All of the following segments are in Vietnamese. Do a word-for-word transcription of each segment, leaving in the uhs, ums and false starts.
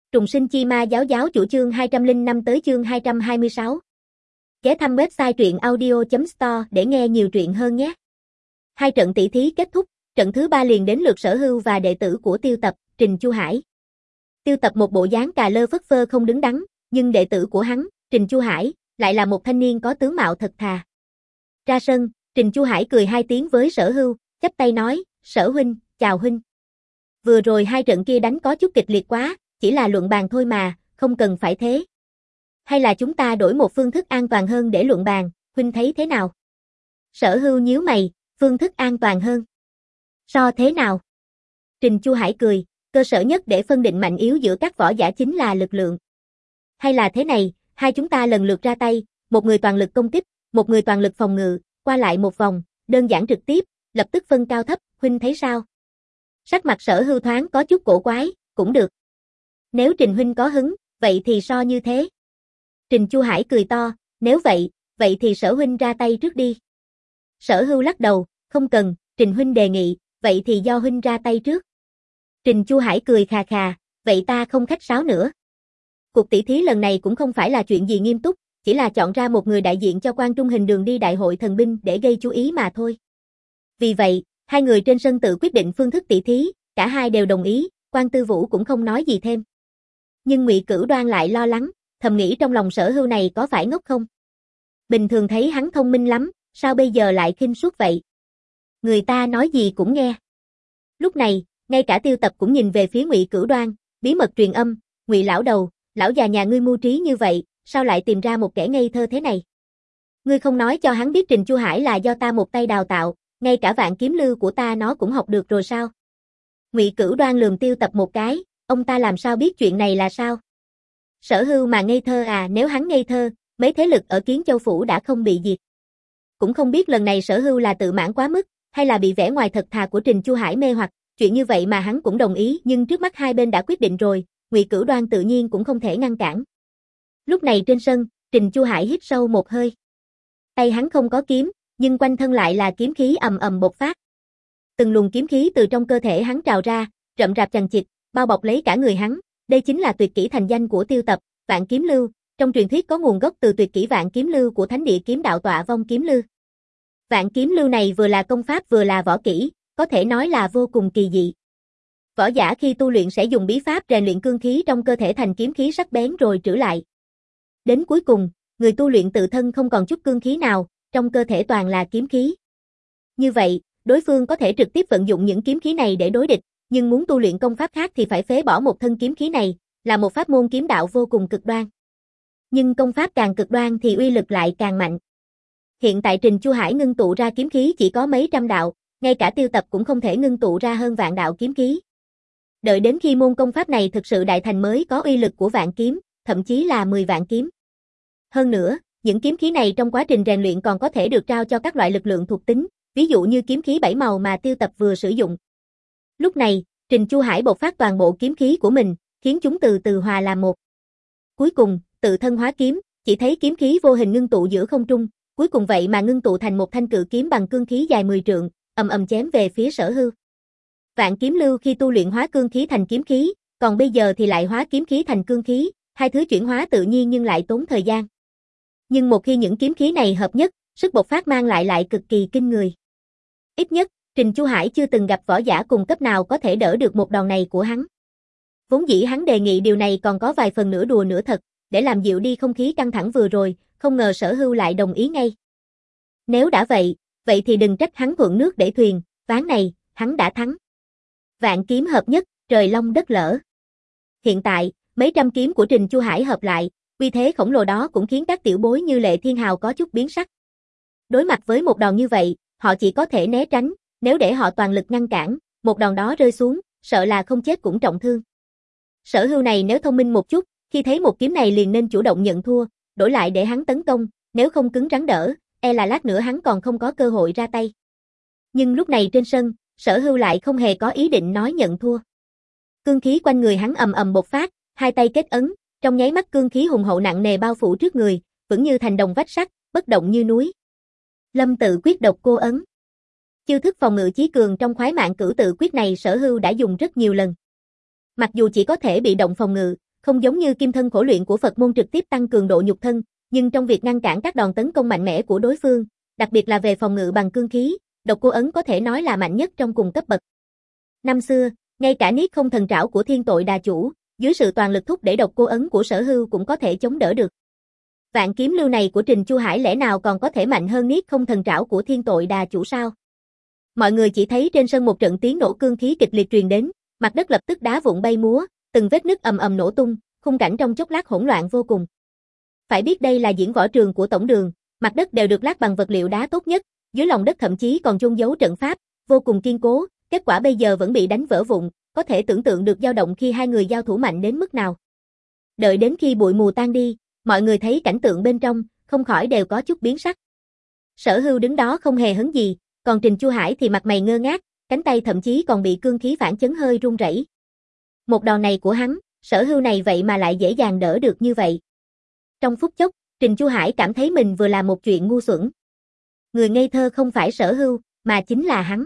Trùng sinh chi ma giáo giáo chủ chương hai trăm lẻ năm tới chương hai trăm hai mươi sáu. Ghé thăm website truyện audio chấm store để nghe nhiều truyện hơn nhé. Hai trận tỷ thí kết thúc, trận thứ ba liền đến lượt Sở Hưu và đệ tử của Tiêu Tập, Trình Chu Hải. Tiêu Tập một bộ dáng cà lơ phất phơ không đứng đắn, nhưng đệ tử của hắn, Trình Chu Hải, lại là một thanh niên có tướng mạo thật thà. Ra sân, Trình Chu Hải cười hai tiếng với Sở Hưu, chắp tay nói, Sở huynh, chào huynh. Vừa rồi hai trận kia đánh có chút kịch liệt quá, chỉ là luận bàn thôi mà, không cần phải thế. Hay là chúng ta đổi một phương thức an toàn hơn để luận bàn, huynh thấy thế nào? Sở Hưu nhíu mày, phương thức an toàn hơn. So thế nào? Trình Chu Hải cười, cơ sở nhất để phân định mạnh yếu giữa các võ giả chính là lực lượng. Hay là thế này, hai chúng ta lần lượt ra tay, một người toàn lực công kích, một người toàn lực phòng ngự, qua lại một vòng, đơn giản trực tiếp, lập tức phân cao thấp, huynh thấy sao? Sắc mặt Sở Hưu thoáng có chút cổ quái, cũng được. Nếu Trình huynh có hứng, vậy thì so như thế. Trình Chu Hải cười to, nếu vậy, vậy thì Sở huynh ra tay trước đi. Sở Hưu lắc đầu, không cần, Trình huynh đề nghị, vậy thì do huynh ra tay trước. Trình Chu Hải cười khà khà, vậy ta không khách sáo nữa. Cuộc tỷ thí lần này cũng không phải là chuyện gì nghiêm túc, chỉ là chọn ra một người đại diện cho Quan Trung hình đường đi đại hội thần binh để gây chú ý mà thôi. Vì vậy, hai người trên sân tự quyết định phương thức tỷ thí, cả hai đều đồng ý, Quan Tư Vũ cũng không nói gì thêm. Nhưng Ngụy Cửu Đoan lại lo lắng, thầm nghĩ trong lòng Sở Hưu này có phải ngốc không? Bình thường thấy hắn thông minh lắm, sao bây giờ lại khinh suất vậy? Người ta nói gì cũng nghe. Lúc này, ngay cả Tiêu Tập cũng nhìn về phía Ngụy Cửu Đoan, bí mật truyền âm, Ngụy lão đầu, lão già nhà ngươi mưu trí như vậy, sao lại tìm ra một kẻ ngây thơ thế này? Ngươi không nói cho hắn biết Trình Chu Hải là do ta một tay đào tạo, ngay cả Vạn Kiếm Lưu của ta nó cũng học được rồi sao? Ngụy Cửu Đoan lườm Tiêu Tập một cái, ông ta làm sao biết chuyện này là sao? Sở Hưu mà ngây thơ à, nếu hắn ngây thơ, mấy thế lực ở Kiến Châu Phủ đã không bị diệt. Cũng không biết lần này Sở Hưu là tự mãn quá mức, hay là bị vẻ ngoài thật thà của Trình Chu Hải mê hoặc, chuyện như vậy mà hắn cũng đồng ý, nhưng trước mắt hai bên đã quyết định rồi, Ngụy Cửu Đoan tự nhiên cũng không thể ngăn cản. Lúc này trên sân, Trình Chu Hải hít sâu một hơi. Tay hắn không có kiếm, nhưng quanh thân lại là kiếm khí ầm ầm bộc phát. Từng luồng kiếm khí từ trong cơ thể hắn trào ra, rậm rạp chằng chịt, bao bọc lấy cả người hắn. Đây chính là tuyệt kỹ thành danh của Tiêu Tập, Vạn Kiếm Lưu, trong truyền thuyết có nguồn gốc từ tuyệt kỹ Vạn Kiếm Lưu của Thánh Địa Kiếm Đạo Tọa Vong Kiếm Lưu. Vạn Kiếm Lưu này vừa là công pháp vừa là võ kỹ, có thể nói là vô cùng kỳ dị. Võ giả khi tu luyện sẽ dùng bí pháp rèn luyện cương khí trong cơ thể thành kiếm khí sắc bén rồi trữ lại. Đến cuối cùng, người tu luyện tự thân không còn chút cương khí nào, trong cơ thể toàn là kiếm khí. Như vậy, đối phương có thể trực tiếp vận dụng những kiếm khí này để đối địch, nhưng muốn tu luyện công pháp khác thì phải phế bỏ một thân kiếm khí này, là một pháp môn kiếm đạo vô cùng cực đoan. Nhưng công pháp càng cực đoan thì uy lực lại càng mạnh. Hiện tại Trình Chu Hải ngưng tụ ra kiếm khí chỉ có mấy trăm đạo, ngay cả Tiêu Tập cũng không thể ngưng tụ ra hơn vạn đạo kiếm khí. Đợi đến khi môn công pháp này thực sự đại thành mới có uy lực của vạn kiếm, thậm chí là mười vạn kiếm. Hơn nữa, những kiếm khí này trong quá trình rèn luyện còn có thể được trao cho các loại lực lượng thuộc tính, ví dụ như kiếm khí bảy màu mà Tiêu Tập vừa sử dụng. Lúc này, Trình Chu Hải bộc phát toàn bộ kiếm khí của mình, khiến chúng từ từ hòa làm một. Cuối cùng, tự thân hóa kiếm, chỉ thấy kiếm khí vô hình ngưng tụ giữa không trung, cuối cùng vậy mà ngưng tụ thành một thanh cự kiếm bằng cương khí dài mười trượng, ầm ầm chém về phía Sở Hưu. Vạn Kiếm Lưu khi tu luyện hóa cương khí thành kiếm khí, còn bây giờ thì lại hóa kiếm khí thành cương khí, hai thứ chuyển hóa tự nhiên nhưng lại tốn thời gian. Nhưng một khi những kiếm khí này hợp nhất, sức bộc phát mang lại lại cực kỳ kinh người. Ít nhất, Trình Chu Hải chưa từng gặp võ giả cùng cấp nào có thể đỡ được một đòn này của hắn. Vốn dĩ hắn đề nghị điều này còn có vài phần nửa đùa nửa thật, để làm dịu đi không khí căng thẳng vừa rồi, không ngờ Sở Hưu lại đồng ý ngay. Nếu đã vậy, vậy thì đừng trách hắn thuận nước để thuyền, ván này, hắn đã thắng. Vạn kiếm hợp nhất, trời long đất lở. Hiện tại, mấy trăm kiếm của Trình Chu Hải hợp lại, uy thế khổng lồ đó cũng khiến các tiểu bối như Lệ Thiên Hào có chút biến sắc. Đối mặt với một đòn như vậy, họ chỉ có thể né tránh, nếu để họ toàn lực ngăn cản, một đòn đó rơi xuống, sợ là không chết cũng trọng thương. Sở Hưu này nếu thông minh một chút, khi thấy một kiếm này liền nên chủ động nhận thua, đổi lại để hắn tấn công, nếu không cứng rắn đỡ, e là lát nữa hắn còn không có cơ hội ra tay. Nhưng lúc này trên sân, Sở Hưu lại không hề có ý định nói nhận thua. Cương khí quanh người hắn ầm ầm bộc phát, hai tay kết ấn, trong nháy mắt cương khí hùng hậu nặng nề bao phủ trước người, vững như thành đồng vách sắt, bất động như núi. Lâm tự quyết độc cô ấn. Chiêu thức phòng ngự chí cường trong khoái mạng cửu tự quyết này Sở Hưu đã dùng rất nhiều lần. Mặc dù chỉ có thể bị động phòng ngự, không giống như kim thân khổ luyện của Phật môn trực tiếp tăng cường độ nhục thân, nhưng trong việc ngăn cản các đòn tấn công mạnh mẽ của đối phương, đặc biệt là về phòng ngự bằng cương khí, độc cô ấn có thể nói là mạnh nhất trong cùng cấp bậc. Năm xưa, ngay cả niết không thần trảo của Thiên Tội Đà Chủ, dưới sự toàn lực thúc đẩy độc cô ấn của Sở Hưu cũng có thể chống đỡ được. Vạn kiếm lưu này của Trình Chu Hải lẽ nào còn có thể mạnh hơn niết không thần trảo của Thiên Tội Đà Chủ sao? Mọi người chỉ thấy trên sân một trận tiếng nổ cương khí kịch liệt truyền đến, mặt đất lập tức đá vụn bay múa, từng vết nứt ầm ầm nổ tung, khung cảnh trong chốc lát hỗn loạn vô cùng. Phải biết đây là diễn võ trường của tổng đường, mặt đất đều được lát bằng vật liệu đá tốt nhất, dưới lòng đất thậm chí còn chôn giấu trận pháp, vô cùng kiên cố, kết quả bây giờ vẫn bị đánh vỡ vụn, có thể tưởng tượng được dao động khi hai người giao thủ mạnh đến mức nào. Đợi đến khi bụi mù tan đi, mọi người thấy cảnh tượng bên trong, không khỏi đều có chút biến sắc. Sở Hưu đứng đó không hề hấn gì, còn Trình Chu Hải thì mặt mày ngơ ngác, cánh tay thậm chí còn bị cương khí phản chấn hơi run rẩy. Một đòn này của hắn, Sở Hưu này vậy mà lại dễ dàng đỡ được như vậy. Trong phút chốc, Trình Chu Hải cảm thấy mình vừa làm một chuyện ngu xuẩn. Người ngây thơ không phải Sở Hưu, mà chính là hắn.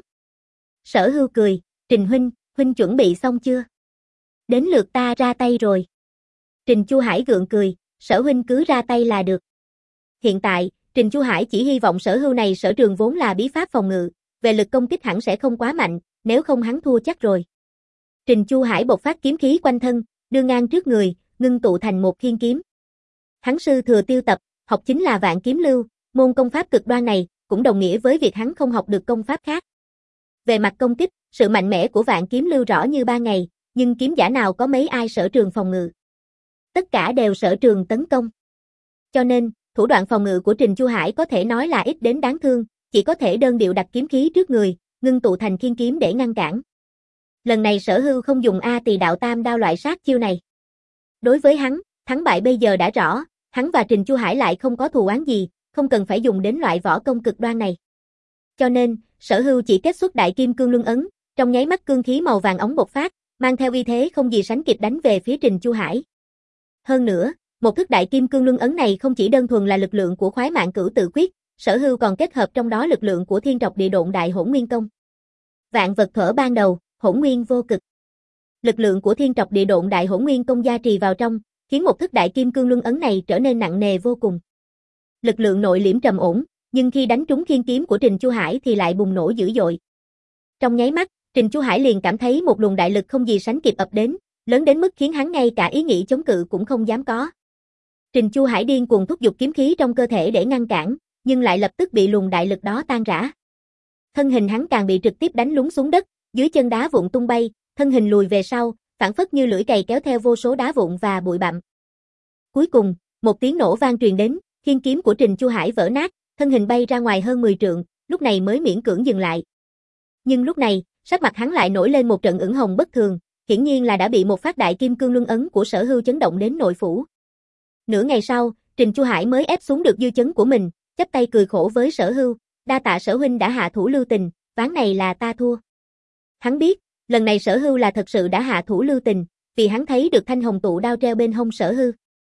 Sở Hưu cười, Trình huynh, huynh chuẩn bị xong chưa? Đến lượt ta ra tay rồi. Trình Chu Hải gượng cười, Sở huynh cứ ra tay là được. Hiện tại, Trình Chu Hải chỉ hy vọng Sở Hưu này sở trường vốn là bí pháp phòng ngự, về lực công kích hẳn sẽ không quá mạnh, nếu không hắn thua chắc rồi. Trình Chu Hải bộc phát kiếm khí quanh thân, đưa ngang trước người, ngưng tụ thành một khiên kiếm. Hắn sư thừa Tiêu Tập, học chính là Vạn Kiếm Lưu, môn công pháp cực đoan này, cũng đồng nghĩa với việc hắn không học được công pháp khác. Về mặt công kích, sự mạnh mẽ của Vạn Kiếm Lưu rõ như ba ngày, nhưng kiếm giả nào có mấy ai sở trường phòng ngự. Tất cả đều sở trường tấn công. Cho nên, thủ đoạn phòng ngự của Trình Chu Hải có thể nói là ít đến đáng thương, chỉ có thể đơn điệu đặt kiếm khí trước người, ngưng tụ thành khiên kiếm để ngăn cản. Lần này Sở Hưu không dùng A Tỳ Đạo Tam đao loại sát chiêu này. Đối với hắn, thắng bại bây giờ đã rõ, hắn và Trình Chu Hải lại không có thù oán gì, không cần phải dùng đến loại võ công cực đoan này. Cho nên, Sở Hưu chỉ kết xuất Đại Kim Cương Luân Ấn, trong nháy mắt cương khí màu vàng óng bộc phát, mang theo uy thế không gì sánh kịp đánh về phía Trình Chu Hải. Hơn nữa, một thức Đại Kim Cương Luân Ấn này không chỉ đơn thuần là lực lượng của Khoái Mạng Cửu Tự Quyết, Sở Hưu còn kết hợp trong đó lực lượng của Thiên Trọc Địa Độn Đại Hỗn Nguyên Công. Vạn vật thuở ban đầu, hỗn nguyên vô cực. Lực lượng của Thiên Trọc Địa Độn Đại Hỗn Nguyên Công gia trì vào trong, khiến một thức Đại Kim Cương Luân Ấn này trở nên nặng nề vô cùng. Lực lượng nội liễm trầm ổn, nhưng khi đánh trúng khiên kiếm của Trình Chu Hải thì lại bùng nổ dữ dội. Trong nháy mắt, Trình Chu Hải liền cảm thấy một luồng đại lực không gì sánh kịp ập đến, lớn đến mức khiến hắn ngay cả ý nghĩ chống cự cũng không dám có. Trình Chu Hải điên cuồng thúc giục kiếm khí trong cơ thể để ngăn cản, nhưng lại lập tức bị luồng đại lực đó tan rã. Thân hình hắn càng bị trực tiếp đánh lún xuống đất, dưới chân đá vụn tung bay, thân hình lùi về sau, phản phất như lưỡi cày kéo theo vô số đá vụn và bụi bặm. Cuối cùng, một tiếng nổ vang truyền đến, khiên kiếm của Trình Chu Hải vỡ nát, thân hình bay ra ngoài hơn mười trượng, lúc này mới miễn cưỡng dừng lại. Nhưng lúc này, sắc mặt hắn lại nổi lên một trận ửng hồng bất thường, hiển nhiên là đã bị một phát Đại Kim Cương Luân Ấn của Sở Hưu chấn động đến nội phủ. Nửa ngày sau, Trình Chu Hải mới ép xuống được dư chấn của mình, chắp tay cười khổ với Sở Hưu, đa tạ Sở huynh đã hạ thủ lưu tình, ván này là ta thua. Hắn biết, lần này Sở Hưu là thật sự đã hạ thủ lưu tình, vì hắn thấy được thanh hồng tụ đao treo bên hông Sở Hưu.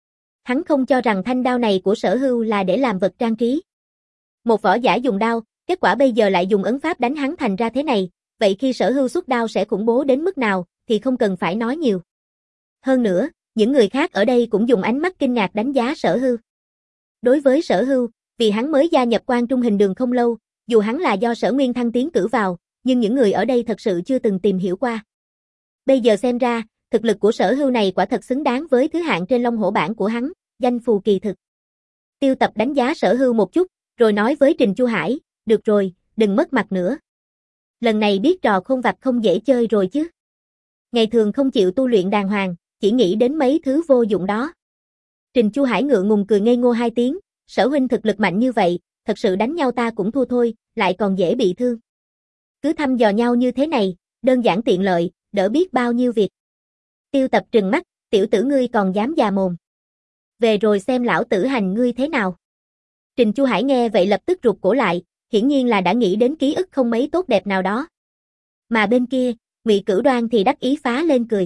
Hắn không cho rằng thanh đao này của Sở Hưu là để làm vật trang trí. Một võ giả dùng đao, kết quả bây giờ lại dùng ấn pháp đánh hắn thành ra thế này, vậy khi Sở Hưu xuất đao sẽ khủng bố đến mức nào, thì không cần phải nói nhiều. Hơn nữa, những người khác ở đây cũng dùng ánh mắt kinh ngạc đánh giá Sở Hưu. Đối với Sở Hưu, vì hắn mới gia nhập Quan Trung Hình Đường không lâu, dù hắn là do Sở Nguyên thăng tiến cử vào, nhưng những người ở đây thật sự chưa từng tìm hiểu qua. Bây giờ xem ra, thực lực của Sở Hưu này quả thật xứng đáng với thứ hạng trên Long Hổ bảng của hắn, danh phù kỳ thực. Tiêu Tập đánh giá Sở Hưu một chút, rồi nói với Trình Chu Hải, được rồi, đừng mất mặt nữa. Lần này biết trò khôn vặt không dễ chơi rồi chứ. Ngày thường không chịu tu luyện đàng hoàng, chỉ nghĩ đến mấy thứ vô dụng đó. Trình Chu Hải ngượng ngùng cười ngây ngô hai tiếng, Sở huynh thực lực mạnh như vậy, thật sự đánh nhau ta cũng thua thôi, lại còn dễ bị thương. Cứ thăm dò nhau như thế này, đơn giản tiện lợi, đỡ biết bao nhiêu việc. Tiêu Tập trừng mắt, tiểu tử ngươi còn dám già mồm. Về rồi xem lão tử hành ngươi thế nào. Trình Chu Hải nghe vậy lập tức rụt cổ lại, hiển nhiên là đã nghĩ đến ký ức không mấy tốt đẹp nào đó. Mà bên kia, Ngụy Cửu Đoan thì đắc ý phá lên cười.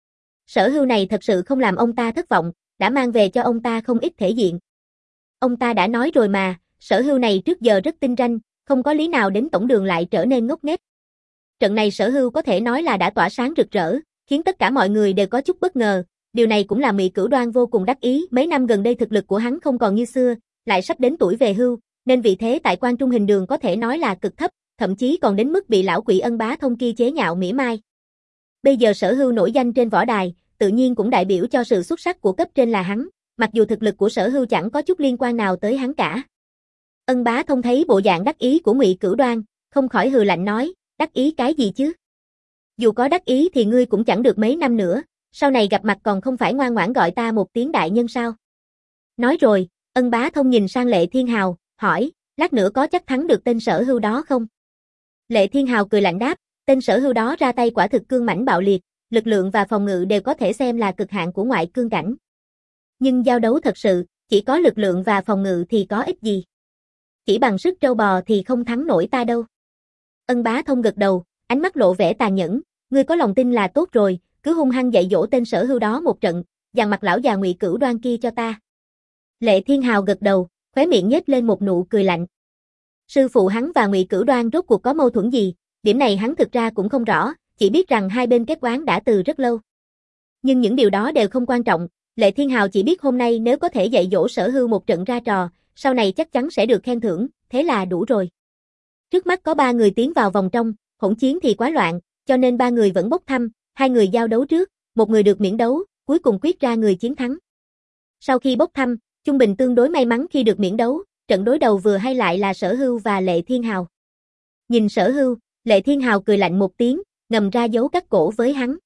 Sở Hưu này thật sự không làm ông ta thất vọng, đã mang về cho ông ta không ít thể diện. Ông ta đã nói rồi mà, Sở Hưu này trước giờ rất tinh ranh, không có lý nào đến tổng đường lại trở nên ngốc nghếch. Trận này Sở Hưu có thể nói là đã tỏa sáng rực rỡ, khiến tất cả mọi người đều có chút bất ngờ, Điều này cũng làm Ngụy Cửu Đoan vô cùng đắc ý, mấy năm gần đây thực lực của hắn không còn như xưa, lại sắp đến tuổi về hưu, nên vị thế tại Quan Trung Hình Đường có thể nói là cực thấp, thậm chí còn đến mức bị lão quỷ Ân Bá Thông kia chế nhạo mỉa mai. Bây giờ Sở Hưu nổi danh trên võ đài, tự nhiên cũng đại biểu cho sự xuất sắc của cấp trên là hắn, mặc dù thực lực của Sở Hưu chẳng có chút liên quan nào tới hắn cả. Ân Bá Thông thấy bộ dạng đắc ý của Ngụy Cửu Đoan, không khỏi hừ lạnh nói, đắc ý cái gì chứ? Dù có đắc ý thì ngươi cũng chẳng được mấy năm nữa, sau này gặp mặt còn không phải ngoan ngoãn gọi ta một tiếng đại nhân sao? Nói rồi, Ân Bá Thông nhìn sang Lệ Thiên Hào, hỏi, lát nữa có chắc thắng được tên Sở Hưu đó không? Lệ Thiên Hào cười lạnh đáp, tên Sở Hưu đó ra tay quả thực cương mãnh bạo liệt, lực lượng và phòng ngự đều có thể xem là cực hạn của ngoại cương cảnh. Nhưng giao đấu thật sự, chỉ có lực lượng và phòng ngự thì có ích gì? Chỉ bằng sức trâu bò thì không thắng nổi ta đâu. Ân Bá Thông gật đầu, ánh mắt lộ vẻ tàn nhẫn, ngươi có lòng tin là tốt rồi, cứ hung hăng dạy dỗ tên Sở Hưu đó một trận, dằn mặt lão già Ngụy Cửu Đoan kia cho ta. Lệ Thiên Hào gật đầu, khóe miệng nhếch lên một nụ cười lạnh. Sư phụ hắn và Ngụy Cửu Đoan rốt cuộc có mâu thuẫn gì, điểm này hắn thực ra cũng không rõ, chỉ biết rằng hai bên kết oán đã từ rất lâu. Nhưng những điều đó đều không quan trọng, Lệ Thiên Hào chỉ biết hôm nay nếu có thể dạy dỗ Sở Hưu một trận ra trò, sau này chắc chắn sẽ được khen thưởng, thế là đủ rồi. Trước mắt có ba người tiến vào vòng trong, hỗn chiến thì quá loạn, cho nên ba người vẫn bốc thăm, hai người giao đấu trước, một người được miễn đấu, cuối cùng quyết ra người chiến thắng. Sau khi bốc thăm, Trung Bình tương đối may mắn khi được miễn đấu, trận đối đầu vừa hay lại là Sở Hưu và Lệ Thiên Hào. Nhìn Sở Hưu, Lệ Thiên Hào cười lạnh một tiếng, ngầm ra dấu cắt cổ với hắn.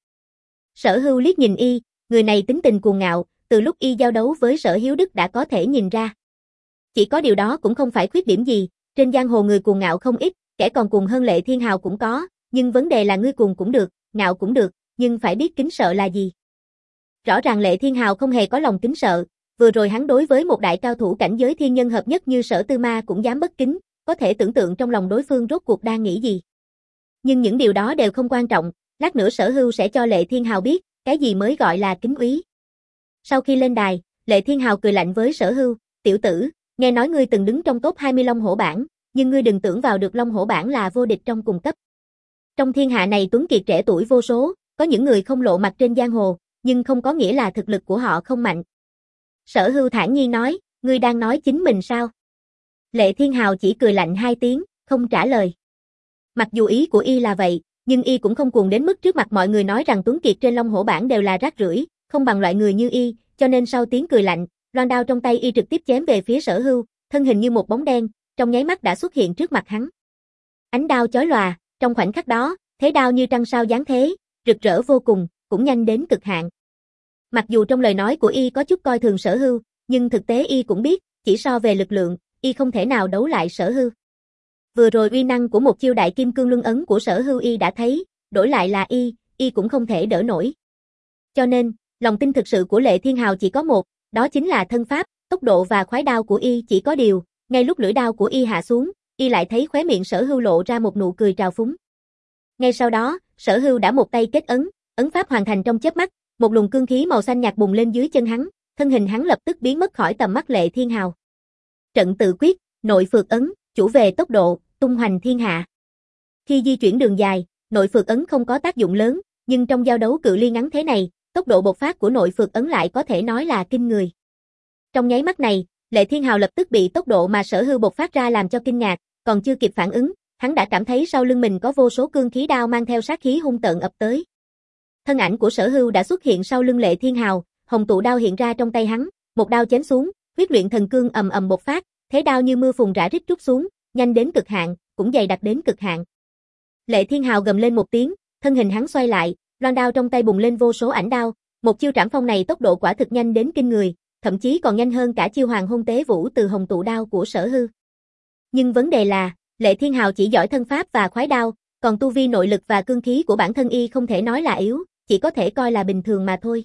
Sở Hưu liếc nhìn y, người này tính tình cuồng ngạo, từ lúc y giao đấu với Sở Hiếu Đức đã có thể nhìn ra. Chỉ có điều đó cũng không phải khuyết điểm gì, trên giang hồ người cuồng ngạo không ít, kẻ còn cuồng hơn Lệ Thiên Hào cũng có, nhưng vấn đề là ngươi cuồng cũng được, ngạo cũng được, nhưng phải biết kính sợ là gì. Rõ ràng Lệ Thiên Hào không hề có lòng kính sợ, vừa rồi hắn đối với một đại cao thủ cảnh giới thiên nhân hợp nhất như Sở Tư Ma cũng dám bất kính, có thể tưởng tượng trong lòng đối phương rốt cuộc đang nghĩ gì. Nhưng những điều đó đều không quan trọng, lát nữa Sở Hưu sẽ cho Lệ Thiên Hào biết, cái gì mới gọi là kính úy. Sau khi lên đài, Lệ Thiên Hào cười lạnh với Sở Hưu, tiểu tử, nghe nói ngươi từng đứng trong top hai mươi Long Hổ bảng, nhưng ngươi đừng tưởng vào được Long Hổ bảng là vô địch trong cùng cấp. Trong thiên hạ này tuấn kiệt trẻ tuổi vô số, có những người không lộ mặt trên giang hồ, nhưng không có nghĩa là thực lực của họ không mạnh. Sở Hưu thản nhiên nói, ngươi đang nói chính mình sao? Lệ Thiên Hào chỉ cười lạnh hai tiếng, không trả lời. Mặc dù ý của y là vậy, nhưng y cũng không cuồng đến mức trước mặt mọi người nói rằng tuấn kiệt trên Long Hổ bảng đều là rác rưởi, không bằng loại người như y, cho nên sau tiếng cười lạnh, loan đao trong tay y trực tiếp chém về phía Sở Hưu, thân hình như một bóng đen, trong nháy mắt đã xuất hiện trước mặt hắn. Ánh đao chói lòa, trong khoảnh khắc đó, thế đao như trăng sao giáng thế, rực rỡ vô cùng, cũng nhanh đến cực hạn. Mặc dù trong lời nói của y có chút coi thường Sở Hưu, nhưng thực tế y cũng biết, chỉ so về lực lượng, y không thể nào đấu lại Sở Hưu. Vừa rồi uy năng của một chiêu đại kim cương luân ấn của Sở Hưu y đã thấy, đổi lại là y, y cũng không thể đỡ nổi. Cho nên, lòng tin thực sự của Lệ Thiên Hào chỉ có một, đó chính là thân pháp, tốc độ và khoái đao của y chỉ có điều, ngay lúc lưỡi đao của y hạ xuống, y lại thấy khóe miệng Sở Hưu lộ ra một nụ cười trào phúng. Ngay sau đó, Sở Hưu đã một tay kết ấn, ấn pháp hoàn thành trong chớp mắt, một luồng cương khí màu xanh nhạt bùng lên dưới chân hắn, thân hình hắn lập tức biến mất khỏi tầm mắt Lệ Thiên Hào. Trận tự quyết, nội phược ấn, chủ về tốc độ, tung hoành thiên hạ. Khi di chuyển đường dài, nội phược ấn không có tác dụng lớn, nhưng trong giao đấu cự ly ngắn thế này, tốc độ bộc phát của nội phược ấn lại có thể nói là kinh người. Trong nháy mắt này, Lệ Thiên Hào lập tức bị tốc độ mà Sở Hưu bộc phát ra làm cho kinh ngạc, còn chưa kịp phản ứng, hắn đã cảm thấy sau lưng mình có vô số cương khí đao mang theo sát khí hung tợn ập tới. Thân ảnh của Sở Hưu đã xuất hiện sau lưng Lệ Thiên Hào, hồng tụ đao hiện ra trong tay hắn, một đao chém xuống, huyết luyện thần cương ầm ầm bộc phát, thế đao như mưa phùn rã rít trút xuống, nhanh đến cực hạn, cũng dày đặc đến cực hạn. Lệ Thiên Hào gầm lên một tiếng, thân hình hắn xoay lại, loan đao trong tay bùng lên vô số ảnh đao, một chiêu trảm phong này tốc độ quả thực nhanh đến kinh người, thậm chí còn nhanh hơn cả chiêu hoàng hôn tế vũ từ hồng tụ đao của Sở Hưu. Nhưng vấn đề là, Lệ Thiên Hào chỉ giỏi thân pháp và khoái đao, còn tu vi nội lực và cương khí của bản thân y không thể nói là yếu, chỉ có thể coi là bình thường mà thôi.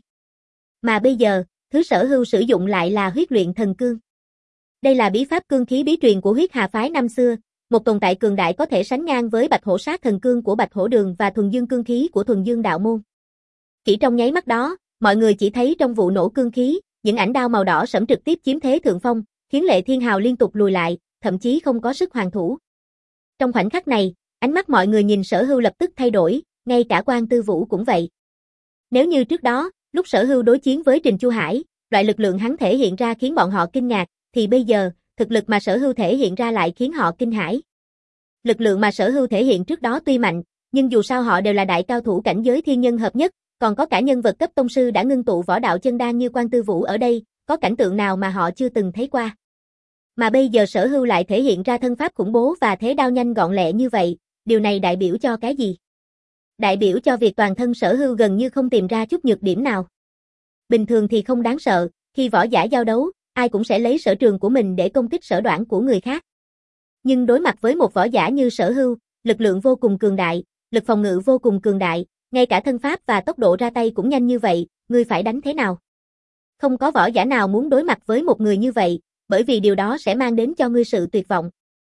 Mà bây giờ, thứ Sở Hưu sử dụng lại là huyết luyện thần cương. Đây là bí pháp cương khí bí truyền của huyết hà phái năm xưa, một tồn tại cường đại có thể sánh ngang với Bạch Hổ sát thần cương của Bạch Hổ Đường và thuần dương cương khí của thuần dương đạo môn. Chỉ trong nháy mắt đó, mọi người chỉ thấy trong vụ nổ cương khí, những ảnh đao màu đỏ sẫm trực tiếp chiếm thế thượng phong, khiến Lệ Thiên Hào liên tục lùi lại, thậm chí không có sức hoàn thủ. Trong khoảnh khắc này, ánh mắt mọi người nhìn Sở Hưu lập tức thay đổi, ngay cả Quan Tư Vũ cũng vậy. Nếu như trước đó, Lúc Sở Hưu đối chiến với Trình Chu Hải, loại lực lượng hắn thể hiện ra khiến bọn họ kinh ngạc, thì bây giờ, thực lực mà Sở Hưu thể hiện ra lại khiến họ kinh hãi. Lực lượng mà Sở Hưu thể hiện trước đó tuy mạnh, nhưng dù sao họ đều là đại cao thủ cảnh giới thiên nhân hợp nhất, còn có cả nhân vật cấp tông sư đã ngưng tụ võ đạo chân đan như Quan Tư Vũ ở đây, có cảnh tượng nào mà họ chưa từng thấy qua. Mà bây giờ Sở Hưu lại thể hiện ra thân pháp khủng bố và thế đao nhanh gọn lẹ như vậy, điều này đại biểu cho cái gì? Đại biểu cho việc toàn thân Sở Hưu gần như không tìm ra chút nhược điểm nào. Bình thường thì không đáng sợ, khi võ giả giao đấu, ai cũng sẽ lấy sở trường của mình để công kích sở đoản của người khác. Nhưng đối mặt với một võ giả như Sở Hưu, lực lượng vô cùng cường đại, lực phòng ngự vô cùng cường đại, ngay cả thân pháp và tốc độ ra tay cũng nhanh như vậy, ngươi phải đánh thế nào? Không có võ giả nào muốn đối mặt với một người như vậy, bởi vì điều đó sẽ mang đến cho ngươi sự tuyệt vọng.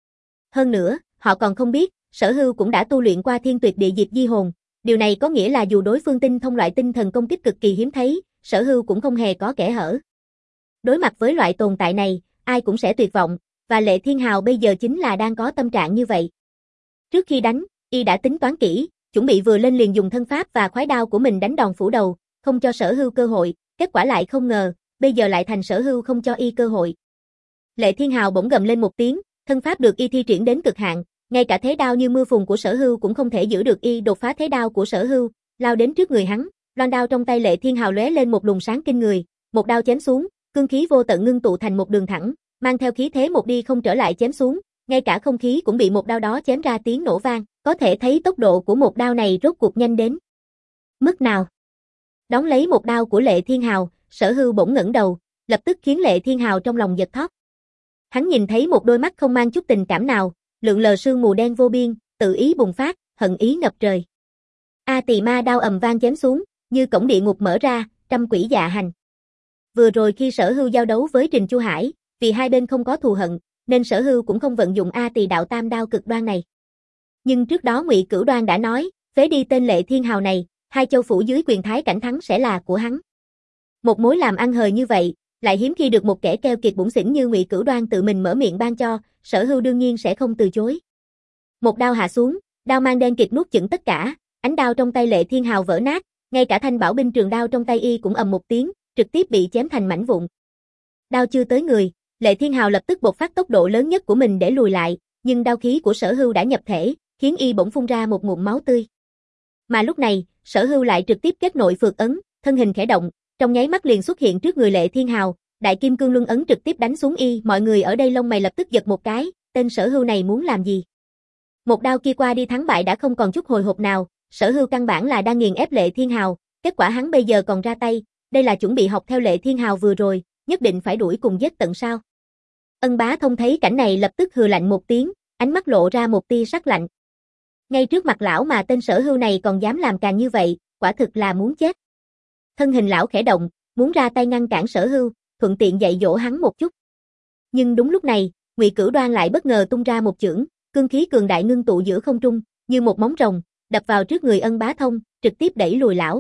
Hơn nữa, họ còn không biết, Sở Hưu cũng đã tu luyện qua Thiên Tuyệt Địa Diệt Di Hồn, điều này có nghĩa là dù đối phương tinh thông loại tinh thần công kích cực kỳ hiếm thấy, Sở Hưu cũng không hề có kẽ hở. Đối mặt với loại tồn tại này, ai cũng sẽ tuyệt vọng, và Lệ Thiên Hào bây giờ chính là đang có tâm trạng như vậy. Trước khi đánh, y đã tính toán kỹ, chuẩn bị vừa lên liền dùng thân pháp và khoái đao của mình đánh đòn phủ đầu, không cho Sở Hưu cơ hội, kết quả lại không ngờ, bây giờ lại thành Sở Hưu không cho y cơ hội. Lệ Thiên Hào bỗng gầm lên một tiếng, thân pháp được y thi triển đến cực hạn, ngay cả thế đao như mưa phùn của Sở Hưu cũng không thể giữ được y đột phá thế đao của Sở Hưu, lao đến trước người hắn, loan đao trong tay Lệ Thiên Hào lóe lên một luồng sáng kinh người, một đao chém xuống, cương khí vô tận ngưng tụ thành một đường thẳng, mang theo khí thế một đi không trở lại chém xuống, ngay cả không khí cũng bị một đao đó chém ra tiếng nổ vang, có thể thấy tốc độ của một đao này rốt cuộc nhanh đến mức nào. Đón lấy một đao của Lệ Thiên Hào, Sở Hưu bỗng ngẩng đầu, lập tức khiến Lệ Thiên Hào trong lòng giật thót. Hắn nhìn thấy một đôi mắt không mang chút tình cảm nào, lượn lờ sương mù đen vô biên, tự ý bùng phát, hận ý ngập trời. A Tỳ Ma đao ầm vang chém xuống, như cổng địa ngục mở ra, trăm quỷ dạ hành. Vừa rồi khi Sở Hưu giao đấu với Trình Chu Hải, vì hai bên không có thù hận, nên Sở Hưu cũng không vận dụng A Tỳ đạo tam đao cực đoan này. Nhưng trước đó Ngụy Cửu Đoan đã nói, phế đi tên Lệ Thiên Hào này, hai châu phủ dưới quyền thái cảnh thắng sẽ là của hắn. Một mối làm ăn hời như vậy, lại hiếm khi được một kẻ keo kiệt bủn xỉn như Ngụy Cửu Đoan tự mình mở miệng ban cho, Sở Hưu đương nhiên sẽ không từ chối. Một đao hạ xuống, đao mang đen kịt nuốt chửng tất cả, ánh đao trong tay Lệ Thiên Hào vỡ nát, ngay cả thanh bảo binh trường đao trong tay y cũng ầm một tiếng, trực tiếp bị chém thành mảnh vụn. Đao chưa tới người, Lệ Thiên Hào lập tức bộc phát tốc độ lớn nhất của mình để lùi lại, nhưng đao khí của Sở Hưu đã nhập thể, khiến y bỗng phun ra một ngụm máu tươi. Mà lúc này, Sở Hưu lại trực tiếp kết nội phược ấn, thân hình khẽ động, trong nháy mắt liền xuất hiện trước người Lệ Thiên Hào, Đại Kim Cương Luân ấn trực tiếp đánh xuống y, mọi người ở đây lông mày lập tức giật một cái, tên Sở Hưu này muốn làm gì? Một đao kia qua đi thắng bại đã không còn chút hồi hộp nào, Sở Hưu căn bản là đang nghiền ép Lệ Thiên Hào, kết quả hắn bây giờ còn ra tay, đây là chuẩn bị học theo Lệ Thiên Hào vừa rồi, nhất định phải đuổi cùng giết tận sao. Ân Bá Thông thấy cảnh này lập tức hừ lạnh một tiếng, ánh mắt lộ ra một tia sắc lạnh. Ngay trước mặt lão mà tên Sở Hưu này còn dám làm càng như vậy, quả thực là muốn chết. Thân hình lão khẽ động, muốn ra tay ngăn cản Sở Hưu, thuận tiện dạy dỗ hắn một chút. Nhưng đúng lúc này, Ngụy Cửu Đoan lại bất ngờ tung ra một chưởng, cương khí cường đại ngưng tụ giữa không trung, như một móng rồng, đập vào trước người Ân Bá Thông, trực tiếp đẩy lùi lão.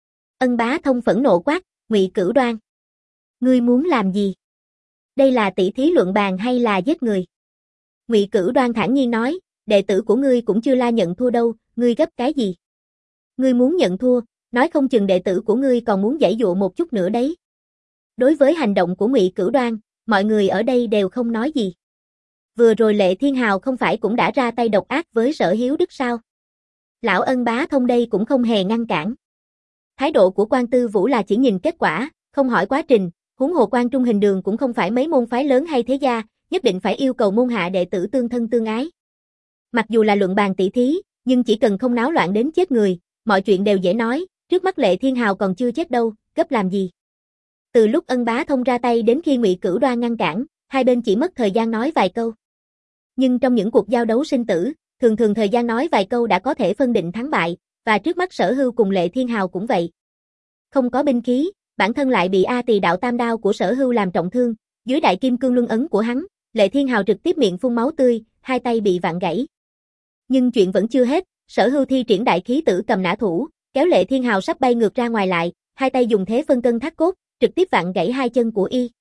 Ân Bá Thông phẫn nộ quát, Ngụy Cửu Đoan, ngươi muốn làm gì? Đây là tỷ thí luận bàn hay là giết người? Ngụy Cửu Đoan thản nhiên nói, đệ tử của ngươi cũng chưa la nhận thua đâu, ngươi gấp cái gì? Ngươi muốn nhận thua, nói không chừng đệ tử của ngươi còn muốn giãy dụa một chút nữa đấy. Đối với hành động của Ngụy Cửu Đoan, mọi người ở đây đều không nói gì. Vừa rồi Lệ Thiên Hào không phải cũng đã ra tay độc ác với Sở Hiếu Đức sao? Lão Ân Bá Thông đây cũng không hề ngăn cản. Thái độ của Quan Tư Vũ là chỉ nhìn kết quả, không hỏi quá trình, huống hồ Quan Trung Hình Đường cũng không phải mấy môn phái lớn hay thế gia, nhất định phải yêu cầu môn hạ đệ tử tương thân tương ái. Mặc dù là luận bàn tỷ thí, nhưng chỉ cần không náo loạn đến chết người, mọi chuyện đều dễ nói, trước mắt Lệ Thiên Hào còn chưa chết đâu, gấp làm gì. Từ lúc Ân Bá Thông ra tay đến khi Ngụy Cửu Đoan ngăn cản, hai bên chỉ mất thời gian nói vài câu. Nhưng trong những cuộc giao đấu sinh tử, thường thường thời gian nói vài câu đã có thể phân định thắng bại, và trước mắt Sở Hưu cùng Lệ Thiên Hào cũng vậy. Không có binh khí, bản thân lại bị A Tỳ đạo tam đao của Sở Hưu làm trọng thương, dưới Đại Kim Cương Luân ấn của hắn, Lệ Thiên Hào trực tiếp miệng phun máu tươi, hai tay bị vặn gãy. Nhưng chuyện vẫn chưa hết, Sở Hưu thi triển đại khí tử cầm nã thủ, kéo Lệ Thiên Hào sắp bay ngược ra ngoài lại, hai tay dùng thế phân cân thác cốt, trực tiếp vặn gãy hai chân của y.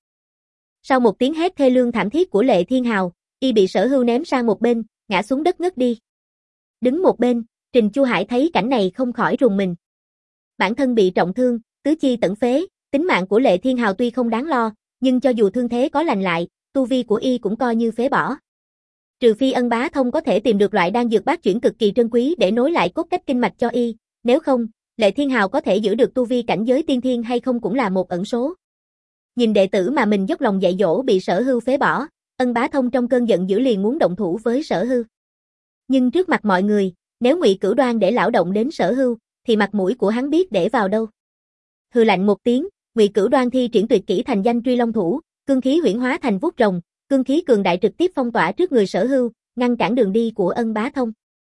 Sau một tiếng hét thê lương thảm thiết của Lệ Thiên Hào, y bị Sở Hưu ném sang một bên, ngã xuống đất ngất đi. Đứng một bên, Trình Chu Hải thấy cảnh này không khỏi rùng mình. Bản thân bị trọng thương, tứ chi tận phế, tính mạng của Lệ Thiên Hào tuy không đáng lo, nhưng cho dù thương thế có lành lại, tu vi của y cũng coi như phế bỏ. Trừ phi Ân Bá Thông có thể tìm được loại đan dược bát chuyển cực kỳ trân quý để nối lại cốt cách kinh mạch cho y, nếu không, Lệ Thiên Hào có thể giữ được tu vi cảnh giới tiên thiên hay không cũng là một ẩn số. Nhìn đệ tử mà mình dốc lòng dạy dỗ bị Sở Hưu phế bỏ, Ân Bá Thông trong cơn giận dữ liền muốn động thủ với Sở Hưu. Nhưng trước mặt mọi người, nếu Ngụy Cửu Đoan để lão động đến Sở Hưu, thì mặt mũi của hắn biết để vào đâu. Hừ lạnh một tiếng, Ngụy Cửu Đoan thi triển tuyệt kỹ thành danh truy long thủ, cương khí huyễn hóa thành vuốt rồng, cương khí cường đại trực tiếp phong tỏa trước người Sở Hưu, ngăn cản đường đi của Ân Bá Thông.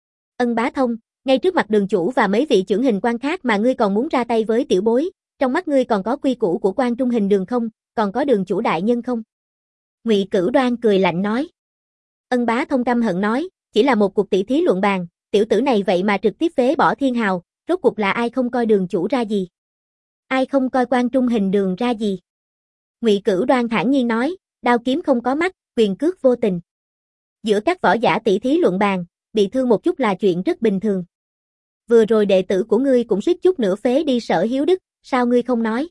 Ân Bá Thông, ngay trước mặt Đường chủ và mấy vị chưởng hình quan khác mà ngươi còn muốn ra tay với tiểu bối, trong mắt ngươi còn có quy củ của Quan Trung Hình Đường không, còn có Đường chủ đại nhân không? Ngụy Cửu Đoan cười lạnh nói. Ân Bá Thông căm hận nói, chỉ là một cuộc tỷ thí luận bàn, tiểu tử này vậy mà trực tiếp phế bỏ Thiên Hào, rốt cuộc là ai không coi Đường chủ ra gì? Ai không coi Quan Trung Hình Đường ra gì? Ngụy Cửu Đoan thản nhiên nói, đao kiếm không có mắt, quyền cước vô tình. Giữa các võ giả tỷ thí luận bàn, bị thương một chút là chuyện rất bình thường. Vừa rồi đệ tử của ngươi cũng suýt chút nữa phế đi Sở Hiếu Đức, sao ngươi không nói?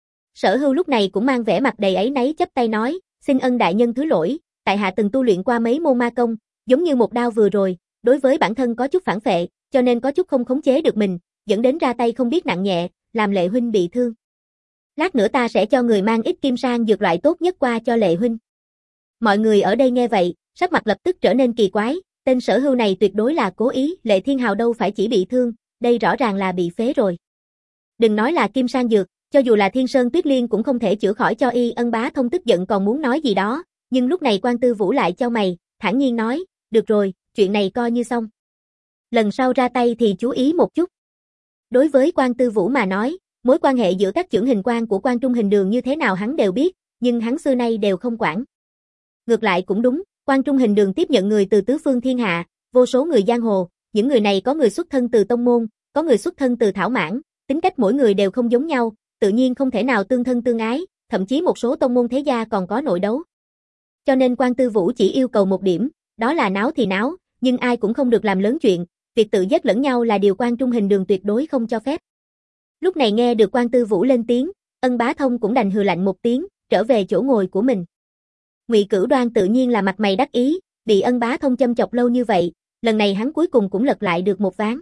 Sở Hưu lúc này cũng mang vẻ mặt đầy áy náy chắp tay nói, xin Ân đại nhân thứ lỗi, tại hạ từng tu luyện qua mấy môn ma công, giống như một đao vừa rồi, đối với bản thân có chút phản phệ, cho nên có chút không khống chế được mình, dẫn đến ra tay không biết nặng nhẹ, làm Lệ huynh bị thương. Lát nữa ta sẽ cho người mang ít kim sang dược loại tốt nhất qua cho Lệ huynh. Mọi người ở đây nghe vậy, sắc mặt lập tức trở nên kỳ quái, tên Sở Hưu này tuyệt đối là cố ý, Lệ Thiên Hào đâu phải chỉ bị thương, đây rõ ràng là bị phế rồi. Đừng nói là kim sang dược, cho dù là Thiên Sơn Tuyết Liên cũng không thể chữa khỏi cho y. Ân Bá Thông tức giận còn muốn nói gì đó, nhưng lúc này Quan Tư Vũ lại chau mày, thản nhiên nói, được rồi, chuyện này coi như xong. Lần sau ra tay thì chú ý một chút. Đối với Quan Tư Vũ mà nói, mối quan hệ giữa các chưởng hình quan của Quan Trung Hình Đường như thế nào hắn đều biết, nhưng hắn xưa nay đều không quản. Ngược lại cũng đúng, Quan Trung Hình Đường tiếp nhận người từ tứ phương thiên hạ, vô số người giang hồ, những người này có người xuất thân từ tông môn, có người xuất thân từ thảo mãn, tính cách mỗi người đều không giống nhau, tự nhiên không thể nào tương thân tương ái, thậm chí một số tông môn thế gia còn có nội đấu. Cho nên Quan Tư Vũ chỉ yêu cầu một điểm, đó là náo thì náo, nhưng ai cũng không được làm lớn chuyện, việc tự giết lẫn nhau là điều Quan Trung Hình Đường tuyệt đối không cho phép. Lúc này nghe được Quan Tư Vũ lên tiếng, Ân Bá Thông cũng đành hừ lạnh một tiếng, trở về chỗ ngồi của mình. Ngụy Cửu Đoan tự nhiên là mặt mày đắc ý, bị Ân Bá Thông châm chọc lâu như vậy, lần này hắn cuối cùng cũng lật lại được một ván.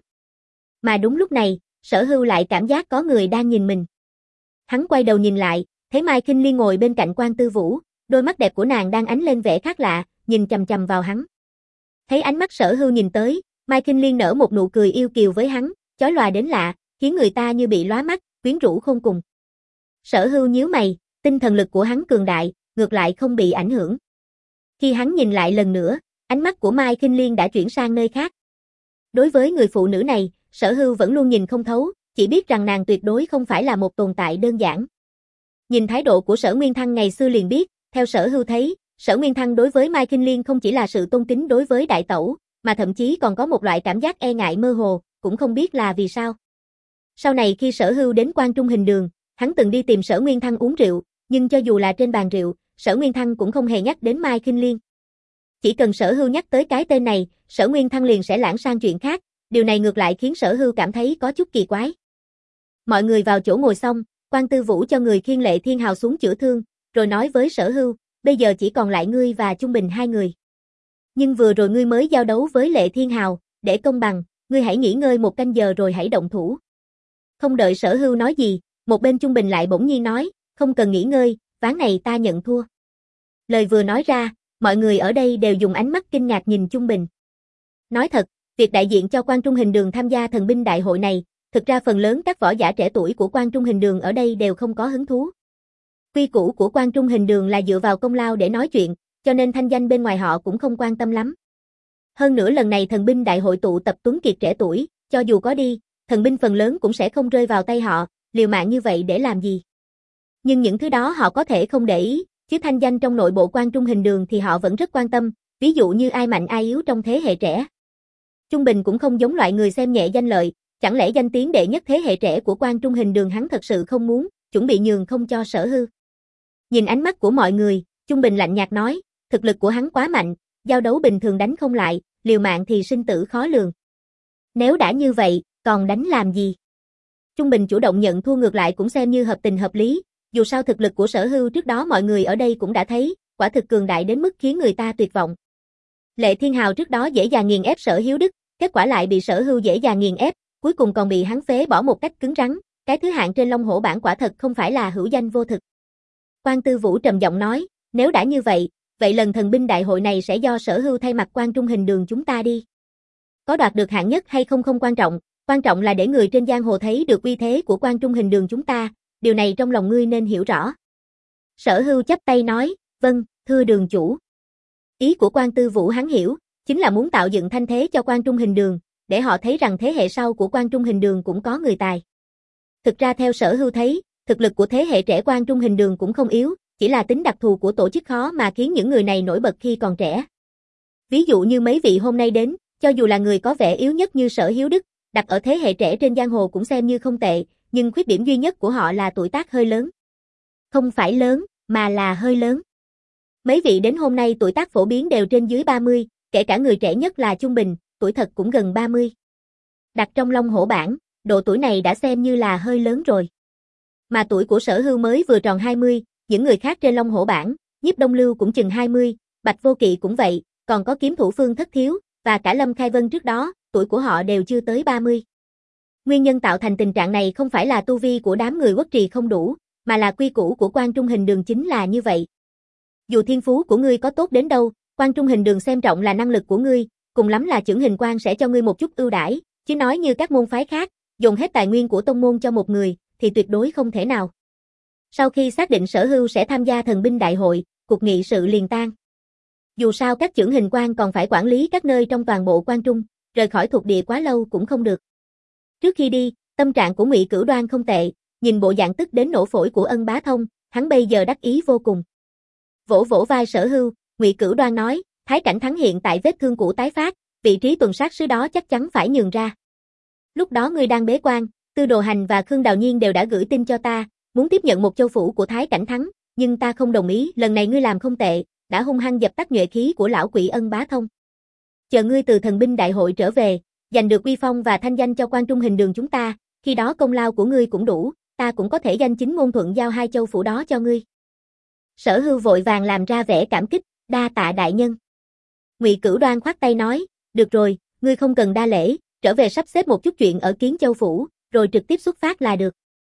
Mà đúng lúc này, Sở Hưu lại cảm giác có người đang nhìn mình. Hắn quay đầu nhìn lại, thấy Mai Khinh Liên ngồi bên cạnh Quan Tư Vũ, đôi mắt đẹp của nàng đang ánh lên vẻ khác lạ, nhìn chằm chằm vào hắn. Thấy ánh mắt Sở Hưu nhìn tới, Mai Khinh Liên nở một nụ cười yêu kiều với hắn, chói lòa đến lạ, khiến người ta như bị lóa mắt, quyến rũ khôn cùng. Sở Hưu nhíu mày, tinh thần lực của hắn cường đại, ngược lại không bị ảnh hưởng. Khi hắn nhìn lại lần nữa, ánh mắt của Mai Khinh Liên đã chuyển sang nơi khác. Đối với người phụ nữ này, Sở Hưu vẫn luôn nhìn không thấu, chỉ biết rằng nàng tuyệt đối không phải là một tồn tại đơn giản. Nhìn thái độ của Sở Nguyên Thăng ngày xưa liền biết, theo Sở Hưu thấy, Sở Nguyên Thăng đối với Mai Khinh Liên không chỉ là sự tôn kính đối với đại tẩu, mà thậm chí còn có một loại cảm giác e ngại mơ hồ, cũng không biết là vì sao. Sau này khi Sở Hưu đến Quan Trung Hình Đường, hắn từng đi tìm Sở Nguyên Thăng uống rượu, nhưng cho dù là trên bàn rượu, Sở Nguyên Thăng cũng không hề nhắc đến Mai Khinh Liên. Chỉ cần Sở Hưu nhắc tới cái tên này, Sở Nguyên Thăng liền sẽ lãng sang chuyện khác, điều này ngược lại khiến Sở Hưu cảm thấy có chút kỳ quái. Mọi người vào chỗ ngồi xong, Quan Tư Vũ cho người khiêng Lệ Thiên Hào xuống chữa thương, rồi nói với Sở Hưu, bây giờ chỉ còn lại ngươi và Trung Bình hai người. Nhưng vừa rồi ngươi mới giao đấu với Lệ Thiên Hào, để công bằng, ngươi hãy nghỉ ngơi một canh giờ rồi hãy động thủ. Không đợi Sở Hưu nói gì, một bên Trung Bình lại bỗng nhiên nói, không cần nghỉ ngơi, ván này ta nhận thua. Lời vừa nói ra, mọi người ở đây đều dùng ánh mắt kinh ngạc nhìn Trung Bình. Nói thật, việc đại diện cho Quan Trung Hình Đường tham gia thần binh đại hội này, thực ra phần lớn các võ giả trẻ tuổi của Quan Trung Hình Đường ở đây đều không có hứng thú. Quy củ của Quan Trung Hình Đường là dựa vào công lao để nói chuyện, cho nên thanh danh bên ngoài họ cũng không quan tâm lắm. Hơn nữa lần này thần binh đại hội tụ tập tuấn kiệt trẻ tuổi, cho dù có đi, thần binh phần lớn cũng sẽ không rơi vào tay họ, liều mạng như vậy để làm gì. Nhưng những thứ đó họ có thể không để ý, chứ thanh danh trong nội bộ Quan Trung Hình Đường thì họ vẫn rất quan tâm, ví dụ như ai mạnh ai yếu trong thế hệ trẻ. Trung Bình cũng không giống loại người xem nhẹ danh lợi, chẳng lẽ danh tiếng đệ nhất thế hệ trẻ của Quan Trung Hình Đường hắn thật sự không muốn, chuẩn bị nhường không cho Sở Hưu. Nhìn ánh mắt của mọi người, Trung Bình lạnh nhạt nói, thực lực của hắn quá mạnh, giao đấu bình thường đánh không lại, liều mạng thì sinh tử khó lường. Nếu đã như vậy, còn đánh làm gì? Trung Bình chủ động nhận thua ngược lại cũng xem như hợp tình hợp lý, dù sao thực lực của Sở Hưu trước đó mọi người ở đây cũng đã thấy, quả thực cường đại đến mức khiến người ta tuyệt vọng. Lệ Thiên Hào trước đó dễ dàng nghiền ép Sở Hiếu Đức, kết quả lại bị Sở Hưu dễ dàng nghiền ép, cuối cùng còn bị hắn phế bỏ một cách cứng rắn, cái thứ hạng trên Long Hổ bảng quả thật không phải là hữu danh vô thực. Quan Tư Vũ trầm giọng nói, nếu đã như vậy, vậy lần thần binh đại hội này sẽ do Sở Hưu thay mặt Quan Trung Hình Đường chúng ta đi. Có đoạt được hạng nhất hay không không quan trọng, quan trọng là để người trên giang hồ thấy được uy thế của Quan Trung Hình Đường chúng ta, điều này trong lòng ngươi nên hiểu rõ. Sở Hưu chắp tay nói, vâng, thưa đường chủ. Ý của Quan Tư Vũ hắn hiểu, chính là muốn tạo dựng thanh thế cho Quan Trung Hình Đường, để họ thấy rằng thế hệ sau của Quan Trung Hình Đường cũng có người tài. Thực ra theo Sở Hưu thấy, thực lực của thế hệ trẻ Quan Trung Hình Đường cũng không yếu, chỉ là tính đặc thù của tổ chức khó mà khiến những người này nổi bật khi còn trẻ. Ví dụ như mấy vị hôm nay đến, cho dù là người có vẻ yếu nhất như Sở Hiếu Đức, đặt ở thế hệ trẻ trên giang hồ cũng xem như không tệ, nhưng khuyết điểm duy nhất của họ là tuổi tác hơi lớn. Không phải lớn, mà là hơi lớn. Mấy vị đến hôm nay tuổi tác phổ biến đều trên dưới ba mươi, kể cả người trẻ nhất là Trung Bình, tuổi thật cũng gần ba mươi. Đặt trong Long Hổ bảng, độ tuổi này đã xem như là hơi lớn rồi. Mà tuổi của Sở Hưu mới vừa tròn hai mươi, những người khác trên Long Hổ bảng, Nhiếp Đông Lưu cũng chừng hai mươi, Bạch Vô Kỵ cũng vậy, còn có kiếm thủ Phương Thất Thiếu, và cả Lâm Khai Vân trước đó, tuổi của họ đều chưa tới ba mươi. Nguyên nhân tạo thành tình trạng này không phải là tu vi của đám người Quốc Trì không đủ, mà là quy củ của Quan Trung Hình Đường chính là như vậy. Dù thiên phú của ngươi có tốt đến đâu, Quan Trung Hình Đường xem trọng là năng lực của ngươi, cùng lắm là Chưởng Hình Quan sẽ cho ngươi một chút ưu đãi, chứ nói như các môn phái khác, dùng hết tài nguyên của tông môn cho một người, thì tuyệt đối không thể nào. Sau khi xác định Sở Hưu sẽ tham gia thần binh đại hội, cuộc nghị sự liền tan. Dù sao các Chưởng Hình Quan còn phải quản lý các nơi trong toàn bộ Quan Trung, rời khỏi thuộc địa quá lâu cũng không được. Trước khi đi, tâm trạng của Ngụy Cửu Đoan không tệ, nhìn bộ dạng tức đến nổ phổi của Ân Bá Thông, hắn bây giờ đắc ý vô cùng. Vỗ vỗ vai Sở Hưu, Ngụy Cửu Đoan nói, Thái Cảnh Thắng hiện tại vết thương cũ tái phát, vị trí tuần sát sứ đó chắc chắn phải nhường ra. Lúc đó ngươi đang bế quan, Tư Đồ Hành và Khương Đào Nhiên đều đã gửi tin cho ta, muốn tiếp nhận một châu phủ của Thái Cảnh Thắng, nhưng ta không đồng ý, lần này ngươi làm không tệ, đã hung hăng dập tắt nhuệ khí của lão quỷ Ân Bá Thông. Chờ ngươi từ thần binh đại hội trở về, giành được uy phong và thanh danh cho Quan Trung Hình Đường chúng ta, khi đó công lao của ngươi cũng đủ, ta cũng có thể danh chính ngôn thuận giao hai châu phủ đó cho ngươi. Sở Hưu vội vàng làm ra vẻ cảm kích, đa tạ đại nhân. Ngụy Cửu Đoan khoát tay nói, được rồi, ngươi không cần đa lễ, trở về sắp xếp một chút chuyện ở Kiến Châu phủ, rồi trực tiếp xuất phát là được.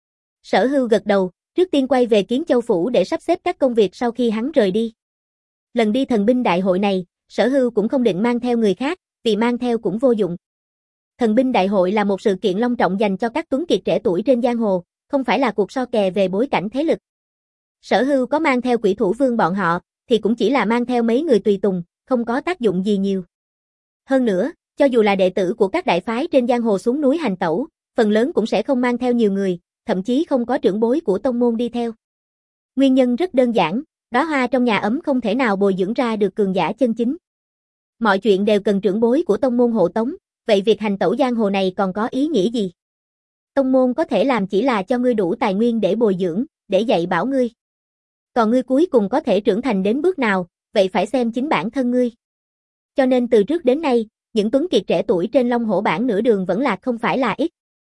Sở Hưu gật đầu, trước tiên quay về Kiến Châu phủ để sắp xếp các công việc sau khi hắn rời đi. Lần đi thần binh đại hội này, Sở Hưu cũng không định mang theo người khác, vì mang theo cũng vô dụng. Thần binh đại hội là một sự kiện long trọng dành cho các tuấn kiệt trẻ tuổi trên giang hồ, không phải là cuộc so kè về bối cảnh thế lực. Sở Hưu có mang theo Quỷ Thủ Vương bọn họ, thì cũng chỉ là mang theo mấy người tùy tùng, không có tác dụng gì nhiều. Hơn nữa, cho dù là đệ tử của các đại phái trên giang hồ xuống núi hành tẩu, phần lớn cũng sẽ không mang theo nhiều người, thậm chí không có trưởng bối của tông môn đi theo. Nguyên nhân rất đơn giản, đóa hoa trong nhà ấm không thể nào bồi dưỡng ra được cường giả chân chính. Mọi chuyện đều cần trưởng bối của tông môn hộ tống, vậy việc hành tẩu giang hồ này còn có ý nghĩa gì? Tông môn có thể làm chỉ là cho ngươi đủ tài nguyên để bồi dưỡng, để dạy bảo ngươi. Còn ngươi cuối cùng có thể trưởng thành đến bước nào, vậy phải xem chính bản thân ngươi. Cho nên từ trước đến nay, những tuấn kiệt trẻ tuổi trên Long Hổ bảng nửa đường vẫn là không phải là ít.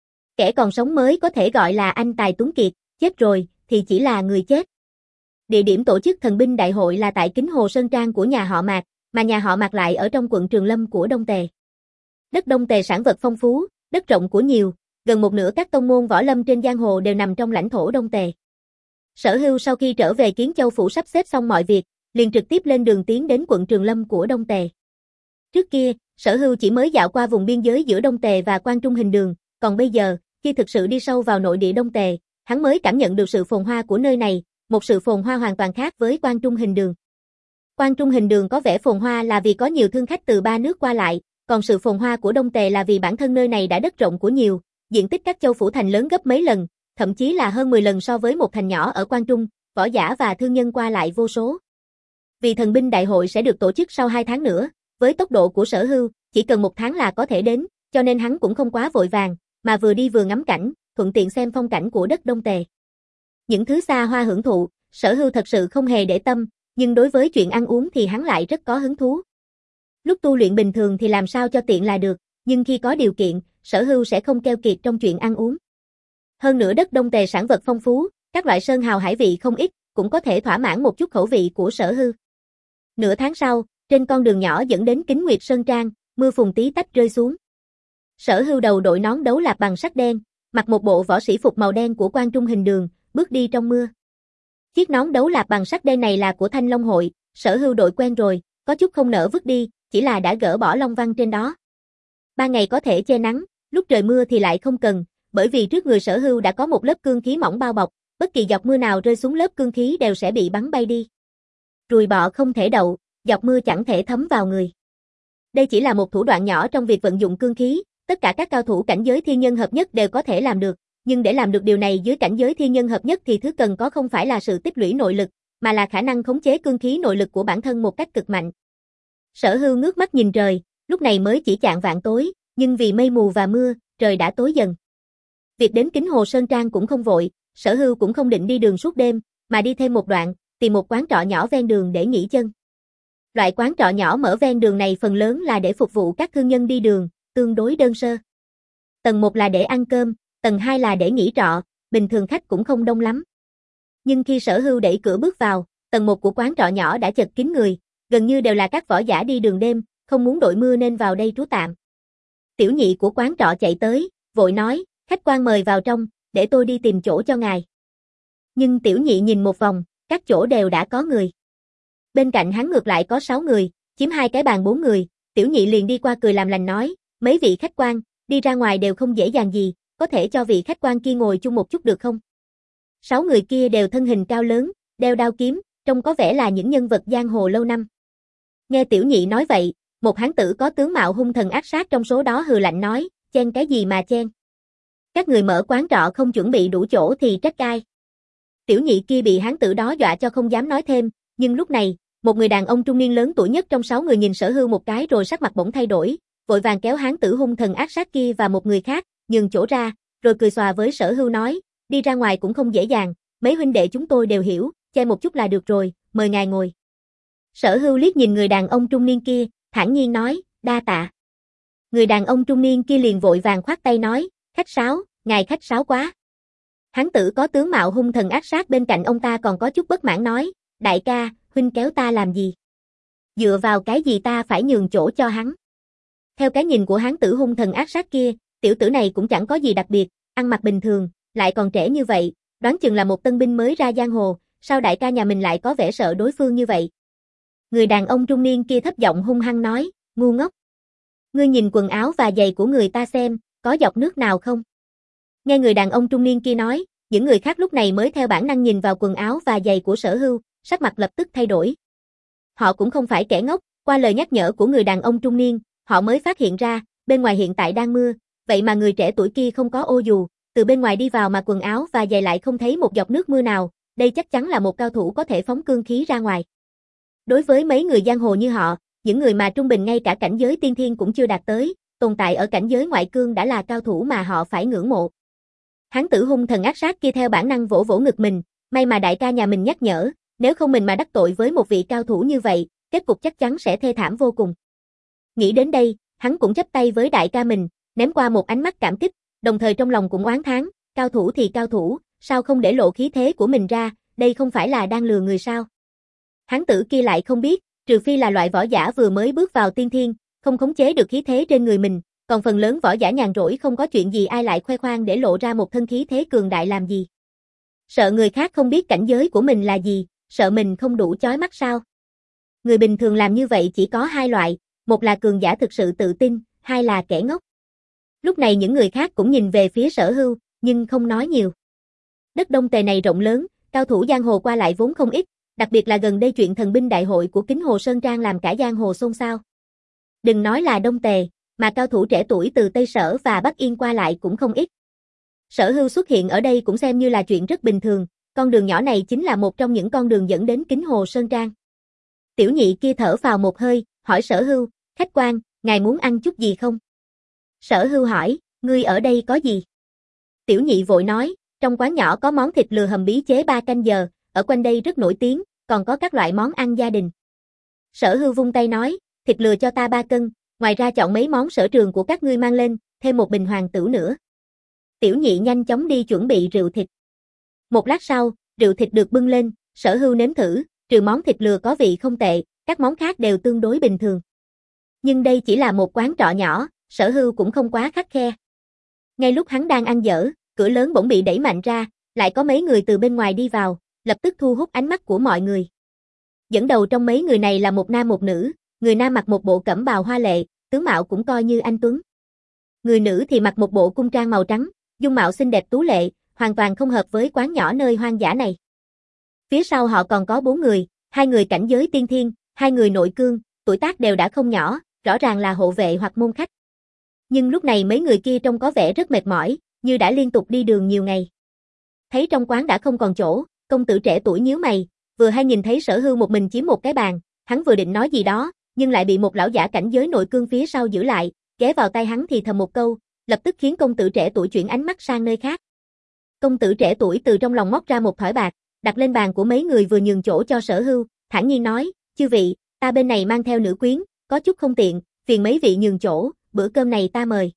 Kẻ còn sống mới có thể gọi là anh tài tuấn kiệt, chết rồi thì chỉ là người chết. Địa điểm tổ chức thần binh đại hội là tại Kính Hồ Sơn Trang của nhà họ Mạc, mà nhà họ Mạc lại ở trong quận Trường Lâm của Đông Tề. Đất Đông Tề sản vật phong phú, đất rộng của nhiều, gần một nửa các tông môn võ lâm trên giang hồ đều nằm trong lãnh thổ Đông Tề. Sở Hưu sau khi trở về Kiến Châu phủ sắp xếp xong mọi việc, liền trực tiếp lên đường tiến đến quận Trường Lâm của Đông Tề. Trước kia, Sở Hưu chỉ mới dạo qua vùng biên giới giữa Đông Tề và Quan Trung Hình Đường, còn bây giờ, khi thực sự đi sâu vào nội địa Đông Tề, hắn mới cảm nhận được sự phồn hoa của nơi này, một sự phồn hoa hoàn toàn khác với Quan Trung Hình Đường. Quan Trung Hình Đường có vẻ phồn hoa là vì có nhiều thương khách từ ba nước qua lại, còn sự phồn hoa của Đông Tề là vì bản thân nơi này đã đất rộng của nhiều, diện tích các châu phủ thành lớn gấp mấy lần, thậm chí là hơn mười lần so với một thành nhỏ ở Quan Trung, võ giả và thương nhân qua lại vô số. Vì thần binh đại hội sẽ được tổ chức sau hai tháng nữa, với tốc độ của Sở Hưu, chỉ cần một tháng là có thể đến, cho nên hắn cũng không quá vội vàng, mà vừa đi vừa ngắm cảnh, thuận tiện xem phong cảnh của đất Đông Tề. Những thứ xa hoa hưởng thụ, Sở Hưu thật sự không hề để tâm, nhưng đối với chuyện ăn uống thì hắn lại rất có hứng thú. Lúc tu luyện bình thường thì làm sao cho tiện là được, nhưng khi có điều kiện, Sở Hưu sẽ không keo kiệt trong chuyện ăn uống. Hơn nữa đất Đông Tề sản vật phong phú, các loại sơn hào hải vị không ít, cũng có thể thỏa mãn một chút khẩu vị của Sở Hưu. Nửa tháng sau, trên con đường nhỏ dẫn đến Kính Nguyệt Sơn Trang, mưa phùn tí tách rơi xuống. Sở Hưu đầu đội nón đấu lạp bằng sắt đen, mặc một bộ võ sĩ phục màu đen của Quan Trung hình đường, bước đi trong mưa. Chiếc nón đấu lạp bằng sắt đen này là của Thanh Long hội, Sở Hưu đội quen rồi, có chút không nỡ vứt đi, chỉ là đã gỡ bỏ long văn trên đó. Ban ngày có thể che nắng, lúc trời mưa thì lại không cần, bởi vì trước người Sở Hưu đã có một lớp cương khí mỏng bao bọc, bất kỳ giọt mưa nào rơi xuống lớp cương khí đều sẽ bị bắn bay đi. Ruồi bọ không thể đậu, giọt mưa chẳng thể thấm vào người. Đây chỉ là một thủ đoạn nhỏ trong việc vận dụng cương khí, tất cả các cao thủ cảnh giới thiên nhân hợp nhất đều có thể làm được, nhưng để làm được điều này dưới cảnh giới thiên nhân hợp nhất thì thứ cần có không phải là sự tích lũy nội lực, mà là khả năng khống chế cương khí nội lực của bản thân một cách cực mạnh. Sở Hưu ngước mắt nhìn trời, lúc này mới chỉ chạng vạng tối, nhưng vì mây mù và mưa, trời đã tối dần. Việc đến Kính Hồ Sơn Trang cũng không vội, Sở Hưu cũng không định đi đường suốt đêm, mà đi thêm một đoạn, tìm một quán trọ nhỏ ven đường để nghỉ chân. Loại quán trọ nhỏ mở ven đường này phần lớn là để phục vụ các thương nhân đi đường, tương đối đơn sơ. Tầng một là để ăn cơm, tầng hai là để nghỉ trọ, bình thường khách cũng không đông lắm. Nhưng khi Sở Hưu đẩy cửa bước vào, tầng một của quán trọ nhỏ đã chật kín người, gần như đều là các võ giả đi đường đêm, không muốn đội mưa nên vào đây trú tạm. Tiểu nhị của quán trọ chạy tới, vội nói, khách quan mời vào trong, để tôi đi tìm chỗ cho ngài. Nhưng tiểu nhị nhìn một vòng, các chỗ đều đã có người. Bên cạnh hắn ngược lại có sáu người, chiếm hai cái bàn bốn người, tiểu nhị liền đi qua cười làm lành nói, mấy vị khách quan, đi ra ngoài đều không dễ dàng gì, có thể cho vị khách quan kia ngồi chung một chút được không? Sáu người kia đều thân hình cao lớn, đeo đao kiếm, trông có vẻ là những nhân vật giang hồ lâu năm. Nghe tiểu nhị nói vậy, một hán tử có tướng mạo hung thần ác sát trong số đó hừ lạnh nói, chen cái gì mà chen? Các người mở quán trọ không chuẩn bị đủ chỗ thì trách ai? Tiểu nhị kia bị hán tử đó dọa cho không dám nói thêm, nhưng lúc này, một người đàn ông trung niên lớn tuổi nhất trong sáu người nhìn Sở Hưu một cái rồi sắc mặt bỗng thay đổi, vội vàng kéo hán tử hung thần ác sát kia và một người khác, nhường chỗ ra, rồi cười xòa với Sở Hưu nói, đi ra ngoài cũng không dễ dàng, mấy huynh đệ chúng tôi đều hiểu, che một chút là được rồi, mời ngài ngồi. Sở Hưu liếc nhìn người đàn ông trung niên kia, thản nhiên nói, đa tạ. Người đàn ông trung niên kia liền vội vàng khoát tay nói, khách sáo, ngài khách sáo quá. Hán tử có tướng mạo hung thần ác sát bên cạnh ông ta còn có chút bất mãn nói, đại ca, huynh kéo ta làm gì? Dựa vào cái gì ta phải nhường chỗ cho hắn? Theo cái nhìn của hán tử hung thần ác sát kia, tiểu tử này cũng chẳng có gì đặc biệt, ăn mặc bình thường, lại còn trẻ như vậy, đoán chừng là một tân binh mới ra giang hồ, sao đại ca nhà mình lại có vẻ sợ đối phương như vậy? Người đàn ông trung niên kia thấp giọng hung hăng nói, ngu ngốc. Ngươi nhìn quần áo và giày của người ta xem, có giọt nước nào không? Nghe người đàn ông trung niên kia nói, những người khác lúc này mới theo bản năng nhìn vào quần áo và giày của Sở Hưu, sắc mặt lập tức thay đổi. Họ cũng không phải kẻ ngốc, qua lời nhắc nhở của người đàn ông trung niên, họ mới phát hiện ra, bên ngoài hiện tại đang mưa, vậy mà người trẻ tuổi kia không có ô dù, từ bên ngoài đi vào mà quần áo và giày lại không thấy một giọt nước mưa nào, đây chắc chắn là một cao thủ có thể phóng cương khí ra ngoài. Đối với mấy người giang hồ như họ, những người mà trung bình ngay cả cảnh giới tiên thiên cũng chưa đạt tới, tồn tại ở cảnh giới ngoại cương đã là cao thủ mà họ phải ngưỡng mộ. Hán tử hung thần ác sát kia theo bản năng vỗ vỗ ngực mình, may mà đại ca nhà mình nhắc nhở, nếu không mình mà đắc tội với một vị cao thủ như vậy, kết cục chắc chắn sẽ thê thảm vô cùng. Nghĩ đến đây, hắn cũng chắp tay với đại ca mình, ném qua một ánh mắt cảm kích, đồng thời trong lòng cũng oán thán, cao thủ thì cao thủ, sao không để lộ khí thế của mình ra, đây không phải là đang lừa người sao? Hán tử kia lại không biết, trừ phi là loại võ giả vừa mới bước vào tiên thiên, không khống chế được khí thế trên người mình, còn phần lớn võ giả nhàn rỗi không có chuyện gì ai lại khoe khoang để lộ ra một thân khí thế cường đại làm gì. Sợ người khác không biết cảnh giới của mình là gì, sợ mình không đủ chói mắt sao? Người bình thường làm như vậy chỉ có hai loại, một là cường giả thực sự tự tin, hai là kẻ ngốc. Lúc này những người khác cũng nhìn về phía Sở Hưu, nhưng không nói nhiều. Đất Đông Tề này rộng lớn, cao thủ giang hồ qua lại vốn không ít, đặc biệt là gần đây chuyện thần binh đại hội của Kính Hồ Sơn Trang làm cả giang hồ xôn xao. Đừng nói là Đông Tề, mà cao thủ trẻ tuổi từ Tây Sở và Bắc Yên qua lại cũng không ít. Sở Hưu xuất hiện ở đây cũng xem như là chuyện rất bình thường, con đường nhỏ này chính là một trong những con đường dẫn đến Kính Hồ Sơn Trang. Tiểu nhị kia thở phào một hơi, hỏi Sở Hưu, khách quan, ngài muốn ăn chút gì không? Sở Hưu hỏi, ngươi ở đây có gì? Tiểu nhị vội nói, trong quán nhỏ có món thịt lừa hầm bí chế ba canh giờ, ở quanh đây rất nổi tiếng, còn có các loại món ăn gia đình. Sở Hưu vung tay nói, thịt lừa cho ta ba cân, ngoài ra chọn mấy món sở trường của các ngươi mang lên, thêm một bình hoàng tửu nữa. Tiểu Nhị nhanh chóng đi chuẩn bị rượu thịt. Một lát sau, rượu thịt được bưng lên, Sở Hưu nếm thử, trừ món thịt lừa có vị không tệ, các món khác đều tương đối bình thường. Nhưng đây chỉ là một quán trọ nhỏ, Sở Hưu cũng không quá khắt khe. Ngay lúc hắn đang ăn dở, cửa lớn bỗng bị đẩy mạnh ra, lại có mấy người từ bên ngoài đi vào, lập tức thu hút ánh mắt của mọi người. Dẫn đầu trong mấy người này là một nam một nữ, người nam mặc một bộ cẩm bào hoa lệ, tướng mạo cũng coi như anh tuấn. Người nữ thì mặc một bộ cung trang màu trắng, dung mạo xinh đẹp tú lệ, hoàn toàn không hợp với quán nhỏ nơi hoang dã này. Phía sau họ còn có bốn người, hai người cảnh giới tiên thiên, hai người nội cương, tuổi tác đều đã không nhỏ, rõ ràng là hộ vệ hoặc môn khách. Nhưng lúc này mấy người kia trông có vẻ rất mệt mỏi, như đã liên tục đi đường nhiều ngày. Thấy trong quán đã không còn chỗ, công tử trẻ tuổi nhíu mày, vừa hay nhìn thấy Sở Hưu một mình chiếm một cái bàn, hắn vừa định nói gì đó, nhưng lại bị một lão giả cảnh giới nội cương phía sau giữ lại, ghé vào tai hắn thì thầm một câu, lập tức khiến công tử trẻ tuổi chuyển ánh mắt sang nơi khác. Công tử trẻ tuổi từ trong lòng móc ra một thỏi bạc, đặt lên bàn của mấy người vừa nhường chỗ cho Sở Hưu, thản nhiên nói, chư vị, ta bên này mang theo nữ quyến, có chút không tiện, phiền mấy vị nhường chỗ, bữa cơm này ta mời.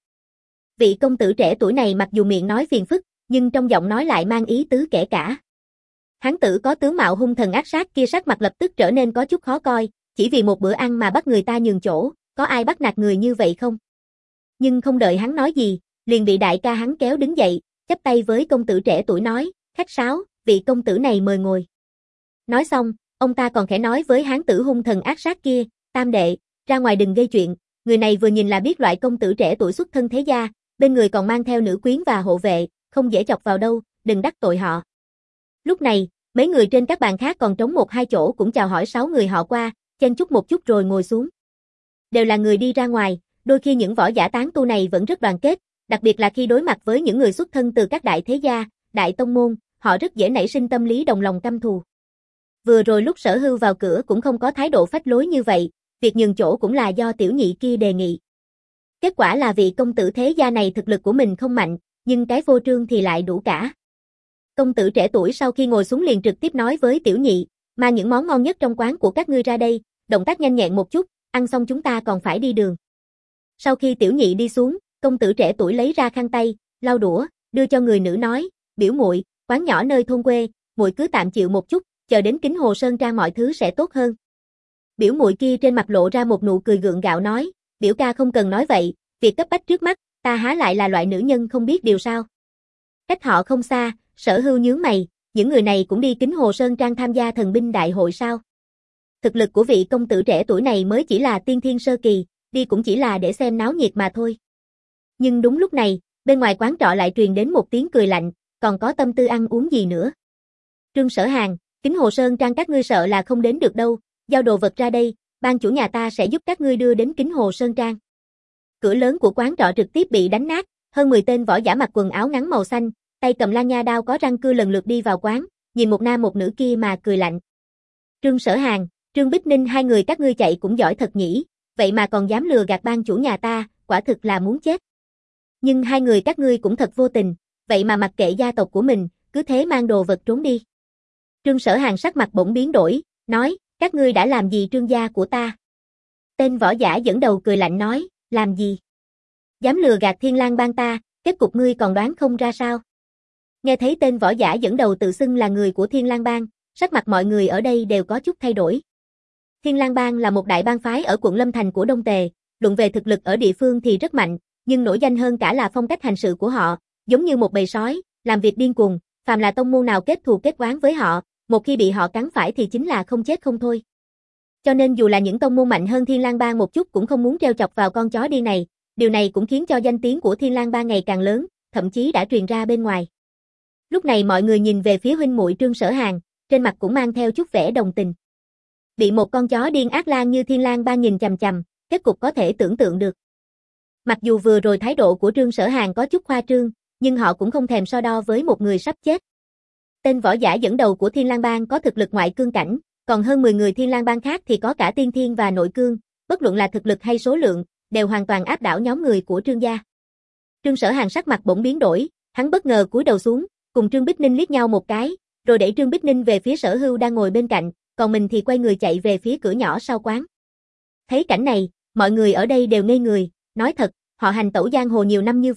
Vị công tử trẻ tuổi này mặc dù miệng nói phiền phức, nhưng trong giọng nói lại mang ý tứ kể cả. Hán tử có tướng mạo hung thần ác sát kia sắc mặt lập tức trở nên có chút khó coi, chỉ vì một bữa ăn mà bắt người ta nhường chỗ, có ai bắt nạt người như vậy không? Nhưng không đợi hắn nói gì, liền bị đại ca hắn kéo đứng dậy, chắp tay với công tử trẻ tuổi nói, khách sáo, vị công tử này mời ngồi. Nói xong, ông ta còn khẽ nói với hán tử hung thần ác sát kia, tam đệ, ra ngoài đừng gây chuyện, người này vừa nhìn là biết loại công tử trẻ tuổi xuất thân thế gia, bên người còn mang theo nữ quyến và hộ vệ, không dễ chọc vào đâu, đừng đắc tội họ. Lúc này, mấy người trên các bàn khác còn trống một hai chỗ cũng chào hỏi sáu người họ qua, chen chúc một chút rồi ngồi xuống. Đều là người đi ra ngoài, đôi khi những võ giả tán tu này vẫn rất đoàn kết, đặc biệt là khi đối mặt với những người xuất thân từ các đại thế gia, đại tông môn, họ rất dễ nảy sinh tâm lý đồng lòng căm thù. Vừa rồi lúc Sở Hưu vào cửa cũng không có thái độ phách lối như vậy, việc nhường chỗ cũng là do tiểu nhị kia đề nghị. Kết quả là vị công tử thế gia này thực lực của mình không mạnh, nhưng cái phô trương thì lại đủ cả. Công tử trẻ tuổi sau khi ngồi xuống liền trực tiếp nói với tiểu nhị, mang những món ngon nhất trong quán của các ngươi ra đây, động tác nhanh nhẹn một chút, ăn xong chúng ta còn phải đi đường. Sau khi tiểu nhị đi xuống, công tử trẻ tuổi lấy ra khăn tay, lau đũa, đưa cho người nữ nói, biểu muội, quán nhỏ nơi thôn quê, muội cứ tạm chịu một chút, chờ đến Kính Hồ Sơn Trang mọi thứ sẽ tốt hơn. Biểu muội kia trên mặt lộ ra một nụ cười gượng gạo nói, biểu ca không cần nói vậy, việc cấp bách trước mắt, ta há lại là loại nữ nhân không biết điều sao. Cách họ không xa, Sở Hưu nhướng mày, những người này cũng đi Kính Hồ Sơn Trang tham gia thần binh đại hội sao? Thực lực của vị công tử trẻ tuổi này mới chỉ là tiên thiên sơ kỳ, đi cũng chỉ là để xem náo nhiệt mà thôi. Nhưng đúng lúc này, bên ngoài quán trọ lại truyền đến một tiếng cười lạnh, còn có tâm tư ăn uống gì nữa. Trương Sở Hàng, Kính Hồ Sơn Trang các ngươi sợ là không đến được đâu, giao đồ vật ra đây, ban chủ nhà ta sẽ giúp các ngươi đưa đến Kính Hồ Sơn Trang. Cửa lớn của quán trọ trực tiếp bị đánh nát, hơn mười tên võ giả mặc quần áo ngắn màu xanh, tay cầm lan nha đao có răng cưa lần lượt đi vào quán, nhìn một nam một nữ kia mà cười lạnh. Trương Sở Hàng, Trương Bích Ninh hai người các ngươi chạy cũng giỏi thật nhỉ, vậy mà còn dám lừa gạt ban chủ nhà ta, quả thực là muốn chết. Nhưng hai người các ngươi cũng thật vô tình, vậy mà mặc kệ gia tộc của mình, cứ thế mang đồ vật trốn đi. Trương Sở Hàng sắc mặt bỗng biến đổi, nói, các ngươi đã làm gì Trương gia của ta? Tên võ giả dẫn đầu cười lạnh nói, làm gì? Dám lừa gạt Thiên Lang Bang ta, kết cục ngươi còn đoán không ra sao? Nghe thấy tên võ giả dẫn đầu tự xưng là người của Thiên Lang Bang, sắc mặt mọi người ở đây đều có chút thay đổi. Thiên Lang Bang là một đại bang phái ở quận Lâm Thành của Đông Tề, luận về thực lực ở địa phương thì rất mạnh, nhưng nổi danh hơn cả là phong cách hành sự của họ, giống như một bầy sói, làm việc điên cuồng, phàm là tông môn nào kết thù kết oán với họ, một khi bị họ cắn phải thì chính là không chết không thôi. Cho nên dù là những tông môn mạnh hơn Thiên Lang Bang một chút cũng không muốn treo chọc vào con chó điên này, điều này cũng khiến cho danh tiếng của Thiên Lang Bang ngày càng lớn, thậm chí đã truyền ra bên ngoài. Lúc này mọi người nhìn về phía huynh muội Trương Sở Hàng, trên mặt cũng mang theo chút vẻ đồng tình. Bị một con chó điên ác lang như Thiên Lang Bang nhìn chằm chằm, kết cục có thể tưởng tượng được. Mặc dù vừa rồi thái độ của Trương Sở Hàng có chút khoa trương, nhưng họ cũng không thèm so đo với một người sắp chết. Tên võ giả dẫn đầu của Thiên Lang Bang có thực lực ngoại cương cảnh, còn hơn mười người Thiên Lang Bang khác thì có cả tiên thiên và nội cương, bất luận là thực lực hay số lượng, đều hoàn toàn áp đảo nhóm người của Trương gia. Trương Sở Hàng sắc mặt bỗng biến đổi, hắn bất ngờ cúi đầu xuống, cùng Trương Bích Ninh liếc nhau một cái, rồi đẩy Trương Bích Ninh về phía Sở Hưu đang ngồi bên cạnh, còn mình thì quay người chạy về phía cửa nhỏ sau quán. Thấy cảnh này, mọi người ở đây đều ngây người, nói thật, họ hành tẩu giang hồ nhiều năm như vậy,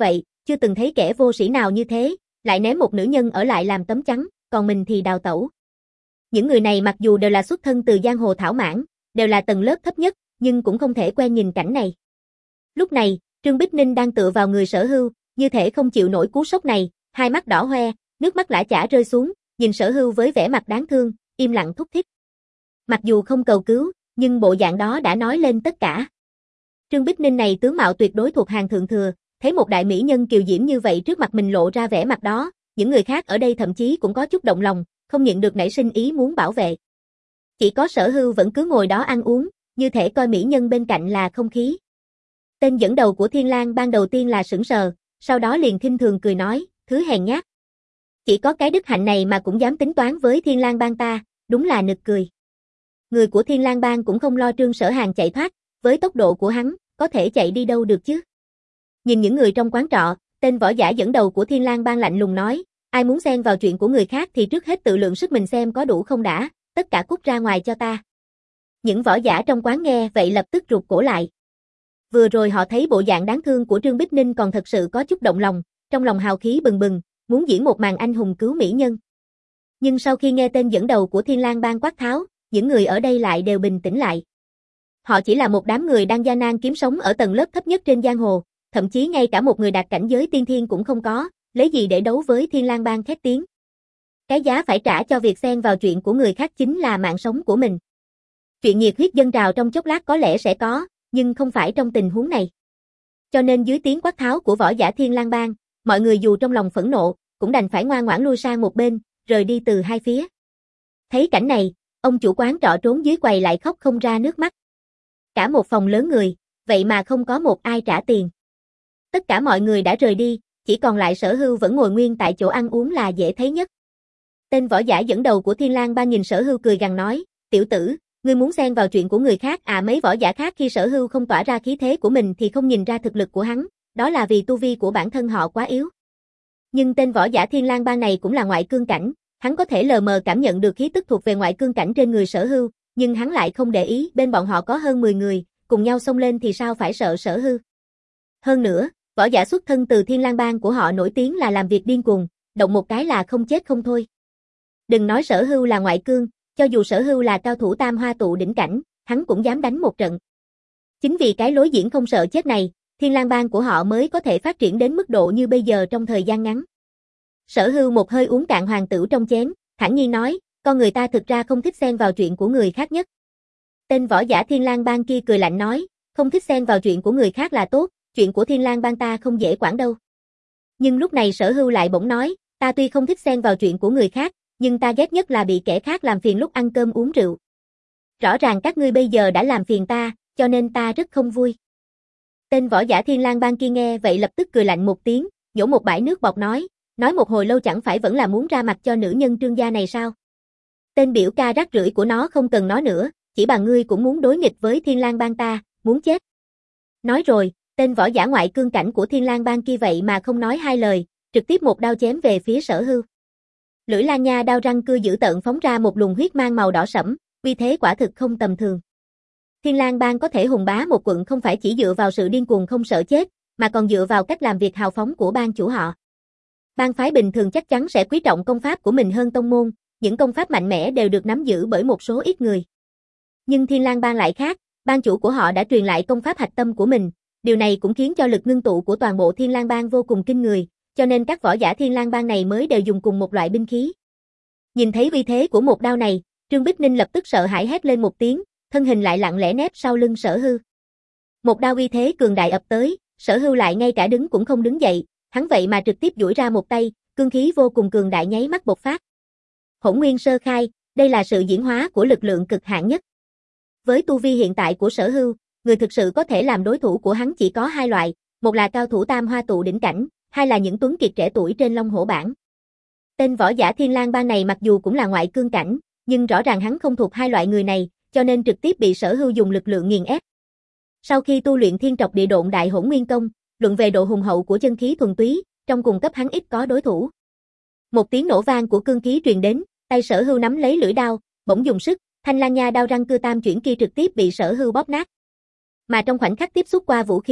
chưa từng thấy kẻ vô sĩ nào như thế, lại ném một nữ nhân ở lại làm tấm chắn, còn mình thì đào tẩu. Những người này mặc dù đều là xuất thân từ giang hồ thảo mãn, đều là tầng lớp thấp nhất, nhưng cũng không thể quen nhìn cảnh này. Lúc này, Trương Bích Ninh đang tựa vào người Sở Hưu, như thể không chịu nổi cú sốc này, hai mắt đỏ hoe, nước mắt lã chã rơi xuống, nhìn Sở Hưu với vẻ mặt đáng thương, im lặng thúc thích. Mặc dù không cầu cứu, nhưng bộ dạng đó đã nói lên tất cả. Trương Bích Ninh này tướng mạo tuyệt đối thuộc hàng thượng thừa, thấy một đại mỹ nhân kiều diễm như vậy trước mặt mình lộ ra vẻ mặt đó, những người khác ở đây thậm chí cũng có chút động lòng, không nhịn được nảy sinh ý muốn bảo vệ. Chỉ có Sở Hưu vẫn cứ ngồi đó ăn uống, như thể coi mỹ nhân bên cạnh là không khí. Tên dẫn đầu của Thiên Lang ban đầu tiên là sững sờ, sau đó liền khinh thường cười nói, thứ hèn nhát. Chỉ có cái đức hạnh này mà cũng dám tính toán với Thiên Lang bang ta, đúng là nực cười. Người của Thiên Lang bang cũng không lo Trương Sở Hàn chạy thoát, với tốc độ của hắn, có thể chạy đi đâu được chứ. Nhìn những người trong quán trọ, tên võ giả dẫn đầu của Thiên Lang bang lạnh lùng nói, ai muốn xen vào chuyện của người khác thì trước hết tự lượng sức mình xem có đủ không đã, tất cả cút ra ngoài cho ta. Những võ giả trong quán nghe vậy lập tức rụt cổ lại. Vừa rồi họ thấy bộ dạng đáng thương của Trương Bích Ninh còn thật sự có chút động lòng, trong lòng hào khí bừng bừng, muốn diễn một màn anh hùng cứu mỹ nhân. Nhưng sau khi nghe tên dẫn đầu của Thiên Lang bang quát tháo, những người ở đây lại đều bình tĩnh lại. Họ chỉ là một đám người đang gian nan kiếm sống ở tầng lớp thấp nhất trên giang hồ, thậm chí ngay cả một người đạt cảnh giới tiên thiên cũng không có, lấy gì để đấu với Thiên Lang bang khét tiếng. Cái giá phải trả cho việc xen vào chuyện của người khác chính là mạng sống của mình. Chuyện nhiệt huyết dâng trào trong chốc lát có lẽ sẽ có, nhưng không phải trong tình huống này. Cho nên dưới tiếng quát tháo của võ giả Thiên Lang bang, mọi người dù trong lòng phẫn nộ, cũng đành phải ngoan ngoãn lui sang một bên, rời đi từ hai phía. Thấy cảnh này, ông chủ quán trọ trốn dưới quầy lại khóc không ra nước mắt. Cả một phòng lớn người, vậy mà không có một ai trả tiền. Tất cả mọi người đã rời đi, chỉ còn lại Sở Hưu vẫn ngồi nguyên tại chỗ ăn uống là dễ thấy nhất. Tên võ giả dẫn đầu của Thiên Lang bang nhìn Sở Hưu cười gằn nói, tiểu tử, ngươi muốn xen vào chuyện của người khác à? Mấy võ giả khác khi Sở Hưu không tỏa ra khí thế của mình thì không nhìn ra thực lực của hắn, đó là vì tu vi của bản thân họ quá yếu. Nhưng tên võ giả Thiên Lang bang này cũng là ngoại cương cảnh, hắn có thể lờ mờ cảm nhận được khí tức thuộc về ngoại cương cảnh trên người Sở Hưu, nhưng hắn lại không để ý, bên bọn họ có hơn mười người, cùng nhau xông lên thì sao phải sợ Sở Hưu. Hơn nữa, võ giả xuất thân từ Thiên Lang bang của họ nổi tiếng là làm việc điên cuồng, động một cái là không chết không thôi. Đừng nói Sở Hưu là ngoại cương, cho dù Sở Hưu là cao thủ tam hoa tụ đỉnh cảnh, hắn cũng dám đánh một trận. Chính vì cái lối diễn không sợ chết này, Thiên Lang bang của họ mới có thể phát triển đến mức độ như bây giờ trong thời gian ngắn. Sở Hưu một hơi uống cạn hoàng tửu trong chén, thản nhiên nói, con người ta thực ra không thích xen vào chuyện của người khác nhất. Tên võ giả Thiên Lang bang kia cười lạnh nói, không thích xen vào chuyện của người khác là tốt, chuyện của Thiên Lang bang ta không dễ quản đâu. Nhưng lúc này Sở Hưu lại bỗng nói, ta tuy không thích xen vào chuyện của người khác, nhưng ta ghét nhất là bị kẻ khác làm phiền lúc ăn cơm uống rượu. Rõ ràng các ngươi bây giờ đã làm phiền ta, cho nên ta rất không vui. Tên võ giả Thiên Lang bang kia nghe vậy lập tức cười lạnh một tiếng, nhổ một bãi nước bọt nói, nói một hồi lâu chẳng phải vẫn là muốn ra mặt cho nữ nhân Trương gia này sao? Tên biểu ca rác rưởi của nó không cần nó nữa, chỉ bằng ngươi cũng muốn đối nghịch với Thiên Lang bang ta, muốn chết. Nói rồi, tên võ giả ngoại cương cảnh của Thiên Lang bang kia vậy mà không nói hai lời, trực tiếp một đao chém về phía Sở Hưu. Lưỡi Lan Nha đao răng cưa dữ tợn phóng ra một luồng huyết mang màu đỏ sẫm, uy thế quả thực không tầm thường. Thiên Lang bang có thể hùng bá một quận không phải chỉ dựa vào sự điên cuồng không sợ chết, mà còn dựa vào cách làm việc hào phóng của bang chủ họ. Bang phái bình thường chắc chắn sẽ quý trọng công pháp của mình hơn tông môn, những công pháp mạnh mẽ đều được nắm giữ bởi một số ít người. Nhưng Thiên Lang bang lại khác, bang chủ của họ đã truyền lại công pháp hạch tâm của mình, điều này cũng khiến cho lực ngưng tụ của toàn bộ Thiên Lang bang vô cùng kinh người, cho nên các võ giả Thiên Lang bang này mới đều dùng cùng một loại binh khí. Nhìn thấy uy thế của một đao này, Trương Bích Ninh lập tức sợ hãi hét lên một tiếng, thân hình lại lặng lẽ nép sau lưng Sở Hưu. Một đao uy thế cường đại ập tới, Sở Hưu lại ngay cả đứng cũng không đứng dậy, hắn vậy mà trực tiếp duỗi ra một tay, cương khí vô cùng cường đại nháy mắt bộc phát. Hỗn Nguyên sơ khai, đây là sự diễn hóa của lực lượng cực hạn nhất. Với tu vi hiện tại của Sở Hưu, người thực sự có thể làm đối thủ của hắn chỉ có hai loại, một là cao thủ tam hoa tụ đỉnh cảnh, hai là những tuấn kiệt trẻ tuổi trên Long Hổ bảng. Tên võ giả Thiên Lang bang này mặc dù cũng là ngoại cương cảnh, nhưng rõ ràng hắn không thuộc hai loại người này, cho nên trực tiếp bị Sở Hưu dùng lực lượng nghiền ép. Sau khi tu luyện Thiên Trọc Địa Độn Đại Hỗn Nguyên Công, luận về độ hùng hậu của chân khí thuần túy, trong cùng cấp hắn ít có đối thủ. Một tiếng nổ vang của cương khí truyền đến, tay Sở Hưu nắm lấy lưỡi đao, bỗng dùng sức, thanh Lan Nha đao răng cưa tam chuyển kia trực tiếp bị Sở Hưu bóp nát. Mà trong khoảnh khắc tiếp xúc qua vũ khí,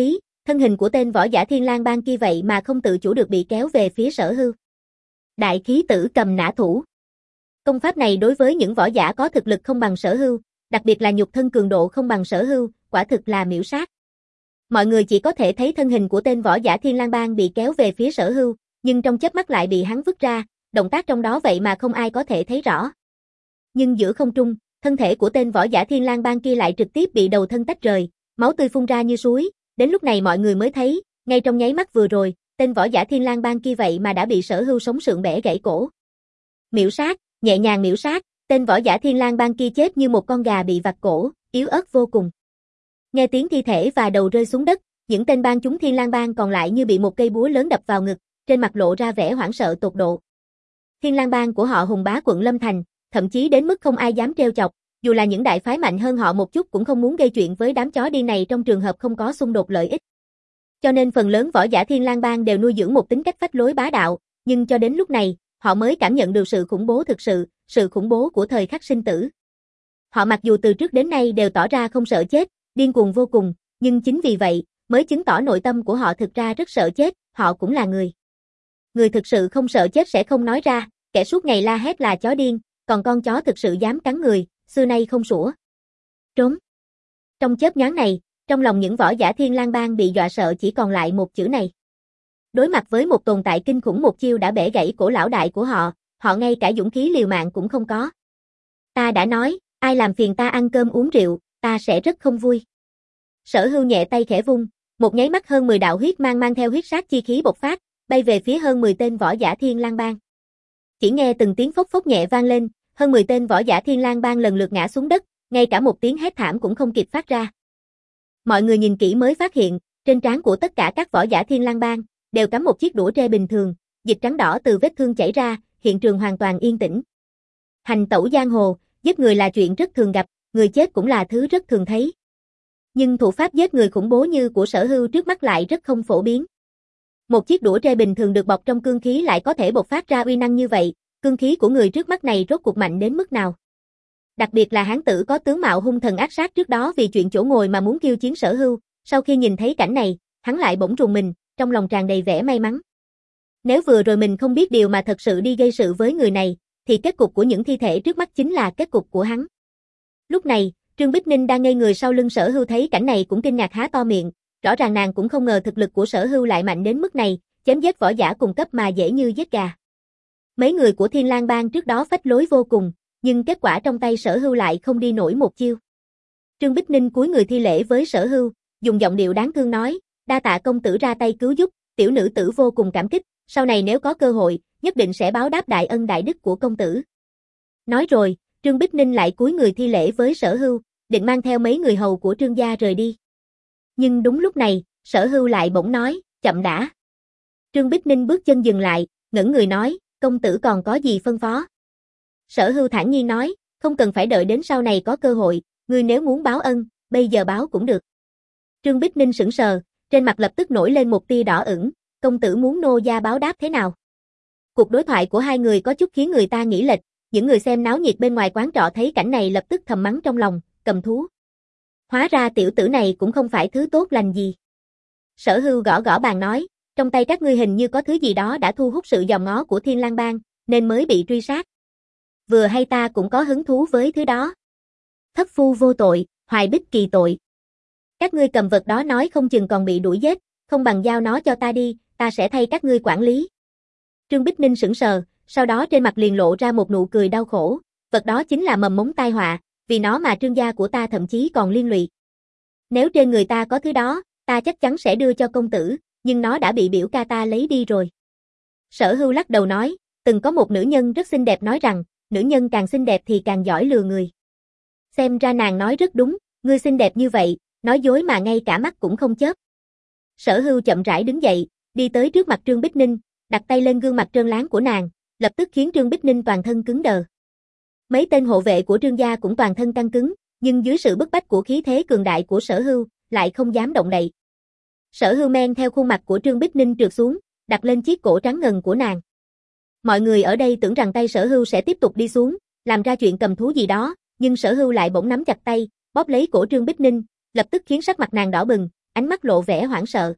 thân hình của tên võ giả Thiên Lang Bang kia vậy mà không tự chủ được bị kéo về phía Sở Hưu. Đại khí tử cầm nã thủ. Công pháp này đối với những võ giả có thực lực không bằng Sở Hưu, đặc biệt là nhục thân cường độ không bằng Sở Hưu, quả thực là miểu sát. Mọi người chỉ có thể thấy thân hình của tên võ giả Thiên Lang Bang bị kéo về phía Sở Hưu, nhưng trong chớp mắt lại bị hắn vứt ra, động tác trong đó vậy mà không ai có thể thấy rõ. Nhưng giữa không trung, thân thể của tên võ giả Thiên Lang Bang kia lại trực tiếp bị đầu thân tách rời, máu tươi phun ra như suối, đến lúc này mọi người mới thấy, ngay trong nháy mắt vừa rồi, tên võ giả Thiên Lang Bang kia vậy mà đã bị Sở Hưu sống sượng bẻ gãy cổ. Miểu sát, nhẹ nhàng miểu sát, tên võ giả Thiên Lang Bang kia chết như một con gà bị vặt cổ, yếu ớt vô cùng. Nghe tiếng thi thể và đầu rơi xuống đất, những tên bang chúng Thiên Lang Bang còn lại như bị một cây búa lớn đập vào ngực, trên mặt lộ ra vẻ hoảng sợ tột độ. Thiên Lang Bang của họ hùng bá quận Lâm Thành, thậm chí đến mức không ai dám trêu chọc, dù là những đại phái mạnh hơn họ một chút cũng không muốn gây chuyện với đám chó điên này trong trường hợp không có xung đột lợi ích. Cho nên phần lớn võ giả Thiên Lang Bang đều nuôi dưỡng một tính cách phách lối bá đạo, nhưng cho đến lúc này, họ mới cảm nhận được sự khủng bố thực sự, sự khủng bố của thời khắc sinh tử. Họ mặc dù từ trước đến nay đều tỏ ra không sợ chết, điên cuồng vô cùng, nhưng chính vì vậy, mới chứng tỏ nội tâm của họ thực ra rất sợ chết, họ cũng là người. Người thực sự không sợ chết sẽ không nói ra, kẻ suốt ngày la hét là chó điên, còn con chó thực sự dám cắn người, xưa nay không sủa. Trốn. Trong chớp nhoáng này, trong lòng những võ giả Thiên Lang Bang bị dọa sợ chỉ còn lại một chữ này. Đối mặt với một tồn tại kinh khủng một chiêu đã bẻ gãy cổ lão đại của họ, họ ngay cả dũng khí liều mạng cũng không có. Ta đã nói, ai làm phiền ta ăn cơm uống rượu, ta sẽ rất không vui. Sở Hưu nhẹ tay khẽ vung, một nháy mắt hơn mười đạo huyết mang mang theo huyết sát chi khí bộc phát, bay về phía hơn mười tên võ giả Thiên Lang Bang. Chỉ nghe từng tiếng phốc phốc nhẹ vang lên, hơn mười tên võ giả Thiên Lang Bang lần lượt ngã xuống đất, ngay cả một tiếng hét thảm cũng không kịp phát ra. Mọi người nhìn kỹ mới phát hiện, trên trán của tất cả các võ giả Thiên Lang Bang đều cắm một chiếc đũa tre bình thường, dịch trắng đỏ từ vết thương chảy ra, hiện trường hoàn toàn yên tĩnh. Hành tẩu giang hồ, giết người là chuyện rất thường gặp, người chết cũng là thứ rất thường thấy. Nhưng thủ pháp giết người khủng bố như của Sở Hưu trước mắt lại rất không phổ biến. Một chiếc đũa tre bình thường được bọc trong cương khí lại có thể bộc phát ra uy năng như vậy, cương khí của người trước mắt này rốt cuộc mạnh đến mức nào. Đặc biệt là hán tử có tướng mạo hung thần ác sát trước đó vì chuyện chỗ ngồi mà muốn khiêu chiến Sở Hưu, sau khi nhìn thấy cảnh này, hắn lại bỗng rùng mình, trong lòng tràn đầy vẻ may mắn. Nếu vừa rồi mình không biết điều mà thật sự đi gây sự với người này, thì kết cục của những thi thể trước mắt chính là kết cục của hắn. Lúc này, Trương Bích Ninh đang ngây người sau lưng Sở Hưu thấy cảnh này cũng kinh ngạc há to miệng, rõ ràng nàng cũng không ngờ thực lực của Sở Hưu lại mạnh đến mức này, chém giết võ giả cùng cấp mà dễ như giết gà. Mấy người của Thiên Lang Bang trước đó phách lối vô cùng, nhưng kết quả trong tay Sở Hưu lại không đi nổi một chiêu. Trương Bích Ninh cúi người thi lễ với Sở Hưu, dùng giọng điệu đáng thương nói, đa tạ công tử ra tay cứu giúp, tiểu nữ tử vô cùng cảm kích, sau này nếu có cơ hội, nhất định sẽ báo đáp đại ân đại đức của công tử. Nói rồi, Trương Bích Ninh lại cúi người thi lễ với Sở Hưu, định mang theo mấy người hầu của Trương gia rời đi. Nhưng đúng lúc này, Sở Hưu lại bỗng nói, chậm đã. Trương Bích Ninh bước chân dừng lại, ngẩng người nói, công tử còn có gì phân phó? Sở Hưu thản nhiên nói, không cần phải đợi đến sau này có cơ hội, ngươi nếu muốn báo ân, bây giờ báo cũng được. Trương Bích Ninh sững sờ, trên mặt lập tức nổi lên một tia đỏ ửng, công tử muốn nô gia báo đáp thế nào? Cuộc đối thoại của hai người có chút khiến người ta nghĩ lệch, những người xem náo nhiệt bên ngoài quán trọ thấy cảnh này lập tức thầm mắng trong lòng, cầm thú. Hóa ra tiểu tử này cũng không phải thứ tốt lành gì. Sở Hưu gõ gõ bàn nói, trong tay các ngươi hình như có thứ gì đó đã thu hút sự dòm ngó của Thiên Lang Bang, nên mới bị truy sát. Vừa hay ta cũng có hứng thú với thứ đó. Thất phu vô tội, hoài bích kỳ tội. Các ngươi cầm vật đó nói không chừng còn bị đuổi giết, không bằng giao nó cho ta đi, ta sẽ thay các ngươi quản lý. Trương Bích Ninh sững sờ, sau đó trên mặt liền lộ ra một nụ cười đau khổ, vật đó chính là mầm mống tai họa, vì nó mà Trương gia của ta thậm chí còn liên lụy. Nếu trên người ta có thứ đó, ta chắc chắn sẽ đưa cho công tử, nhưng nó đã bị biểu ca ta lấy đi rồi. Sở Hưu lắc đầu nói, từng có một nữ nhân rất xinh đẹp nói rằng, nữ nhân càng xinh đẹp thì càng giỏi lừa người. Xem ra nàng nói rất đúng, ngươi xinh đẹp như vậy, nói dối mà ngay cả mắt cũng không chớp. Sở Hưu chậm rãi đứng dậy, đi tới trước mặt Trương Bích Ninh, đặt tay lên gương mặt trơn láng của nàng, lập tức khiến Trương Bích Ninh toàn thân cứng đờ. Mấy tên hộ vệ của Trương gia cũng toàn thân căng cứng, nhưng dưới sự bức bách của khí thế cường đại của Sở Hưu, lại không dám động đậy. Sở Hưu men theo khuôn mặt của Trương Bích Ninh trượt xuống, đặt lên chiếc cổ trắng ngần của nàng. Mọi người ở đây tưởng rằng tay Sở Hưu sẽ tiếp tục đi xuống, làm ra chuyện cầm thú gì đó, nhưng Sở Hưu lại bỗng nắm chặt tay, bóp lấy cổ Trương Bích Ninh, lập tức khiến sắc mặt nàng đỏ bừng, ánh mắt lộ vẻ hoảng sợ.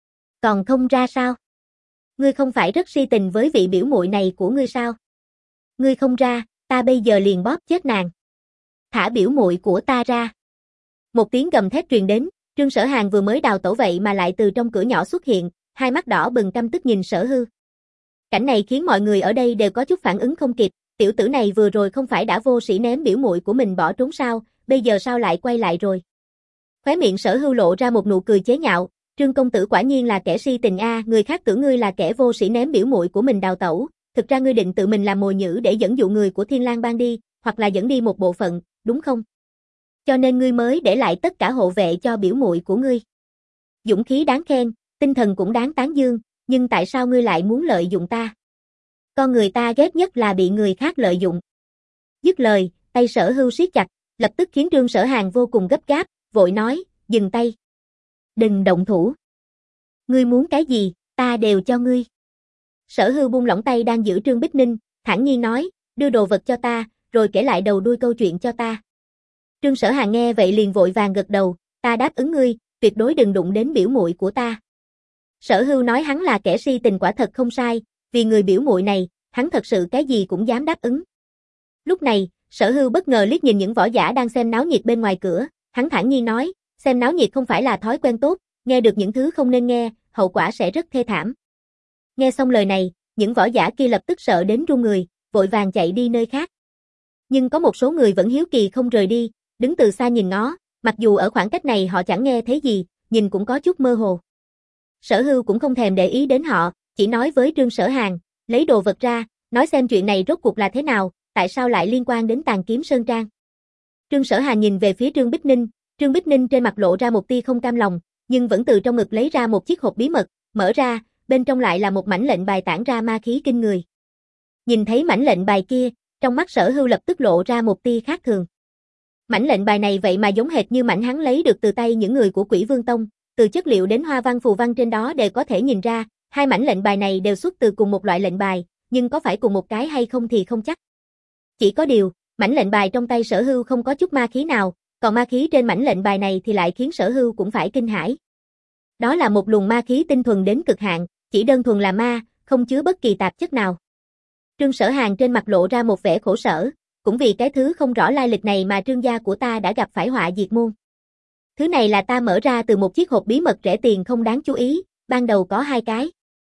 Còn không ra sao? Ngươi không phải rất si tình với vị biểu muội này của ngươi sao? Ngươi không ra, ta bây giờ liền bóp chết nàng. Thả biểu muội của ta ra. Một tiếng gầm thét truyền đến, Trương Sở Hàn vừa mới đào tẩu vậy mà lại từ trong cửa nhỏ xuất hiện, hai mắt đỏ bừng căm tức nhìn Sở Hư. Cảnh này khiến mọi người ở đây đều có chút phản ứng không kịp, tiểu tử này vừa rồi không phải đã vô sĩ ném biểu muội của mình bỏ trốn sao, bây giờ sao lại quay lại rồi? Khóe miệng Sở Hư lộ ra một nụ cười chế nhạo, Trương công tử quả nhiên là kẻ si tình a, người khác tưởng ngươi là kẻ vô sĩ ném biểu muội của mình đào tẩu, thực ra ngươi định tự mình làm mồi nhử để dẫn dụ người của Thiên Lang Bang đi, hoặc là dẫn đi một bộ phận, đúng không? Cho nên ngươi mới để lại tất cả hộ vệ cho biểu muội của ngươi. Dũng khí đáng khen, tinh thần cũng đáng tán dương, nhưng tại sao ngươi lại muốn lợi dụng ta? Con người ta ghét nhất là bị người khác lợi dụng. Dứt lời, tay Sở Hưu siết chặt, lập tức khiến Trương Sở Hàn vô cùng gấp gáp, vội nói, dừng tay. Đừng động thủ. Ngươi muốn cái gì, ta đều cho ngươi. Sở Hưu buông lỏng tay đang giữ Trương Bích Ninh, thản nhiên nói, đưa đồ vật cho ta, rồi kể lại đầu đuôi câu chuyện cho ta. Trương Sở Hàn nghe vậy liền vội vàng gật đầu, ta đáp ứng ngươi, tuyệt đối đừng đụng đến biểu muội của ta. Sở Hưu nói hắn là kẻ si tình quả thật không sai, vì người biểu muội này, hắn thật sự cái gì cũng dám đáp ứng. Lúc này, Sở Hưu bất ngờ liếc nhìn những võ giả đang xem náo nhiệt bên ngoài cửa, hắn thản nhiên nói, xem náo nhiệt không phải là thói quen tốt, nghe được những thứ không nên nghe, hậu quả sẽ rất thê thảm. Nghe xong lời này, những võ giả kia lập tức sợ đến run người, vội vàng chạy đi nơi khác. Nhưng có một số người vẫn hiếu kỳ không rời đi, đứng từ xa nhìn ngó, mặc dù ở khoảng cách này họ chẳng nghe thấy gì, nhìn cũng có chút mơ hồ. Sở Hưu cũng không thèm để ý đến họ, chỉ nói với Trương Sở Hàn, lấy đồ vật ra, nói xem chuyện này rốt cuộc là thế nào, tại sao lại liên quan đến Tàn Kiếm Sơn Trang. Trương Sở Hàn nhìn về phía Trương Bích Ninh, Trương Bích Ninh trên mặt lộ ra một tia không cam lòng, nhưng vẫn từ trong ngực lấy ra một chiếc hộp bí mật, mở ra, bên trong lại là một mảnh lệnh bài tản ra ma khí kinh người. Nhìn thấy mảnh lệnh bài kia, trong mắt Sở Hưu lập tức lộ ra một tia khác thường. Mảnh lệnh bài này vậy mà giống hệt như mảnh hắn lấy được từ tay những người của Quỷ Vương Tông, từ chất liệu đến hoa văn phù văn trên đó đều có thể nhìn ra, hai mảnh lệnh bài này đều xuất từ cùng một loại lệnh bài, nhưng có phải cùng một cái hay không thì không chắc. Chỉ có điều, mảnh lệnh bài trong tay Sở Hưu không có chút ma khí nào, còn ma khí trên mảnh lệnh bài này thì lại khiến Sở Hưu cũng phải kinh hãi. Đó là một luồng ma khí tinh thuần đến cực hạn, chỉ đơn thuần là ma, không chứa bất kỳ tạp chất nào. Trương Sở Hàn trên mặt lộ ra một vẻ khổ sở, cũng vì cái thứ không rõ lai lịch này mà Trương gia của ta đã gặp phải họa diệt môn. Thứ này là ta mở ra từ một chiếc hộp bí mật rẻ tiền không đáng chú ý, ban đầu có hai cái.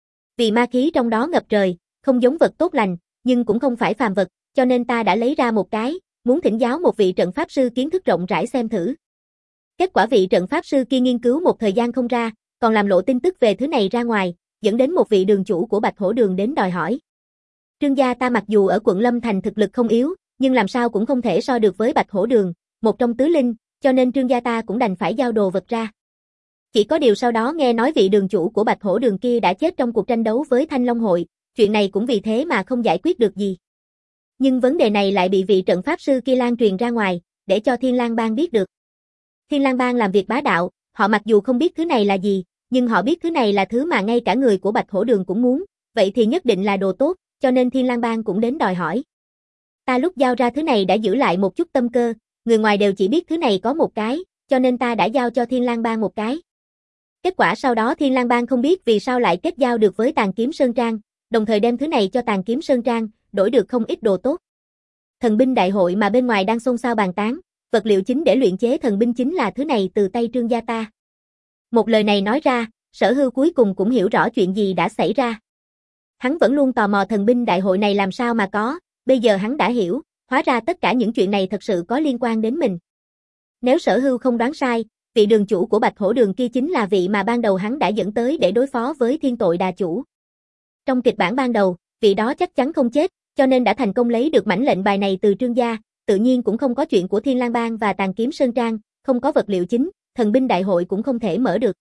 Vì ma khí trong đó ngập trời, không giống vật tốt lành, nhưng cũng không phải phàm vật, cho nên ta đã lấy ra một cái, muốn thỉnh giáo một vị trận pháp sư kiến thức rộng rãi xem thử. Kết quả vị trận pháp sư kia nghiên cứu một thời gian không ra, còn làm lộ tin tức về thứ này ra ngoài, dẫn đến một vị đường chủ của Bạch Hổ Đường đến đòi hỏi. Trương gia ta mặc dù ở quận Lâm Thành thực lực không yếu, nhưng làm sao cũng không thể so được với Bạch Hổ Đường, một trong tứ linh, cho nên Trương gia ta cũng đành phải giao đồ vật ra. Chỉ có điều sau đó nghe nói vị đường chủ của Bạch Hổ Đường kia đã chết trong cuộc tranh đấu với Thanh Long Hội, chuyện này cũng vì thế mà không giải quyết được gì. Nhưng vấn đề này lại bị vị trận pháp sư kia lan truyền ra ngoài, để cho Thiên Lang Bang biết được. Thiên Lang Bang làm việc bá đạo, họ mặc dù không biết thứ này là gì, nhưng họ biết thứ này là thứ mà ngay cả người của Bạch Hổ Đường cũng muốn, vậy thì nhất định là đồ tốt, cho nên Thiên Lang Bang cũng đến đòi hỏi. Ta lúc giao ra thứ này đã giữ lại một chút tâm cơ, người ngoài đều chỉ biết thứ này có một cái, cho nên ta đã giao cho Thiên Lang Bang một cái. Kết quả sau đó Thiên Lang Bang không biết vì sao lại kết giao được với Tàn Kiếm Sơn Trang, đồng thời đem thứ này cho Tàn Kiếm Sơn Trang, đổi được không ít đồ tốt. Thần binh đại hội mà bên ngoài đang xôn xao bàn tán, vật liệu chính để luyện chế thần binh chính là thứ này từ tay Trương gia ta. Một lời này nói ra, Sở Hưu cuối cùng cũng hiểu rõ chuyện gì đã xảy ra. Hắn vẫn luôn tò mò thần binh đại hội này làm sao mà có, bây giờ hắn đã hiểu, hóa ra tất cả những chuyện này thật sự có liên quan đến mình. Nếu Sở Hưu không đoán sai, vị đường chủ của Bạch Hổ Đường kia chính là vị mà ban đầu hắn đã dẫn tới để đối phó với Thiên Tội Đà chủ. Trong kịch bản ban đầu, vị đó chắc chắn không chết, cho nên đã thành công lấy được mảnh lệnh bài này từ Trương gia, tự nhiên cũng không có chuyện của Thiên Lang Bang và Tàn Kiếm Sơn Trang, không có vật liệu chính, thần binh đại hội cũng không thể mở được.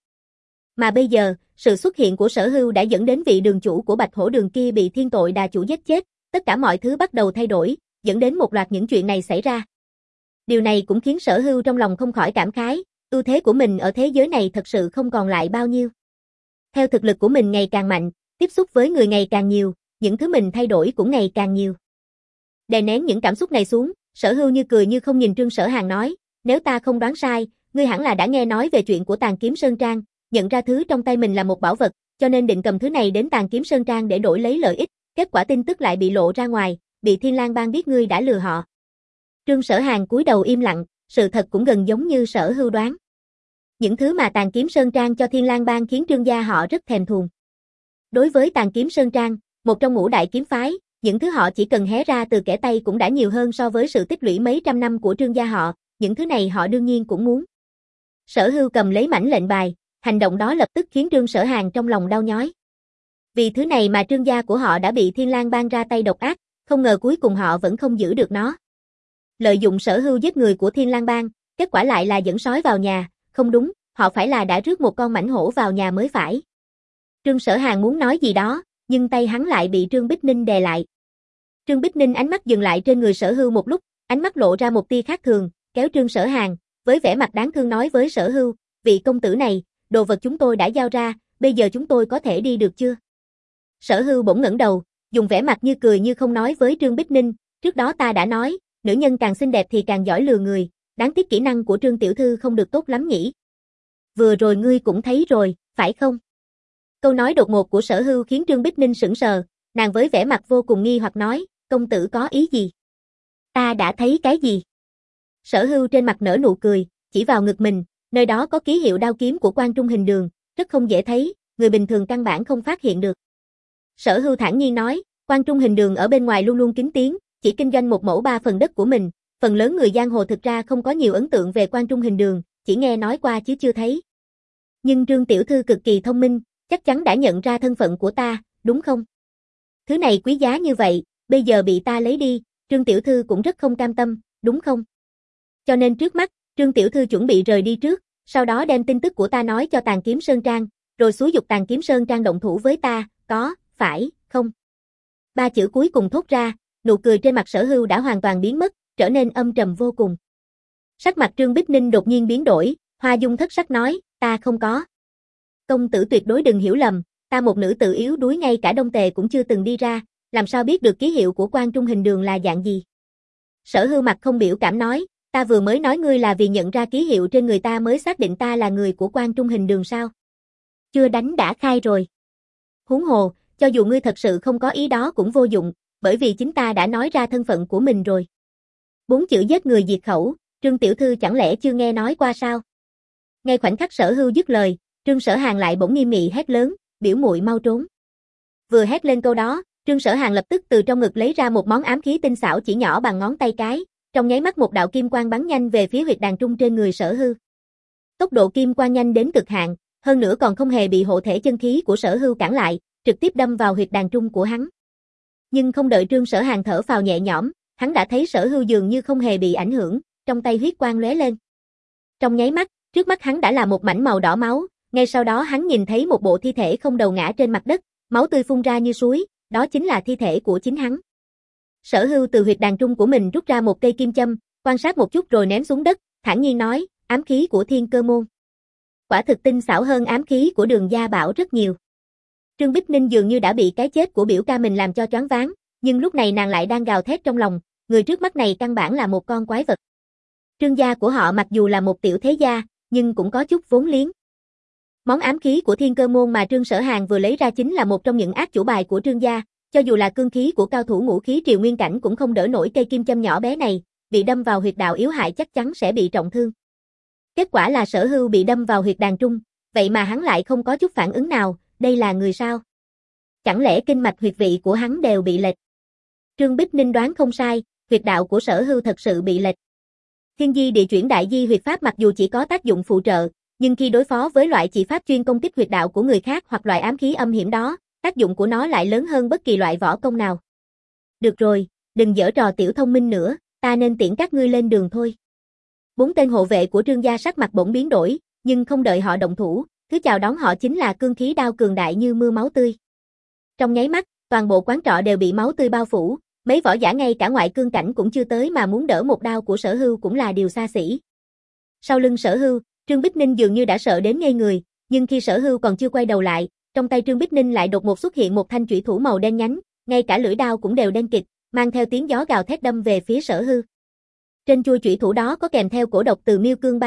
Mà bây giờ, sự xuất hiện của Sở Hưu đã dẫn đến vị đường chủ của Bạch Hổ Đường kia bị Thiên Tội Đà chủ giết chết, tất cả mọi thứ bắt đầu thay đổi, dẫn đến một loạt những chuyện này xảy ra. Điều này cũng khiến Sở Hưu trong lòng không khỏi cảm khái, ưu thế của mình ở thế giới này thật sự không còn lại bao nhiêu. Theo thực lực của mình ngày càng mạnh, tiếp xúc với người ngày càng nhiều, những thứ mình thay đổi cũng ngày càng nhiều. Đè nén những cảm xúc này xuống, Sở Hưu như cười như không nhìn Trương Sở Hàn nói, nếu ta không đoán sai, ngươi hẳn là đã nghe nói về chuyện của Tàn Kiếm Sơn Trang, nhận ra thứ trong tay mình là một bảo vật, cho nên định cầm thứ này đến Tàn Kiếm Sơn Trang để đổi lấy lợi ích, kết quả tin tức lại bị lộ ra ngoài, bị Thiên Lang Bang biết ngươi đã lừa họ. Trương Sở Hàn cúi đầu im lặng, sự thật cũng gần giống như Sở Hưu đoán. Những thứ mà Tàn Kiếm Sơn Trang cho Thiên Lang Bang khiến Trương gia họ rất thèm thuồng. Đối với Tàn Kiếm Sơn Trang, một trong ngũ đại kiếm phái, những thứ họ chỉ cần hé ra từ kẽ tay cũng đã nhiều hơn so với sự tích lũy mấy trăm năm của Trương gia họ, những thứ này họ đương nhiên cũng muốn. Sở Hưu cầm lấy mảnh lệnh bài, hành động đó lập tức khiến Trương Sở Hàn trong lòng đau nhói. Vì thứ này mà Trương gia của họ đã bị Thiên Lang Bang ra tay độc ác, không ngờ cuối cùng họ vẫn không giữ được nó. Lợi dụng Sở Hưu giết người của Thiên Lang Bang, kết quả lại là dẫn sói vào nhà, không đúng, họ phải là đã rước một con mãnh hổ vào nhà mới phải. Trương Sở Hàn muốn nói gì đó, nhưng tay hắn lại bị Trương Bích Ninh đè lại. Trương Bích Ninh ánh mắt dừng lại trên người Sở Hưu một lúc, ánh mắt lộ ra một tia khác thường, kéo Trương Sở Hàn, với vẻ mặt đáng thương nói với Sở Hưu, vị công tử này, đồ vật chúng tôi đã giao ra, bây giờ chúng tôi có thể đi được chưa? Sở Hưu bỗng ngẩng đầu, dùng vẻ mặt như cười như không nói với Trương Bích Ninh, trước đó ta đã nói, nữ nhân càng xinh đẹp thì càng giỏi lừa người, đáng tiếc kỹ năng của Trương tiểu thư không được tốt lắm nhỉ. Vừa rồi ngươi cũng thấy rồi, phải không? Câu nói đột ngột của Sở Hưu khiến Trương Bích Ninh sững sờ, nàng với vẻ mặt vô cùng nghi hoặc nói, công tử có ý gì? Ta đã thấy cái gì? Sở Hưu trên mặt nở nụ cười, chỉ vào ngực mình, nơi đó có ký hiệu đao kiếm của Quan Trung Hình Đường, rất không dễ thấy, người bình thường căn bản không phát hiện được. Sở Hưu thản nhiên nói, Quan Trung Hình Đường ở bên ngoài luôn luôn kín tiếng, chỉ kinh doanh một mẫu ba phần đất của mình, phần lớn người giang hồ thực ra không có nhiều ấn tượng về Quan Trung Hình Đường, chỉ nghe nói qua chứ chưa thấy. Nhưng Trương tiểu thư cực kỳ thông minh, chắc chắn đã nhận ra thân phận của ta, đúng không? Thứ này quý giá như vậy, bây giờ bị ta lấy đi, Trương tiểu thư cũng rất không cam tâm, đúng không? Cho nên trước mắt, Trương tiểu thư chuẩn bị rời đi trước, sau đó đem tin tức của ta nói cho Tàn Kiếm Sơn Trang, rồi xúi giục Tàn Kiếm Sơn Trang động thủ với ta, có, phải, không? Ba chữ cuối cùng thốt ra, nụ cười trên mặt Sở Hưu đã hoàn toàn biến mất, trở nên âm trầm vô cùng. Sắc mặt Trương Bích Ninh đột nhiên biến đổi, hoa dung thất sắc nói, ta không có. Công tử tuyệt đối đừng hiểu lầm, ta một nữ tử yếu đuối ngay cả Đông Tề cũng chưa từng đi ra, làm sao biết được ký hiệu của Quan Trung Hình Đường là dạng gì? Sở Hưu mặt không biểu cảm nói, ta vừa mới nói ngươi là vì nhận ra ký hiệu trên người ta mới xác định ta là người của Quan Trung Hình Đường sao? Chưa đánh đã khai rồi. Huống hồ, cho dù ngươi thật sự không có ý đó cũng vô dụng, bởi vì chính ta đã nói ra thân phận của mình rồi. Bốn chữ giết người diệt khẩu, Trương tiểu thư chẳng lẽ chưa nghe nói qua sao? Ngay khoảnh khắc Sở Hưu dứt lời, Trương Sở Hàn lại bỗng nghiêm nghị hét lớn, biểu muội mau trốn. Vừa hét lên câu đó, Trương Sở Hàn lập tức từ trong ngực lấy ra một món ám khí tinh xảo chỉ nhỏ bằng ngón tay cái, trong nháy mắt một đạo kim quang bắn nhanh về phía huyệt đàn trung trên người Sở Hưu. Tốc độ kim quang nhanh đến cực hạn, hơn nữa còn không hề bị hộ thể chân khí của Sở Hưu cản lại, trực tiếp đâm vào huyệt đàn trung của hắn. Nhưng không đợi Trương Sở Hàn thở phào nhẹ nhõm, hắn đã thấy Sở Hưu dường như không hề bị ảnh hưởng, trong tay huyết quang lóe lên. Trong nháy mắt, trước mắt hắn đã là một mảnh màu đỏ máu, ngay sau đó hắn nhìn thấy một bộ thi thể không đầu ngã trên mặt đất, máu tươi phun ra như suối, đó chính là thi thể của chính hắn. Sở Hưu từ huyệt đàn trung của mình rút ra một cây kim châm, quan sát một chút rồi ném xuống đất, thản nhiên nói, ám khí của Thiên Cơ Môn. Quả thực tinh xảo hơn ám khí của Đường Gia Bảo rất nhiều. Trương Bích Ninh dường như đã bị cái chết của biểu ca mình làm cho choáng váng, nhưng lúc này nàng lại đang gào thét trong lòng, người trước mắt này căn bản là một con quái vật. Trương gia của họ mặc dù là một tiểu thế gia, nhưng cũng có chút vốn liếng. Món ám khí của Thiên Cơ Môn mà Trương Sở Hàn vừa lấy ra chính là một trong những ác chủ bài của Trương gia, cho dù là cương khí của cao thủ ngũ khí triều nguyên cảnh cũng không đỡ nổi cây kim châm nhỏ bé này, bị đâm vào huyệt đạo yếu hại chắc chắn sẽ bị trọng thương. Kết quả là Sở Hưu bị đâm vào huyệt đàn trung, vậy mà hắn lại không có chút phản ứng nào, đây là người sao? Chẳng lẽ kinh mạch huyệt vị của hắn đều bị lệch? Trương Bích Ninh đoán không sai, huyệt đạo của Sở Hưu thật sự bị lệch. Thiên Di Địa Chuyển Đại Di huyệt pháp mặc dù chỉ có tác dụng phụ trợ, nhưng khi đối phó với loại chỉ pháp chuyên công kích huyệt đạo của người khác hoặc loại ám khí âm hiểm đó, tác dụng của nó lại lớn hơn bất kỳ loại võ công nào. Được rồi, đừng giở trò tiểu thông minh nữa, ta nên tiễn các ngươi lên đường thôi. Bốn tên hộ vệ của Trương gia sắc mặt bỗng biến đổi, nhưng không đợi họ động thủ, thứ chào đón họ chính là cương khí đao cường đại như mưa máu tươi. Trong nháy mắt, toàn bộ quán trọ đều bị máu tươi bao phủ, mấy võ giả ngay cả ngoại cương cảnh cũng chưa tới mà muốn đỡ một đao của Sở Hưu cũng là điều xa xỉ. Sau lưng Sở Hưu, Trương Bích Ninh dường như đã sợ đến ngây người, nhưng khi Sở Hưu còn chưa quay đầu lại, trong tay Trương Bích Ninh lại đột ngột xuất hiện một thanh chủy thủ màu đen nhánh, ngay cả lưỡi đao cũng đều đen kịt, mang theo tiếng gió gào thét đâm về phía Sở Hưu. Trên chuôi chủy thủ đó có kèm theo cổ độc từ Miêu Cương Ba Thục,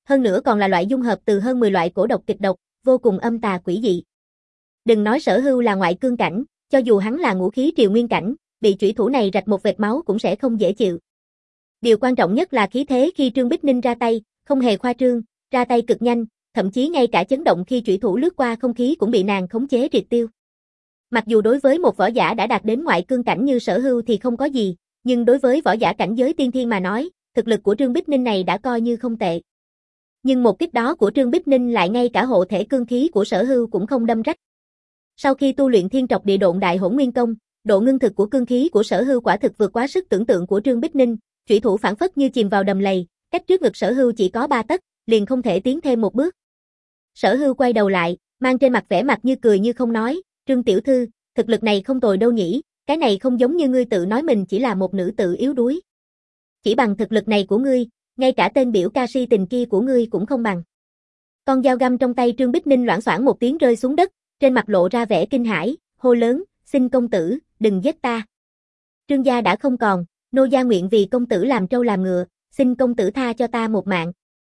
hơn nữa còn là loại dung hợp từ hơn mười loại cổ độc kịch độc, vô cùng âm tà quỷ dị. Đừng nói Sở Hưu là ngoại cương cảnh, cho dù hắn là ngũ khí triều nguyên cảnh, bị chủy thủ này rạch một vệt máu cũng sẽ không dễ chịu. Điều quan trọng nhất là khí thế khi Trương Bích Ninh ra tay, không hề khoa trương, ra tay cực nhanh, thậm chí ngay cả chấn động khi chủy thủ lướt qua không khí cũng bị nàng khống chế triệt tiêu. Mặc dù đối với một võ giả đã đạt đến ngoại cương cảnh như Sở Hưu thì không có gì, nhưng đối với võ giả cảnh giới tiên thiên mà nói, thực lực của Trương Bích Ninh này đã coi như không tệ. Nhưng một kích đó của Trương Bích Ninh lại ngay cả hộ thể cương khí của Sở Hưu cũng không đâm rách. Sau khi tu luyện Thiên Trọc Địa Độn Đại Hỗn Nguyên Công, độ ngưng thực của cương khí của Sở Hưu quả thực vượt quá sức tưởng tượng của Trương Bích Ninh, chủy thủ phản phất như chìm vào đầm lầy, cách trước ngực Sở Hưu chỉ có ba tấc, liền không thể tiến thêm một bước. Sở Hưu quay đầu lại, mang trên mặt vẻ mặt như cười như không nói, "Trương tiểu thư, thực lực này không tồi đâu nhỉ, cái này không giống như ngươi tự nói mình chỉ là một nữ tử yếu đuối. Chỉ bằng thực lực này của ngươi, ngay cả tên biểu ca si tình kia của ngươi cũng không bằng." Con dao găm trong tay Trương Bích Ninh loảng xoảng một tiếng rơi xuống đất, trên mặt lộ ra vẻ kinh hãi, hô lớn, "Xin công tử, đừng giết ta. Trương gia đã không còn, nô gia nguyện vì công tử làm trâu làm ngựa, xin công tử tha cho ta một mạng."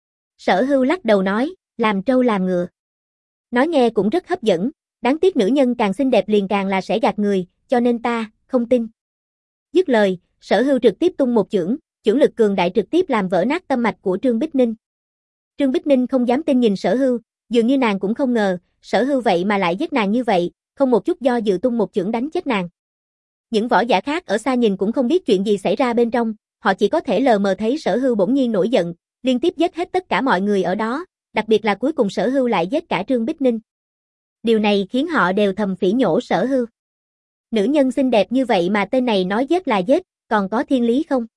Sở Hưu lắc đầu nói, "Làm trâu làm ngựa." Nói nghe cũng rất hấp dẫn, đáng tiếc nữ nhân càng xinh đẹp liền càng là sẽ gạt người, cho nên ta không tin. Dứt lời, Sở Hưu trực tiếp tung một chưởng, chưởng lực cường đại trực tiếp làm vỡ nát tâm mạch của Trương Bích Ninh. Trương Bích Ninh không dám tin nhìn Sở Hưu, dường như nàng cũng không ngờ, Sở Hưu vậy mà lại giết nàng như vậy, không một chút do dự tung một chưởng đánh chết nàng. Những võ giả khác ở xa nhìn cũng không biết chuyện gì xảy ra bên trong, họ chỉ có thể lờ mờ thấy Sở Hưu bỗng nhiên nổi giận, liên tiếp giết hết tất cả mọi người ở đó, đặc biệt là cuối cùng Sở Hưu lại giết cả Trương Bích Ninh. Điều này khiến họ đều thầm phỉ nhổ Sở Hưu. Nữ nhân xinh đẹp như vậy mà tên này nói giết là giết, còn có thiên lý không?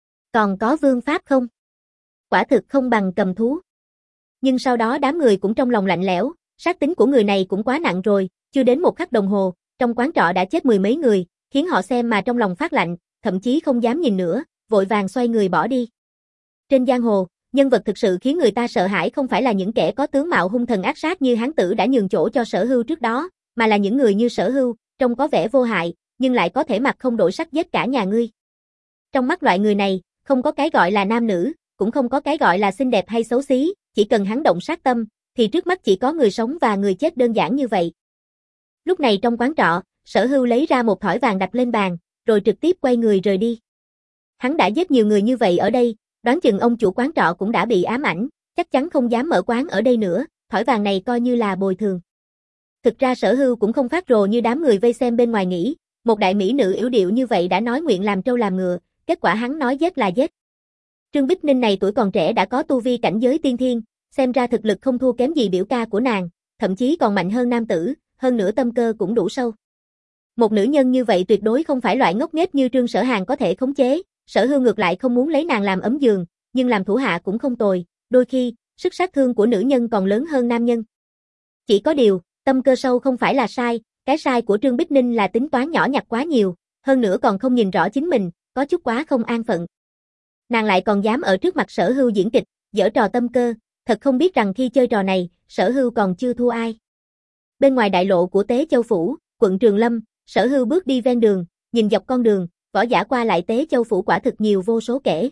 Còn có vương pháp không? Quả thực không bằng cầm thú. Nhưng sau đó đám người cũng trong lòng lạnh lẽo, sát tính của người này cũng quá nặng rồi, chưa đến một khắc đồng hồ, trong quán trọ đã chết mười mấy người, khiến họ xem mà trong lòng phát lạnh, thậm chí không dám nhìn nữa, vội vàng xoay người bỏ đi. Trên giang hồ, nhân vật thực sự khiến người ta sợ hãi không phải là những kẻ có tướng mạo hung thần ác sát như Hán Tử đã nhường chỗ cho Sở Hưu trước đó, mà là những người như Sở Hưu, trông có vẻ vô hại, nhưng lại có thể mặt không đổi sắc giết cả nhà ngươi. Trong mắt loại người này, không có cái gọi là nam nữ, cũng không có cái gọi là xinh đẹp hay xấu xí, chỉ cần hắn động sát tâm, thì trước mắt chỉ có người sống và người chết đơn giản như vậy. Lúc này trong quán trọ, Sở Hưu lấy ra một thỏi vàng đặt lên bàn, rồi trực tiếp quay người rời đi. Hắn đã giết nhiều người như vậy ở đây, đoán chừng ông chủ quán trọ cũng đã bị ám ảnh, chắc chắn không dám mở quán ở đây nữa, thỏi vàng này coi như là bồi thường. Thực ra Sở Hưu cũng không phát rồ như đám người vây xem bên ngoài nghĩ, một đại mỹ nữ yểu điệu như vậy đã nói nguyện làm trâu làm ngựa, kết quả hắn nói giết là giết. Trương Bích Ninh này tuổi còn trẻ đã có tu vi cảnh giới tiên thiên, xem ra thực lực không thua kém gì biểu ca của nàng, thậm chí còn mạnh hơn nam tử, hơn nữa tâm cơ cũng đủ sâu. Một nữ nhân như vậy tuyệt đối không phải loại ngốc nghếch như Trương Sở Hàn có thể khống chế, Sở Hưu ngược lại không muốn lấy nàng làm ấm giường, nhưng làm thủ hạ cũng không tồi, đôi khi, sức sát thương của nữ nhân còn lớn hơn nam nhân. Chỉ có điều, tâm cơ sâu không phải là sai, cái sai của Trương Bích Ninh là tính toán nhỏ nhặt quá nhiều, hơn nữa còn không nhìn rõ chính mình, có chút quá không an phận. Nàng lại còn dám ở trước mặt Sở Hưu diễn kịch, giở trò tâm cơ, thật không biết rằng khi chơi trò này, Sở Hưu còn chưa thua ai. Bên ngoài đại lộ của Tế Châu Phủ, quận Trường Lâm, Sở Hưu bước đi ven đường, nhìn dọc con đường, võ giả qua lại Tế Châu Phủ quả thực nhiều vô số kể.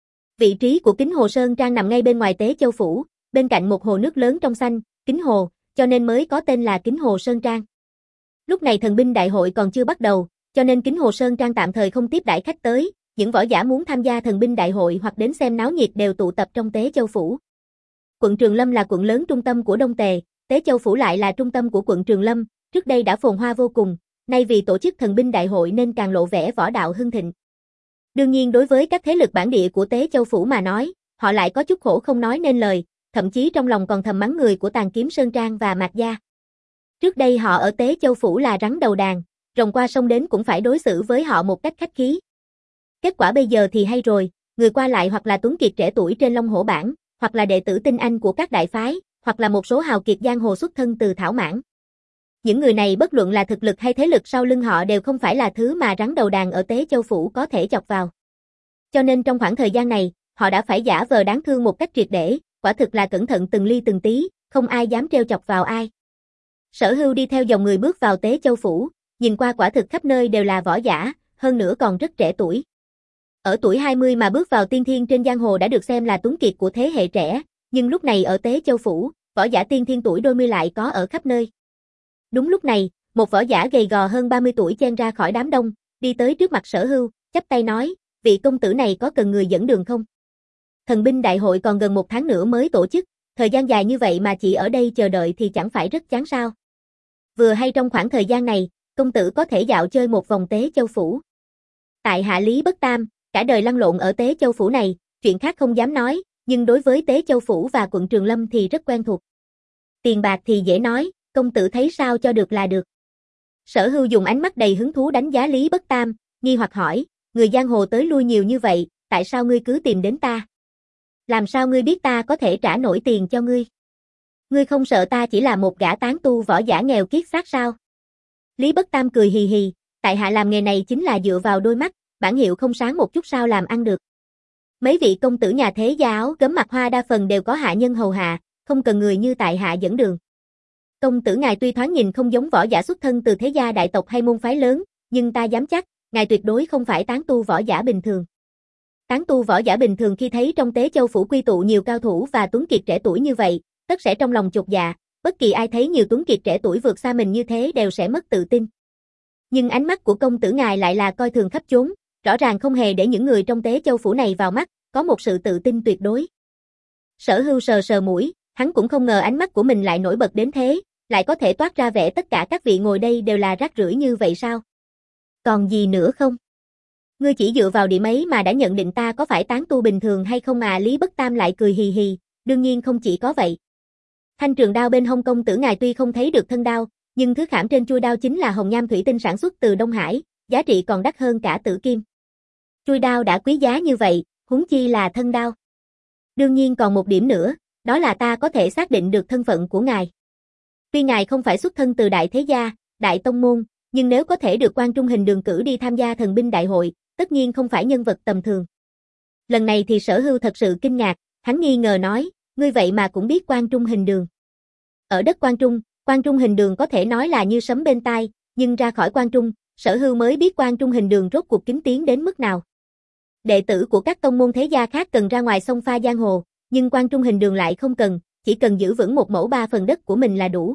Vị trí của Kính Hồ Sơn Trang nằm ngay bên ngoài Tế Châu Phủ, bên cạnh một hồ nước lớn trong xanh, Kính Hồ, cho nên mới có tên là Kính Hồ Sơn Trang. Lúc này thần binh đại hội còn chưa bắt đầu, cho nên Kính Hồ Sơn Trang tạm thời không tiếp đãi khách tới, những võ giả muốn tham gia thần binh đại hội hoặc đến xem náo nhiệt đều tụ tập trong Tế Châu Phủ. Quận Trường Lâm là quận lớn trung tâm của Đông Tề, Tế Châu Phủ lại là trung tâm của quận Trường Lâm, trước đây đã phồn hoa vô cùng, nay vì tổ chức thần binh đại hội nên càng lộ vẻ võ đạo hưng thịnh. Đương nhiên đối với các thế lực bản địa của Tế Châu Phủ mà nói, họ lại có chút khổ không nói nên lời, thậm chí trong lòng còn thầm mắng người của Tàn Kiếm Sơn Trang và Mạc Gia. Trước đây họ ở Tế Châu Phủ là rắn đầu đàn, rồng qua sông đến cũng phải đối xử với họ một cách khách khí. Kết quả bây giờ thì hay rồi, người qua lại hoặc là tuấn kiệt trẻ tuổi trên Long Hổ Bảng, hoặc là đệ tử tinh anh của các đại phái, hoặc là một số hào kiệt giang hồ xuất thân từ Thảo Mãn. Những người này bất luận là thực lực hay thế lực sau lưng họ đều không phải là thứ mà rắn đầu đàn ở Tế Châu Phủ có thể chọc vào. Cho nên trong khoảng thời gian này, họ đã phải giả vờ đáng thương một cách triệt để, quả thực là cẩn thận từng ly từng tí, không ai dám trêu chọc vào ai. Sở Hưu đi theo dòng người bước vào Tế Châu Phủ, nhìn qua quả thực khắp nơi đều là võ giả, hơn nữa còn rất trẻ tuổi. Ở tuổi hai mươi mà bước vào tiên thiên trên giang hồ đã được xem là tuấn kiệt của thế hệ trẻ, nhưng lúc này ở Tế Châu Phủ, võ giả tiên thiên tuổi đôi mươi lại có ở khắp nơi. Đúng lúc này, một võ giả gầy gò hơn ba mươi tuổi chen ra khỏi đám đông, đi tới trước mặt Sở Hưu, chắp tay nói, vị công tử này có cần người dẫn đường không? Thần binh đại hội còn gần một tháng nữa mới tổ chức, thời gian dài như vậy mà chỉ ở đây chờ đợi thì chẳng phải rất chán sao? Vừa hay trong khoảng thời gian này, công tử có thể dạo chơi một vòng Tế Châu Phủ. Tại hạ Lý Bất Tam, cả đời lăn lộn ở Tế Châu Phủ này, chuyện khác không dám nói, nhưng đối với Tế Châu Phủ và quận Trường Lâm thì rất quen thuộc. Tiền bạc thì dễ nói, công tử thấy sao cho được là được. Sở Hưu dùng ánh mắt đầy hứng thú đánh giá Lý Bất Tam, nghi hoặc hỏi, người giang hồ tới lui nhiều như vậy, tại sao ngươi cứ tìm đến ta? Làm sao ngươi biết ta có thể trả nổi tiền cho ngươi? Ngươi không sợ ta chỉ là một gã tán tu võ giả nghèo kiết xác sao? Lý Bất Tam cười hì hì, tại hạ làm nghề này chính là dựa vào đôi mắt, bản hiệu không sáng một chút sao làm ăn được. Mấy vị công tử nhà thế gia áo gấm mặt hoa đa phần đều có hạ nhân hầu hạ, không cần người như tại hạ dẫn đường. Công tử ngài tuy thoáng nhìn không giống võ giả xuất thân từ thế gia đại tộc hay môn phái lớn, nhưng ta dám chắc, ngài tuyệt đối không phải tán tu võ giả bình thường. Tán tu võ giả bình thường khi thấy trong Tế Châu Phủ quy tụ nhiều cao thủ và tuấn kiệt trẻ tuổi như vậy, tất sẽ trong lòng chột dạ, bất kỳ ai thấy nhiều tuấn kiệt trẻ tuổi vượt xa mình như thế đều sẽ mất tự tin. Nhưng ánh mắt của công tử ngài lại là coi thường khắp chốn, rõ ràng không hề để những người trong Tế Châu Phủ này vào mắt, có một sự tự tin tuyệt đối. Sở Hưu sờ sờ mũi, hắn cũng không ngờ ánh mắt của mình lại nổi bật đến thế, lại có thể toát ra vẻ tất cả các vị ngồi đây đều là rác rưởi như vậy sao? Còn gì nữa không? Ngươi chỉ dựa vào điểm ấy mà đã nhận định ta có phải tán tu bình thường hay không à? Lý Bất Tam lại cười hì hì, đương nhiên không chỉ có vậy. Thanh trường đao bên hông công tử ngài tuy không thấy được thân đao, nhưng thứ khảm trên chuôi đao chính là hồng nham thủy tinh sản xuất từ Đông Hải, giá trị còn đắt hơn cả tử kim. Chuôi đao đã quý giá như vậy, huống chi là thân đao. Đương nhiên còn một điểm nữa, đó là ta có thể xác định được thân phận của ngài. Tuy ngài không phải xuất thân từ đại thế gia, đại tông môn, nhưng nếu có thể được Quan Trung Hình Đường cử đi tham gia thần binh đại hội, tất nhiên không phải nhân vật tầm thường. Lần này thì Sở Hưu thật sự kinh ngạc, hắn nghi ngờ nói, ngươi vậy mà cũng biết Quan Trung Hình Đường. Ở đất Quan Trung, Quan Trung Hình Đường có thể nói là như sấm bên tai, nhưng ra khỏi Quan Trung, Sở Hưu mới biết Quan Trung Hình Đường rốt cuộc kính tiếng đến mức nào. Đệ tử của các tông môn thế gia khác cần ra ngoài sông pha giang hồ, nhưng Quan Trung Hình Đường lại không cần, chỉ cần giữ vững một mẫu ba phần đất của mình là đủ.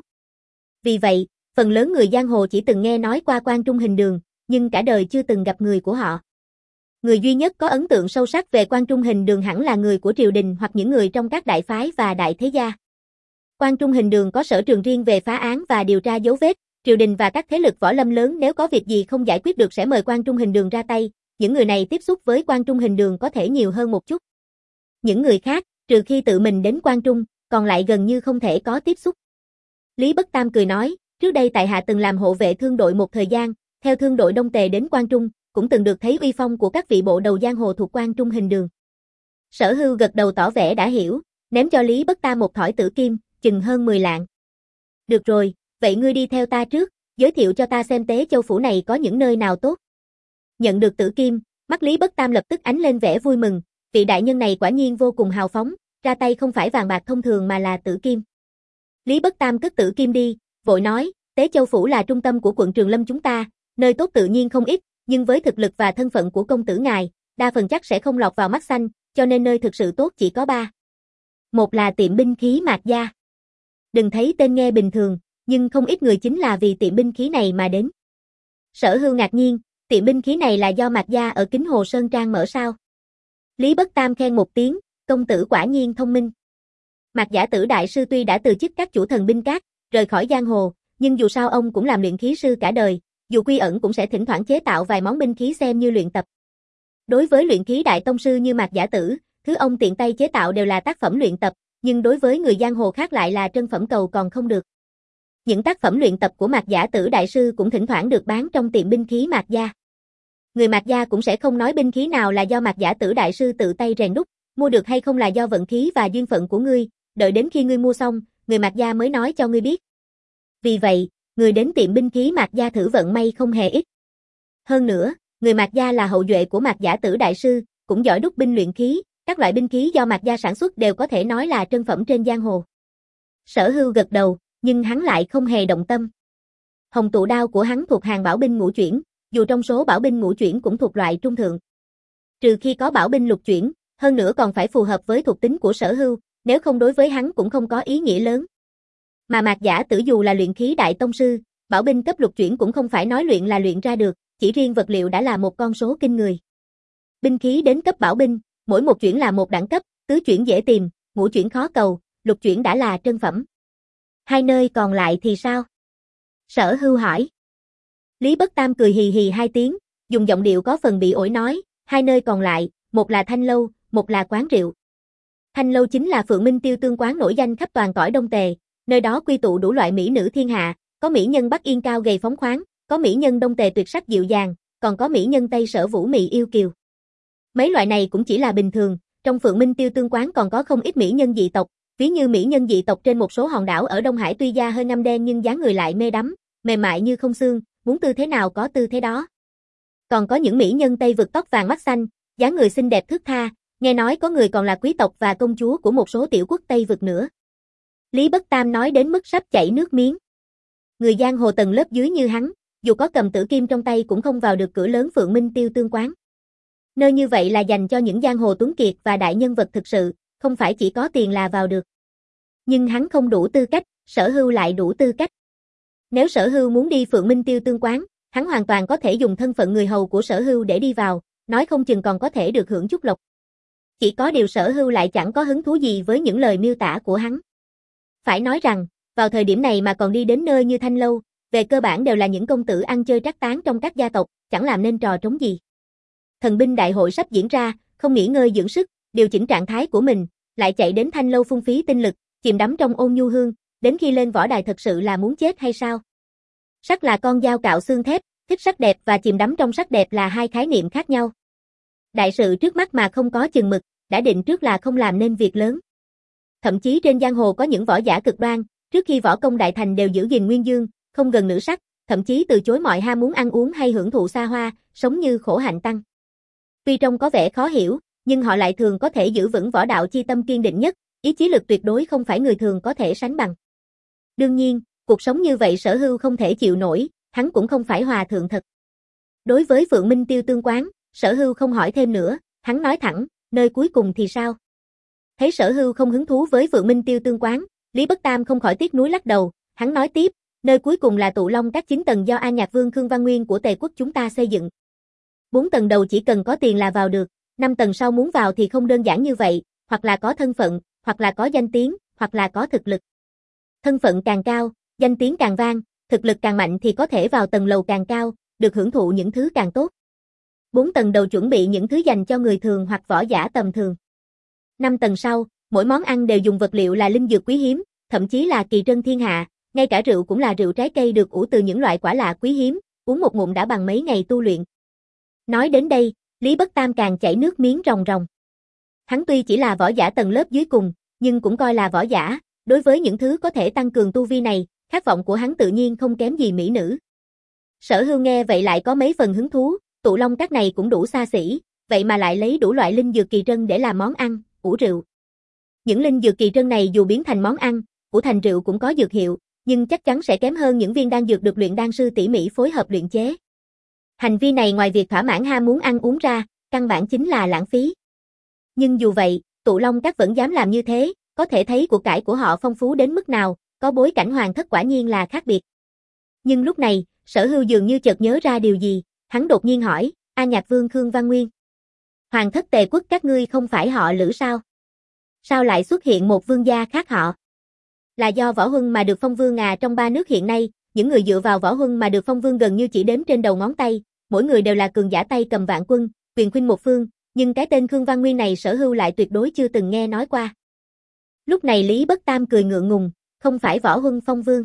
Vì vậy, phần lớn người giang hồ chỉ từng nghe nói qua Quan Trung Hình Đường, nhưng cả đời chưa từng gặp người của họ. Người duy nhất có ấn tượng sâu sắc về Quan Trung Hình Đường hẳn là người của triều đình hoặc những người trong các đại phái và đại thế gia. Quan Trung Hình Đường có sở trường riêng về phá án và điều tra dấu vết, triều đình và các thế lực võ lâm lớn nếu có việc gì không giải quyết được sẽ mời Quan Trung Hình Đường ra tay, những người này tiếp xúc với Quan Trung Hình Đường có thể nhiều hơn một chút. Những người khác, trừ khi tự mình đến Quan Trung, còn lại gần như không thể có tiếp xúc. Lý Bất Tam cười nói, trước đây tại hạ từng làm hộ vệ thương đội một thời gian, theo thương đội Đông Tề đến Quan Trung, cũng từng được thấy uy phong của các vị bộ đầu giang hồ thuộc Quan Trung Hình Đường. Sở Hưu gật đầu tỏ vẻ đã hiểu, ném cho Lý Bất Tam một thỏi tử kim, chừng hơn mười lạng. Được rồi, vậy ngươi đi theo ta trước, giới thiệu cho ta xem Tế Châu Phủ này có những nơi nào tốt. Nhận được tử kim, mắt Lý Bất Tam lập tức ánh lên vẻ vui mừng, vị đại nhân này quả nhiên vô cùng hào phóng, ra tay không phải vàng bạc thông thường mà là tử kim. Lý Bất Tam cất tử kim đi, vội nói, Tế Châu Phủ là trung tâm của quận Trường Lâm chúng ta, nơi tốt tự nhiên không ít, nhưng với thực lực và thân phận của công tử ngài, đa phần chắc sẽ không lọt vào mắt xanh, cho nên nơi thực sự tốt chỉ có ba. Một là tiệm binh khí Mạc Gia. Đừng thấy tên nghe bình thường, nhưng không ít người chính là vì tiệm binh khí này mà đến. Sở Hưu ngạc nhiên, tiệm binh khí này là do Mạc Gia ở Kính Hồ Sơn Trang mở sao? Lý Bất Tam khen một tiếng, công tử quả nhiên thông minh. Mạc Giả Tử đại sư tuy đã từ chức các chủ thần binh các, rời khỏi giang hồ, nhưng dù sao ông cũng làm luyện khí sư cả đời, dù quy ẩn cũng sẽ thỉnh thoảng chế tạo vài món binh khí xem như luyện tập. Đối với luyện khí đại tông sư như Mạc Giả Tử, thứ ông tiện tay chế tạo đều là tác phẩm luyện tập, nhưng đối với người giang hồ khác lại là trân phẩm cầu còn không được. Những tác phẩm luyện tập của Mạc Giả Tử đại sư cũng thỉnh thoảng được bán trong tiệm binh khí Mạc Gia. Người Mạc Gia cũng sẽ không nói binh khí nào là do Mạc Giả Tử đại sư tự tay rèn đúc, mua được hay không là do vận khí và duyên phận của ngươi, đợi đến khi ngươi mua xong, người Mạc Gia mới nói cho ngươi biết. Vì vậy, người đến tiệm binh khí Mạc Gia thử vận may không hề ít. Hơn nữa, người Mạc Gia là hậu duệ của Mạc Giả Tử đại sư, cũng giỏi đúc binh luyện khí, các loại binh khí do Mạc Gia sản xuất đều có thể nói là trân phẩm trên giang hồ. Sở Hưu gật đầu, nhưng hắn lại không hề động tâm. Hồng tụ đao của hắn thuộc hàng bảo binh ngũ chuyển, dù trong số bảo binh ngũ chuyển cũng thuộc loại trung thượng. Trừ khi có bảo binh lục chuyển, hơn nữa còn phải phù hợp với thuộc tính của Sở Hưu, nếu không đối với hắn cũng không có ý nghĩa lớn. Mà Mạc Giả Tử dù là luyện khí đại tông sư, bảo binh cấp lục chuyển cũng không phải nói luyện là luyện ra được, chỉ riêng vật liệu đã là một con số kinh người. Binh khí đến cấp bảo binh, mỗi một chuyển là một đẳng cấp, tứ chuyển dễ tìm, ngũ chuyển khó cầu, lục chuyển đã là trân phẩm. Hai nơi còn lại thì sao? Sở Hưu hỏi. Lý Bất Tam cười hì hì hai tiếng, dùng giọng điệu có phần bị ổi nói, hai nơi còn lại, một là Thanh Lâu, một là quán rượu. Thanh Lâu chính là Phượng Minh Tiêu Tương quán nổi danh khắp toàn cõi Đông Tề, nơi đó quy tụ đủ loại mỹ nữ thiên hạ, có mỹ nhân Bắc Yên cao gầy phóng khoáng, có mỹ nhân Đông Tề tuyệt sắc dịu dàng, còn có mỹ nhân Tây Sở vũ mị yêu kiều. Mấy loại này cũng chỉ là bình thường, trong Phượng Minh Tiêu Tương quán còn có không ít mỹ nhân dị tộc, ví như mỹ nhân dị tộc trên một số hòn đảo ở Đông Hải tuy da hơi ngăm đen nhưng dáng người lại mê đắm, mềm mại như không xương, muốn tư thế nào có tư thế đó. Còn có những mỹ nhân Tây vực tóc vàng mắt xanh, dáng người xinh đẹp thướt tha, nghe nói có người còn là quý tộc và công chúa của một số tiểu quốc Tây vực nữa. Lý Bất Tam nói đến mức sắp chảy nước miếng. Người giang hồ tầng lớp dưới như hắn, dù có cầm tử kim trong tay cũng không vào được cửa lớn Phượng Minh Tiêu Tương quán. Nơi như vậy là dành cho những giang hồ tuấn kiệt và đại nhân vật thực sự, không phải chỉ có tiền là vào được. Nhưng hắn không đủ tư cách, Sở Hưu lại đủ tư cách. Nếu Sở Hưu muốn đi Phượng Minh Tiêu Tương quán, hắn hoàn toàn có thể dùng thân phận người hầu của Sở Hưu để đi vào, nói không chừng còn có thể được hưởng chút lộc. Chỉ có điều Sở Hưu lại chẳng có hứng thú gì với những lời miêu tả của hắn. Phải nói rằng, vào thời điểm này mà còn đi đến nơi như Thanh Lâu, về cơ bản đều là những công tử ăn chơi trác tán trong các gia tộc, chẳng làm nên trò trống gì. Thần binh đại hội sắp diễn ra, không nghỉ ngơi dưỡng sức, điều chỉnh trạng thái của mình, lại chạy đến Thanh Lâu phung phí tinh lực, chìm đắm trong ôn nhu hương, đến khi lên võ đài thật sự là muốn chết hay sao? Sắc là con dao cạo xương thép, thích sắc đẹp và chìm đắm trong sắc đẹp là hai khái niệm khác nhau. Đại sự trước mắt mà không có chừng mực, đã định trước là không làm nên việc lớn. Thậm chí trên giang hồ có những võ giả cực đoan, trước khi võ công đại thành đều giữ gìn nguyên dương, không gần nữ sắc, thậm chí từ chối mọi ham muốn ăn uống hay hưởng thụ xa hoa, sống như khổ hạnh tăng. Tuy trông có vẻ khó hiểu, nhưng họ lại thường có thể giữ vững võ đạo chi tâm kiên định nhất, ý chí lực tuyệt đối không phải người thường có thể sánh bằng. Đương nhiên, cuộc sống như vậy Sở Hưu không thể chịu nổi, hắn cũng không phải hòa thượng thật. Đối với Phượng Minh Tiêu Tương quán, Sở Hưu không hỏi thêm nữa, hắn nói thẳng, nơi cuối cùng thì sao? Thấy Sở Hưu không hứng thú với Phượng Minh Tiêu Tương quán, Lý Bất Tam không khỏi tiếc nuối lắc đầu, hắn nói tiếp, nơi cuối cùng là Tụ Long các chín tầng do An Nhạc Vương Khương Văn Nguyên của Tề quốc chúng ta xây dựng. Bốn tầng đầu chỉ cần có tiền là vào được, năm tầng sau muốn vào thì không đơn giản như vậy, hoặc là có thân phận, hoặc là có danh tiếng, hoặc là có thực lực. Thân phận càng cao, danh tiếng càng vang, thực lực càng mạnh thì có thể vào tầng lầu càng cao, được hưởng thụ những thứ càng tốt. Bốn tầng đầu chuẩn bị những thứ dành cho người thường hoặc võ giả tầm thường. Năm tầng sau, mỗi món ăn đều dùng vật liệu là linh dược quý hiếm, thậm chí là kỳ trân thiên hạ, ngay cả rượu cũng là rượu trái cây được ủ từ những loại quả lạ quý hiếm, uống một ngụm đã bằng mấy ngày tu luyện. Nói đến đây, Lý Bất Tam càng chảy nước miếng ròng ròng. Hắn tuy chỉ là võ giả tầng lớp dưới cùng, nhưng cũng coi là võ giả, đối với những thứ có thể tăng cường tu vi này, khát vọng của hắn tự nhiên không kém gì mỹ nữ. Sở Hưu nghe vậy lại có mấy phần hứng thú, Tụ Long các này cũng đủ xa xỉ, vậy mà lại lấy đủ loại linh dược kỳ trân để làm món ăn, ủ rượu. Những linh dược kỳ trân này dù biến thành món ăn, ủ thành rượu cũng có dược hiệu, nhưng chắc chắn sẽ kém hơn những viên đan dược được luyện đan sư tỉ mỉ phối hợp luyện chế. Hành vi này ngoài việc thỏa mãn ham muốn ăn uống ra, căn bản chính là lãng phí. Nhưng dù vậy, Tụ Long các vẫn dám làm như thế, có thể thấy của cải của họ phong phú đến mức nào, có bối cảnh hoàng thất quả nhiên là khác biệt. Nhưng lúc này, Sở Hưu dường như chợt nhớ ra điều gì, hắn đột nhiên hỏi, An Nhạc Vương Khương Văn Nguyên. Hoàng thất Tề quốc các ngươi không phải họ Lữ sao? Sao lại xuất hiện một vương gia khác họ? Là do Võ Huân mà được phong vương à? Trong ba nước hiện nay, những người dựa vào Võ Huân mà được phong vương gần như chỉ đếm trên đầu ngón tay, mỗi người đều là cường giả tay cầm vạn quân, quyền khuynh một phương, nhưng cái tên Khương Văn Nguyên này Sở Hưu lại tuyệt đối chưa từng nghe nói qua. Lúc này Lý Bất Tam cười ngượng ngùng, không phải Võ Huân phong vương.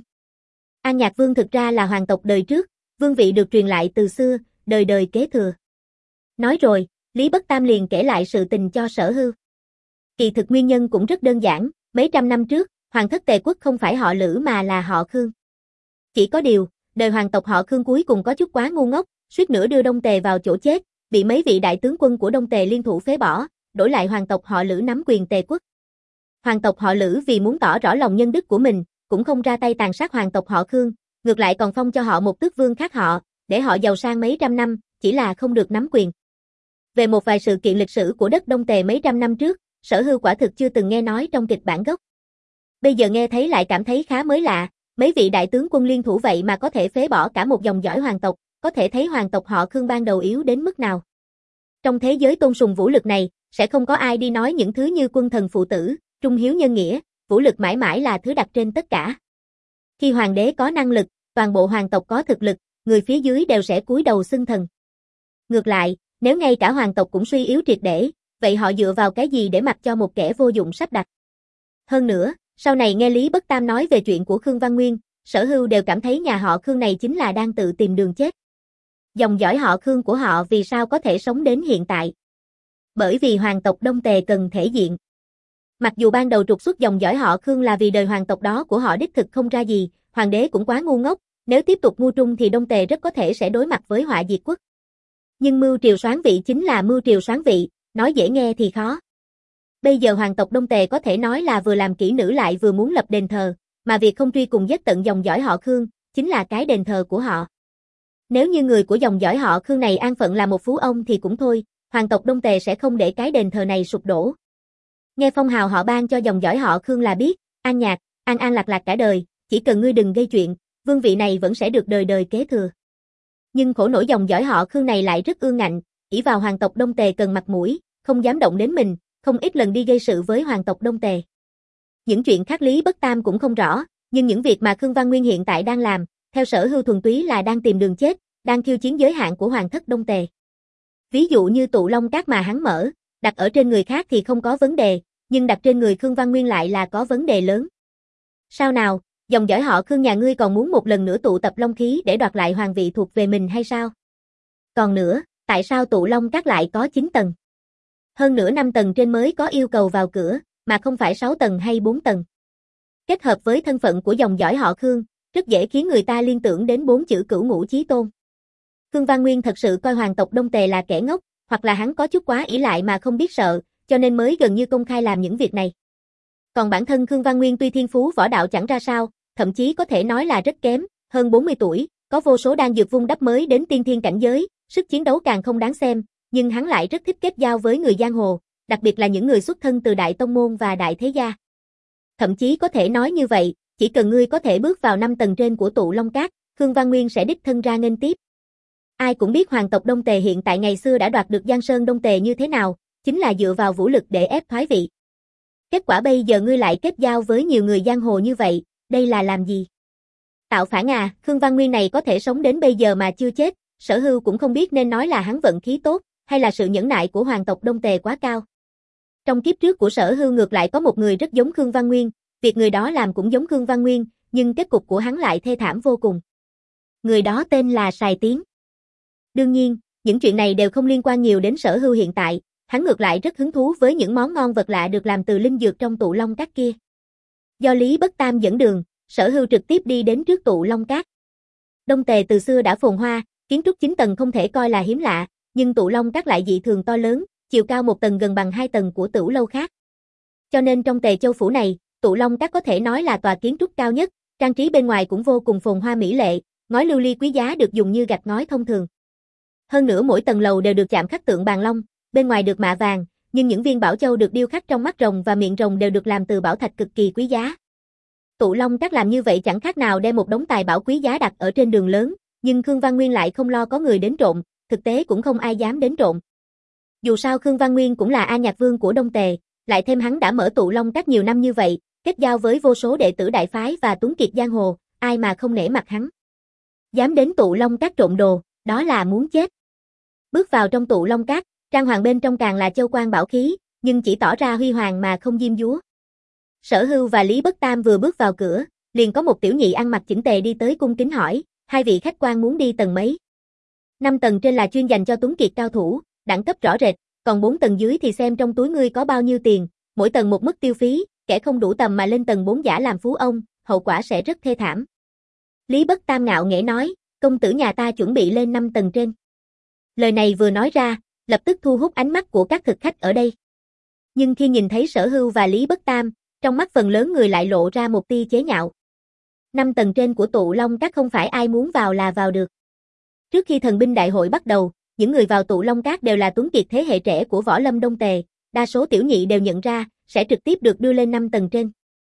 An Nhạc Vương thực ra là hoàng tộc đời trước, vương vị được truyền lại từ xưa, đời đời kế thừa. Nói rồi, Lý Bất Tam liền kể lại sự tình cho Sở Hưu. Kỳ thực nguyên nhân cũng rất đơn giản, mấy trăm năm trước, hoàng thất Tề quốc không phải họ Lữ mà là họ Khương. Chỉ có điều, đời hoàng tộc họ Khương cuối cùng có chút quá ngu ngốc, suýt nữa đưa Đông Tề vào chỗ chết, bị mấy vị đại tướng quân của Đông Tề liên thủ phế bỏ, đổi lại hoàng tộc họ Lữ nắm quyền Tề quốc. Hoàng tộc họ Lữ vì muốn tỏ rõ lòng nhân đức của mình, cũng không ra tay tàn sát hoàng tộc họ Khương, ngược lại còn phong cho họ một tước vương khác họ, để họ giàu sang mấy trăm năm, chỉ là không được nắm quyền. Về một vài sự kiện lịch sử của đất Đông Tề mấy trăm năm trước, Sở Hưu quả thực chưa từng nghe nói trong kịch bản gốc. Bây giờ nghe thấy lại cảm thấy khá mới lạ, mấy vị đại tướng quân liên thủ vậy mà có thể phế bỏ cả một dòng dõi hoàng tộc, có thể thấy hoàng tộc họ Khương ban đầu yếu đến mức nào. Trong thế giới tôn sùng vũ lực này, sẽ không có ai đi nói những thứ như quân thần phụ tử, trung hiếu nhân nghĩa, vũ lực mãi mãi là thứ đặt trên tất cả. Khi hoàng đế có năng lực, toàn bộ hoàng tộc có thực lực, người phía dưới đều sẽ cúi đầu xưng thần. Ngược lại, nếu ngay cả hoàng tộc cũng suy yếu triệt để, vậy họ dựa vào cái gì để mặc cho một kẻ vô dụng sắp đặt? Hơn nữa, sau này nghe Lý Bất Tam nói về chuyện của Khương Văn Nguyên, Sở Hưu đều cảm thấy nhà họ Khương này chính là đang tự tìm đường chết. Dòng dõi họ Khương của họ vì sao có thể sống đến hiện tại? Bởi vì hoàng tộc Đông Tề cần thể diện. Mặc dù ban đầu trục xuất dòng dõi họ Khương là vì đời hoàng tộc đó của họ đích thực không ra gì, hoàng đế cũng quá ngu ngốc, nếu tiếp tục mưu trung thì Đông Tề rất có thể sẽ đối mặt với họa diệt quốc. Nhưng mưu triều soán vị chính là mưu triều soán vị, nói dễ nghe thì khó. Bây giờ hoàng tộc Đông Tề có thể nói là vừa làm kỹ nữ lại vừa muốn lập đền thờ, mà việc không truy cùng giết tận dòng dõi họ Khương, chính là cái đền thờ của họ. Nếu như người của dòng dõi họ Khương này an phận là một phú ông thì cũng thôi, hoàng tộc Đông Tề sẽ không để cái đền thờ này sụp đổ. Nghe phong hào họ ban cho dòng dõi họ Khương là biết, an nhạc, an an lạc lạc cả đời, chỉ cần ngươi đừng gây chuyện, vương vị này vẫn sẽ được đời đời kế thừa. Nhưng khổ nổi dòng dõi họ Khương này lại rất ương ngạnh, ỷ vào hoàng tộc Đông Tề cần mặt mũi, không dám động đến mình, không ít lần đi gây sự với hoàng tộc Đông Tề. Những chuyện khác Lý Bất Tam cũng không rõ, nhưng những việc mà Khương Văn Nguyên hiện tại đang làm, theo Sở Hưu thuần túy là đang tìm đường chết, đang khiêu chiến giới hạn của hoàng thất Đông Tề. Ví dụ như tụ long cát mà hắn mở, đặt ở trên người khác thì không có vấn đề, nhưng đặt trên người Khương Văn Nguyên lại là có vấn đề lớn. Sao nào, dòng dõi họ Khương nhà ngươi còn muốn một lần nữa tụ tập long khí để đoạt lại hoàng vị thuộc về mình hay sao? Còn nữa, tại sao tụ long cát lại có chín tầng? Hơn nữa năm tầng trên mới có yêu cầu vào cửa, mà không phải sáu tầng hay bốn tầng. Kết hợp với thân phận của dòng dõi họ Khương, rất dễ khiến người ta liên tưởng đến bốn chữ cửu ngũ chí tôn. Khương Văn Nguyên thật sự coi hoàng tộc Đông Tề là kẻ ngốc, hoặc là hắn có chút quá ỷ lại mà không biết sợ, cho nên mới gần như công khai làm những việc này. Còn bản thân Khương Văn Nguyên tuy thiên phú võ đạo chẳng ra sao, thậm chí có thể nói là rất kém, hơn bốn mươi tuổi, có vô số đan dược vung đắp mới đến tiên thiên cảnh giới, sức chiến đấu càng không đáng xem, nhưng hắn lại rất thích kết giao với người giang hồ, đặc biệt là những người xuất thân từ đại tông môn và đại thế gia. Thậm chí có thể nói như vậy, chỉ cần ngươi có thể bước vào năm tầng trên của tụ long cát, Khương Văn Nguyên sẽ đích thân ra nghênh tiếp. Ai cũng biết hoàng tộc Đông Tề hiện tại ngày xưa đã đoạt được Giang Sơn Đông Tề như thế nào, chính là dựa vào vũ lực để ép thoái vị. Kết quả bây giờ ngươi lại kết giao với nhiều người giang hồ như vậy, đây là làm gì? Tạo phản à, Khương Văn Nguyên này có thể sống đến bây giờ mà chưa chết, Sở Hưu cũng không biết nên nói là hắn vận khí tốt, hay là sự nhẫn nại của hoàng tộc Đông Tề quá cao. Trong kiếp trước của Sở Hưu ngược lại có một người rất giống Khương Văn Nguyên, việc người đó làm cũng giống Khương Văn Nguyên, nhưng kết cục của hắn lại thê thảm vô cùng. Người đó tên là Sài Tiến. Đương nhiên, những chuyện này đều không liên quan nhiều đến Sở Hưu hiện tại, hắn ngược lại rất hứng thú với những món ngon vật lạ được làm từ linh dược trong tụ long cát kia. Do Lý Bất Tam dẫn đường, Sở Hưu trực tiếp đi đến trước tụ long cát. Đông Tề từ xưa đã phồn hoa, kiến trúc chín tầng không thể coi là hiếm lạ, nhưng tụ long cát lại dị thường to lớn, chiều cao một tầng gần bằng hai tầng của Tửu lâu khác. Cho nên trong Tề Châu phủ này, tụ long cát có thể nói là tòa kiến trúc cao nhất, trang trí bên ngoài cũng vô cùng phồn hoa mỹ lệ, ngói lưu ly quý giá được dùng như gạch ngói thông thường. Hơn nữa mỗi tầng lầu đều được chạm khắc tượng bàn long, bên ngoài được mạ vàng, nhưng những viên bảo châu được điêu khắc trong mắt rồng và miệng rồng đều được làm từ bảo thạch cực kỳ quý giá. Tụ long cát làm như vậy chẳng khác nào đem một đống tài bảo quý giá đặt ở trên đường lớn, nhưng Khương Văn Nguyên lại không lo có người đến trộm, thực tế cũng không ai dám đến trộm. Dù sao Khương Văn Nguyên cũng là A Nhạc Vương của Đông Tề, lại thêm hắn đã mở tụ long cát nhiều năm như vậy, kết giao với vô số đệ tử đại phái và tuấn kiệt giang hồ, ai mà không nể mặt hắn. Dám đến tụ long cát trộm đồ, đó là muốn chết. Bước vào trong tụ long cát, trang hoàng bên trong càng là châu quan bảo khí, nhưng chỉ tỏ ra huy hoàng mà không diêm dúa. Sở Hưu và Lý Bất Tam vừa bước vào cửa, liền có một tiểu nhị ăn mặc chỉnh tề đi tới cung kính hỏi, hai vị khách quan muốn đi tầng mấy? Năm tầng trên là chuyên dành cho tuấn kiệt cao thủ, đẳng cấp rõ rệt, còn bốn tầng dưới thì xem trong túi ngươi có bao nhiêu tiền, mỗi tầng một mức tiêu phí, kẻ không đủ tầm mà lên tầng bốn giả làm phú ông, hậu quả sẽ rất thê thảm. Lý Bất Tam ngạo nghễ nói, công tử nhà ta chuẩn bị lên năm tầng trên. Lời này vừa nói ra, lập tức thu hút ánh mắt của các thực khách ở đây. Nhưng khi nhìn thấy Sở Hưu và Lý Bất Tam, trong mắt phần lớn người lại lộ ra một tia chế nhạo. Năm tầng trên của tụ long cát không phải ai muốn vào là vào được. Trước khi thần binh đại hội bắt đầu, những người vào tụ long cát đều là tuấn kiệt thế hệ trẻ của võ lâm Đông Tề, đa số tiểu nhị đều nhận ra, sẽ trực tiếp được đưa lên năm tầng trên.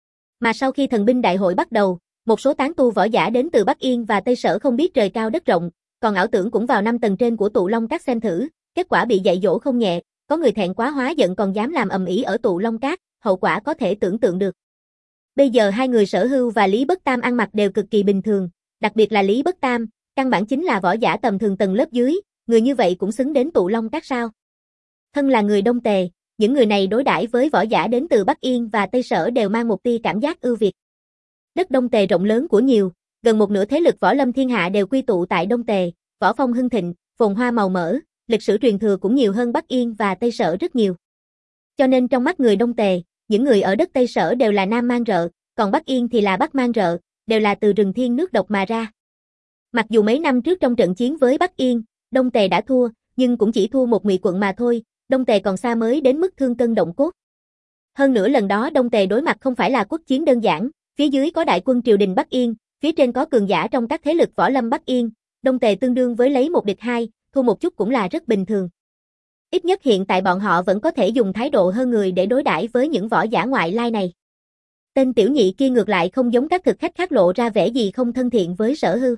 Mà sau khi thần binh đại hội bắt đầu, một số tán tu võ giả đến từ Bắc Yên và Tây Sở không biết trời cao đất rộng, còn ảo tưởng cũng vào năm tầng trên của Tụ Long Các xem thử, kết quả bị dạy dỗ không nhẹ, có người thẹn quá hóa giận còn dám làm ầm ĩ ở Tụ Long Các, hậu quả có thể tưởng tượng được. Bây giờ hai người Sở Hưu và Lý Bất Tam ăn mặc đều cực kỳ bình thường, đặc biệt là Lý Bất Tam, căn bản chính là võ giả tầm thường tầng lớp dưới, người như vậy cũng xứng đến Tụ Long Các sao? Thân là người Đông Tề, những người này đối đãi với võ giả đến từ Bắc Yên và Tây Sở đều mang một tia cảm giác ưu việt. Đất Đông Tề rộng lớn của nhiều, gần một nửa thế lực võ lâm thiên hạ đều quy tụ tại Đông Tề, võ phong hưng thịnh, phồn hoa màu mỡ, lịch sử truyền thừa cũng nhiều hơn Bắc Yên và Tây Sở rất nhiều. Cho nên trong mắt người Đông Tề, những người ở đất Tây Sở đều là nam mang rợ, còn Bắc Yên thì là bắc mang rợ, đều là từ rừng thiên nước độc mà ra. Mặc dù mấy năm trước trong trận chiến với Bắc Yên, Đông Tề đã thua, nhưng cũng chỉ thua một ngụy quận mà thôi, Đông Tề còn xa mới đến mức thương cân động cốt. Hơn nữa lần đó Đông Tề đối mặt không phải là quốc chiến đơn giản, phía dưới có đại quân triều đình Bắc Yên, phía trên có cường giả trong các thế lực võ lâm Bắc Yên, Đông Tề tương đương với lấy một địch hai, thua một chút cũng là rất bình thường. Ít nhất hiện tại bọn họ vẫn có thể dùng thái độ hơn người để đối đãi với những võ giả ngoại lai này. Tên tiểu nhị kia ngược lại không giống các thực khách khác lộ ra vẻ gì không thân thiện với Sở Hưu.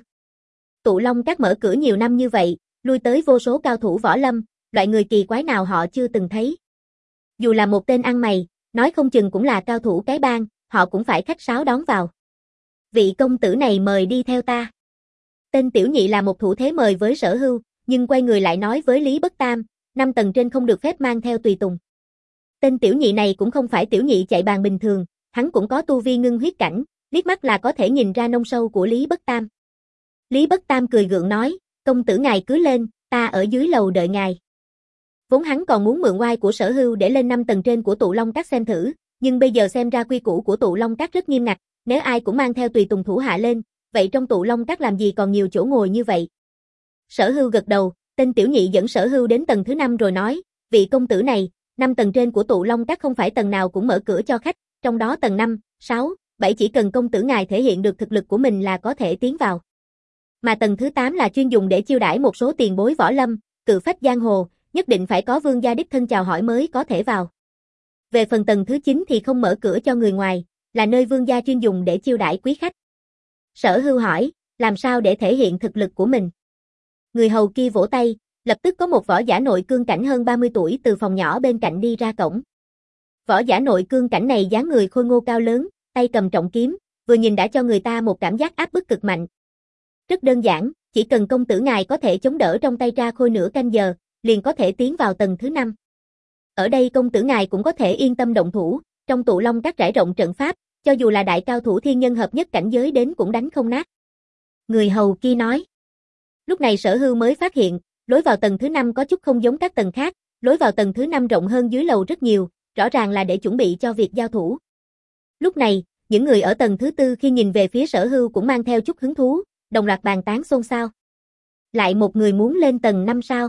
Tụ Long Các mở cửa nhiều năm như vậy, lui tới vô số cao thủ võ lâm, loại người kỳ quái nào họ chưa từng thấy. Dù là một tên ăn mày, nói không chừng cũng là cao thủ cái bang, họ cũng phải khách sáo đón vào. Vị công tử này mời đi theo ta. Tên tiểu nhị là một thủ thế mời với Sở Hưu, nhưng quay người lại nói với Lý Bất Tam, năm tầng trên không được phép mang theo tùy tùng. Tên tiểu nhị này cũng không phải tiểu nhị chạy bàn bình thường, hắn cũng có tu vi ngưng huyết cảnh, liếc mắt là có thể nhìn ra nông sâu của Lý Bất Tam. Lý Bất Tam cười gượng nói, công tử ngài cứ lên, ta ở dưới lầu đợi ngài. Vốn hắn còn muốn mượn oai của Sở Hưu để lên năm tầng trên của Tụ Long Các xem thử, nhưng bây giờ xem ra quy củ của Tụ Long Các rất nghiêm ngặt, nếu ai cũng mang theo tùy tùng thủ hạ lên, vậy trong Tụ Long Các làm gì còn nhiều chỗ ngồi như vậy. Sở Hưu gật đầu, tên tiểu nhị dẫn Sở Hưu đến tầng thứ năm rồi nói, vị công tử này, năm tầng trên của Tụ Long Các không phải tầng nào cũng mở cửa cho khách, trong đó tầng năm, sáu, bảy chỉ cần công tử ngài thể hiện được thực lực của mình là có thể tiến vào. Mà tầng thứ tám là chuyên dùng để chiêu đãi một số tiền bối võ lâm, cự phách giang hồ, nhất định phải có vương gia đích thân chào hỏi mới có thể vào. Về phần tầng thứ chín thì không mở cửa cho người ngoài, là nơi vương gia chuyên dùng để chiêu đãi quý khách. Sở Hưu hỏi, làm sao để thể hiện thực lực của mình? Người hầu kia vỗ tay, lập tức có một võ giả nội cương cảnh hơn ba mươi tuổi từ phòng nhỏ bên cạnh đi ra cổng. Võ giả nội cương cảnh này dáng người khôi ngô cao lớn, tay cầm trọng kiếm, vừa nhìn đã cho người ta một cảm giác áp bức cực mạnh. Rất đơn giản, chỉ cần công tử ngài có thể chống đỡ trong tay Tra Khôi nửa canh giờ, liền có thể tiến vào tầng thứ năm. Ở đây công tử ngài cũng có thể yên tâm động thủ, trong Tụ Long Các trải rộng trận pháp, cho dù là đại cao thủ thiên nhân hợp nhất cảnh giới đến cũng đánh không nát. Người hầu kia nói. Lúc này Sở Hưu mới phát hiện, lối vào tầng thứ năm có chút không giống các tầng khác, lối vào tầng thứ năm rộng hơn dưới lầu rất nhiều, rõ ràng là để chuẩn bị cho việc giao thủ. Lúc này, những người ở tầng thứ tư khi nhìn về phía Sở Hưu cũng mang theo chút hứng thú, đồng loạt bàn tán xôn xao. Lại một người muốn lên tầng năm sao?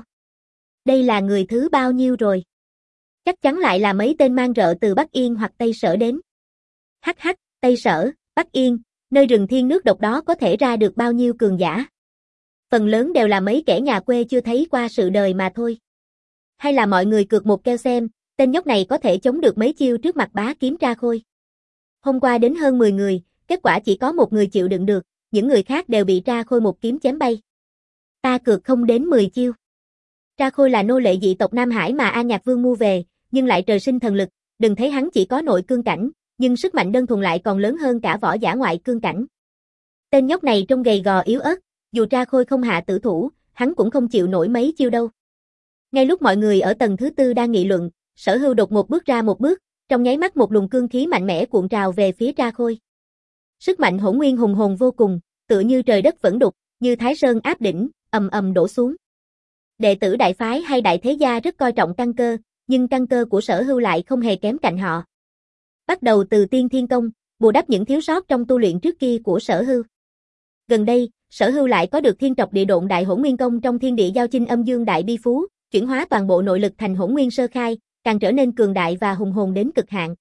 Đây là người thứ bao nhiêu rồi? Chắc chắn lại là mấy tên mang rợ từ Bắc Yên hoặc Tây Sở đến. Hắc hắc, Tây Sở, Bắc Yên, nơi rừng thiên nước độc đó có thể ra được bao nhiêu cường giả? Phần lớn đều là mấy kẻ nhà quê chưa thấy qua sự đời mà thôi. Hay là mọi người cược một keo xem, tên nhóc này có thể chống được mấy chiêu trước mặt bá kiếm Tra Khôi. Hôm qua đến hơn mười người, kết quả chỉ có một người chịu đựng được, những người khác đều bị Tra Khôi một kiếm chém bay. Ta cược không đến mười chiêu. Tra Khôi là nô lệ dị tộc Nam Hải mà A Nhạc Vương mua về, nhưng lại trời sinh thần lực, đừng thấy hắn chỉ có nội cương cảnh, nhưng sức mạnh đơn thuần lại còn lớn hơn cả võ giả ngoại cương cảnh. Tên nhóc này trông gầy gò yếu ớt, dù Tra Khôi không hạ tử thủ, hắn cũng không chịu nổi mấy chiêu đâu. Ngay lúc mọi người ở tầng thứ tư đang nghị luận, Sở Hưu đột ngột bước ra một bước, trong nháy mắt một luồng cương khí mạnh mẽ cuộn trào về phía Tra Khôi. Sức mạnh hỗn nguyên hùng hồn vô cùng, tựa như trời đất vẫn đục, như Thái Sơn áp đỉnh, ầm ầm đổ xuống. Đệ tử đại phái hay đại thế gia rất coi trọng căn cơ, nhưng căn cơ của Sở Hưu lại không hề kém cạnh họ. Bắt đầu từ Tiên Thiên Công, bù đắp những thiếu sót trong tu luyện trước kia của Sở Hưu. Gần đây, Sở Hưu lại có được Thiên Trọc Địa Độn Đại Hỗn Nguyên Công trong Thiên Địa Giao Chinh Âm Dương Đại Bi Phú, chuyển hóa toàn bộ nội lực thành hỗn nguyên sơ khai, càng trở nên cường đại và hùng hồn đến cực hạn.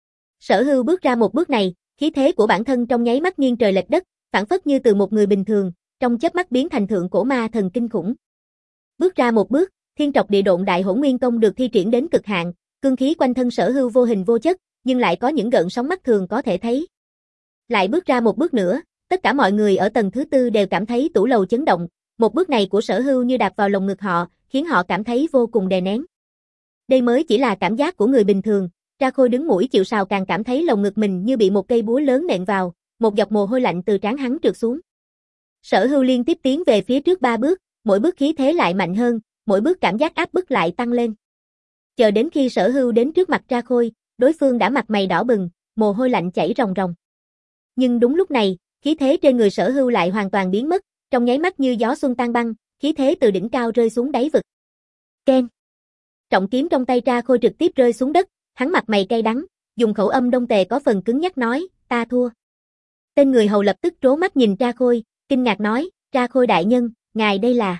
Sở Hưu bước ra một bước này, khí thế của bản thân trong nháy mắt nghiêng trời lệch đất, phản phất như từ một người bình thường, trong chớp mắt biến thành thượng cổ ma thần kinh khủng. Bước ra một bước, Thiên Trọc Địa Độn Đại Hỗn Nguyên Công được thi triển đến cực hạn, Cương khí quanh thân Sở Hưu vô hình vô chất, nhưng lại có những gợn sóng mắt thường có thể thấy. Lại bước ra một bước nữa, tất cả mọi người ở tầng thứ tư đều cảm thấy tủ lầu chấn động, một bước này của Sở Hưu như đạp vào lồng ngực họ, khiến họ cảm thấy vô cùng đè nén. Đây mới chỉ là cảm giác của người bình thường, Tra Khôi đứng mũi chịu sào càng cảm thấy lồng ngực mình như bị một cây búa lớn nện vào, một giọt mồ hôi lạnh từ trán hắn trượt xuống. Sở Hưu liên tiếp tiến về phía trước ba bước, mỗi bước khí thế lại mạnh hơn, mỗi bước cảm giác áp bức lại tăng lên. Chờ đến khi Sở Hưu đến trước mặt Tra Khôi, đối phương đã mặt mày đỏ bừng, mồ hôi lạnh chảy ròng ròng. Nhưng đúng lúc này, khí thế trên người Sở Hưu lại hoàn toàn biến mất, trong nháy mắt như gió xuân tan băng, khí thế từ đỉnh cao rơi xuống đáy vực. Keng. Trọng kiếm trong tay Tra Khôi trực tiếp rơi xuống đất, hắn mặt mày cay đắng, dùng khẩu âm Đông Tề có phần cứng nhắc nói, ta thua. Tên người hầu lập tức trố mắt nhìn Tra Khôi, kinh ngạc nói, Tra Khôi đại nhân, ngài đây là.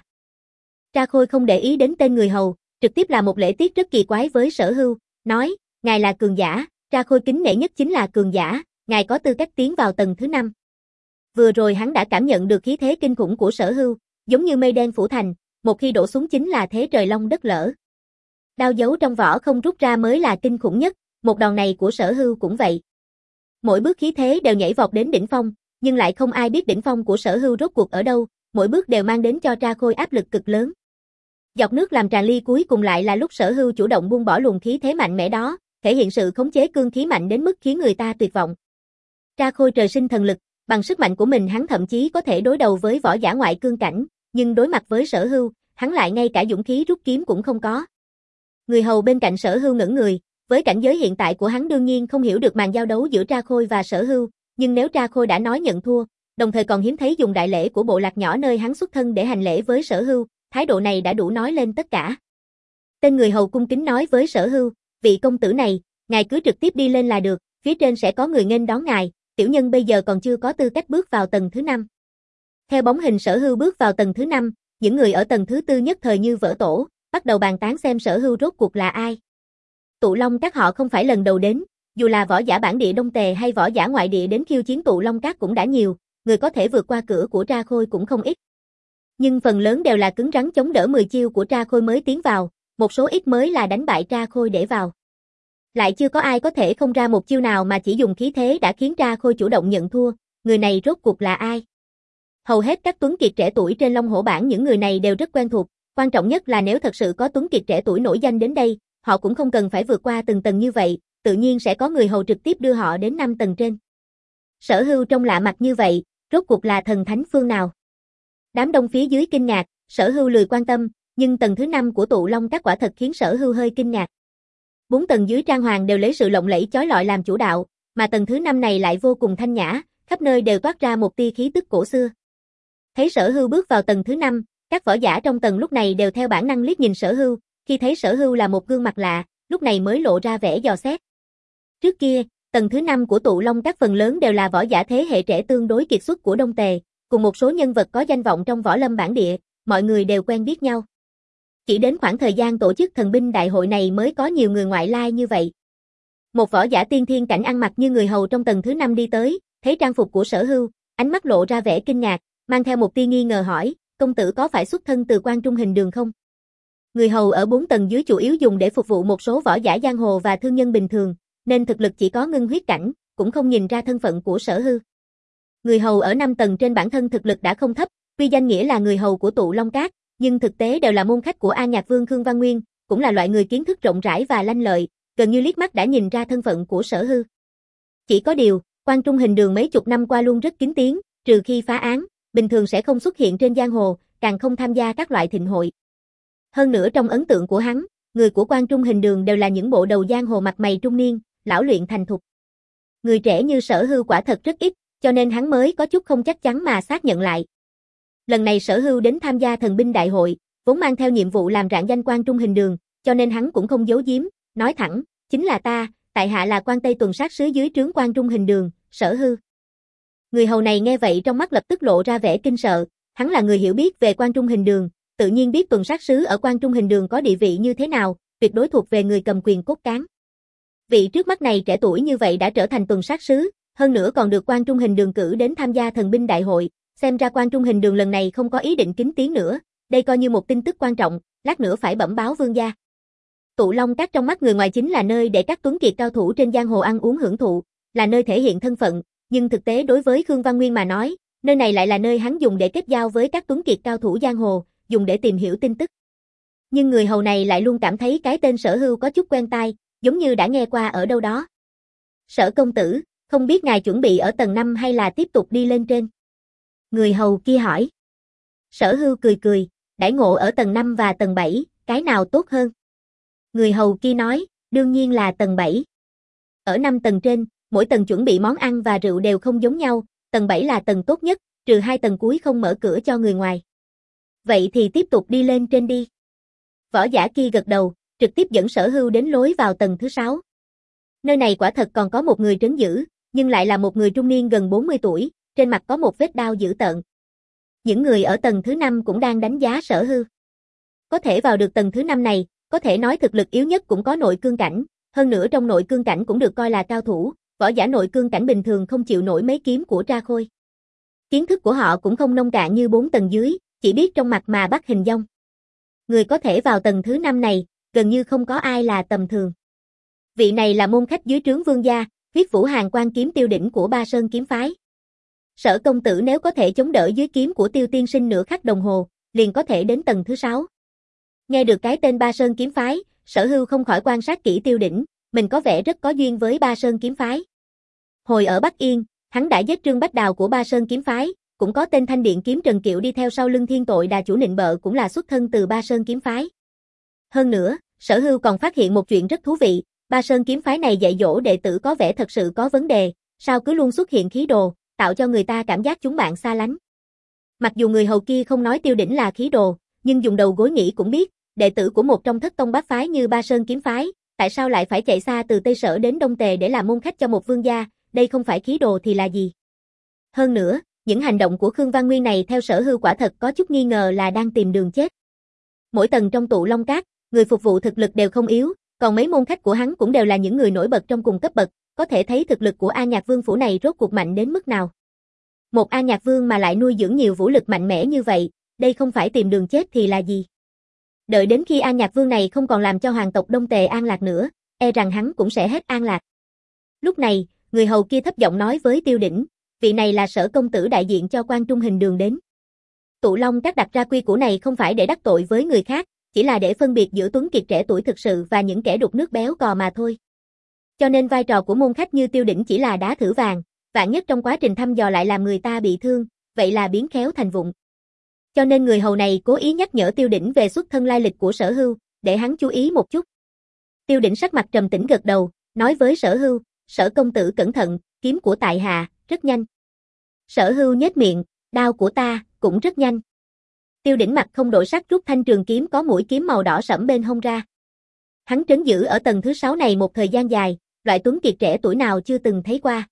Tra Khôi không để ý đến tên người hầu, trực tiếp là một lễ tiết rất kỳ quái với Sở Hưu, nói, ngài là cường giả, Tra Khôi kính nể nhất chính là cường giả, ngài có tư cách tiến vào tầng thứ năm. Vừa rồi hắn đã cảm nhận được khí thế kinh khủng của Sở Hưu, giống như mây đen phủ thành, một khi đổ xuống chính là thế trời long đất lở. Đao giấu trong vỏ không rút ra mới là kinh khủng nhất, một đòn này của Sở Hưu cũng vậy. Mỗi bước khí thế đều nhảy vọt đến đỉnh phong, nhưng lại không ai biết đỉnh phong của Sở Hưu rốt cuộc ở đâu, mỗi bước đều mang đến cho Tra Khôi áp lực cực lớn. Giọt nước làm tràn ly cuối cùng lại là lúc Sở Hưu chủ động buông bỏ luồng khí thế mạnh mẽ đó, thể hiện sự khống chế cương khí mạnh đến mức khiến người ta tuyệt vọng. Tra Khôi trời sinh thần lực, bằng sức mạnh của mình hắn thậm chí có thể đối đầu với võ giả ngoại cương cảnh, nhưng đối mặt với Sở Hưu, hắn lại ngay cả dũng khí rút kiếm cũng không có. Người hầu bên cạnh Sở Hưu ngẩn người, với cảnh giới hiện tại của hắn đương nhiên không hiểu được màn giao đấu giữa Tra Khôi và Sở Hưu, nhưng nếu Tra Khôi đã nói nhận thua, đồng thời còn hiếm thấy dùng đại lễ của bộ lạc nhỏ nơi hắn xuất thân để hành lễ với Sở Hưu, thái độ này đã đủ nói lên tất cả. Tên người hầu cung kính nói với Sở Hưu, vị công tử này, ngài cứ trực tiếp đi lên là được, phía trên sẽ có người nghênh đón ngài, tiểu nhân bây giờ còn chưa có tư cách bước vào tầng thứ năm. Theo bóng hình Sở Hưu bước vào tầng thứ năm, những người ở tầng thứ tư nhất thời như vỡ tổ, bắt đầu bàn tán xem Sở Hưu rốt cuộc là ai. Tụ Long Các họ không phải lần đầu đến, dù là võ giả bản địa Đông Tề hay võ giả ngoại địa đến khiêu chiến Tụ Long Các cũng đã nhiều, người có thể vượt qua cửa của Tra Khôi cũng không ít. Nhưng phần lớn đều là cứng rắn chống đỡ mười chiêu của Tra Khôi mới tiến vào, một số ít mới là đánh bại Tra Khôi để vào. Lại chưa có ai có thể không ra một chiêu nào mà chỉ dùng khí thế đã khiến Tra Khôi chủ động nhận thua, người này rốt cuộc là ai? Hầu hết các tuấn kiệt trẻ tuổi trên Long Hổ bảng những người này đều rất quen thuộc, quan trọng nhất là nếu thật sự có tuấn kiệt trẻ tuổi nổi danh đến đây, họ cũng không cần phải vượt qua từng tầng như vậy, tự nhiên sẽ có người hầu trực tiếp đưa họ đến năm tầng trên. Sở Hưu trông lạ mặt như vậy, rốt cuộc là thần thánh phương nào? Đám đông phía dưới kinh ngạc, Sở Hưu lười quan tâm, nhưng tầng thứ năm của Tụ Long Các quả thật khiến Sở Hưu hơi kinh ngạc. Bốn tầng dưới trang hoàng đều lấy sự lộng lẫy chói lọi làm chủ đạo, mà tầng thứ năm này lại vô cùng thanh nhã, khắp nơi đều toát ra một tia khí tức cổ xưa. Thấy Sở Hưu bước vào tầng thứ năm, các võ giả trong tầng lúc này đều theo bản năng liếc nhìn Sở Hưu, khi thấy Sở Hưu là một gương mặt lạ, lúc này mới lộ ra vẻ dò xét. Trước kia, tầng thứ năm của Tụ Long Các phần lớn đều là võ giả thế hệ trẻ tương đối kiệt xuất của Đông Tề, cùng một số nhân vật có danh vọng trong võ lâm bản địa, mọi người đều quen biết nhau. Chỉ đến khoảng thời gian tổ chức thần binh đại hội này mới có nhiều người ngoại lai như vậy. Một võ giả tiên thiên cảnh ăn mặc như người hầu trong tầng thứ năm đi tới, thấy trang phục của Sở Hưu, ánh mắt lộ ra vẻ kinh ngạc, mang theo một tia nghi ngờ hỏi, công tử có phải xuất thân từ Quan Trung Hình Đường không? Người hầu ở bốn tầng dưới chủ yếu dùng để phục vụ một số võ giả giang hồ và thương nhân bình thường, nên thực lực chỉ có ngưng huyết cảnh, cũng không nhìn ra thân phận của Sở Hưu. Người hầu ở năm tầng trên bản thân thực lực đã không thấp, tuy danh nghĩa là người hầu của Tụ Long Các, nhưng thực tế đều là môn khách của A Nhạc Vương Khương Văn Nguyên, cũng là loại người kiến thức rộng rãi và lanh lợi, gần như liếc mắt đã nhìn ra thân phận của Sở Hưu. Chỉ có điều, Quan Trung Hình Đường mấy chục năm qua luôn rất kín tiếng, trừ khi phá án, bình thường sẽ không xuất hiện trên giang hồ, càng không tham gia các loại thịnh hội. Hơn nữa trong ấn tượng của hắn, người của Quan Trung Hình Đường đều là những bộ đầu giang hồ mặt mày trung niên, lão luyện thành thục. Người trẻ như Sở Hưu quả thật rất ít, cho nên hắn mới có chút không chắc chắn mà xác nhận lại. Lần này Sở Hưu đến tham gia thần binh đại hội, vốn mang theo nhiệm vụ làm rạng danh Quan Trung Hình Đường, cho nên hắn cũng không giấu giếm, nói thẳng, chính là ta, tại hạ là Quan Tây tuần sát sứ dưới trướng Quan Trung Hình Đường, Sở Hưu. Người hầu này nghe vậy trong mắt lập tức lộ ra vẻ kinh sợ, hắn là người hiểu biết về Quan Trung Hình Đường, tự nhiên biết tuần sát sứ ở Quan Trung Hình Đường có địa vị như thế nào, tuyệt đối thuộc về người cầm quyền cốt cán. Vị trước mắt này trẻ tuổi như vậy đã trở thành tuần sát sứ, hơn nữa còn được Quan Trung Hình Đường cử đến tham gia thần binh đại hội, xem ra Quan Trung Hình Đường lần này không có ý định kín tiếng nữa, đây coi như một tin tức quan trọng, lát nữa phải bẩm báo vương gia. Tụ Long Các trong mắt người ngoài chính là nơi để các tuấn kiệt cao thủ trên giang hồ ăn uống hưởng thụ, là nơi thể hiện thân phận, nhưng thực tế đối với Khương Văn Nguyên mà nói, nơi này lại là nơi hắn dùng để kết giao với các tuấn kiệt cao thủ giang hồ, dùng để tìm hiểu tin tức. Nhưng người hầu này lại luôn cảm thấy cái tên Sở Hưu có chút quen tai, giống như đã nghe qua ở đâu đó. Sở công tử, không biết ngài chuẩn bị ở tầng năm hay là tiếp tục đi lên trên? Người hầu kia hỏi. Sở Hưu cười cười, đãi ngộ ở tầng năm và tầng bảy, cái nào tốt hơn? Người hầu kia nói, đương nhiên là tầng bảy. Ở năm tầng trên, mỗi tầng chuẩn bị món ăn và rượu đều không giống nhau, tầng bảy là tầng tốt nhất, trừ hai tầng cuối không mở cửa cho người ngoài. Vậy thì tiếp tục đi lên trên đi. Võ giả kia gật đầu, trực tiếp dẫn Sở Hưu đến lối vào tầng thứ sáu. Nơi này quả thật còn có một người trấn giữ, nhưng lại là một người trung niên gần bốn mươi tuổi, trên mặt có một vết đao dữ tợn. Những người ở tầng thứ năm cũng đang đánh giá Sở Hưu. Có thể vào được tầng thứ năm này, có thể nói thực lực yếu nhất cũng có nội cương cảnh, hơn nữa trong nội cương cảnh cũng được coi là cao thủ, võ giả nội cương cảnh bình thường không chịu nổi mấy kiếm của Tra Khôi. Kiến thức của họ cũng không nông cạn như bốn tầng dưới, chỉ biết trong mặt mà bắt hình dong. Người có thể vào tầng thứ năm này, gần như không có ai là tầm thường. Vị này là môn khách dưới trướng vương gia, huyết vũ hàng quan kiếm tiêu đỉnh của Ba Sơn kiếm phái. Sở công tử nếu có thể chống đỡ dưới kiếm của Tiêu tiên sinh nửa khắc đồng hồ, liền có thể đến tầng thứ sáu. Nghe được cái tên Ba Sơn kiếm phái, Sở Hưu không khỏi quan sát kỹ tiêu đỉnh, mình có vẻ rất có duyên với Ba Sơn kiếm phái. Hồi ở Bắc Yên, hắn đã giết Trương Bách Đào của Ba Sơn kiếm phái, cũng có tên Thanh Điện kiếm Trần Kiệu đi theo sau lưng Thiên Tội Đà chủ Nịnh Bợ cũng là xuất thân từ Ba Sơn kiếm phái. Hơn nữa, Sở Hưu còn phát hiện một chuyện rất thú vị, Ba Sơn kiếm phái này dạy dỗ đệ tử có vẻ thật sự có vấn đề, sao cứ luôn xuất hiện khí đồ, tạo cho người ta cảm giác chúng bạn xa lánh. Mặc dù người hầu kia không nói tiêu đỉnh là khí đồ, nhưng dùng đầu gối nghĩ cũng biết, đệ tử của một trong thất tông bát phái như Ba Sơn kiếm phái, tại sao lại phải chạy xa từ Tây Sở đến Đông Tề để làm môn khách cho một vương gia, đây không phải khí đồ thì là gì? Hơn nữa, những hành động của Khương Văn Nguyên này theo Sở Hưu quả thật có chút nghi ngờ là đang tìm đường chết. Mỗi tầng trong Tụ Long Các, người phục vụ thực lực đều không yếu, còn mấy môn khách của hắn cũng đều là những người nổi bật trong cùng cấp bậc, có thể thấy thực lực của A Nhạc Vương phủ này rốt cuộc mạnh đến mức nào. Một A Nhạc Vương mà lại nuôi dưỡng nhiều vũ lực mạnh mẽ như vậy, đây không phải tìm đường chết thì là gì? Đợi đến khi A Nhạc Vương này không còn làm cho hoàng tộc Đông Tề an lạc nữa, e rằng hắn cũng sẽ hết an lạc. Lúc này, người hầu kia thấp giọng nói với Tiêu Đỉnh, vị này là Sở công tử đại diện cho Quan Trung Hình Đường đến. Tụ Long Các đặt ra quy củ này không phải để đắc tội với người khác, chỉ là để phân biệt giữa tuấn kiệt trẻ tuổi thực sự và những kẻ đục nước béo cò mà thôi. Cho nên vai trò của môn khách như Tiêu Đỉnh chỉ là đá thử vàng, vạn nhất trong quá trình thăm dò lại làm người ta bị thương, vậy là biến khéo thành vụng. Cho nên người hầu này cố ý nhắc nhở Tiêu Đỉnh về xuất thân lai lịch của Sở Hưu, để hắn chú ý một chút. Tiêu Đỉnh sắc mặt trầm tĩnh gật đầu, nói với Sở Hưu, Sở công tử cẩn thận, kiếm của tại hạ, rất nhanh. Sở Hưu nhếch miệng, đao của ta, cũng rất nhanh. Tiêu Đỉnh mặt không đổi sắc rút thanh trường kiếm có mũi kiếm màu đỏ sẫm bên hông ra. Hắn trấn giữ ở tầng thứ sáu này một thời gian dài, loại tuấn kiệt trẻ tuổi nào chưa từng thấy qua.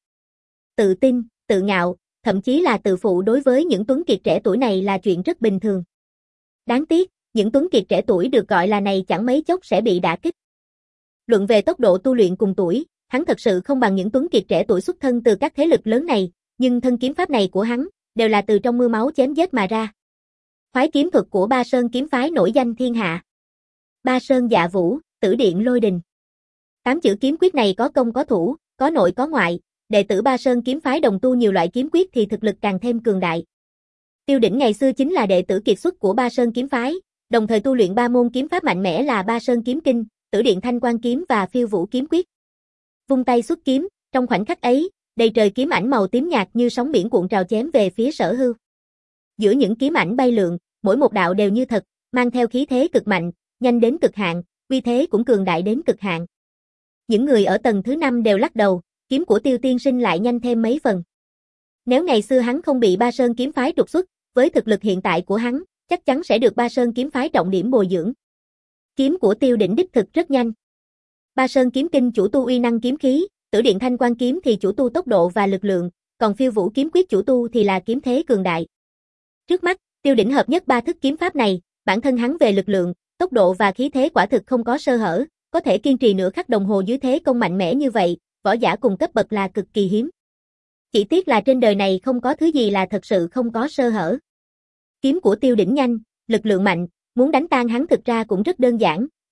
Tự tin, tự ngạo, thậm chí là tự phụ đối với những tuấn kiệt trẻ tuổi này là chuyện rất bình thường. Đáng tiếc, những tuấn kiệt trẻ tuổi được gọi là này chẳng mấy chốc sẽ bị đả kích. Luận về tốc độ tu luyện cùng tuổi, hắn thật sự không bằng những tuấn kiệt trẻ tuổi xuất thân từ các thế lực lớn này, nhưng thân kiếm pháp này của hắn đều là từ trong mưa máu chém giết mà ra. Phái kiếm thuật của Ba Sơn kiếm phái nổi danh thiên hạ. Ba Sơn Dạ Vũ, Tử Điện Lôi Đình. Tám chữ kiếm quyết này có công có thủ, có nội có ngoại, đệ tử Ba Sơn kiếm phái đồng tu nhiều loại kiếm quyết thì thực lực càng thêm cường đại. Tiêu Đỉnh ngày xưa chính là đệ tử kiệt xuất của Ba Sơn kiếm phái, đồng thời tu luyện ba môn kiếm pháp mạnh mẽ là Ba Sơn kiếm kinh, Tử Điện Thanh Quan kiếm và Phiêu Vũ kiếm quyết. Vung tay xuất kiếm, trong khoảnh khắc ấy, đầy trời kiếm ảnh màu tím nhạt như sóng biển cuộn trào chém về phía Sở Hưu. Giữa những kiếm ảnh bay lượn, mỗi một đạo đều như thật, mang theo khí thế cực mạnh, nhanh đến cực hạn, uy thế cũng cường đại đến cực hạn. Những người ở tầng thứ năm đều lắc đầu, kiếm của Tiêu tiên sinh lại nhanh thêm mấy phần. Nếu ngày xưa hắn không bị Ba Sơn kiếm phái trục xuất, với thực lực hiện tại của hắn, chắc chắn sẽ được Ba Sơn kiếm phái trọng điểm bồi dưỡng. Kiếm của Tiêu Đỉnh đích thực rất nhanh. Ba Sơn kiếm kinh chủ tu uy năng kiếm khí, Tử Điện Thanh Quan kiếm thì chủ tu tốc độ và lực lượng, còn Phiêu Vũ kiếm quyết chủ tu thì là kiếm thế cường đại. Trước mắt, Tiêu Đỉnh hợp nhất ba thức kiếm pháp này, bản thân hắn về lực lượng, tốc độ và khí thế quả thực không có sơ hở, có thể kiên trì nửa khắc đồng hồ dưới thế công mạnh mẽ như vậy, võ giả cùng cấp bậc là cực kỳ hiếm. Chỉ tiếc là trên đời này không có thứ gì là thật sự không có sơ hở. Kiếm của Tiêu Đỉnh nhanh, lực lượng mạnh, muốn đánh tan hắn thực ra cũng rất đơn giản,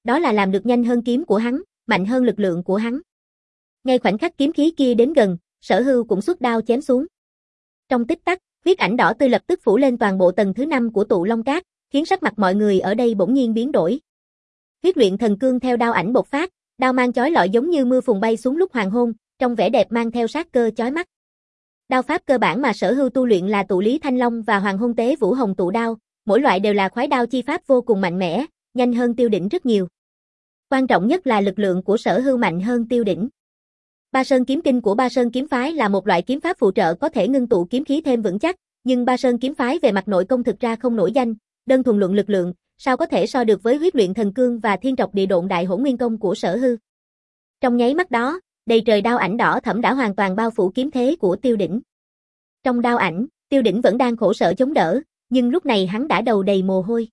đó là làm được nhanh hơn kiếm của hắn, mạnh hơn lực lượng của hắn. Ngay khoảnh khắc kiếm khí kia đến gần, Sở Hưu cũng xuất đao chém xuống. Trong tích tắc, huyết ảnh đỏ tươi lập tức phủ lên toàn bộ tầng thứ năm của tụ Long Cát, khiến sắc mặt mọi người ở đây bỗng nhiên biến đổi. Huyết luyện thần cương theo đao ảnh bộc phát, đao mang chói lọi giống như mưa phùn bay xuống lúc hoàng hôn, trong vẻ đẹp mang theo sát cơ chói mắt. Đao pháp cơ bản mà Sở Hưu tu luyện là Tụ Lý Thanh Long và Hoàng Hôn Tế Vũ Hồng Tụ Đao, mỗi loại đều là khoái đao chi pháp vô cùng mạnh mẽ, nhanh hơn Tiêu Đỉnh rất nhiều. Quan trọng nhất là lực lượng của Sở Hưu mạnh hơn Tiêu Đỉnh. Ba Sơn kiếm kinh của Ba Sơn kiếm phái là một loại kiếm pháp phụ trợ có thể ngưng tụ kiếm khí thêm vững chắc, nhưng Ba Sơn kiếm phái về mặt nội công thực ra không nổi danh, đơn thuần luận lực lượng, sao có thể so được với huyết luyện thần cương và thiên trọc địa độn đại hỗn nguyên công của Sở Hưu. Trong nháy mắt đó, đầy trời đao ảnh đỏ thẫm đã hoàn toàn bao phủ kiếm thế của Tiêu Đỉnh. Trong đao ảnh, Tiêu Đỉnh vẫn đang khổ sở chống đỡ, nhưng lúc này hắn đã đầu đầy mồ hôi.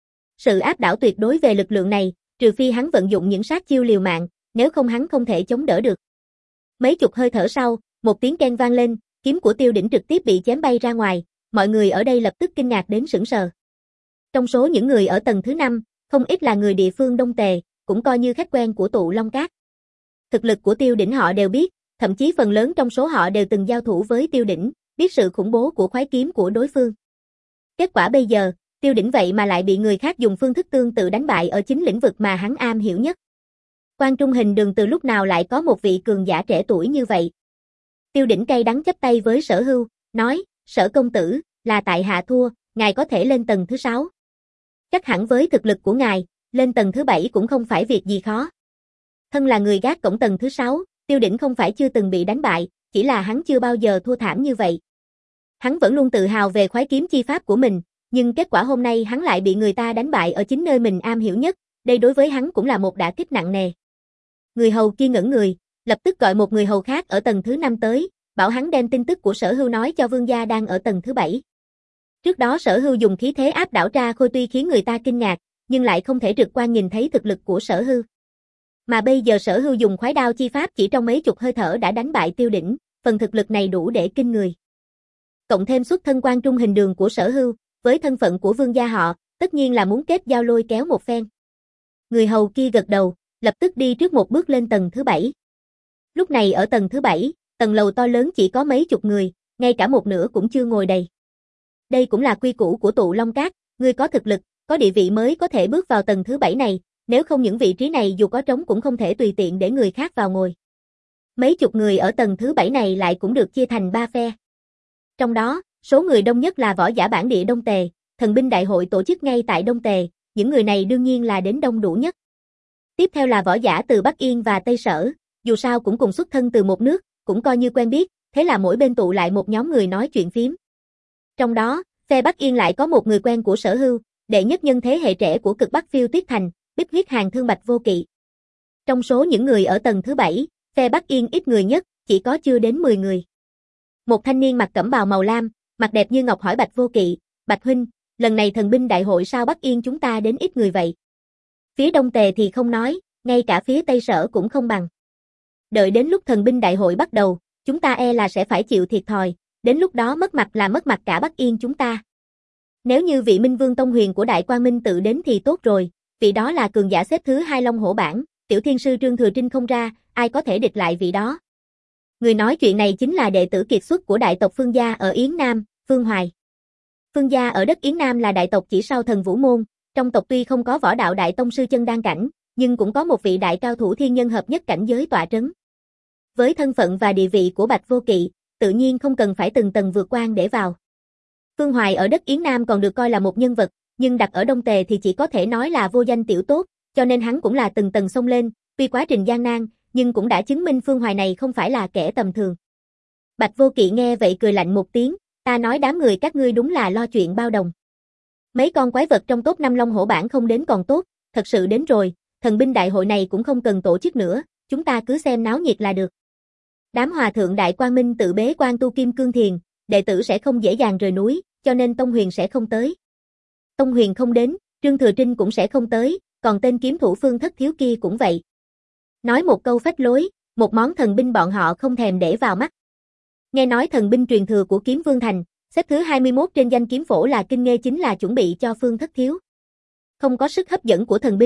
Sự áp đảo tuyệt đối về lực lượng này, trừ phi hắn vận dụng những sát chiêu liều mạng, nếu không hắn không thể chống đỡ được. Mấy chục hơi thở sau, một tiếng keng vang lên, kiếm của Tiêu Đỉnh trực tiếp bị chém bay ra ngoài, mọi người ở đây lập tức kinh ngạc đến sững sờ. Trong số những người ở tầng thứ năm, không ít là người địa phương Đông Tề, cũng coi như khách quen của tụ Long Cát. Thực lực của Tiêu Đỉnh họ đều biết, thậm chí phần lớn trong số họ đều từng giao thủ với Tiêu Đỉnh, biết sự khủng bố của khoái kiếm của đối phương. Kết quả bây giờ, Tiêu Đỉnh vậy mà lại bị người khác dùng phương thức tương tự đánh bại ở chính lĩnh vực mà hắn am hiểu nhất. Quan Trung Hình Đường từ lúc nào lại có một vị cường giả trẻ tuổi như vậy? Tiêu Đỉnh cay đắng chắp tay với Sở Hưu, nói, Sở công tử, là tại hạ thua, ngài có thể lên tầng thứ sáu. Chắc hẳn với thực lực của ngài, lên tầng thứ bảy cũng không phải việc gì khó. Thân là người gác cổng tầng thứ sáu, Tiêu Đỉnh không phải chưa từng bị đánh bại, chỉ là hắn chưa bao giờ thua thảm như vậy. Hắn vẫn luôn tự hào về khoái kiếm chi pháp của mình, nhưng kết quả hôm nay hắn lại bị người ta đánh bại ở chính nơi mình am hiểu nhất, đây đối với hắn cũng là một đả kích nặng nề. Người hầu kia ngẩn người, lập tức gọi một người hầu khác ở tầng thứ năm tới, bảo hắn đem tin tức của Sở Hưu nói cho vương gia đang ở tầng thứ bảy. Trước đó Sở Hưu dùng khí thế áp đảo Tra Khôi tuy khiến người ta kinh ngạc, nhưng lại không thể trực quan nhìn thấy thực lực của Sở Hưu. Mà bây giờ Sở Hưu dùng khoái đao chi pháp chỉ trong mấy chục hơi thở đã đánh bại Tiêu Đỉnh, phần thực lực này đủ để kinh người. Cộng thêm xuất thân Quan Trung Hình Đường của Sở Hưu, với thân phận của vương gia họ, tất nhiên là muốn kết giao lôi kéo một phen. Người hầu kia gật đầu, lập tức đi trước một bước lên tầng thứ bảy. Lúc này ở tầng thứ bảy, tầng lầu to lớn chỉ có mấy chục người, ngay cả một nửa cũng chưa ngồi đầy. Đây cũng là quy củ của tụ Long Cát, người có thực lực, có địa vị mới có thể bước vào tầng thứ bảy này, nếu không những vị trí này dù có trống cũng không thể tùy tiện để người khác vào ngồi. Mấy chục người ở tầng thứ bảy này lại cũng được chia thành ba phe. Trong đó, số người đông nhất là võ giả bản địa Đông Tề, thần binh đại hội tổ chức ngay tại Đông Tề, những người này đương nhiên là đến đông đủ nhất. Tiếp theo là võ giả từ Bắc Yên và Tây Sở, dù sao cũng cùng xuất thân từ một nước, cũng coi như quen biết, thế là mỗi bên tụ lại một nhóm người nói chuyện phím. Trong đó, phe Bắc Yên lại có một người quen của Sở Hưu, đệ nhất nhân thế hệ trẻ của cực Bắc Phiêu Tuyết Thành, Bích Huyết Hàng Thương Bạch Vô Kỵ. Trong số những người ở tầng thứ bảy, phe Bắc Yên ít người nhất, chỉ có chưa đến mười người. Một thanh niên mặc cẩm bào màu lam, mặt đẹp như ngọc hỏi Bạch Vô Kỵ, Bạch huynh, lần này thần binh đại hội sao Bắc Yên chúng ta đến ít người vậy? Phía Đông Tề thì không nói, ngay cả phía Tây Sở cũng không bằng. Đợi đến lúc thần binh đại hội bắt đầu, chúng ta e là sẽ phải chịu thiệt thòi, đến lúc đó mất mặt là mất mặt cả Bắc Yên chúng ta. Nếu như vị Minh Vương Tông Huyền của Đại Quang Minh tự đến thì tốt rồi, vị đó là cường giả xếp thứ hai Long Hổ bảng, tiểu thiên sư Trương Thừa Trinh không ra, ai có thể địch lại vị đó. Người nói chuyện này chính là đệ tử kiệt xuất của đại tộc Phương gia ở Yến Nam, Phương Hoài. Phương gia ở đất Yến Nam là đại tộc chỉ sau Thần Vũ Môn, trong tộc tuy không có võ đạo đại tông sư chân đan cảnh, nhưng cũng có một vị đại cao thủ thiên nhân hợp nhất cảnh giới tọa trấn. Với thân phận và địa vị của Bạch Vô Kỵ, tự nhiên không cần phải từng tầng vượt quan để vào. Phương Hoài ở đất Yến Nam còn được coi là một nhân vật, nhưng đặt ở Đông Tề thì chỉ có thể nói là vô danh tiểu tốt, cho nên hắn cũng là từng tầng xông lên, tuy quá trình gian nan, nhưng cũng đã chứng minh Phương Hoài này không phải là kẻ tầm thường. Bạch Vô Kỵ nghe vậy cười lạnh một tiếng, ta nói đám người các ngươi đúng là lo chuyện bao đồng. Mấy con quái vật trong top năm Long Hổ bảng không đến còn tốt, thật sự đến rồi, thần binh đại hội này cũng không cần tổ chức nữa, chúng ta cứ xem náo nhiệt là được. Đám hòa thượng Đại Quang Minh tự bế quan tu kim cương thiền, đệ tử sẽ không dễ dàng rời núi, cho nên Tông Huyền sẽ không tới. Tông Huyền không đến, Trương Thừa Trinh cũng sẽ không tới, còn tên kiếm thủ Phương Thất Thiếu kia cũng vậy. Nói một câu phách lối, một món thần binh bọn họ không thèm để vào mắt. Nghe nói thần binh truyền thừa của Kiếm Vương Thành, xếp thứ hai mươi mốt trên danh kiếm phổ là Kinh Nghê chính là chuẩn bị cho Phương Thất Thiếu. Không có sức hấp dẫn của thần binh,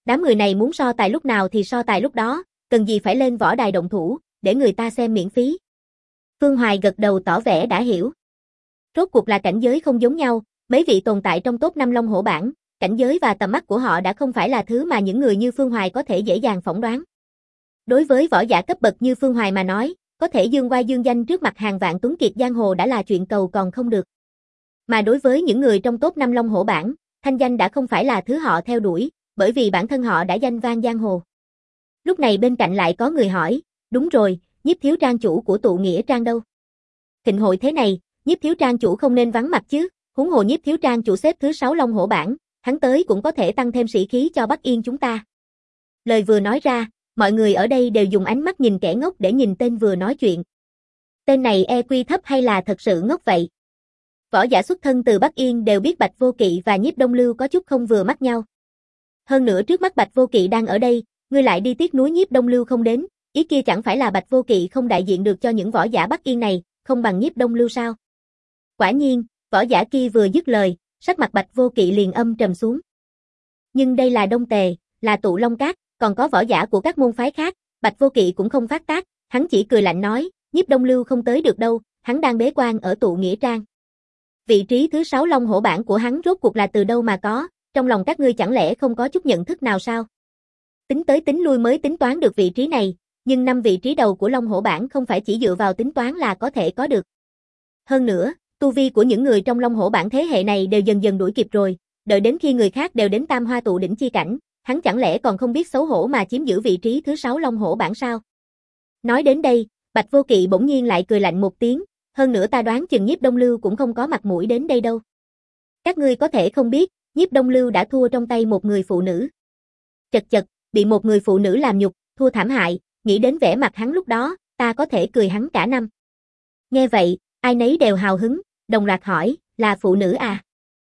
Đám người này muốn so tài lúc nào thì so tài lúc đó, cần gì phải lên võ đài động thủ, để người ta xem miễn phí. Phương Hoài gật đầu tỏ vẻ đã hiểu. Rốt cuộc là cảnh giới không giống nhau, mấy vị tồn tại trong top năm Long Hổ bảng, cảnh giới và tầm mắt của họ đã không phải là thứ mà những người như Phương Hoài có thể dễ dàng phỏng đoán. Đối với võ giả cấp bậc như Phương Hoài mà nói, có thể dương oai dương danh trước mặt hàng vạn tuấn kiệt giang hồ đã là chuyện cầu còn không được. Mà đối với những người trong top năm Long Hổ bảng, thanh danh đã không phải là thứ họ theo đuổi, bởi vì bản thân họ đã danh vang giang hồ. Lúc này bên cạnh lại có người hỏi, đúng rồi, Nhiếp thiếu trang chủ của tụ nghĩa trang đâu? Thịnh hội thế này, Nhiếp thiếu trang chủ không nên vắng mặt chứ, huống hồ Nhiếp thiếu trang chủ xếp thứ sáu Long Hổ bảng, hắn tới cũng có thể tăng thêm sĩ khí cho Bắc Yên chúng ta. Lời vừa nói ra, mọi người ở đây đều dùng ánh mắt nhìn kẻ ngốc để nhìn tên vừa nói chuyện. Tên này e quy thấp hay là thật sự ngốc vậy? Võ giả xuất thân từ Bắc Yên đều biết Bạch Vô Kỵ và Nhiếp Đông Lưu có chút không vừa mắt nhau. Hơn nữa trước mắt Bạch Vô Kỵ đang ở đây, ngươi lại đi tiếc nuối Nhiếp Đông Lưu không đến, ý kia chẳng phải là Bạch Vô Kỵ không đại diện được cho những võ giả Bắc Yên này, không bằng Nhiếp Đông Lưu sao? Quả nhiên, võ giả kia vừa dứt lời, sắc mặt Bạch Vô Kỵ liền âm trầm xuống. Nhưng đây là Đông Tề, là Tụ Long Các, còn có võ giả của các môn phái khác, Bạch Vô Kỵ cũng không phát tác, hắn chỉ cười lạnh nói, Nhiếp Đông Lưu không tới được đâu, hắn đang bế quan ở Tụ Nghĩa Trang. Vị trí thứ sáu Long Hổ bảng của hắn rốt cuộc là từ đâu mà có, trong lòng các ngươi chẳng lẽ không có chút nhận thức nào sao? Tính tới tính lui mới tính toán được vị trí này, nhưng năm vị trí đầu của Long Hổ bảng không phải chỉ dựa vào tính toán là có thể có được. Hơn nữa, tu vi của những người trong Long Hổ bảng thế hệ này đều dần dần đuổi kịp rồi, đợi đến khi người khác đều đến Tam Hoa tụ đỉnh chi cảnh, hắn chẳng lẽ còn không biết xấu hổ mà chiếm giữ vị trí thứ sáu Long Hổ bảng sao? Nói đến đây, Bạch Vô Kỵ bỗng nhiên lại cười lạnh một tiếng, hơn nữa ta đoán chừng Nhiếp Đông Lưu cũng không có mặt mũi đến đây đâu. Các ngươi có thể không biết, Nhiếp Đông Lưu đã thua trong tay một người phụ nữ. Chật chật, bị một người phụ nữ làm nhục, thua thảm hại, nghĩ đến vẻ mặt hắn lúc đó, ta có thể cười hắn cả năm. Nghe vậy, ai nấy đều hào hứng, đồng loạt hỏi, là phụ nữ à?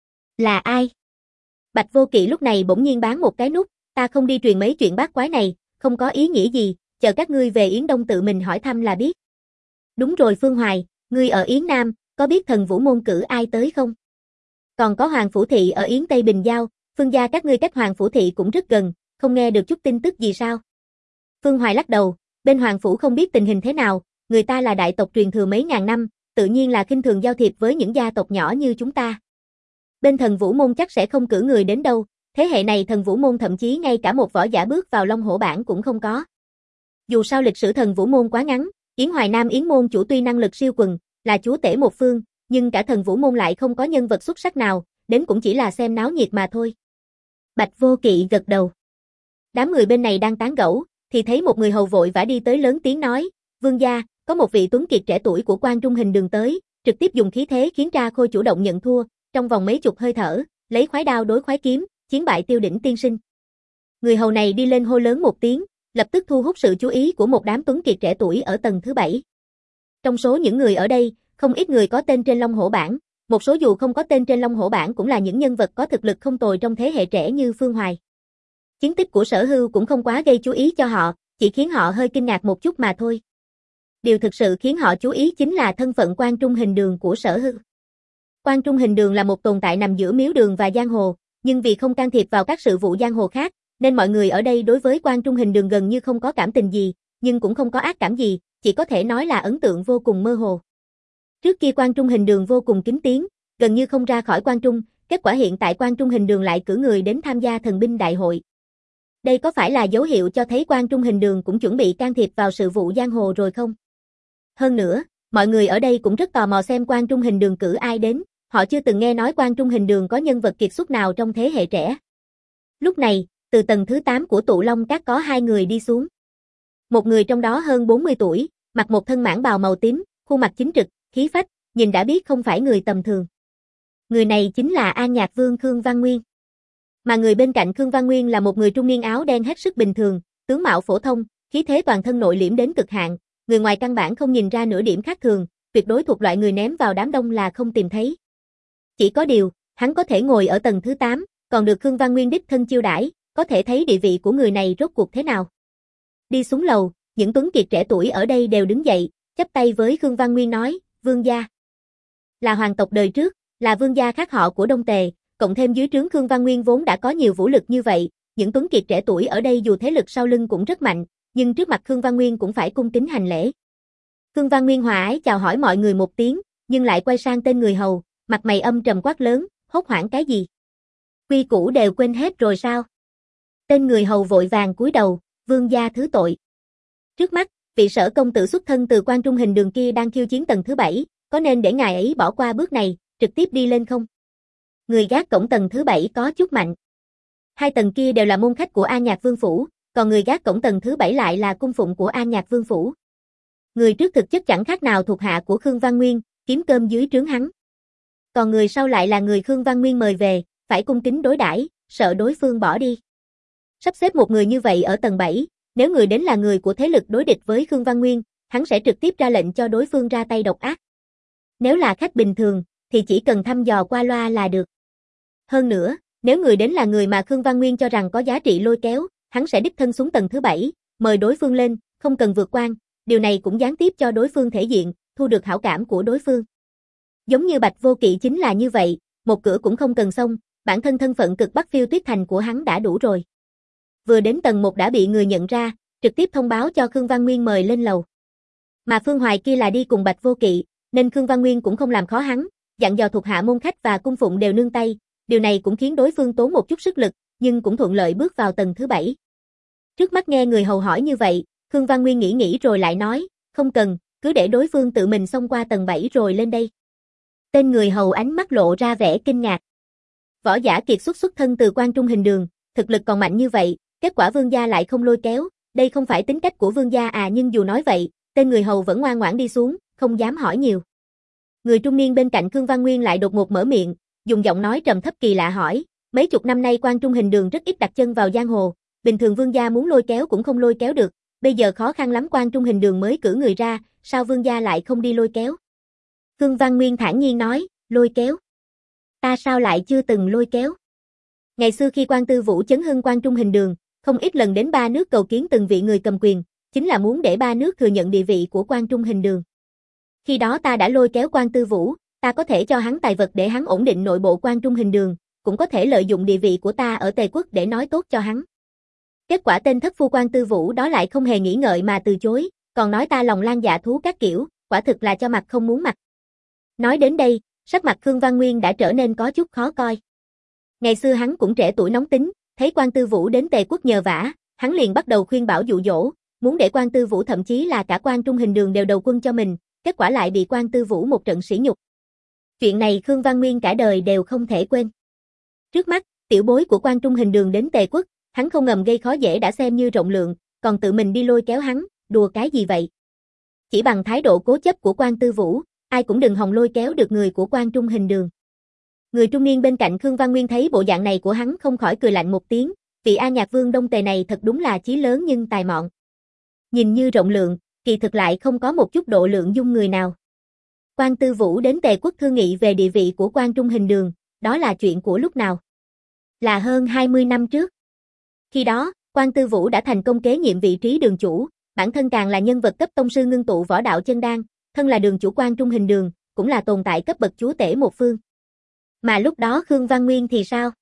Là ai? Bạch Vô Kỵ lúc này bỗng nhiên bán một cái nút, ta không đi truyền mấy chuyện bát quái này, không có ý nghĩa gì, chờ các ngươi về Yến Đông tự mình hỏi thăm là biết. Đúng rồi Phương Hoài, ngươi ở Yến Nam, có biết thần vũ môn cử ai tới không? Còn có Hoàng Phủ Thị ở Yến Tây Bình Giao, Phương gia các ngươi cách Hoàng Phủ Thị cũng rất gần, không nghe được chút tin tức gì sao? Phương Hoài lắc đầu, bên Hoàng Phủ không biết tình hình thế nào, người ta là đại tộc truyền thừa mấy ngàn năm, tự nhiên là khinh thường giao thiệp với những gia tộc nhỏ như chúng ta. Bên thần vũ môn chắc sẽ không cử người đến đâu, thế hệ này thần vũ môn thậm chí ngay cả một võ giả bước vào Long Hổ bảng cũng không có. Dù sao lịch sử thần vũ môn quá ngắn, Yến Hoài Nam Yến môn chủ tuy năng lực siêu quần, là chúa tể một phương, nhưng cả thần vũ môn lại không có nhân vật xuất sắc nào, đến cũng chỉ là xem náo nhiệt mà thôi. Bạch Vô Kỵ gật đầu. Đám người bên này đang tán gẫu, thì thấy một người hầu vội vã đi tới lớn tiếng nói, vương gia, có một vị tuấn kiệt trẻ tuổi của Quan Trung Hình Đường tới, trực tiếp dùng khí thế khiến Tra Khôi chủ động nhận thua, trong vòng mấy chục hơi thở, lấy khoái đao đối khoái kiếm, chiến bại Tiêu Đỉnh tiên sinh. Người hầu này đi lên hô lớn một tiếng, lập tức thu hút sự chú ý của một đám tuấn kiệt trẻ tuổi ở tầng thứ bảy. Trong số những người ở đây, không ít người có tên trên Long Hổ bảng, một số dù không có tên trên Long Hổ bảng cũng là những nhân vật có thực lực không tồi trong thế hệ trẻ như Phương Hoài. Chiến tích của Sở Hưu cũng không quá gây chú ý cho họ, chỉ khiến họ hơi kinh ngạc một chút mà thôi. Điều thực sự khiến họ chú ý chính là thân phận Quan Trung Hình Đường của Sở Hưu. Quan Trung Hình Đường là một tồn tại nằm giữa miếu đường và giang hồ, nhưng vì không can thiệp vào các sự vụ giang hồ khác, nên mọi người ở đây đối với Quan Trung Hình Đường gần như không có cảm tình gì, nhưng cũng không có ác cảm gì, chỉ có thể nói là ấn tượng vô cùng mơ hồ. Trước kia Quan Trung Hình Đường vô cùng kín tiếng, gần như không ra khỏi Quan Trung, kết quả hiện tại Quan Trung Hình Đường lại cử người đến tham gia thần binh đại hội. Đây có phải là dấu hiệu cho thấy Quan Trung Hình Đường cũng chuẩn bị can thiệp vào sự vụ giang hồ rồi không? Hơn nữa, mọi người ở đây cũng rất tò mò xem Quan Trung Hình Đường cử ai đến, họ chưa từng nghe nói Quan Trung Hình Đường có nhân vật kiệt xuất nào trong thế hệ trẻ. Lúc này, từ tầng thứ tám của Tụ Long Các có hai người đi xuống. Một người trong đó hơn bốn mươi tuổi, mặc một thân mãng bào màu tím, khuôn mặt chính trực, khí phách, nhìn đã biết không phải người tầm thường. Người này chính là An Nhạc Vương Khương Văn Nguyên. Mà người bên cạnh Khương Văn Nguyên là một người trung niên áo đen hết sức bình thường, tướng mạo phổ thông, khí thế toàn thân nội liễm đến cực hạn, người ngoài căn bản không nhìn ra nửa điểm khác thường, tuyệt đối thuộc loại người ném vào đám đông là không tìm thấy. Chỉ có điều, hắn có thể ngồi ở tầng thứ tám, còn được Khương Văn Nguyên đích thân chiêu đãi, có thể thấy địa vị của người này rốt cuộc thế nào. Đi xuống lầu, những tuấn kiệt trẻ tuổi ở đây đều đứng dậy, chắp tay với Khương Văn Nguyên nói, vương gia. Là hoàng tộc đời trước, là vương gia khác họ của Đông Tề, cộng thêm dưới trướng Khương Văn Nguyên vốn đã có nhiều vũ lực như vậy, những tuấn kiệt trẻ tuổi ở đây dù thế lực sau lưng cũng rất mạnh, nhưng trước mặt Khương Văn Nguyên cũng phải cung kính hành lễ. Khương Văn Nguyên hòa ái chào hỏi mọi người một tiếng, nhưng lại quay sang tên người hầu, mặt mày âm trầm quát lớn, hốt hoảng cái gì? Quy củ đều quên hết rồi sao? Tên người hầu vội vàng cúi đầu, vương gia thứ tội. Trước mắt, vị Sở công tử xuất thân từ Quan Trung Hình Đường kia đang khiêu chiến tầng thứ bảy, có nên để ngài ấy bỏ qua bước này, trực tiếp đi lên không? Người gác cổng tầng thứ bảy có chút mạnh. Hai tầng kia đều là môn khách của An Nhạc Vương phủ, còn người gác cổng tầng thứ bảy lại là cung phụng của An Nhạc Vương phủ. Người trước thực chất chẳng khác nào thuộc hạ của Khương Văn Nguyên, kiếm cơm dưới trướng hắn. Còn người sau lại là người Khương Văn Nguyên mời về, phải cung kính đối đãi, sợ đối phương bỏ đi. Sắp xếp một người như vậy ở tầng bảy, nếu người đến là người của thế lực đối địch với Khương Văn Nguyên, hắn sẽ trực tiếp ra lệnh cho đối phương ra tay độc ác. Nếu là khách bình thường, thì chỉ cần thăm dò qua loa là được. Hơn nữa, nếu người đến là người mà Khương Văn Nguyên cho rằng có giá trị lôi kéo, hắn sẽ đích thân xuống tầng thứ bảy, mời đối phương lên, không cần vượt quan, điều này cũng gián tiếp cho đối phương thể diện, thu được hảo cảm của đối phương. Giống như Bạch Vô Kỵ chính là như vậy, một cửa cũng không cần xông, bản thân thân phận cực Bắc Phiêu Tuyết Thành của hắn đã đủ rồi. Vừa đến tầng một đã bị người nhận ra, trực tiếp thông báo cho Khương Văn Nguyên mời lên lầu. Mà Phương Hoài kia là đi cùng Bạch Vô Kỵ, nên Khương Văn Nguyên cũng không làm khó hắn, dặn dò thuộc hạ môn khách và cung phụng đều nương tay, điều này cũng khiến đối phương tốn một chút sức lực, nhưng cũng thuận lợi bước vào tầng thứ bảy. Trước mắt nghe người hầu hỏi như vậy, Khương Văn Nguyên nghĩ nghĩ rồi lại nói, không cần, cứ để đối phương tự mình xông qua tầng bảy rồi lên đây. Tên người hầu ánh mắt lộ ra vẻ kinh ngạc. Võ giả kiệt xuất xuất thân từ Quan Trung Hình Đường, thực lực còn mạnh như vậy, kết quả vương gia lại không lôi kéo, đây không phải tính cách của vương gia à, nhưng dù nói vậy, tên người hầu vẫn ngoan ngoãn đi xuống, không dám hỏi nhiều. Người trung niên bên cạnh Khương Văn Nguyên lại đột ngột mở miệng, dùng giọng nói trầm thấp kỳ lạ hỏi, mấy chục năm nay Quan Trung Hình Đường rất ít đặt chân vào giang hồ, bình thường vương gia muốn lôi kéo cũng không lôi kéo được, bây giờ khó khăn lắm Quan Trung Hình Đường mới cử người ra, sao vương gia lại không đi lôi kéo? Khương Văn Nguyên thản nhiên nói, lôi kéo? Ta sao lại chưa từng lôi kéo? Ngày xưa khi Quan Tư Vũ chấn hưng Quan Trung Hình Đường, không ít lần đến ba nước cầu kiến từng vị người cầm quyền, chính là muốn để ba nước thừa nhận địa vị của Quan Trung Hình Đường. Khi đó ta đã lôi kéo Quan Tư Vũ, ta có thể cho hắn tài vật để hắn ổn định nội bộ Quan Trung Hình Đường, cũng có thể lợi dụng địa vị của ta ở Tề Quốc để nói tốt cho hắn. Kết quả tên thất phu Quan Tư Vũ đó lại không hề nghĩ ngợi mà từ chối, còn nói ta lòng lan dạ thú các kiểu, quả thực là cho mặt không muốn mặt. Nói đến đây, sắc mặt Khương Văn Nguyên đã trở nên có chút khó coi. Ngày xưa hắn cũng trẻ tuổi nóng tính, thấy Quan Tư Vũ đến Tề Quốc nhờ vả, hắn liền bắt đầu khuyên bảo dụ dỗ, muốn để Quan Tư Vũ thậm chí là cả Quan Trung Hình Đường đều đầu quân cho mình, kết quả lại bị Quan Tư Vũ một trận sỉ nhục. Chuyện này Khương Văn Nguyên cả đời đều không thể quên. Trước mắt, tiểu bối của Quan Trung Hình Đường đến Tề Quốc, hắn không ngầm gây khó dễ đã xem như rộng lượng, còn tự mình đi lôi kéo hắn, đùa cái gì vậy? Chỉ bằng thái độ cố chấp của Quan Tư Vũ, ai cũng đừng hòng lôi kéo được người của Quan Trung Hình Đường. Người trung niên bên cạnh Khương Văn Nguyên thấy bộ dạng này của hắn không khỏi cười lạnh một tiếng, vị An Nhạc Vương Đông Tề này thật đúng là chí lớn nhưng tài mọn. Nhìn như rộng lượng, kỳ thực lại không có một chút độ lượng dung người nào. Quan Tư Vũ đến Tề Quốc thương nghị về địa vị của Quan Trung Hình Đường, đó là chuyện của lúc nào? Là hơn hai mươi năm trước. Khi đó, Quan Tư Vũ đã thành công kế nhiệm vị trí đường chủ, bản thân càng là nhân vật cấp tông sư ngưng tụ võ đạo chân đan, thân là đường chủ Quan Trung Hình Đường, cũng là tồn tại cấp bậc chúa tể một phương. Mà lúc đó Khương Văn Nguyên thì sao?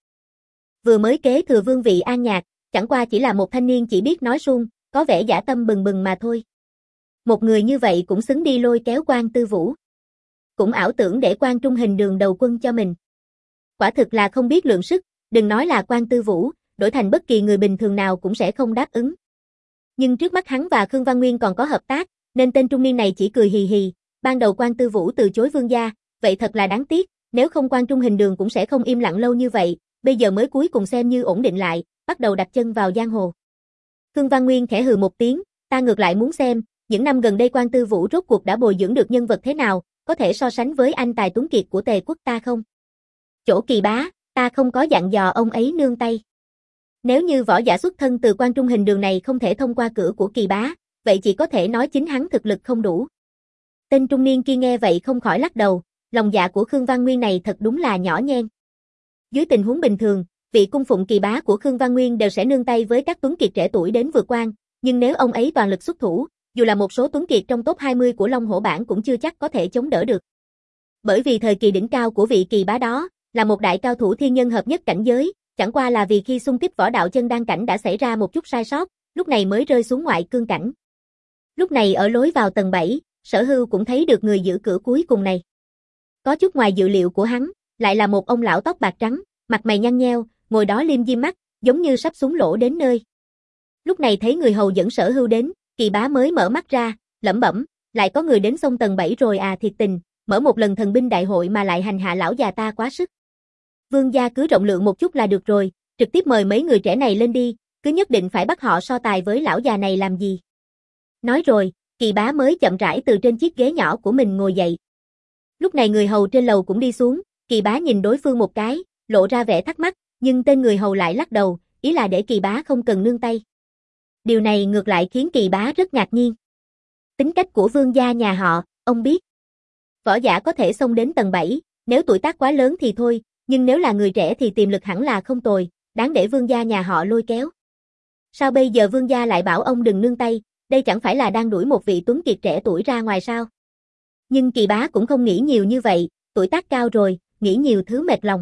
Vừa mới kế thừa vương vị An Nhạc, chẳng qua chỉ là một thanh niên chỉ biết nói suông, có vẻ dã tâm bừng bừng mà thôi. Một người như vậy cũng xứng đi lôi kéo Quan Tư Vũ. Cũng ảo tưởng để Quan Trung Hình Đường đầu quân cho mình. Quả thực là không biết lượng sức, đừng nói là Quan Tư Vũ, đổi thành bất kỳ người bình thường nào cũng sẽ không đáp ứng. Nhưng trước mắt hắn và Khương Văn Nguyên còn có hợp tác, nên tên trung niên này chỉ cười hì hì, ban đầu Quan Tư Vũ từ chối vương gia, vậy thật là đáng tiếc, nếu không Quan Trung Hình Đường cũng sẽ không im lặng lâu như vậy, bây giờ mới cuối cùng xem như ổn định lại, bắt đầu đặt chân vào giang hồ. Khương Văn Nguyên khẽ hừ một tiếng, ta ngược lại muốn xem, những năm gần đây Quan Tư Vũ rốt cuộc đã bồi dưỡng được nhân vật thế nào, có thể so sánh với anh tài tuấn kiệt của Tề Quốc ta không? Chỗ Kỳ Bá, ta không có dặn dò ông ấy nương tay. Nếu như võ giả xuất thân từ Quan Trung Hình Đường này không thể thông qua cửa của Kỳ Bá, vậy chỉ có thể nói chính hắn thực lực không đủ. Tên trung niên kia nghe vậy không khỏi lắc đầu, lòng dạ của Khương Văn Nguyên này thật đúng là nhỏ nhen. Dưới tình huống bình thường, vị cung phụng Kỳ Bá của Khương Văn Nguyên đều sẽ nương tay với các tuấn kiệt trẻ tuổi đến vượt quan, nhưng nếu ông ấy toàn lực xuất thủ, dù là một số tuấn kiệt trong top hai mươi của Long Hổ bảng cũng chưa chắc có thể chống đỡ được. Bởi vì thời kỳ đỉnh cao của vị Kỳ Bá đó, là một đại cao thủ thiên nhân hợp nhất cảnh giới, chẳng qua là vì khi xung kích võ đạo chân đan cảnh đã xảy ra một chút sai sót, lúc này mới rơi xuống ngoại cương cảnh. Lúc này ở lối vào tầng bảy, Sở Hưu cũng thấy được người giữ cửa cuối cùng này. Có chút ngoài dự liệu của hắn, lại là một ông lão tóc bạc trắng, mặt mày nhăn nheo, ngồi đó liêm diêm mắt, giống như sắp xuống lỗ đến nơi. Lúc này thấy người hầu dẫn Sở Hưu đến, Kỳ Bá mới mở mắt ra, lẩm bẩm, lại có người đến sông tầng bảy rồi à, thiệt tình, mở một lần thần binh đại hội mà lại hành hạ lão già ta quá sức. Vương gia cứ rộng lượng một chút là được rồi, trực tiếp mời mấy người trẻ này lên đi, cứ nhất định phải bắt họ so tài với lão già này làm gì. Nói rồi, Kỳ Bá mới chậm rãi từ trên chiếc ghế nhỏ của mình ngồi dậy. Lúc này người hầu trên lầu cũng đi xuống, Kỳ Bá nhìn đối phương một cái, lộ ra vẻ thắc mắc, nhưng tên người hầu lại lắc đầu, ý là để Kỳ Bá không cần nương tay. Điều này ngược lại khiến Kỳ Bá rất ngạc nhiên. Tính cách của vương gia nhà họ, ông biết. Võ giả có thể xông đến tầng bảy, nếu tuổi tác quá lớn thì thôi, nhưng nếu là người trẻ thì tiềm lực hẳn là không tồi, đáng để vương gia nhà họ lôi kéo. Sao bây giờ vương gia lại bảo ông đừng nương tay, đây chẳng phải là đang đuổi một vị tuấn kiệt trẻ tuổi ra ngoài sao? Nhưng Kỳ Bá cũng không nghĩ nhiều như vậy, tuổi tác cao rồi, nghĩ nhiều thứ mệt lòng.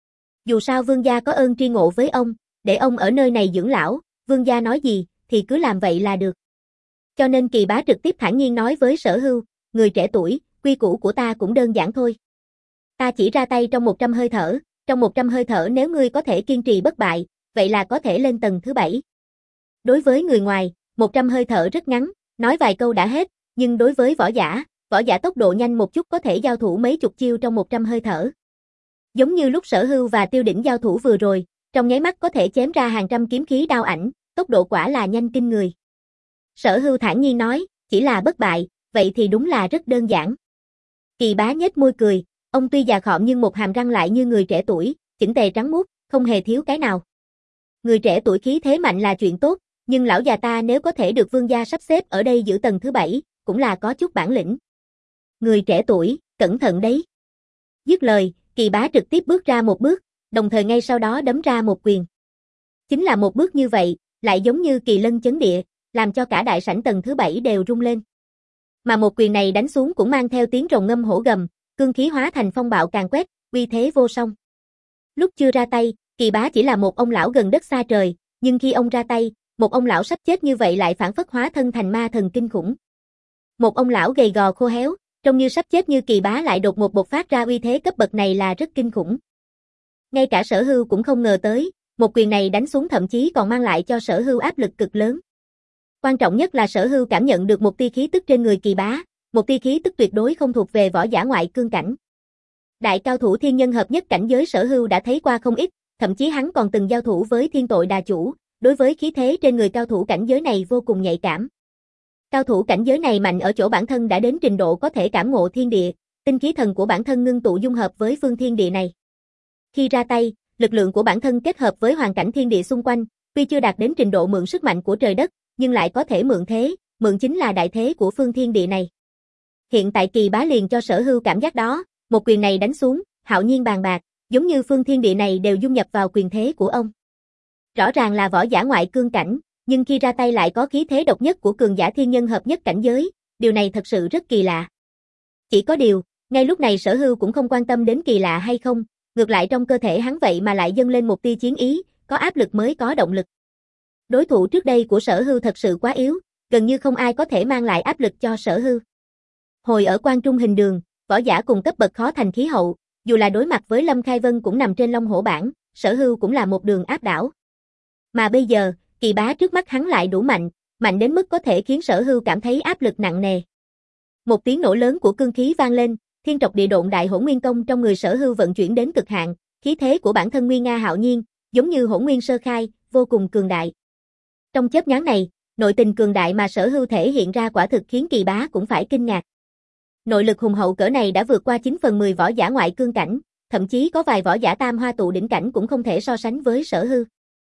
Dù sao vương gia có ơn tri ngộ với ông, để ông ở nơi này dưỡng lão, vương gia nói gì thì cứ làm vậy là được. Cho nên Kỳ Bá trực tiếp thản nhiên nói với Sở Hưu, người trẻ tuổi, quy củ của ta cũng đơn giản thôi. Ta chỉ ra tay trong một trăm hơi thở, trong một trăm hơi thở nếu ngươi có thể kiên trì bất bại, vậy là có thể lên tầng thứ bảy. Đối với người ngoài, một trăm hơi thở rất ngắn, nói vài câu đã hết, nhưng đối với võ giả, võ giả tốc độ nhanh một chút có thể giao thủ mấy chục chiêu trong một trăm hơi thở. Giống như lúc Sở Hưu và Tiêu Đỉnh giao thủ vừa rồi, trong nháy mắt có thể chém ra hàng trăm kiếm khí đao ảnh, tốc độ quả là nhanh kinh người. Sở Hưu thản nhiên nói, chỉ là bất bại, vậy thì đúng là rất đơn giản. Kỳ Bá nhếch môi cười, ông tuy già khọm nhưng một hàm răng lại như người trẻ tuổi, chỉnh tề trắng muốt, không hề thiếu cái nào. Người trẻ tuổi khí thế mạnh là chuyện tốt, nhưng lão già ta nếu có thể được vương gia sắp xếp ở đây giữ tầng thứ bảy, cũng là có chút bản lĩnh. Người trẻ tuổi, cẩn thận đấy. Dứt lời, Kỳ Bá trực tiếp bước ra một bước, đồng thời ngay sau đó đấm ra một quyền. Chính là một bước như vậy, lại giống như kỳ lân chấn địa, làm cho cả đại sảnh tầng thứ bảy đều rung lên. Mà một quyền này đánh xuống cũng mang theo tiếng rồng ngâm hổ gầm, cương khí hóa thành phong bạo càn quét, uy thế vô song. Lúc chưa ra tay, Kỳ Bá chỉ là một ông lão gần đất xa trời, nhưng khi ông ra tay, một ông lão sắp chết như vậy lại phản phất hóa thân thành ma thần kinh khủng. Một ông lão gầy gò khô héo, trông như sắp chết như Kỳ Bá lại đột ngột bộc phát ra uy thế cấp bậc này là rất kinh khủng. Ngay cả Sở Hưu cũng không ngờ tới, một quyền này đánh xuống thậm chí còn mang lại cho Sở Hưu áp lực cực lớn. Quan trọng nhất là Sở Hưu cảm nhận được một tia khí tức trên người Kỳ Bá, một tia khí tức tuyệt đối không thuộc về võ giả ngoại cương cảnh. Đại cao thủ thiên nhân hợp nhất cảnh giới Sở Hưu đã thấy qua không ít, thậm chí hắn còn từng giao thủ với Thiên Tội Đà Chủ, đối với khí thế trên người cao thủ cảnh giới này vô cùng nhạy cảm. Cao thủ cảnh giới này mạnh ở chỗ bản thân đã đến trình độ có thể cảm ngộ thiên địa, tinh khí thần của bản thân ngưng tụ dung hợp với phương thiên địa này. Khi ra tay, lực lượng của bản thân kết hợp với hoàn cảnh thiên địa xung quanh, tuy chưa đạt đến trình độ mượn sức mạnh của trời đất, nhưng lại có thể mượn thế, mượn chính là đại thế của phương thiên địa này. Hiện tại Kỳ Bá liền cho Sở Hưu cảm giác đó, một quyền này đánh xuống, hạo nhiên bàn bạc, giống như phương thiên địa này đều dung nhập vào quyền thế của ông. Rõ ràng là võ giả ngoại cương cảnh, nhưng khi ra tay lại có khí thế độc nhất của cường giả thiên nhân hợp nhất cảnh giới, điều này thật sự rất kỳ lạ. Chỉ có điều, ngay lúc này Sở Hưu cũng không quan tâm đến kỳ lạ hay không, ngược lại trong cơ thể hắn vậy mà lại dâng lên một tia chiến ý, có áp lực mới có động lực. Đối thủ trước đây của Sở Hưu thật sự quá yếu, gần như không ai có thể mang lại áp lực cho Sở Hưu. Hồi ở Quan Trung Hình Đường, võ giả cùng cấp bậc khó thành khí hậu, dù là đối mặt với Lâm Khai Vân cũng nằm trên long hổ bảng, Sở Hưu cũng là một đường áp đảo. Mà bây giờ, Kỳ Bá trước mắt hắn lại đủ mạnh, mạnh đến mức có thể khiến Sở Hưu cảm thấy áp lực nặng nề. Một tiếng nổ lớn của cương khí vang lên, Thiên Trọc Địa Độn Đại Hỗn Nguyên Công trong người Sở Hưu vận chuyển đến cực hạn, khí thế của bản thân nguy nga hạo nhiên, giống như Hỗn Nguyên sơ khai, vô cùng cường đại. Trong chớp nhoáng này, nội tình cường đại mà Sở Hưu thể hiện ra quả thực khiến Kỳ Bá cũng phải kinh ngạc. Nội lực hùng hậu cỡ này đã vượt qua chín phần mười võ giả ngoại cương cảnh, thậm chí có vài võ giả tam hoa tụ đỉnh cảnh cũng không thể so sánh với Sở Hưu.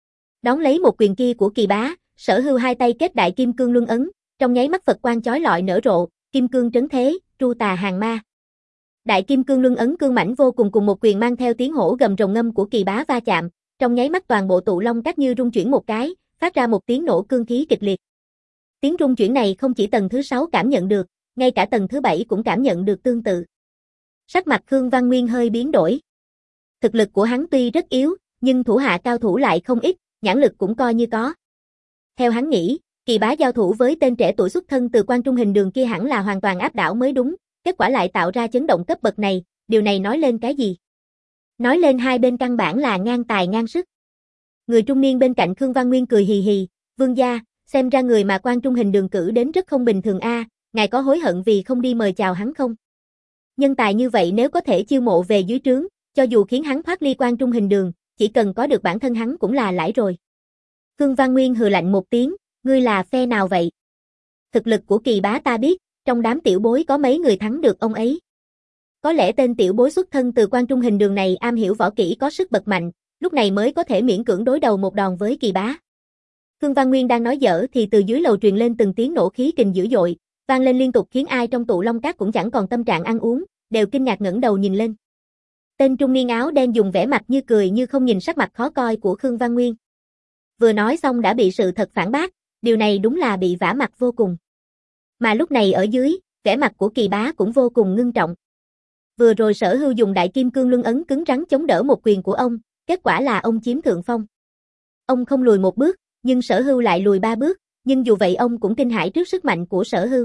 Đón lấy một quyền kia của Kỳ Bá, Sở Hưu hai tay kết Đại Kim Cương Luân ấn, trong nháy mắt Phật quang chói lọi nở rộ, kim cương trấn thế, tru tà hàng ma. Đại Kim Cương Luân ấn cương mãnh vô cùng cùng một quyền mang theo tiếng hổ gầm rồng ngâm của Kỳ Bá va chạm, trong nháy mắt toàn bộ tụ long các như rung chuyển một cái, phát ra một tiếng nổ cương khí kịch liệt. Tiếng rung chuyển này không chỉ tầng thứ sáu cảm nhận được, ngay cả tầng thứ bảy cũng cảm nhận được tương tự. Sắc mặt Khương Văn Nguyên hơi biến đổi. Thực lực của hắn tuy rất yếu, nhưng thủ hạ cao thủ lại không ít, nhãn lực cũng coi như có. Theo hắn nghĩ, Kỳ Bá giao thủ với tên trẻ tuổi xuất thân từ Quan Trung Hình Đường kia hẳn là hoàn toàn áp đảo mới đúng, kết quả lại tạo ra chấn động cấp bậc này, điều này nói lên cái gì? Nói lên hai bên căn bản là ngang tài ngang sức. Người trung niên bên cạnh Khương Văn Nguyên cười hì hì, "Vương gia, xem ra người mà Quan Trung Hình Đường cử đến rất không bình thường a, ngài có hối hận vì không đi mời chào hắn không? Nhân tài như vậy nếu có thể chiêu mộ về dưới trướng, cho dù khiến hắn thoát ly Quan Trung Hình Đường, chỉ cần có được bản thân hắn cũng là lãi rồi." Khương Văn Nguyên hừ lạnh một tiếng, "Ngươi là phe nào vậy? Thực lực của Kỳ Bá ta biết, trong đám tiểu bối có mấy người thắng được ông ấy. Có lẽ tên tiểu bối xuất thân từ Quan Trung Hình Đường này am hiểu võ kỹ có sức bật mạnh, lúc này mới có thể miễn cưỡng đối đầu một đòn với Kỳ Bá." Khương Văn Nguyên đang nói dở thì từ dưới lầu truyền lên từng tiếng nổ khí kình dữ dội, vang lên liên tục khiến ai trong tụ Long Các cũng chẳng còn tâm trạng ăn uống, đều kinh ngạc ngẩng đầu nhìn lên. Tên trung niên áo đen dùng vẻ mặt như cười như không nhìn sắc mặt khó coi của Khương Văn Nguyên. Vừa nói xong đã bị sự thật phản bác, điều này đúng là bị vả mặt vô cùng. Mà lúc này ở dưới, vẻ mặt của Kỳ Bá cũng vô cùng ngưng trọng. Vừa rồi Sở Hưu dùng Đại Kim Cương Luân ấn cứng rắn chống đỡ một quyền của ông, kết quả là ông chiếm thượng phong. Ông không lùi một bước, nhưng Sở Hưu lại lùi ba bước, nhưng dù vậy ông cũng kinh hãi trước sức mạnh của Sở Hưu.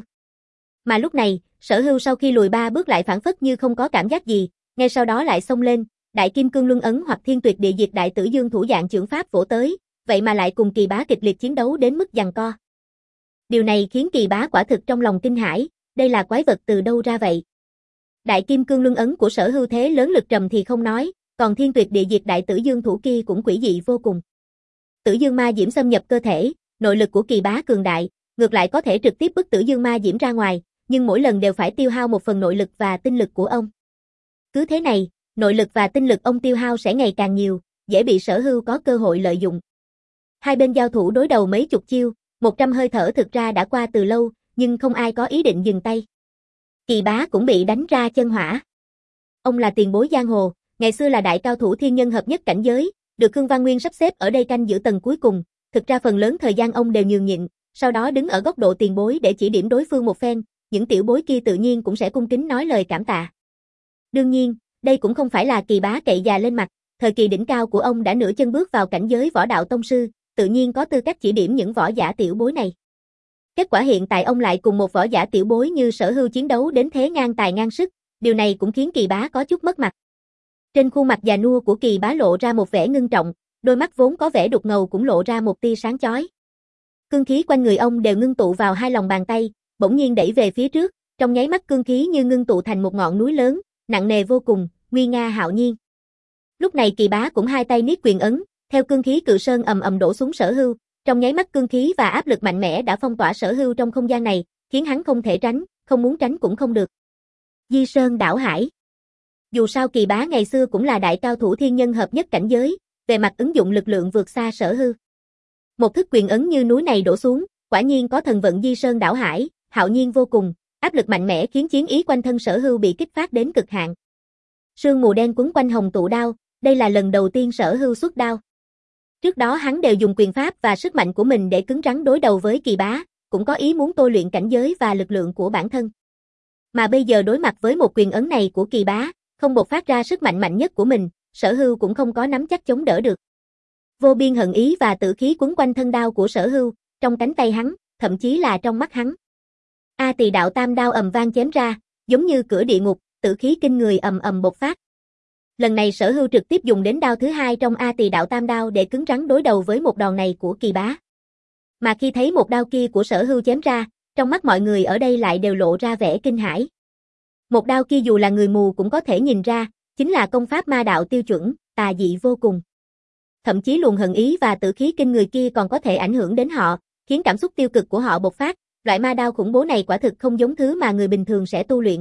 Mà lúc này, Sở Hưu sau khi lùi ba bước lại phản phất như không có cảm giác gì, ngay sau đó lại xông lên, Đại Kim Cương Luân ấn hoặc Thiên Tuyệt Địa Diệt Đại Tử Dương thủ dạng chưởng pháp vỗ tới, vậy mà lại cùng Kỳ Bá kịch liệt chiến đấu đến mức giằng co. Điều này khiến Kỳ Bá quả thực trong lòng kinh hãi, đây là quái vật từ đâu ra vậy? Đại Kim Cương Luân ấn của Sở Hưu thế lớn lực trầm thì không nói, còn Thiên Tuyệt Địa Diệt Đại Tử Dương thủ kia cũng quỷ dị vô cùng. Tử Dương Ma Diễm xâm nhập cơ thể, nội lực của Kỳ Bá cường đại, ngược lại có thể trực tiếp bức Tử Dương Ma Diễm ra ngoài, nhưng mỗi lần đều phải tiêu hao một phần nội lực và tinh lực của ông. Cứ thế này, nội lực và tinh lực ông tiêu hao sẽ ngày càng nhiều, dễ bị Sở Hưu có cơ hội lợi dụng. Hai bên giao thủ đối đầu mấy chục chiêu, một trăm hơi thở thực ra đã qua từ lâu, nhưng không ai có ý định dừng tay. Kỳ Bá cũng bị đánh ra chân hỏa. Ông là tiền bối giang hồ, ngày xưa là đại cao thủ thiên nhân hợp nhất cảnh giới, được Khương Văn Nguyên sắp xếp ở đây canh giữ tầng cuối cùng, thực ra phần lớn thời gian ông đều nhường nhịn, sau đó đứng ở góc độ tiền bối để chỉ điểm đối phương một phen, những tiểu bối kia tự nhiên cũng sẽ cung kính nói lời cảm tạ. Đương nhiên, đây cũng không phải là Kỳ Bá cậy già lên mặt, thời kỳ đỉnh cao của ông đã nửa chân bước vào cảnh giới võ đạo tông sư, tự nhiên có tư cách chỉ điểm những võ giả tiểu bối này. Kết quả hiện tại ông lại cùng một võ giả tiểu bối như Sở Hưu chiến đấu đến thế ngang tài ngang sức, điều này cũng khiến Kỳ Bá có chút mất mặt. Trên khuôn mặt già nua của Kỳ Bá lộ ra một vẻ ngưng trọng, đôi mắt vốn có vẻ đục ngầu cũng lộ ra một tia sáng chói. Cương khí quanh người ông đều ngưng tụ vào hai lòng bàn tay, bỗng nhiên đẩy về phía trước, trong nháy mắt cương khí như ngưng tụ thành một ngọn núi lớn, nặng nề vô cùng, nguy nga hạo nhiên. Lúc này Kỳ Bá cũng hai tay niết quyền ấn, theo cương khí cự sơn ầm ầm đổ xuống Sở Hưu, trong nháy mắt cương khí và áp lực mạnh mẽ đã phong tỏa Sở Hưu trong không gian này, khiến hắn không thể tránh, không muốn tránh cũng không được. Di Sơn đảo hải. Dù sao Kỳ Bá ngày xưa cũng là đại cao thủ thiên nhân hợp nhất cảnh giới, về mặt ứng dụng lực lượng vượt xa Sở Hưu. Một thức quyền ấn như núi này đổ xuống, quả nhiên có thần vận Di Sơn đảo hải, hạo nhiên vô cùng, áp lực mạnh mẽ khiến chiến ý quanh thân Sở Hưu bị kích phát đến cực hạn. Sương mù đen quấn quanh hồng tụ đao, đây là lần đầu tiên Sở Hưu xuất đao. Trước đó hắn đều dùng quyền pháp và sức mạnh của mình để cứng rắn đối đầu với Kỳ Bá, cũng có ý muốn tôi luyện cảnh giới và lực lượng của bản thân. Mà bây giờ đối mặt với một quyền ấn này của Kỳ Bá, không bộc phát ra sức mạnh mạnh nhất của mình, Sở Hưu cũng không có nắm chắc chống đỡ được. Vô biên hận ý và tử khí quấn quanh thân đao của Sở Hưu, trong cánh tay hắn, thậm chí là trong mắt hắn. A Tỳ Đạo Tam đao ầm vang chém ra, giống như cửa địa ngục, tử khí kinh người ầm ầm bộc phát. Lần này Sở Hưu trực tiếp dùng đến đao thứ hai trong A Tỳ Đạo Tam đao để cứng rắn đối đầu với một đòn này của Kỳ Bá. Mà khi thấy một đao kia của Sở Hưu chém ra, trong mắt mọi người ở đây lại đều lộ ra vẻ kinh hãi. Một đao kia dù là người mù cũng có thể nhìn ra, chính là công pháp ma đạo tiêu chuẩn, tà dị vô cùng. Thậm chí luồng hận ý và tử khí kinh người kia còn có thể ảnh hưởng đến họ, khiến cảm xúc tiêu cực của họ bộc phát, loại ma đao khủng bố này quả thực không giống thứ mà người bình thường sẽ tu luyện.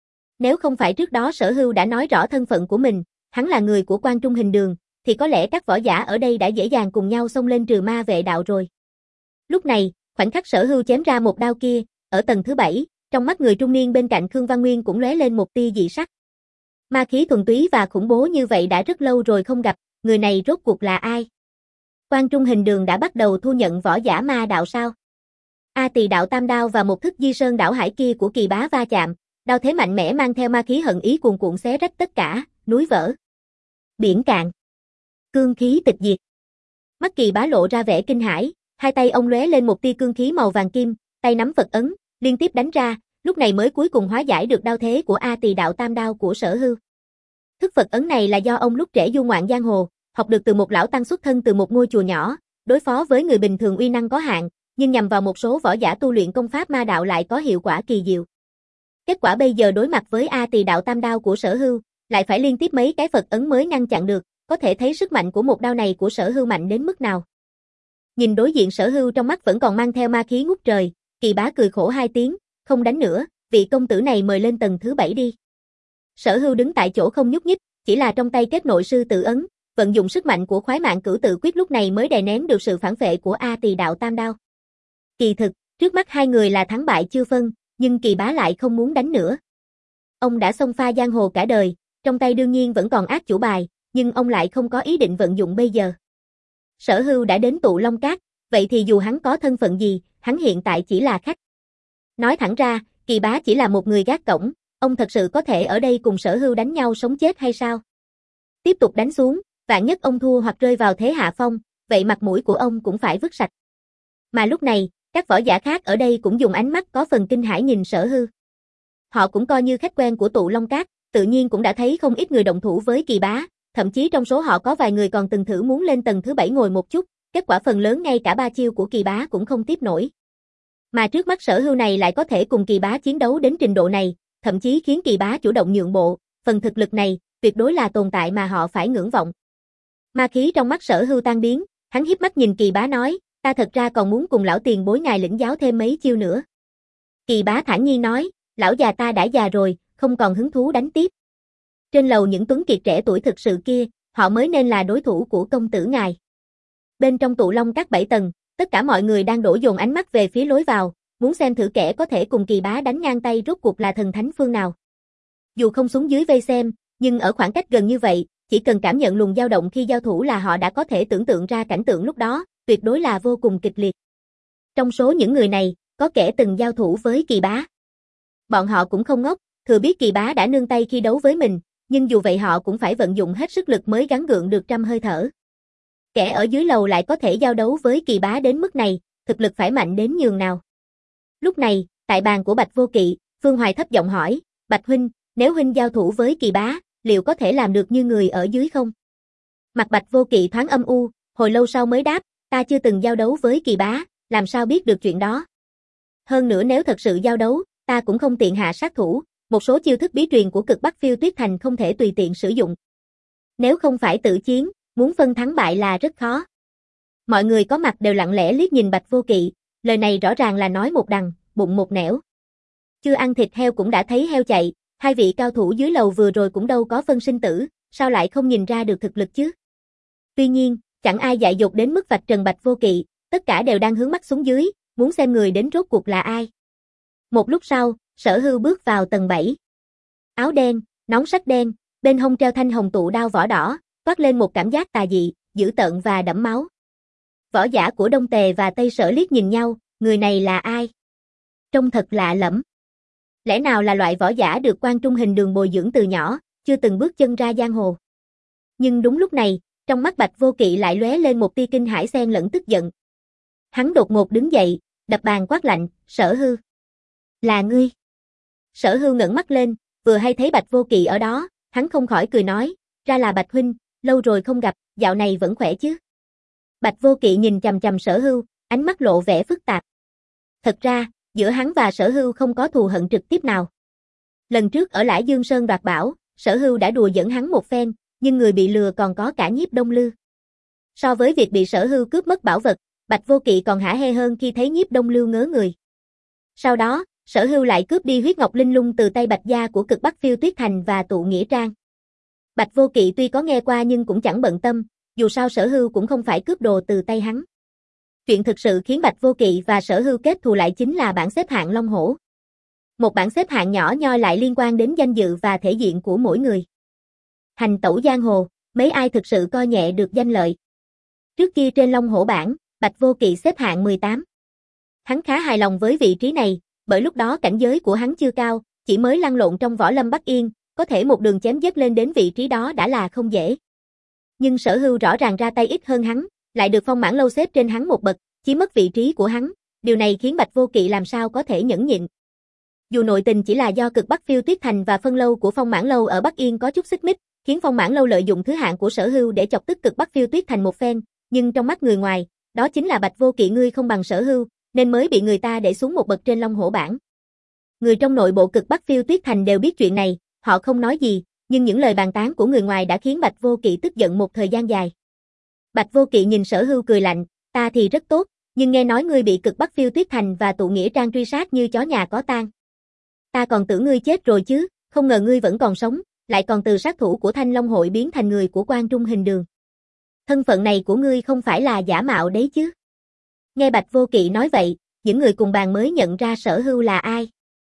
Nếu không phải trước đó Sở Hưu đã nói rõ thân phận của mình, hắn là người của Quan Trung Hình Đường, thì có lẽ các võ giả ở đây đã dễ dàng cùng nhau xông lên trừ ma vệ đạo rồi. Lúc này, khoảnh khắc Sở Hưu chém ra một đao kia, ở tầng thứ bảy, trong mắt người trung niên bên cạnh Khương Văn Nguyên cũng lóe lên một tia dị sắc. Ma khí thuần túy và khủng bố như vậy đã rất lâu rồi không gặp, người này rốt cuộc là ai? Quan Trung Hình Đường đã bắt đầu thu nhận võ giả ma đạo sao? A Tỳ Đạo Tam đao và một thức Di Sơn đảo hải kia của Kỳ Bá va chạm, đao thế mạnh mẽ mang theo ma khí hận ý cuồn cuộn xé rách tất cả, núi vỡ, biển cạn. Cương khí tịch diệt. Mắt Kỳ Bá lộ ra vẻ kinh hãi, hai tay ông lóe lên một tia cương khí màu vàng kim, tay nắm Phật ấn, liên tiếp đánh ra, lúc này mới cuối cùng hóa giải được đao thế của A Tỳ Đạo Tam Đao của Sở Hưu. Thức Phật ấn này là do ông lúc trẻ du ngoạn giang hồ, học được từ một lão tăng xuất thân từ một ngôi chùa nhỏ, đối phó với người bình thường uy năng có hạn, nhưng nhằm vào một số võ giả tu luyện công pháp ma đạo lại có hiệu quả kỳ diệu. Kết quả bây giờ đối mặt với A Tỳ Đạo Tam Đao của Sở Hưu, lại phải liên tiếp mấy cái Phật ấn mới ngăn chặn được, có thể thấy sức mạnh của một đao này của Sở Hưu mạnh đến mức nào. Nhìn đối diện Sở Hưu trong mắt vẫn còn mang theo ma khí ngút trời, Kỳ Bá cười khổ hai tiếng, không đánh nữa, vị công tử này mời lên tầng thứ bảy đi. Sở Hưu đứng tại chỗ không nhúc nhích, chỉ là trong tay kết nội sư tự ấn, vận dụng sức mạnh của khoái mạng cửu tự quyết lúc này mới đè nén được sự phản phệ của A Tỳ Đạo Tam Đao. Kỳ thực, trước mắt hai người là thắng bại chưa phân, nhưng Kỳ Bá lại không muốn đánh nữa. Ông đã xông pha giang hồ cả đời, trong tay đương nhiên vẫn còn ác chủ bài, nhưng ông lại không có ý định vận dụng bây giờ. Sở Hưu đã đến Tụ Long Các, vậy thì dù hắn có thân phận gì, hắn hiện tại chỉ là khách. Nói thẳng ra, Kỳ Bá chỉ là một người gác cổng, ông thật sự có thể ở đây cùng Sở Hưu đánh nhau sống chết hay sao? Tiếp tục đánh xuống, vạn nhất ông thua hoặc rơi vào thế hạ phong, vậy mặt mũi của ông cũng phải vứt sạch. Mà lúc này, các võ giả khác ở đây cũng dùng ánh mắt có phần kinh hãi nhìn Sở Hưu. Họ cũng coi như khách quen của Tụ Long Các, tự nhiên cũng đã thấy không ít người động thủ với Kỳ Bá, thậm chí trong số họ có vài người còn từng thử muốn lên tầng thứ bảy ngồi một chút, kết quả phần lớn ngay cả ba chiêu của Kỳ Bá cũng không tiếp nổi. Mà trước mắt Sở Hưu này lại có thể cùng Kỳ Bá chiến đấu đến trình độ này, thậm chí khiến Kỳ Bá chủ động nhượng bộ, phần thực lực này, tuyệt đối là tồn tại mà họ phải ngưỡng vọng. Ma khí trong mắt Sở Hưu tan biến, hắn hiếp mắt nhìn Kỳ Bá nói, ta thật ra còn muốn cùng lão tiền bối ngài lĩnh giáo thêm mấy chiêu nữa. Kỳ Bá thản nhiên nói, lão già ta đã già rồi, không còn hứng thú đánh tiếp. Trên lầu những tuấn kiệt trẻ tuổi thực sự kia, họ mới nên là đối thủ của công tử ngài. Bên trong Tụ Long Các bảy tầng, tất cả mọi người đang đổ dồn ánh mắt về phía lối vào, muốn xem thử kẻ có thể cùng Kỳ Bá đánh ngang tay rốt cuộc là thần thánh phương nào. Dù không xuống dưới vây xem, nhưng ở khoảng cách gần như vậy, chỉ cần cảm nhận luồng dao động khi giao thủ là họ đã có thể tưởng tượng ra cảnh tượng lúc đó, tuyệt đối là vô cùng kịch liệt. Trong số những người này, có kẻ từng giao thủ với Kỳ Bá. Bọn họ cũng không ngốc, thừa biết Kỳ Bá đã nương tay khi đấu với mình, nhưng dù vậy họ cũng phải vận dụng hết sức lực mới gắng gượng được trăm hơi thở. Kẻ ở dưới lầu lại có thể giao đấu với Kỳ Bá đến mức này, thực lực phải mạnh đến nhường nào. Lúc này, tại bàn của Bạch Vô Kỵ, Phương Hoài thấp giọng hỏi, Bạch huynh, nếu huynh giao thủ với Kỳ Bá, liệu có thể làm được như người ở dưới không? Mặt Bạch Vô Kỵ thoáng âm u, hồi lâu sau mới đáp, ta chưa từng giao đấu với Kỳ Bá, làm sao biết được chuyện đó. Hơn nữa nếu thật sự giao đấu, ta cũng không tiện hạ sát thủ, một số chiêu thức bí truyền của Cực Bắc Phiêu Tuyết Thành không thể tùy tiện sử dụng. Nếu không phải tự chiến, muốn phân thắng bại là rất khó. Mọi người có mặt đều lặng lẽ liếc nhìn Bạch Vô Kỵ, lời này rõ ràng là nói một đằng, bụng một nẻo. Chưa ăn thịt heo cũng đã thấy heo chạy, hai vị cao thủ dưới lầu vừa rồi cũng đâu có phân sinh tử, sao lại không nhìn ra được thực lực chứ? Tuy nhiên, chẳng ai dại dột đến mức vạch trần Bạch Vô Kỵ, tất cả đều đang hướng mắt xuống dưới, muốn xem người đến rốt cuộc là ai. Một lúc sau, Sở Hưu bước vào tầng bảy. Áo đen, nón sắt đen, bên hông treo thanh hồng tụ đao vỏ đỏ, toát lên một cảm giác tà dị, dữ tợn và đẫm máu. Võ giả của Đông Tề và Tây Sở liếc nhìn nhau, người này là ai? Trông thật lạ lẫm. Lẽ nào là loại võ giả được Quan Trung Hình Đường bồi dưỡng từ nhỏ, chưa từng bước chân ra giang hồ. Nhưng đúng lúc này, trong mắt Bạch Vô Kỵ lại lóe lên một tia kinh hãi xen lẫn tức giận. Hắn đột ngột đứng dậy, đập bàn quát lạnh, Sở Hưu. Là ngươi. Sở Hưu ngẩng mắt lên, vừa hay thấy Bạch Vô Kỵ ở đó, hắn không khỏi cười nói, ra là Bạch huynh, lâu rồi không gặp, dạo này vẫn khỏe chứ? Bạch Vô Kỵ nhìn chằm chằm Sở Hưu, ánh mắt lộ vẻ phức tạp. Thật ra, giữa hắn và Sở Hưu không có thù hận trực tiếp nào. Lần trước ở Lãi Dương Sơn đoạt bảo, Sở Hưu đã đùa giỡn hắn một phen, nhưng người bị lừa còn có cả Nhiếp Đông Lưu. So với việc bị Sở Hưu cướp mất bảo vật, Bạch Vô Kỵ còn hả hê hơn khi thấy Nhiếp Đông Lưu ngớ người. Sau đó, Sở Hưu lại cướp đi huyết ngọc linh lung từ tay Bạch gia của Cực Bắc Phiêu Tuyết Thành và Tụ Nghĩa Trang. Bạch Vô Kỵ tuy có nghe qua nhưng cũng chẳng bận tâm, dù sao Sở Hưu cũng không phải cướp đồ từ tay hắn. Chuyện thực sự khiến Bạch Vô Kỵ và Sở Hưu kết thù lại chính là bảng xếp hạng Long Hổ. Một bảng xếp hạng nhỏ nhoi lại liên quan đến danh dự và thể diện của mỗi người. Hành tẩu giang hồ, mấy ai thực sự coi nhẹ được danh lợi. Trước kia trên Long Hổ bảng, Bạch Vô Kỵ xếp hạng mười tám. Hắn khá hài lòng với vị trí này, bởi lúc đó cảnh giới của hắn chưa cao, chỉ mới lăn lộn trong võ lâm Bắc Yên, có thể một đường chém giết lên đến vị trí đó đã là không dễ. Nhưng Sở Hưu rõ ràng ra tay ít hơn hắn, lại được Phong Mãn Lâu xếp trên hắn một bậc, chiếm mất vị trí của hắn, điều này khiến Bạch Vô Kỵ làm sao có thể nhẫn nhịn. Dù nội tình chỉ là do Cực Bắc Phiêu Tuyết Thành và phân lâu của Phong Mãn Lâu ở Bắc Yên có chút xích mích, khiến Phong Mãn Lâu lợi dụng thứ hạng của Sở Hưu để chọc tức Cực Bắc Phiêu Tuyết Thành một phen, nhưng trong mắt người ngoài, đó chính là Bạch Vô Kỵ ngươi không bằng Sở Hưu, nên mới bị người ta để xuống một bậc trên Long Hổ bảng. Người trong nội bộ Cực Bắc Phiêu Tuyết Thành đều biết chuyện này, họ không nói gì, nhưng những lời bàn tán của người ngoài đã khiến Bạch Vô Kỵ tức giận một thời gian dài. Bạch Vô Kỵ nhìn Sở Hưu cười lạnh, ta thì rất tốt, nhưng nghe nói ngươi bị Cực Bắc Phiêu Tuyết Thành và tụ nghĩa trang truy sát như chó nhà có tang. Ta còn tưởng ngươi chết rồi chứ, không ngờ ngươi vẫn còn sống, lại còn từ sát thủ của Thanh Long hội biến thành người của Quan Trung Hình Đường. Thân phận này của ngươi không phải là giả mạo đấy chứ? Nghe Bạch Vô Kỵ nói vậy, những người cùng bàn mới nhận ra Sở Hưu là ai.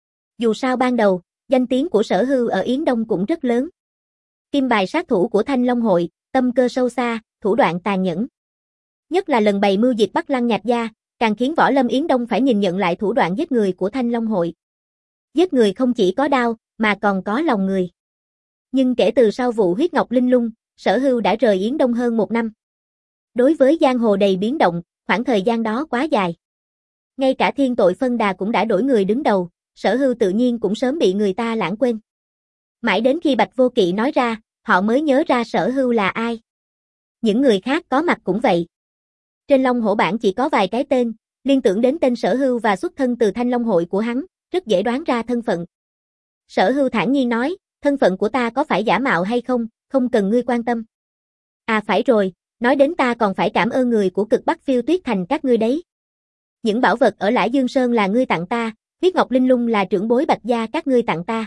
Dù sao ban đầu, danh tiếng của Sở Hưu ở Yến Đông cũng rất lớn. Kim bài sát thủ của Thanh Long hội, tâm cơ sâu xa, thủ đoạn tàn nhẫn. Nhất là lần bày mưu diệt Bắc Lăng Nhạc gia, càng khiến võ lâm Yến Đông phải nhìn nhận lại thủ đoạn giết người của Thanh Long hội. Giết người không chỉ có đao, mà còn có lòng người. Nhưng kể từ sau vụ huyết ngọc linh lung, Sở Hưu đã rời Yến Đông hơn một năm. Đối với giang hồ đầy biến động, khoảng thời gian đó quá dài. Ngay cả Thiên Tội Phân Đà cũng đã đổi người đứng đầu, Sở Hưu tự nhiên cũng sớm bị người ta lãng quên. Mãi đến khi Bạch Vô Kỵ nói ra, họ mới nhớ ra Sở Hưu là ai. Những người khác có mặt cũng vậy. Trên Long Hổ bảng chỉ có vài cái tên, liên tưởng đến tên Sở Hưu và xuất thân từ Thanh Long hội của hắn, rất dễ đoán ra thân phận. Sở Hưu thản nhiên nói, thân phận của ta có phải giả mạo hay không, không cần ngươi quan tâm. À phải rồi, nói đến ta còn phải cảm ơn người của Cực Bắc Phiêu Tuyết Thành các ngươi đấy. Những bảo vật ở Lãi Dương Sơn là ngươi tặng ta, huyết ngọc linh lung là trưởng bối Bạch gia các ngươi tặng ta.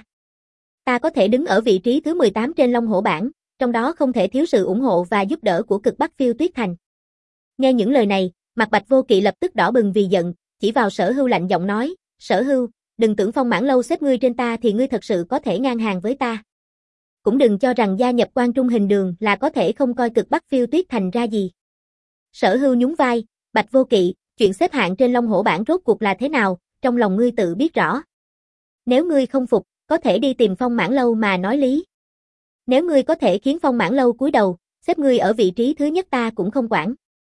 Ta có thể đứng ở vị trí thứ mười tám trên Long Hổ bảng, trong đó không thể thiếu sự ủng hộ và giúp đỡ của Cực Bắc Phiêu Tuyết Thành. Nghe những lời này, mặt Bạch Vô Kỵ lập tức đỏ bừng vì giận, chỉ vào Sở Hưu lạnh giọng nói, Sở Hưu, đừng tưởng Phong Mãn Lâu xếp ngươi trên ta thì ngươi thật sự có thể ngang hàng với ta. Cũng đừng cho rằng gia nhập Quan Trung Hình Đường là có thể không coi Cực Bắc Phiêu Tuyết Thành ra gì. Sở Hưu nhún vai, Bạch Vô Kỵ, chuyện xếp hạng trên Long Hổ bảng rốt cuộc là thế nào, trong lòng ngươi tự biết rõ. Nếu ngươi không phục, có thể đi tìm Phong Mãn Lâu mà nói lý. Nếu ngươi có thể khiến Phong Mãn Lâu cúi đầu, xếp ngươi ở vị trí thứ nhất ta cũng không quản.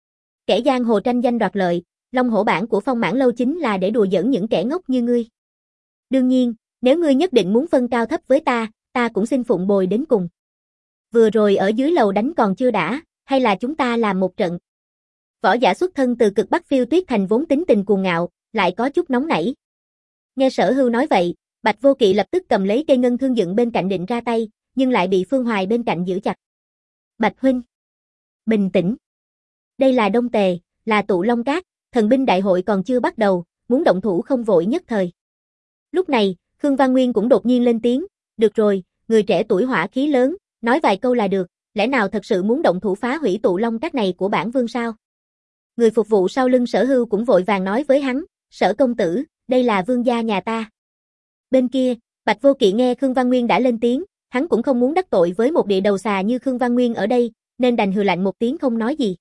Kẻ giang hồ tranh danh đoạt lợi, Long Hổ bảng của Phong Mãn Lâu chính là để đùa giỡn những kẻ ngốc như ngươi. Đương nhiên, nếu ngươi nhất định muốn phân cao thấp với ta, ta cũng xin phụng bồi đến cùng. Vừa rồi ở dưới lầu đánh còn chưa đã, hay là chúng ta làm một trận. Võ giả xuất thân từ Cực Bắc Phiêu Tuyết Thành vốn tính tình cuồng ngạo, lại có chút nóng nảy. Nghe Sở Hưu nói vậy, Bạch Vô Kỵ lập tức cầm lấy cây ngân thương dựng bên cạnh định ra tay, nhưng lại bị Phương Hoài bên cạnh giữ chặt. Bạch huynh, bình tĩnh. Đây là Đông Tề, là tụ Long Cát, thần binh đại hội còn chưa bắt đầu, muốn động thủ không vội nhất thời. Lúc này, Khương Văn Nguyên cũng đột nhiên lên tiếng, được rồi, người trẻ tuổi hỏa khí lớn, nói vài câu là được, lẽ nào thật sự muốn động thủ phá hủy tụ Long Cát này của bản vương sao? Người phục vụ sau lưng Sở Hưu cũng vội vàng nói với hắn, Sở công tử, đây là vương gia nhà ta. Bên kia, Bạch Vô Kỵ nghe Khương Văn Nguyên đã lên tiếng, hắn cũng không muốn đắc tội với một địa đầu xà như Khương Văn Nguyên ở đây, nên đành hừ lạnh một tiếng không nói gì.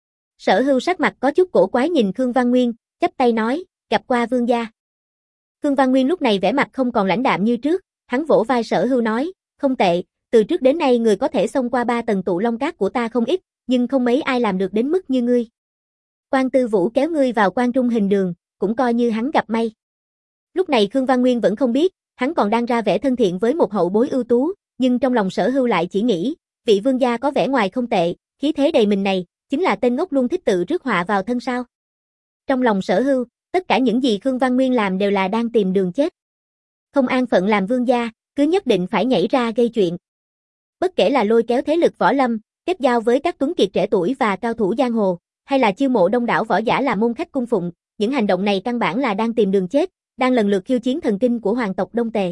Sở Hưu sắc mặt có chút cổ quái nhìn Khương Văn Nguyên, chắp tay nói, gặp qua vương gia. Khương Văn Nguyên lúc này vẻ mặt không còn lãnh đạm như trước, hắn vỗ vai Sở Hưu nói, không tệ, từ trước đến nay người có thể xông qua ba tầng tụ Long Cát của ta không ít, nhưng không mấy ai làm được đến mức như ngươi. Quan Tư Vũ kéo ngươi vào Quan Trung Hình Đường, cũng coi như hắn gặp may. Lúc này Khương Văn Nguyên vẫn không biết, hắn còn đang ra vẻ thân thiện với một hậu bối ưu tú, nhưng trong lòng Sở Hưu lại chỉ nghĩ, vị vương gia có vẻ ngoài không tệ, khí thế đầy mình này, chính là tên ngốc luôn thích tự rước họa vào thân sao. Trong lòng Sở Hưu, tất cả những gì Khương Văn Nguyên làm đều là đang tìm đường chết. Không an phận làm vương gia, cứ nhất định phải nhảy ra gây chuyện. Bất kể là lôi kéo thế lực võ lâm, kết giao với các tuấn kiệt trẻ tuổi và cao thủ giang hồ, hay là chiêu mộ đông đảo võ giả làm môn khách cung phụng, những hành động này căn bản là đang tìm đường chết, đang lần lượt khiêu chiến thần kinh của hoàng tộc Đông Tề.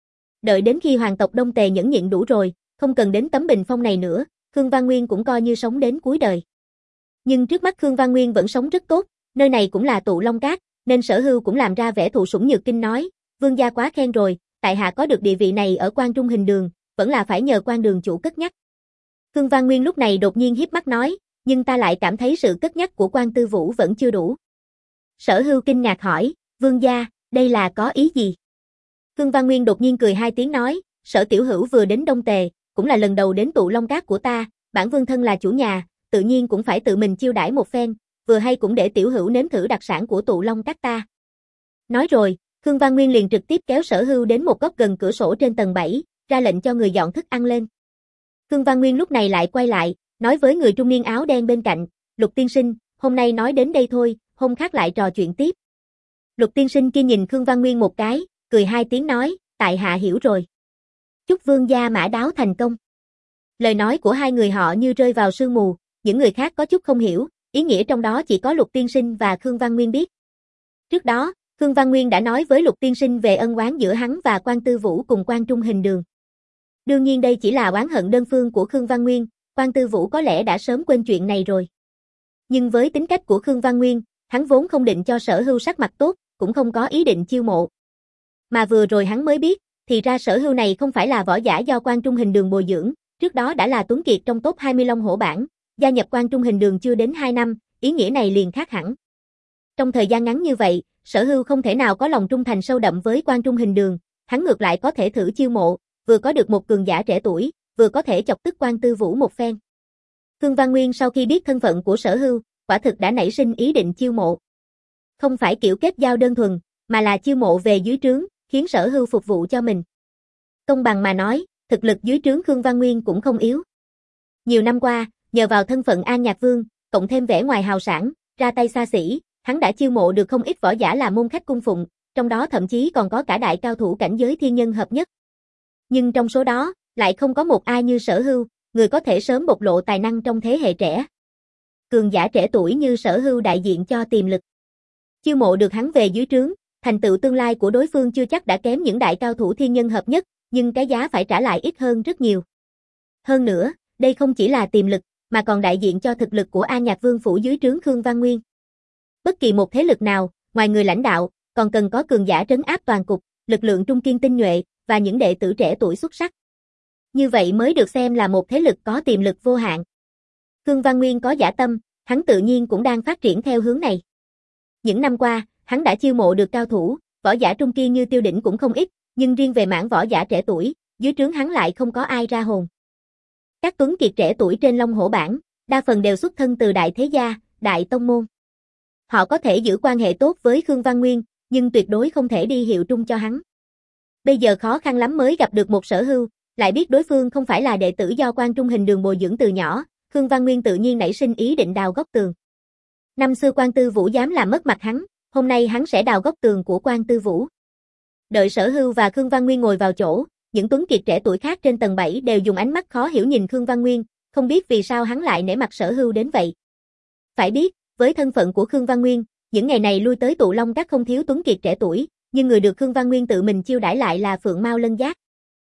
Đợi đến khi hoàng tộc Đông Tề nhẫn nhịn đủ rồi, không cần đến tấm bình phong này nữa, Khương Văn Nguyên cũng coi như sống đến cuối đời. Nhưng trước mắt Khương Văn Nguyên vẫn sống rất tốt, nơi này cũng là tụ Long Cát, nên Sở Hưu cũng làm ra vẻ thụ sủng nhược kinh nói, vương gia quá khen rồi, tại hạ có được địa vị này ở Quan Trung Hình Đường, vẫn là phải nhờ Quan đường chủ cất nhắc. Khương Văn Nguyên lúc này đột nhiên híp mắt nói, nhưng ta lại cảm thấy sự cất nhắc của Quan Tư Vũ vẫn chưa đủ. Sở Hưu kinh ngạc hỏi, vương gia, đây là có ý gì? Khương Văn Nguyên đột nhiên cười hai tiếng nói, Sở tiểu hữu vừa đến Đông Tề, cũng là lần đầu đến tụ Long Cát của ta, bản vương thân là chủ nhà, tự nhiên cũng phải tự mình chiêu đãi một phen, vừa hay cũng để tiểu hữu nếm thử đặc sản của tụ long các ta. Nói rồi, Khương Văn Nguyên liền trực tiếp kéo Sở Hưu đến một góc gần cửa sổ trên tầng bảy, ra lệnh cho người dọn thức ăn lên. Khương Văn Nguyên lúc này lại quay lại, nói với người trung niên áo đen bên cạnh, Lục tiên sinh, hôm nay nói đến đây thôi, hôm khác lại trò chuyện tiếp. Lục tiên sinh kia nhìn Khương Văn Nguyên một cái, cười hai tiếng nói, tại hạ hiểu rồi. Chúc vương gia mã đáo thành công. Lời nói của hai người họ như rơi vào sương mù, những người khác có chút không hiểu, ý nghĩa trong đó chỉ có Lục tiên sinh và Khương Văn Nguyên biết. Trước đó, Khương Văn Nguyên đã nói với Lục tiên sinh về ân oán giữa hắn và Quan Tư Vũ cùng Quan Trung Hình Đường. Đương nhiên đây chỉ là oán hận đơn phương của Khương Văn Nguyên, Quan Tư Vũ có lẽ đã sớm quên chuyện này rồi. Nhưng với tính cách của Khương Văn Nguyên, hắn vốn không định cho Sở Hưu sắc mặt tốt, cũng không có ý định chiêu mộ. Mà vừa rồi hắn mới biết, thì ra Sở Hưu này không phải là võ giả do Quan Trung Hình Đường bồi dưỡng, trước đó đã là tuấn kiệt trong top hai mươi Long Hổ bảng, gia nhập Quan Trung Hình Đường chưa đến hai năm, ý nghĩa này liền khác hẳn. Trong thời gian ngắn như vậy, Sở Hưu không thể nào có lòng trung thành sâu đậm với Quan Trung Hình Đường, hắn ngược lại có thể thử chiêu mộ, vừa có được một cường giả trẻ tuổi, vừa có thể chọc tức Quan Tư Vũ một phen. Khương Văn Nguyên sau khi biết thân phận của Sở Hưu, quả thực đã nảy sinh ý định chiêu mộ. Không phải kiểu kết giao đơn thuần, mà là chiêu mộ về dưới trướng, khiến Sở Hưu phục vụ cho mình. Công bằng mà nói, thực lực dưới trướng Khương Văn Nguyên cũng không yếu. Nhiều năm qua, nhờ vào thân phận An Nhạc Vương, cộng thêm vẻ ngoài hào sảng, ra tay xa xỉ, hắn đã chiêu mộ được không ít võ giả là môn khách cung phụng, trong đó thậm chí còn có cả đại cao thủ cảnh giới thiên nhân hợp nhất. Nhưng trong số đó, lại không có một ai như Sở Hưu, người có thể sớm bộc lộ tài năng trong thế hệ trẻ. Cường giả trẻ tuổi như Sở Hưu đại diện cho tiềm lực. Chiêu mộ được hắn về dưới trướng, thành tựu tương lai của đối phương chưa chắc đã kém những đại cao thủ thiên nhân hợp nhất, nhưng cái giá phải trả lại ít hơn rất nhiều. Hơn nữa, đây không chỉ là tiềm lực, mà còn đại diện cho thực lực của An Nhạc Vương phủ dưới trướng Khương Văn Nguyên. Bất kỳ một thế lực nào, ngoài người lãnh đạo, còn cần có cường giả trấn áp toàn cục, lực lượng trung kiên tinh nhuệ, và những đệ tử trẻ tuổi xuất sắc. Như vậy mới được xem là một thế lực có tiềm lực vô hạn. Khương Văn Nguyên có dã tâm, hắn tự nhiên cũng đang phát triển theo hướng này. Những năm qua, hắn đã chiêu mộ được cao thủ, võ giả trung kiên như Tiêu Đỉnh cũng không ít, nhưng riêng về mảng võ giả trẻ tuổi, dưới trướng hắn lại không có ai ra hồn. Các tuấn kiệt trẻ tuổi trên Long Hổ bảng, đa phần đều xuất thân từ đại thế gia, đại tông môn. Họ có thể giữ quan hệ tốt với Khương Văn Nguyên, nhưng tuyệt đối không thể đi hiệu trung cho hắn. Bây giờ khó khăn lắm mới gặp được một Sở Hưu, lại biết đối phương không phải là đệ tử do Quan Trung Hình Đường bồi dưỡng từ nhỏ, Khương Văn Nguyên tự nhiên nảy sinh ý định đào góc tường. Năm xưa Quan Tư Vũ dám làm mất mặt hắn, hôm nay hắn sẽ đào góc tường của Quan Tư Vũ. Đợi Sở Hưu và Khương Văn Nguyên ngồi vào chỗ, những tuấn kiệt trẻ tuổi khác trên tầng bảy đều dùng ánh mắt khó hiểu nhìn Khương Văn Nguyên, không biết vì sao hắn lại nể mặt Sở Hưu đến vậy. Phải biết, với thân phận của Khương Văn Nguyên, những ngày này lui tới tụ long các không thiếu tuấn kiệt trẻ tuổi, nhưng người được Khương Văn Nguyên tự mình chiêu đãi lại là Phượng Mao Lân Giác.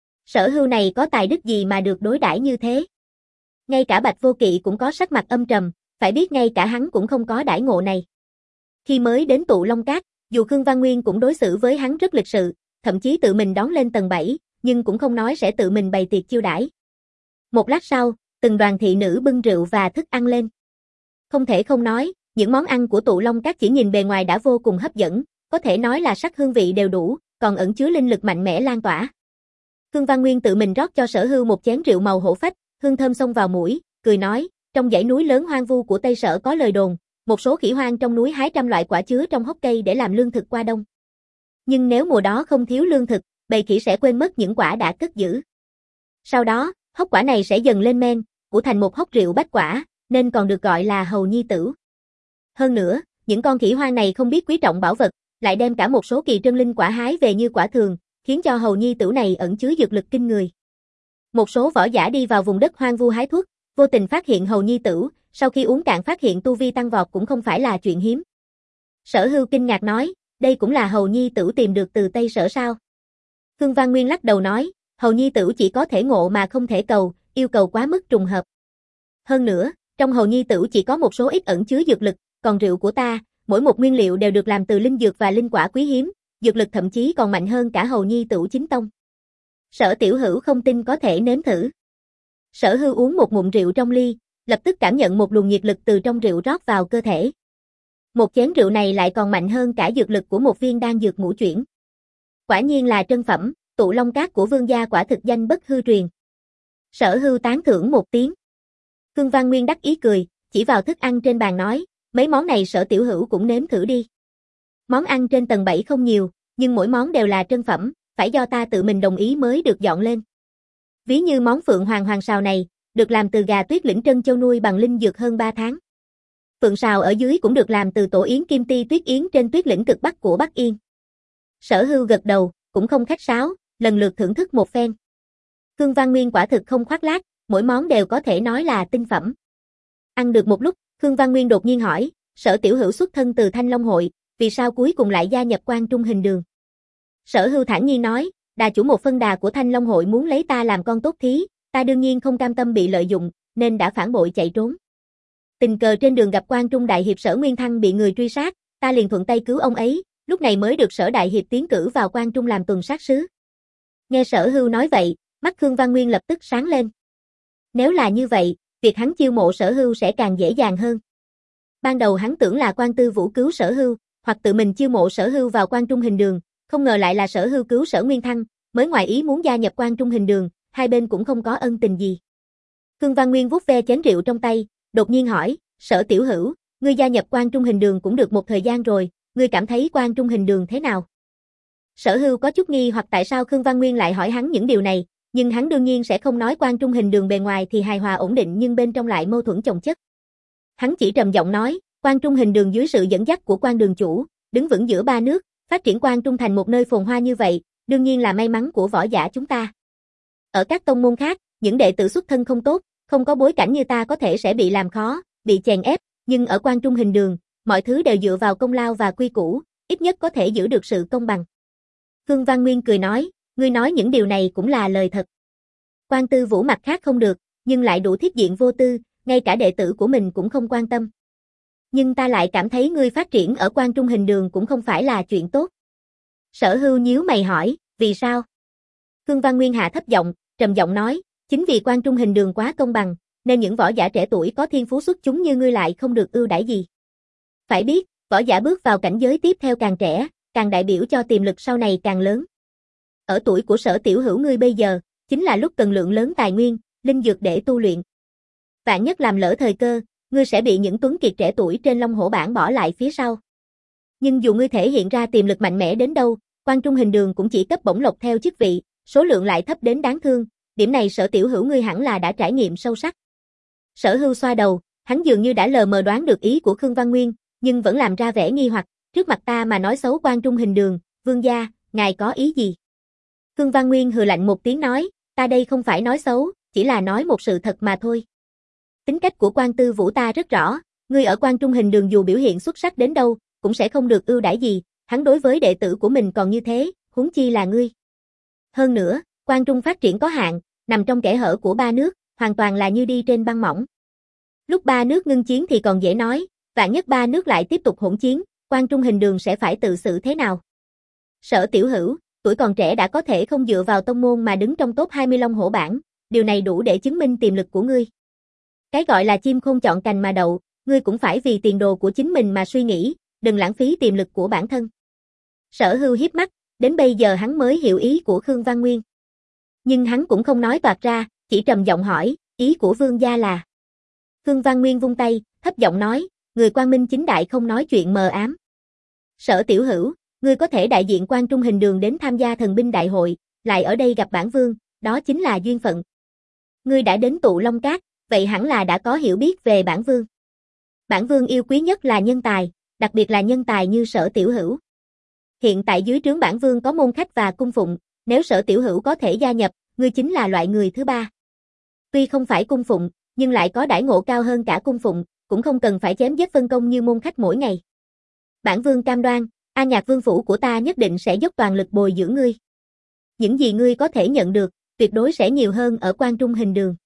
Sở Hưu này có tài đức gì mà được đối đãi như thế? Ngay cả Bạch Vô Kỵ cũng có sắc mặt âm trầm, phải biết ngay cả hắn cũng không có đãi ngộ này. Khi mới đến tụ long các, dù Khương Văn Nguyên cũng đối xử với hắn rất lịch sự, thậm chí tự mình đón lên tầng bảy, nhưng cũng không nói sẽ tự mình bày tiệc chiêu đãi. Một lát sau, từng đoàn thị nữ bưng rượu và thức ăn lên. Không thể không nói, những món ăn của tụ long các chỉ nhìn bề ngoài đã vô cùng hấp dẫn, có thể nói là sắc hương vị đều đủ, còn ẩn chứa linh lực mạnh mẽ lan tỏa. Khương Văn Nguyên tự mình rót cho Sở Hưu một chén rượu màu hổ phách, hương thơm xông vào mũi, cười nói, trong dãy núi lớn hoang vu của Tây Sở có lời đồn, một số khỉ hoang trong núi hái trăm loại quả chứa trong hốc cây để làm lương thực qua đông. Nhưng nếu mùa đó không thiếu lương thực, bầy khỉ sẽ quên mất những quả đã cất giữ. Sau đó, hốc quả này sẽ dần lên men, ủ thành một hốc rượu bách quả, nên còn được gọi là hầu nhi tửu. Hơn nữa, những con khỉ hoang này không biết quý trọng bảo vật, lại đem cả một số kỳ trân linh quả hái về như quả thường, khiến cho hầu nhi tửu này ẩn chứa dược lực kinh người. Một số võ giả đi vào vùng đất hoang vu hái thuốc, vô tình phát hiện hầu nhi tửu, sau khi uống cạn phát hiện tu vi tăng vọt cũng không phải là chuyện hiếm. Sở Hưu kinh ngạc nói, đây cũng là hầu nhi tửu tìm được từ Tây Sở sao? Khương Văn Nguyên lắc đầu nói, hầu nhi tửu chỉ có thể ngộ mà không thể cầu, yêu cầu quá mức trùng hợp. Hơn nữa, trong hầu nhi tửu chỉ có một số ít ẩn chứa dược lực, còn rượu của ta, mỗi một nguyên liệu đều được làm từ linh dược và linh quả quý hiếm, dược lực thậm chí còn mạnh hơn cả hầu nhi tửu chính tông. Sở tiểu hữu không tin có thể nếm thử. Sở Hưu uống một ngụm rượu trong ly, lập tức cảm nhận một luồng nhiệt lực từ trong rượu rót vào cơ thể. Một chén rượu này lại còn mạnh hơn cả dược lực của một viên đan dược ngũ chuyển. Quả nhiên là trân phẩm, tụ long cát của vương gia quả thực danh bất hư truyền. Sở Hưu tán thưởng một tiếng. Khương Văn Nguyên đắc ý cười, chỉ vào thức ăn trên bàn nói, mấy món này Sở Tiểu Hữu cũng nếm thử đi. Món ăn trên tầng bảy không nhiều, nhưng mỗi món đều là trân phẩm, phải do ta tự mình đồng ý mới được dọn lên. Ví như món Phượng Hoàng Hoàng Sào này, được làm từ gà Tuyết Lĩnh Trân Châu nuôi bằng linh dược hơn ba tháng. Phượng Sào ở dưới cũng được làm từ tổ yến Kim Ti Tuyết Yến trên Tuyết Lĩnh cực Bắc của Bắc Yên. Sở Hưu gật đầu, cũng không khách sáo, lần lượt thưởng thức một phen. Khương Văn Nguyên quả thực không khoác lác, mỗi món đều có thể nói là tinh phẩm. Ăn được một lúc, Khương Văn Nguyên đột nhiên hỏi, Sở Tiểu Hữu xuất thân từ Thanh Long Hội, vì sao cuối cùng lại gia nhập Quan Trung Hình Đường? Sở Hưu thản nhiên nói, đà chủ một phân đà của Thanh Long Hội muốn lấy ta làm con tốt thí, ta đương nhiên không cam tâm bị lợi dụng, nên đã phản bội chạy trốn. Tình cờ trên đường gặp Quan Trung Đại Hiệp Sở Nguyên Thăng bị người truy sát, ta liền thuận tay cứu ông ấy, lúc này mới được Sở Đại Hiệp tiến cử vào Quan Trung làm tuần sát sứ. Nghe Sở Hưu nói vậy, mắt Khương Văn Nguyên lập tức sáng lên. Nếu là như vậy, việc hắn chiêu mộ Sở Hưu sẽ càng dễ dàng hơn. Ban đầu hắn tưởng là Quan Tư Vũ cứu Sở Hưu, hoặc tự mình chiêu mộ Sở Hưu vào Quan Trung Hình Đường, không ngờ lại là Sở Hưu cứu Sở Nguyên Thăng, mới ngoài ý muốn gia nhập Quan Trung Hình Đường, hai bên cũng không có ân tình gì. Khương Văn Nguyên vuốt ve chén rượu trong tay, đột nhiên hỏi, Sở Tiểu Hữu, ngươi gia nhập Quan Trung Hình Đường cũng được một thời gian rồi, ngươi cảm thấy Quan Trung Hình Đường thế nào? Sở Hưu có chút nghi hoặc tại sao Khương Văn Nguyên lại hỏi hắn những điều này, nhưng hắn đương nhiên sẽ không nói Quan Trung Hình Đường bề ngoài thì hài hòa ổn định nhưng bên trong lại mâu thuẫn chồng chất. Hắn chỉ trầm giọng nói, Quan Trung Hình Đường dưới sự dẫn dắt của Quan Đường chủ, đứng vững giữa ba nước, phát triển Quan Trung thành một nơi phồn hoa như vậy, đương nhiên là may mắn của võ giả chúng ta. Ở các tông môn khác, những đệ tử xuất thân không tốt, không có bối cảnh như ta có thể sẽ bị làm khó, bị chèn ép, nhưng ở Quan Trung Hình Đường, mọi thứ đều dựa vào công lao và quy củ, ít nhất có thể giữ được sự công bằng. Khương Văn Nguyên cười nói, ngươi nói những điều này cũng là lời thật. Quan Tư Vũ mặt khác không được, nhưng lại đủ thiết diện vô tư, ngay cả đệ tử của mình cũng không quan tâm. Nhưng ta lại cảm thấy ngươi phát triển ở Quan Trung Hình Đường cũng không phải là chuyện tốt. Sở Hưu nhíu mày hỏi, vì sao? Khương Văn Nguyên hạ thấp giọng, trầm giọng nói, chính vì Quan Trung Hình Đường quá công bằng, nên những võ giả trẻ tuổi có thiên phú xuất chúng như ngươi lại không được ưu đãi gì. Phải biết, võ giả bước vào cảnh giới tiếp theo càng trẻ, càng đại biểu cho tiềm lực sau này càng lớn. Ở tuổi của Sở Tiểu Hữu ngươi bây giờ, chính là lúc cần lượng lớn tài nguyên, linh dược để tu luyện. Vạn nhất làm lỡ thời cơ, ngươi sẽ bị những tuấn kiệt trẻ tuổi trên Long Hổ bảng bỏ lại phía sau. Nhưng dù ngươi thể hiện ra tiềm lực mạnh mẽ đến đâu, Quan Trung Hình Đường cũng chỉ cấp bổng lộc theo chức vị, số lượng lại thấp đến đáng thương, điểm này Sở Tiểu Hữu ngươi hẳn là đã trải nghiệm sâu sắc. Sở Hưu xoa đầu, hắn dường như đã lờ mờ đoán được ý của Khương Văn Nguyên, nhưng vẫn làm ra vẻ nghi hoặc, trước mặt ta mà nói xấu Quan Trung Hình Đường, vương gia, ngài có ý gì? Khương Văn Nguyên hừ lạnh một tiếng nói, ta đây không phải nói xấu, chỉ là nói một sự thật mà thôi. Tính cách của Quan Tư Vũ ta rất rõ, ngươi ở Quan Trung Hình Đường dù biểu hiện xuất sắc đến đâu, cũng sẽ không được ưu đãi gì, hắn đối với đệ tử của mình còn như thế, huống chi là ngươi. Hơn nữa, Quan Trung phát triển có hạn, nằm trong kẽ hở của ba nước, hoàn toàn là như đi trên băng mỏng. Lúc ba nước ngưng chiến thì còn dễ nói, vạn nhất ba nước lại tiếp tục hỗn chiến, Quan Trung Hình Đường sẽ phải tự xử thế nào? Sở Tiểu Hữu, tuổi còn trẻ đã có thể không dựa vào tông môn mà đứng trong top hai mươi Long Hổ bảng, điều này đủ để chứng minh tiềm lực của ngươi. Cái gọi là chim khôn chọn cành mà đậu, ngươi cũng phải vì tiền đồ của chính mình mà suy nghĩ, đừng lãng phí tiềm lực của bản thân. Sở Hưu hiếp mắt, đến bây giờ hắn mới hiểu ý của Khương Văn Nguyên. Nhưng hắn cũng không nói toạc ra, chỉ trầm giọng hỏi, ý của vương gia là. Khương Văn Nguyên vung tay, thấp giọng nói, người quang minh chính đại không nói chuyện mờ ám. Sở Tiểu Hữu, ngươi có thể đại diện Quan Trung Hình Đường đến tham gia thần binh đại hội, lại ở đây gặp bản vương, đó chính là duyên phận. Ngươi đã đến tụ Long Cát, vậy hẳn là đã có hiểu biết về bản vương. Bản vương yêu quý nhất là nhân tài, đặc biệt là nhân tài như Sở Tiểu Hữu. Hiện tại dưới trướng bản vương có môn khách và cung phụng, nếu Sở Tiểu Hữu có thể gia nhập, ngươi chính là loại người thứ ba. Tuy không phải cung phụng, nhưng lại có đãi ngộ cao hơn cả cung phụng, cũng không cần phải chém giết phân công như môn khách mỗi ngày. Bản vương cam đoan, An Nhạc Vương phủ của ta nhất định sẽ dốc toàn lực bồi dưỡng ngươi. Những gì ngươi có thể nhận được, tuyệt đối sẽ nhiều hơn ở Quan Trung Hình Đường.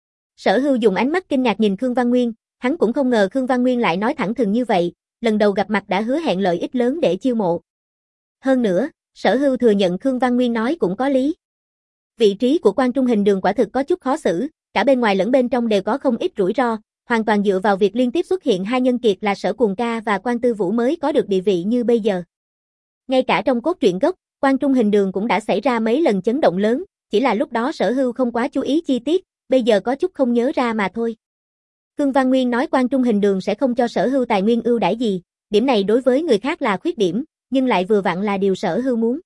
Sở Hưu dùng ánh mắt kinh ngạc nhìn Khương Văn Nguyên, hắn cũng không ngờ Khương Văn Nguyên lại nói thẳng thừng như vậy, lần đầu gặp mặt đã hứa hẹn lợi ích lớn để chiêu mộ. Hơn nữa, Sở Hưu thừa nhận Khương Văn Nguyên nói cũng có lý. Vị trí của Quan Trung Hình Đường quả thực có chút khó xử, cả bên ngoài lẫn bên trong đều có không ít rủi ro, hoàn toàn dựa vào việc liên tiếp xuất hiện hai nhân kiệt là Sở Cuồng Ca và Quan Tư Vũ mới có được địa vị như bây giờ. Ngay cả trong cốt truyện gốc, Quan Trung Hình Đường cũng đã xảy ra mấy lần chấn động lớn, chỉ là lúc đó Sở Hưu không quá chú ý chi tiết, bây giờ có chút không nhớ ra mà thôi. Khương Văn Nguyên nói Quan Trung Hình Đường sẽ không cho Sở Hưu tài nguyên ưu đãi gì, điểm này đối với người khác là khuyết điểm, nhưng lại vừa vặn là điều Sở Hưu muốn.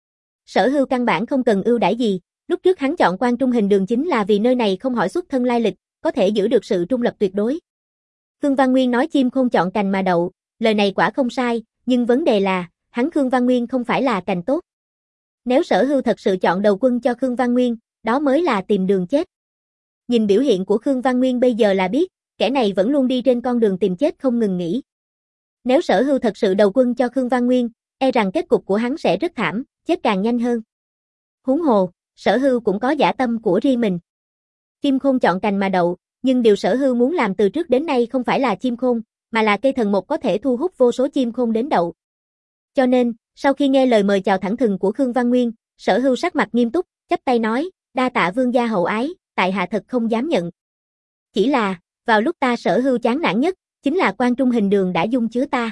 Sở Hưu căn bản không cần ưu đãi gì, lúc trước hắn chọn Quan Trung Hình Đường chính là vì nơi này không hỏi xuất thân lai lịch, có thể giữ được sự trung lập tuyệt đối. Khương Văn Nguyên nói chim khôn chọn cành mà đậu, lời này quả không sai, nhưng vấn đề là, hắn Khương Văn Nguyên không phải là cành tốt. Nếu Sở Hưu thật sự chọn đầu quân cho Khương Văn Nguyên, đó mới là tìm đường chết. Nhìn biểu hiện của Khương Văn Nguyên bây giờ là biết, kẻ này vẫn luôn đi trên con đường tìm chết không ngừng nghỉ. Nếu Sở Hưu thật sự đầu quân cho Khương Văn Nguyên, e rằng kết cục của hắn sẽ rất thảm, chết càng nhanh hơn. Huống hồ, Sở Hưu cũng có dã tâm của riêng mình. Chim khôn chọn cành mà đậu, nhưng điều Sở Hưu muốn làm từ trước đến nay không phải là chim khôn, mà là cây thần mục có thể thu hút vô số chim khôn đến đậu. Cho nên, sau khi nghe lời mời chào thẳng thừng của Khương Văn Nguyên, Sở Hưu sắc mặt nghiêm túc, chắp tay nói, đa tạ vương gia hậu ái, tại hạ thật không dám nhận. Chỉ là, vào lúc ta Sở Hưu chán nản nhất, chính là Quan Trung Hình Đường đã dung chứa ta.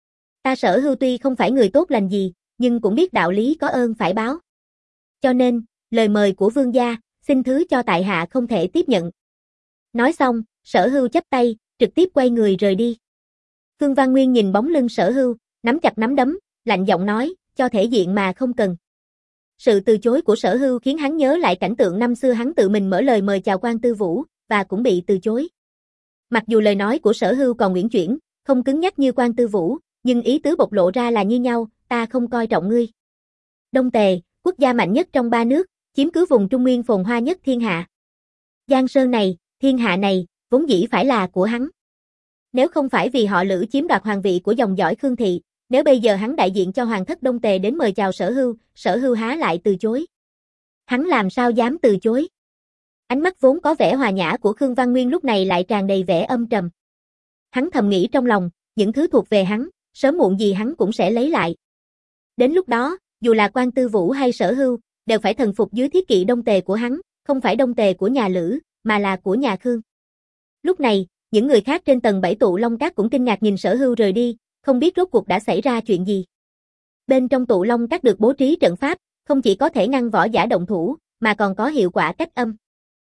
Ta Sở Hưu tuy không phải người tốt lành gì, nhưng cũng biết đạo lý có ơn phải báo. Cho nên, lời mời của vương gia, xin thứ cho tại hạ không thể tiếp nhận. Nói xong, Sở Hưu chắp tay, trực tiếp quay người rời đi. Khương Văn Nguyên nhìn bóng lưng Sở Hưu, nắm chặt nắm đấm, lạnh giọng nói, cho thể diện mà không cần. Sự từ chối của Sở Hưu khiến hắn nhớ lại cảnh tượng năm xưa hắn tự mình mở lời mời chào Quan Tư Vũ, và cũng bị từ chối. Mặc dù lời nói của Sở Hưu còn uyển chuyển, không cứng nhắc như Quan Tư Vũ, nhưng ý tứ bộc lộ ra là như nhau, ta không coi trọng ngươi. Đông Tề, quốc gia mạnh nhất trong ba nước, chiếm cứ vùng Trung Nguyên phồn hoa nhất thiên hạ. Giang Sơn này, thiên hạ này, vốn dĩ phải là của hắn. Nếu không phải vì họ Lữ chiếm đoạt hoàng vị của dòng dõi Khương thị, nếu bây giờ hắn đại diện cho hoàng thất Đông Tề đến mời chào Sở Hưu, Sở Hưu há lại từ chối. Hắn làm sao dám từ chối? Ánh mắt vốn có vẻ hòa nhã của Khương Văn Nguyên lúc này lại tràn đầy vẻ âm trầm. Hắn thầm nghĩ trong lòng, những thứ thuộc về hắn, sớm muộn gì hắn cũng sẽ lấy lại. Đến lúc đó, dù là Quan Tư Vũ hay Sở Hưu, đều phải thần phục dưới thiết kỵ Đông Tề của hắn, không phải Đông Tề của nhà Lữ, mà là của nhà Khương. Lúc này, những người khác trên tầng bảy tụ Long Các cũng kinh ngạc nhìn Sở Hưu rời đi, không biết rốt cuộc đã xảy ra chuyện gì. Bên trong tụ Long Các được bố trí trận pháp, không chỉ có thể ngăn võ giả động thủ, mà còn có hiệu quả cách âm.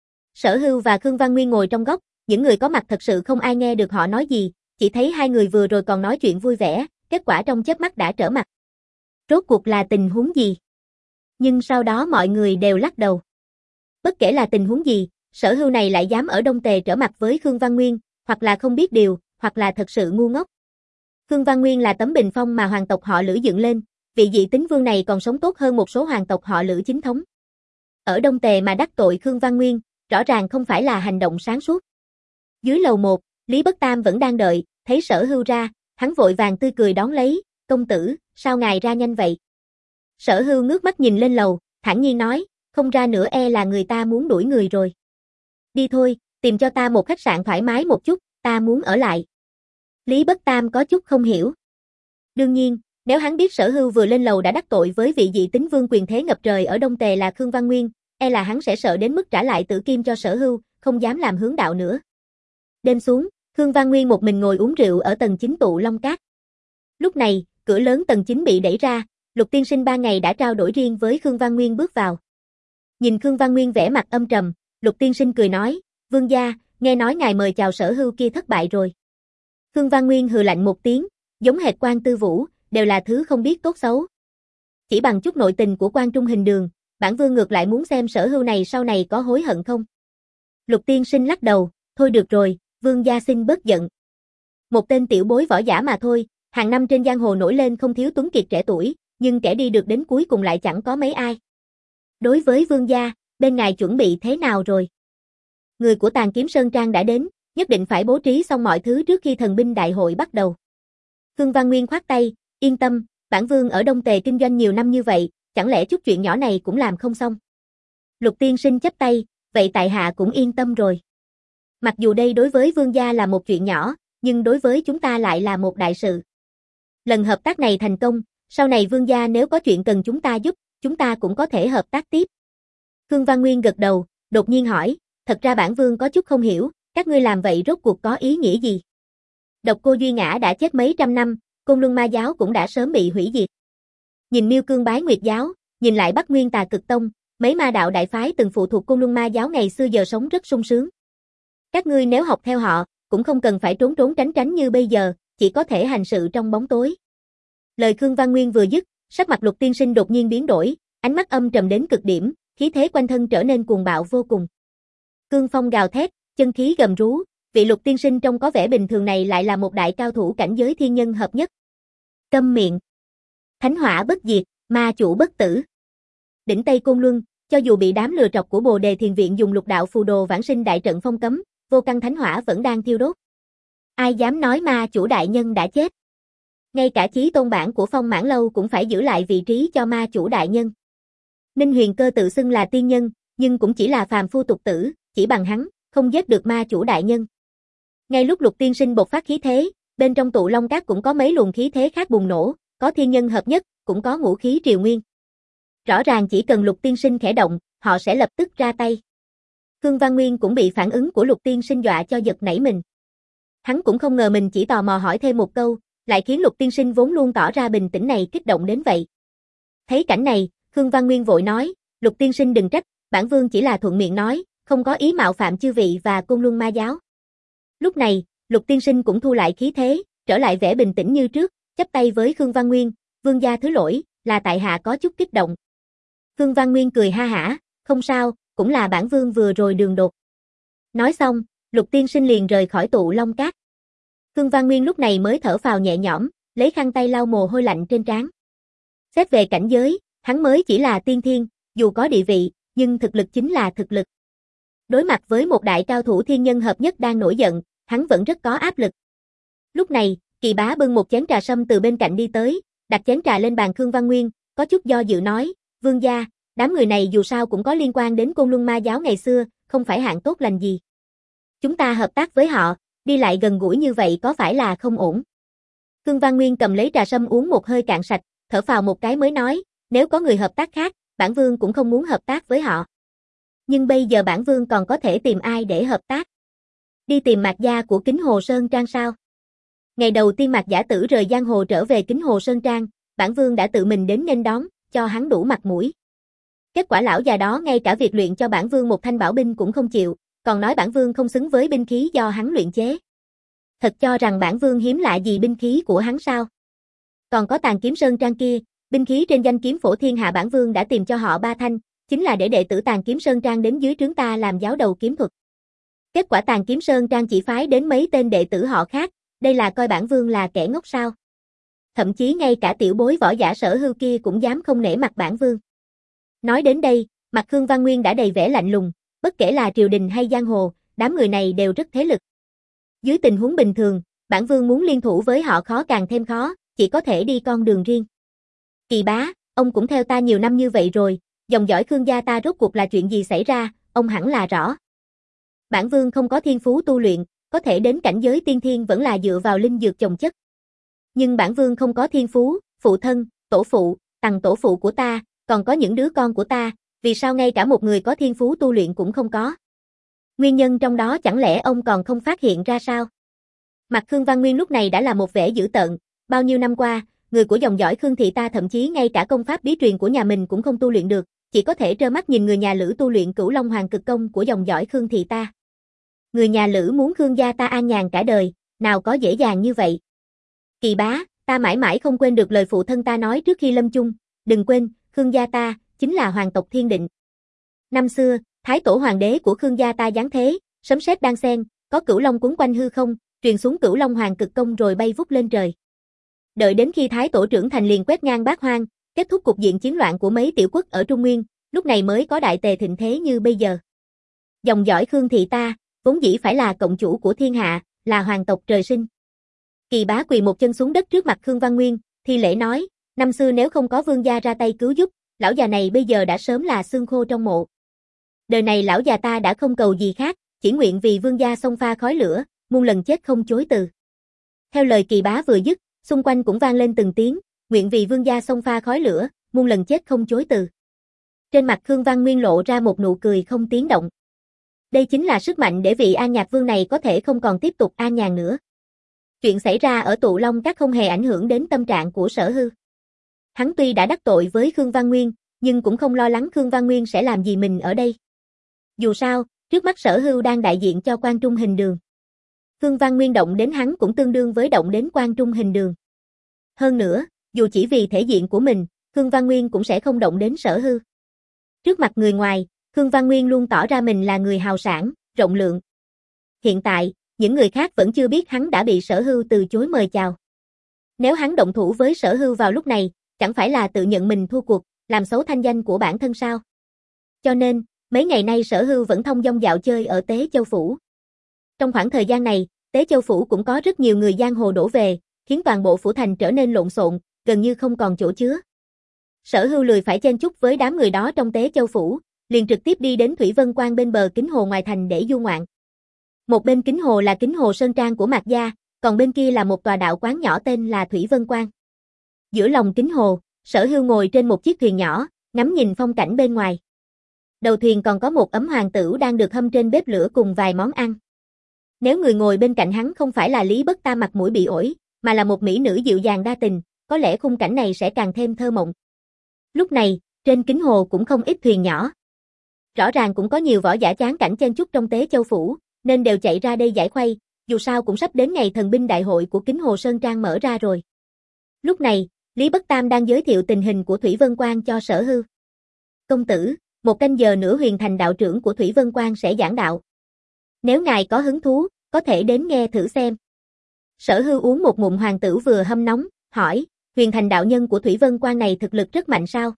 Sở Hưu và Khương Văn Nguyên ngồi trong góc, những người có mặt thật sự không ai nghe được họ nói gì, chỉ thấy hai người vừa rồi còn nói chuyện vui vẻ, kết quả trong chớp mắt đã trở mặt. Rốt cuộc là tình huống gì? Nhưng sau đó mọi người đều lắc đầu. Bất kể là tình huống gì, Sở Hưu này lại dám ở Đông Tề trở mặt với Khương Văn Nguyên, hoặc là không biết điều, hoặc là thật sự ngu ngốc. Khương Văn Nguyên là tấm bình phong mà hoàng tộc họ Lữ dựng lên, vị dị tính vương này còn sống tốt hơn một số hoàng tộc họ Lữ chính thống. Ở Đông Tề mà đắc tội Khương Văn Nguyên, rõ ràng không phải là hành động sáng suốt. Dưới lầu một, Lý Bất Tam vẫn đang đợi, thấy Sở Hưu ra, hắn vội vàng tươi cười đón lấy, công tử, sao ngài ra nhanh vậy? Sở Hưu ngước mắt nhìn lên lầu, thản nhiên nói, không ra nữa e là người ta muốn đuổi người rồi. Đi thôi, tìm cho ta một khách sạn thoải mái một chút, ta muốn ở lại. Lý Bất Tam có chút không hiểu. Đương nhiên, nếu hắn biết Sở Hưu vừa lên lầu đã đắc tội với vị dị tính vương quyền thế ngập trời ở Đông Tề là Khương Văn Nguyên, e là hắn sẽ sợ đến mức trả lại tử kim cho Sở Hưu, không dám làm hướng đạo nữa. Đêm xuống, Khương Văn Nguyên một mình ngồi uống rượu ở tầng chín tụ Long Các. Lúc này, cửa lớn tầng chín bị đẩy ra, Lục Tiên Sinh ba ngày đã trao đổi riêng với Khương Văn Nguyên bước vào. Nhìn Khương Văn Nguyên vẻ mặt âm trầm, Lục Tiên Sinh cười nói, vương gia, nghe nói ngài mời chào Sở Hưu kia thất bại rồi. Khương Văn Nguyên hừ lạnh một tiếng, giống hệt Quan Tư Vũ, đều là thứ không biết tốt xấu. Chỉ bằng chút nội tình của Quan Trung Hình Đường, bản vương ngược lại muốn xem Sở Hưu này sau này có hối hận không. Lục Tiên Sinh lắc đầu, thôi được rồi, vương gia xin bớt giận. Một tên tiểu bối võ giả mà thôi, hàng năm trên giang hồ nổi lên không thiếu tuấn kiệt trẻ tuổi, nhưng kẻ đi được đến cuối cùng lại chẳng có mấy ai. Đối với vương gia, bên ngài chuẩn bị thế nào rồi? Người của Tàn Kiếm Sơn Trang đã đến, nhất định phải bố trí xong mọi thứ trước khi thần binh đại hội bắt đầu. Khương Văn Nguyên khoát tay, yên tâm, bản vương ở Đông Tề kinh doanh nhiều năm như vậy, chẳng lẽ chút chuyện nhỏ này cũng làm không xong. Lục Tiên Sinh chắp tay, vậy tại hạ cũng yên tâm rồi. Mặc dù đây đối với vương gia là một chuyện nhỏ, nhưng đối với chúng ta lại là một đại sự. Lần hợp tác này thành công, sau này vương gia nếu có chuyện cần chúng ta giúp, chúng ta cũng có thể hợp tác tiếp. Khương Văn Nguyên gật đầu, đột nhiên hỏi, thật ra bản vương có chút không hiểu, các ngươi làm vậy rốt cuộc có ý nghĩa gì? Độc Cô Duy Ngã đã chết mấy trăm năm, Côn Luân Ma giáo cũng đã sớm bị hủy diệt. Nhìn Miêu Cương bái Nguyệt giáo, nhìn lại Bắc Nguyên Tà Cực Tông, mấy ma đạo đại phái từng phụ thuộc Côn Luân Ma giáo ngày xưa giờ sống rất sung sướng. Các ngươi nếu học theo họ, cũng không cần phải trốn trốn tránh tránh như bây giờ, chỉ có thể hành sự trong bóng tối. Lời Khương Văn Nguyên vừa dứt, sắc mặt Lục tiên sinh đột nhiên biến đổi, ánh mắt âm trầm đến cực điểm, khí thế quanh thân trở nên cuồng bạo vô cùng. Cương phong gào thét, chân khí gầm rú, vị Lục tiên sinh trông có vẻ bình thường này lại là một đại cao thủ cảnh giới thiên nhân hợp nhất. Câm miệng. Thánh hỏa bất diệt, ma chủ bất tử. Đỉnh Tây Côn Luân, cho dù bị đám lừa trọc của Bồ Đề Thiền Viện dùng lục đạo phù đồ vãng sinh đại trận phong cấm, vô căn thánh hỏa vẫn đang thiêu đốt. Ai dám nói ma chủ đại nhân đã chết? Ngay cả chí tôn bản của Phong Mãn Lâu cũng phải giữ lại vị trí cho ma chủ đại nhân. Ninh Huyền Cơ tự xưng là tiên nhân, nhưng cũng chỉ là phàm phu tục tử, chỉ bằng hắn, không giết được ma chủ đại nhân. Ngay lúc Lục tiên sinh bộc phát khí thế, bên trong tụ Long Các cũng có mấy luồng khí thế khác bùng nổ, có thiên nhân hợp nhất, cũng có ngũ khí triều nguyên. Rõ ràng chỉ cần Lục tiên sinh khẽ động, họ sẽ lập tức ra tay. Khương Văn Nguyên cũng bị phản ứng của Lục tiên sinh dọa cho giật nảy mình. Hắn cũng không ngờ mình chỉ tò mò hỏi thêm một câu, lại khiến Lục tiên sinh vốn luôn tỏ ra bình tĩnh này kích động đến vậy. Thấy cảnh này, Khương Văn Nguyên vội nói, Lục tiên sinh đừng trách, bản vương chỉ là thuận miệng nói, không có ý mạo phạm chư vị và Côn Luân Ma giáo. Lúc này, Lục tiên sinh cũng thu lại khí thế, trở lại vẻ bình tĩnh như trước, chắp tay với Khương Văn Nguyên, vương gia thứ lỗi, là tại hạ có chút kích động. Khương Văn Nguyên cười ha hả, không sao, cũng là bản vương vừa rồi đường đột. Nói xong, Lục tiên sinh liền rời khỏi tụ Long Các. Khương Văn Nguyên lúc này mới thở phào nhẹ nhõm, lấy khăn tay lau mồ hôi lạnh trên trán. Xét về cảnh giới, hắn mới chỉ là tiên thiên, dù có địa vị, nhưng thực lực chính là thực lực. Đối mặt với một đại cao thủ thiên nhân hợp nhất đang nổi giận, hắn vẫn rất có áp lực. Lúc này, Kỳ Bá bưng một chén trà sâm từ bên cạnh đi tới, đặt chén trà lên bàn Khương Văn Nguyên, có chút do dự nói, vương gia, đám người này dù sao cũng có liên quan đến Côn Luân Ma giáo ngày xưa, không phải hạng tốt lành gì. Chúng ta hợp tác với họ, đi lại gần gũi như vậy có phải là không ổn? Khương Văn Nguyên cầm lấy trà sâm uống một hơi cạn sạch, thở phào một cái mới nói, nếu có người hợp tác khác, bản vương cũng không muốn hợp tác với họ. Nhưng bây giờ bản vương còn có thể tìm ai để hợp tác? Đi tìm Mạc gia của Kính Hồ Sơn Trang sao? Ngày đầu tiên Mạc Giả Tử rời giang hồ trở về Kính Hồ Sơn Trang, bản vương đã tự mình đến nghênh đón, cho hắn đủ mặt mũi. Kết quả lão già đó ngay cả việc luyện cho bản vương một thanh bảo binh cũng không chịu, còn nói bản vương không xứng với binh khí do hắn luyện chế. Thật cho rằng bản vương hiếm lạ gì binh khí của hắn sao? Còn có Tàn Kiếm Sơn Trang kia, binh khí trên danh kiếm phổ thiên hạ bản vương đã tìm cho họ ba thanh, chính là để đệ tử Tàn Kiếm Sơn Trang đến dưới trướng ta làm giáo đầu kiếm thuật. Kết quả Tàn Kiếm Sơn Trang chỉ phái đến mấy tên đệ tử họ khác, đây là coi bản vương là kẻ ngốc sao? Thậm chí ngay cả tiểu bối võ giả Sở Hưu kia cũng dám không nể mặt bản vương. Nói đến đây, mặt Khương Văn Nguyên đã đầy vẻ lạnh lùng, bất kể là triều đình hay giang hồ, đám người này đều rất thế lực. Dưới tình huống bình thường, bản vương muốn liên thủ với họ khó càng thêm khó, chỉ có thể đi con đường riêng. Kỳ Bá, ông cũng theo ta nhiều năm như vậy rồi, dòng dõi Khương gia ta rốt cuộc là chuyện gì xảy ra, ông hẳn là rõ. Bản vương không có thiên phú tu luyện, có thể đến cảnh giới tiên thiên vẫn là dựa vào linh dược chồng chất. Nhưng bản vương không có thiên phú, phụ thân, tổ phụ, tằng tổ phụ của ta, còn có những đứa con của ta, vì sao ngay cả một người có thiên phú tu luyện cũng không có? Nguyên nhân trong đó chẳng lẽ ông còn không phát hiện ra sao? Mặt Khương Văn Nguyên lúc này đã là một vẻ dữ tợn, bao nhiêu năm qua, người của dòng dõi Khương thị ta thậm chí ngay cả công pháp bí truyền của nhà mình cũng không tu luyện được, chỉ có thể trơ mắt nhìn người nhà Lữ tu luyện Cửu Long Hoàng cực công của dòng dõi Khương thị ta. Người nhà Lữ muốn Khương gia ta an nhàn cả đời, nào có dễ dàng như vậy. Kỳ Bá, ta mãi mãi không quên được lời phụ thân ta nói trước khi lâm chung, đừng quên, Khương gia ta chính là hoàng tộc thiên định. Năm xưa, thái tổ hoàng đế của Khương gia ta giáng thế, sấm sét đan xen, có Cửu Long cuốn quanh hư không, truyền xuống Cửu Long Hoàng cực công rồi bay vút lên trời. Đợi đến khi thái tổ trưởng thành liền quét ngang bát hoang, kết thúc cục diện chiến loạn của mấy tiểu quốc ở Trung Nguyên, lúc này mới có đại tề thịnh thế như bây giờ. Dòng dõi Khương thị ta, vốn dĩ phải là cộng chủ của thiên hạ, là hoàng tộc trời sinh. Kỳ Bá quỳ một chân xuống đất trước mặt Khương Văn Nguyên, thi lễ nói, năm xưa nếu không có vương gia ra tay cứu giúp, lão già này bây giờ đã sớm là xương khô trong mộ. Đời này lão già ta đã không cầu gì khác, chỉ nguyện vì vương gia xông pha khói lửa, muôn lần chết không chối từ. Theo lời Kỳ Bá vừa dứt, xung quanh cũng vang lên từng tiếng, nguyện vì vương gia xông pha khói lửa, muôn lần chết không chối từ. Trên mặt Khương Văn Nguyên lộ ra một nụ cười không tiếng động. Đây chính là sức mạnh để vị An Nhạc Vương này có thể không còn tiếp tục an nhàn nữa. Chuyện xảy ra ở Tụ Long Các không hề ảnh hưởng đến tâm trạng của Sở Hư. Hắn tuy đã đắc tội với Khương Văn Nguyên, nhưng cũng không lo lắng Khương Văn Nguyên sẽ làm gì mình ở đây. Dù sao, trước mắt Sở Hưu đang đại diện cho Quan Trung Hình Đường. Khương Văn Nguyên động đến hắn cũng tương đương với động đến Quan Trung Hình Đường. Hơn nữa, dù chỉ vì thể diện của mình, Khương Văn Nguyên cũng sẽ không động đến Sở Hư. Trước mặt người ngoài, Khương Văn Nguyên luôn tỏ ra mình là người hào sảng, rộng lượng. Hiện tại, những người khác vẫn chưa biết hắn đã bị Sở Hư từ chối mời chào. Nếu hắn động thủ với Sở Hư vào lúc này, chẳng phải là tự nhận mình thua cuộc, làm xấu thanh danh của bản thân sao? Cho nên, mấy ngày nay Sở Hư vẫn thông dong dạo chơi ở Tế Châu Phủ. Trong khoảng thời gian này, Tế Châu Phủ cũng có rất nhiều người giang hồ đổ về, khiến toàn bộ phủ thành trở nên lộn xộn, gần như không còn chỗ chứa. Sở Hư lười phải chen chúc với đám người đó trong Tế Châu Phủ, liền trực tiếp đi đến Thủy Vân Quan bên bờ Kính Hồ ngoài thành để du ngoạn. Một bên Kính Hồ là Kính Hồ Sơn Trang của Mạc Gia, còn bên kia là một tòa đạo quán nhỏ tên là Thủy Vân Quan. Giữa lòng Kính Hồ, Sở Hư ngồi trên một chiếc thuyền nhỏ, ngắm nhìn phong cảnh bên ngoài. Đầu thuyền còn có một ấm hoàng tửu đang được hâm trên bếp lửa cùng vài món ăn. Nếu người ngồi bên cạnh hắn không phải là Lý Bất Tam mặt mũi bị ổi, mà là một mỹ nữ dịu dàng đa tình, có lẽ khung cảnh này sẽ càng thêm thơ mộng. Lúc này, trên Kính Hồ cũng không ít thuyền nhỏ. Rõ ràng cũng có nhiều võ giả chán cảnh chen chúc trong Tế Châu Phủ, nên đều chạy ra đây giải khuây, dù sao cũng sắp đến ngày thần binh đại hội của Kính Hồ Sơn Trang mở ra rồi. Lúc này, Lý Bất Tam đang giới thiệu tình hình của Thủy Vân Quan cho Sở Hư. Công tử, một canh giờ nữa Huyền Thành đạo trưởng của Thủy Vân Quan sẽ giảng đạo. Nếu ngài có hứng thú, có thể đến nghe thử xem. Sở Hư uống một ngụm hoàng tửu vừa hâm nóng, hỏi, Huyền Thành đạo nhân của Thủy Vân Quan này thực lực rất mạnh sao?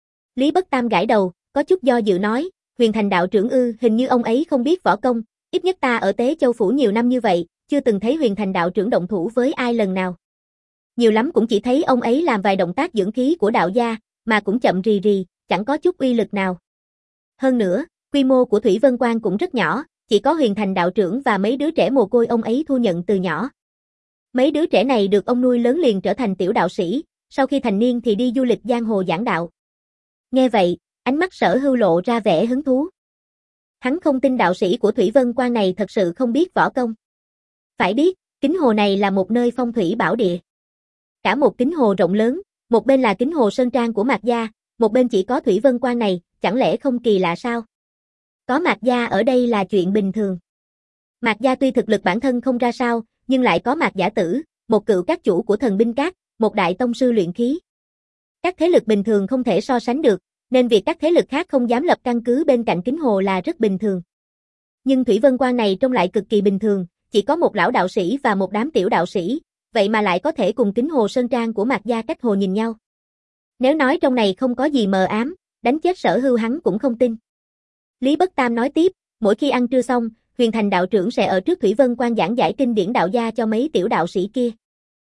Lý Bất Tam gãi đầu, có chút do dự nói, Huyền Thành đạo trưởng ư, hình như ông ấy không biết võ công, ít nhất ta ở Tế Châu Phủ nhiều năm như vậy, chưa từng thấy Huyền Thành đạo trưởng động thủ với ai lần nào. Nhiều lắm cũng chỉ thấy ông ấy làm vài động tác dưỡng khí của đạo gia, mà cũng chậm rì rì, chẳng có chút uy lực nào. Hơn nữa, quy mô của Thủy Vân Quan cũng rất nhỏ, chỉ có Huyền Thành đạo trưởng và mấy đứa trẻ mồ côi ông ấy thu nhận từ nhỏ. Mấy đứa trẻ này được ông nuôi lớn liền trở thành tiểu đạo sĩ, sau khi thành niên thì đi du lịch giang hồ giảng đạo. Nghe vậy, ánh mắt Sở Hư lộ ra vẻ hứng thú. Hắn không tin đạo sĩ của Thủy Vân Quan này thật sự không biết võ công. Phải biết, Kính Hồ này là một nơi phong thủy bảo địa. Cả một Kính Hồ rộng lớn, một bên là Kính Hồ Sơn Trang của Mạc Gia, một bên chỉ có Thủy Vân Quan này, chẳng lẽ không kỳ lạ sao? Có Mạc Gia ở đây là chuyện bình thường. Mạc Gia tuy thực lực bản thân không ra sao, nhưng lại có Mạc Giả Tử, một cựu các chủ của Thần Binh Các, một đại tông sư luyện khí. Các thế lực bình thường không thể so sánh được, nên việc các thế lực khác không dám lập căn cứ bên cạnh Kính Hồ là rất bình thường. Nhưng Thủy Vân Quan này trông lại cực kỳ bình thường, chỉ có một lão đạo sĩ và một đám tiểu đạo sĩ, vậy mà lại có thể cùng Kính Hồ Sơn Trang của Mạc Gia cách hồ nhìn nhau. Nếu nói trong này không có gì mờ ám, đánh chết Sở Hư hắn cũng không tin. Lý Bất Tam nói tiếp, mỗi khi ăn trưa xong, Huyền Thành đạo trưởng sẽ ở trước Thủy Vân Quan giảng giải kinh điển đạo gia cho mấy tiểu đạo sĩ kia.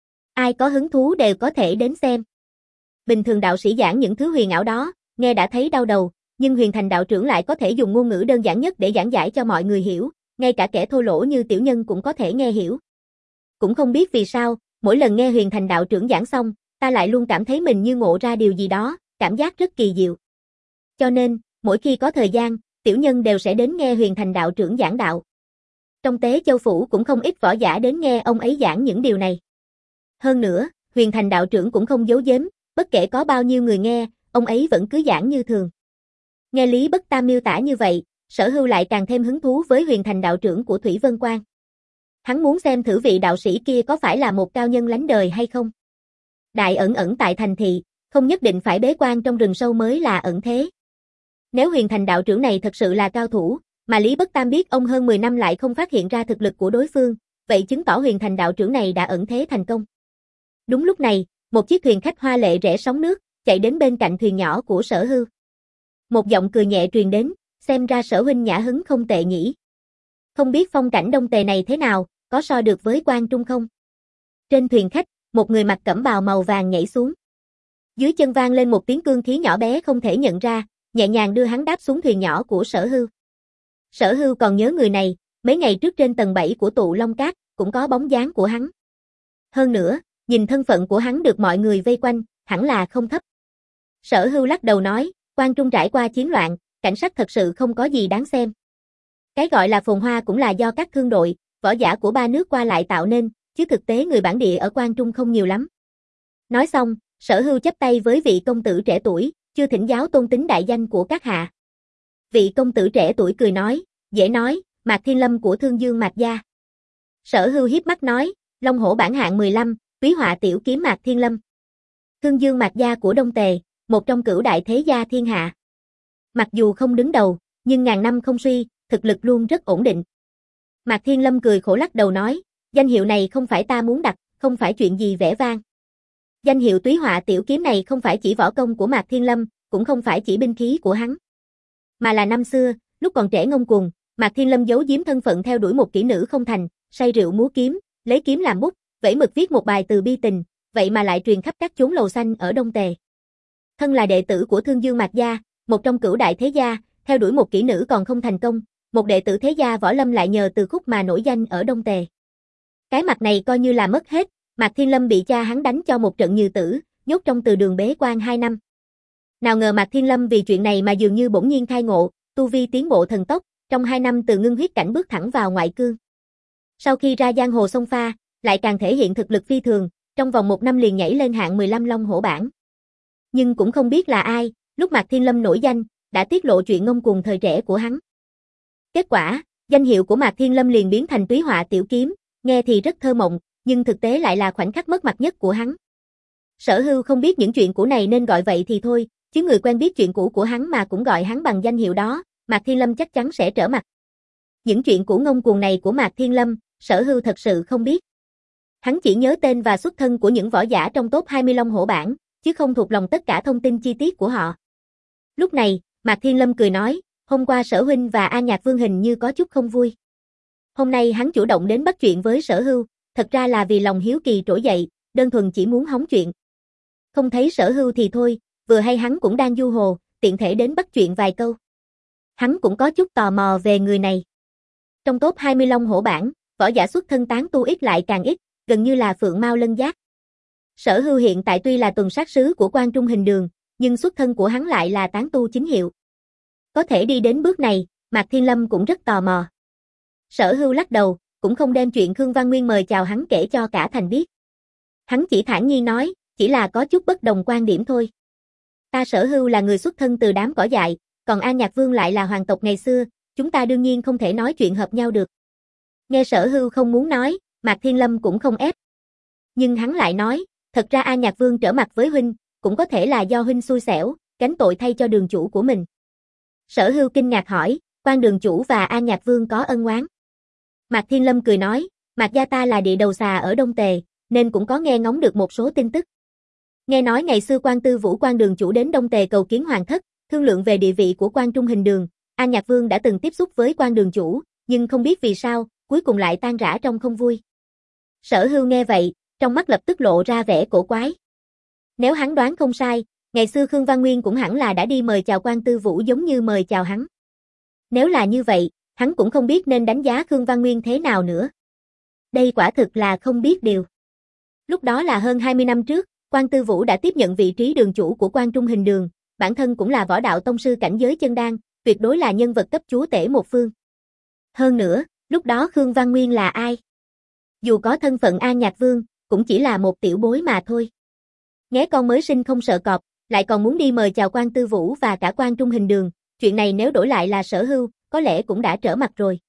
Ai có hứng thú đều có thể đến xem. Bình thường đạo sĩ giảng những thứ huyền ảo đó, nghe đã thấy đau đầu, nhưng Huyền Thành đạo trưởng lại có thể dùng ngôn ngữ đơn giản nhất để giảng giải cho mọi người hiểu, ngay cả kẻ thô lỗ như tiểu nhân cũng có thể nghe hiểu. Cũng không biết vì sao, mỗi lần nghe Huyền Thành đạo trưởng giảng xong, ta lại luôn cảm thấy mình như ngộ ra điều gì đó, cảm giác rất kỳ diệu. Cho nên, mỗi khi có thời gian, tiểu nhân đều sẽ đến nghe Huyền Thành đạo trưởng giảng đạo. Trong Tế Châu Phủ cũng không ít võ giả đến nghe ông ấy giảng những điều này. Hơn nữa, Huyền Thành đạo trưởng cũng không giấu giếm, bất kể có bao nhiêu người nghe, ông ấy vẫn cứ giảng như thường. Nghe Lý Bất Tam miêu tả như vậy, Sở Hưu lại càng thêm hứng thú với Huyền Thành đạo trưởng của Thủy Vân Quan. Hắn muốn xem thử vị đạo sĩ kia có phải là một cao nhân lánh đời hay không. Đại ẩn ẩn tại thành thị, không nhất định phải bế quan trong rừng sâu mới là ẩn thế. Nếu Huyền Thành đạo trưởng này thật sự là cao thủ, mà Lý Bất Tam biết ông hơn mười năm lại không phát hiện ra thực lực của đối phương, vậy chứng tỏ Huyền Thành đạo trưởng này đã ẩn thế thành công. Đúng lúc này, một chiếc thuyền khách hoa lệ rẽ sóng nước, chạy đến bên cạnh thuyền nhỏ của Sở Hưu. Một giọng cười nhẹ truyền đến, xem ra Sở huynh nhã hứng không tệ nhỉ. Không biết phong cảnh Đông Tề này thế nào, có so được với Quan Trung không? Trên thuyền khách, một người mặc cẩm bào màu vàng nhảy xuống. Dưới chân vang lên một tiếng cương khí nhỏ bé không thể nhận ra, nhẹ nhàng đưa hắn đáp xuống thuyền nhỏ của Sở Hưu. Sở Hưu còn nhớ người này, mấy ngày trước trên tầng bảy của tụ Long Cát, cũng có bóng dáng của hắn. Hơn nữa, nhìn thân phận của hắn được mọi người vây quanh, hẳn là không thấp. Sở Hưu lắc đầu nói, Quan Trung trải qua chiến loạn, cảnh sắc thật sự không có gì đáng xem. Cái gọi là phồn hoa cũng là do các thương đội, võ giả của ba nước qua lại tạo nên, chứ thực tế người bản địa ở Quan Trung không nhiều lắm. Nói xong, Sở Hưu chắp tay với vị công tử trẻ tuổi, chưa thỉnh giáo tôn tính đại danh của các hạ. Vị công tử trẻ tuổi cười nói, dễ nói, Mạc Thiên Lâm của Thương Dương Mạc Gia. Sở Hưu hiếp mắt nói, Long Hổ bản hạng mười lăm, túy họa tiểu kiếm Mạc Thiên Lâm. Thương Dương Mạc gia của Đông Tề, một trong cửu đại thế gia thiên hạ. Mặc dù không đứng đầu, nhưng ngàn năm không suy, thực lực luôn rất ổn định. Mạc Thiên Lâm cười khổ lắc đầu nói, danh hiệu này không phải ta muốn đặt, không phải chuyện gì vẻ vang. Danh hiệu túy họa tiểu kiếm này không phải chỉ võ công của Mạc Thiên Lâm, cũng không phải chỉ binh khí của hắn. Mà là năm xưa, lúc còn trẻ ngông cuồng, Mạc Thiên Lâm giấu giếm thân phận theo đuổi một kỹ nữ không thành, say rượu múa kiếm, lấy kiếm làm bút, vẫy mực viết một bài từ bi tình, vậy mà lại truyền khắp các chốn lầu xanh ở Đông Tề. Thân là đệ tử của Thương Dương Mạc gia, một trong cửu đại thế gia, theo đuổi một kỹ nữ còn không thành công, một đệ tử thế gia võ lâm lại nhờ từ khúc mà nổi danh ở Đông Tề. Cái mặt này coi như là mất hết, Mạc Thiên Lâm bị cha hắn đánh cho một trận nhừ tử, nhốt trong từ đường bế quan hai năm. Nào ngờ Mạc Thiên Lâm vì chuyện này mà dường như bỗng nhiên khai ngộ, tu vi tiến bộ thần tốc, trong hai năm từ ngưng huyết cảnh bước thẳng vào ngoại cương. Sau khi ra giang hồ xông pha, lại càng thể hiện thực lực phi thường, trong vòng một năm liền nhảy lên hạng mười lăm Long Hổ bảng. Nhưng cũng không biết là ai, lúc Mạc Thiên Lâm nổi danh, đã tiết lộ chuyện ngông cuồng thời trẻ của hắn. Kết quả, danh hiệu của Mạc Thiên Lâm liền biến thành túy họa tiểu kiếm, nghe thì rất thơ mộng, nhưng thực tế lại là khoảnh khắc mất mặt nhất của hắn. Sở Hưu không biết những chuyện cũ này nên gọi vậy thì thôi, chứ người quen biết chuyện cũ của hắn mà cũng gọi hắn bằng danh hiệu đó, Mạc Thiên Lâm chắc chắn sẽ trở mặt. Những chuyện cũ ngông cuồng này của Mạc Thiên Lâm, Sở Hưu thật sự không biết. Hắn chỉ nhớ tên và xuất thân của những võ giả trong top hai mươi Long Hổ bảng, chứ không thuộc lòng tất cả thông tin chi tiết của họ. Lúc này, Mạc Thiên Lâm cười nói, hôm qua Sở huynh và A Nhạc Vương hình như có chút không vui. Hôm nay hắn chủ động đến bắt chuyện với Sở Hưu, thật ra là vì lòng hiếu kỳ trỗi dậy, đơn thuần chỉ muốn hóng chuyện. Không thấy Sở Hưu thì thôi, vừa hay hắn cũng đang du hồ, tiện thể đến bắt chuyện vài câu. Hắn cũng có chút tò mò về người này. Trong top hai mươi Long Hổ bảng, võ giả xuất thân tán tu ít lại càng ít, gần như là phượng mao lân giác. Sở Hưu hiện tại tuy là tuần sát sứ của Quan Trung Hình Đường, nhưng xuất thân của hắn lại là tán tu chính hiệu. Có thể đi đến bước này, Mạc Thiên Lâm cũng rất tò mò. Sở Hưu lắc đầu, cũng không đem chuyện Khương Văn Nguyên mời chào hắn kể cho cả thành biết. Hắn chỉ thản nhiên nói, chỉ là có chút bất đồng quan điểm thôi. Ta Sở Hưu là người xuất thân từ đám cỏ dại, còn A Nhạc Vương lại là hoàng tộc ngày xưa, chúng ta đương nhiên không thể nói chuyện hợp nhau được. Nghe Sở Hưu không muốn nói, Mạc Thiên Lâm cũng không ép. Nhưng hắn lại nói, thật ra A Nhạc Vương trở mặt với huynh, cũng có thể là do huynh xui xẻo, gánh tội thay cho đường chủ của mình. Sở Hưu kinh ngạc hỏi, Quan đường chủ và A Nhạc Vương có ân oán? Mạc Thiên Lâm cười nói, Mạc gia ta là địa đầu xà ở Đông Tề, nên cũng có nghe ngóng được một số tin tức. Nghe nói ngày xưa Quan Tư Vũ Quan đường chủ đến Đông Tề cầu kiến hoàng thất, thương lượng về địa vị của Quan Trung Hình Đường, A Nhạc Vương đã từng tiếp xúc với Quan đường chủ, nhưng không biết vì sao, cuối cùng lại tan rã trong không vui. Sở Hưu nghe vậy, trong mắt lập tức lộ ra vẻ cổ quái. Nếu hắn đoán không sai, ngày xưa Khương Văn Nguyên cũng hẳn là đã đi mời chào Quan Tư Vũ giống như mời chào hắn. Nếu là như vậy, hắn cũng không biết nên đánh giá Khương Văn Nguyên thế nào nữa. Đây quả thực là không biết điều. Lúc đó là hơn hai mươi năm trước, Quan Tư Vũ đã tiếp nhận vị trí đường chủ của Quan Trung Hình Đường, bản thân cũng là võ đạo tông sư cảnh giới chân đan, tuyệt đối là nhân vật cấp chúa tể một phương. Hơn nữa, lúc đó Khương Văn Nguyên là ai? Dù có thân phận A Nhạc Vương, cũng chỉ là một tiểu bối mà thôi. Nghé con mới sinh không sợ cọp, lại còn muốn đi mời chào Quan Tư Vũ và cả Quan Trung Hình Đường, chuyện này nếu đổi lại là Sở Hưu, có lẽ cũng đã trở mặt rồi.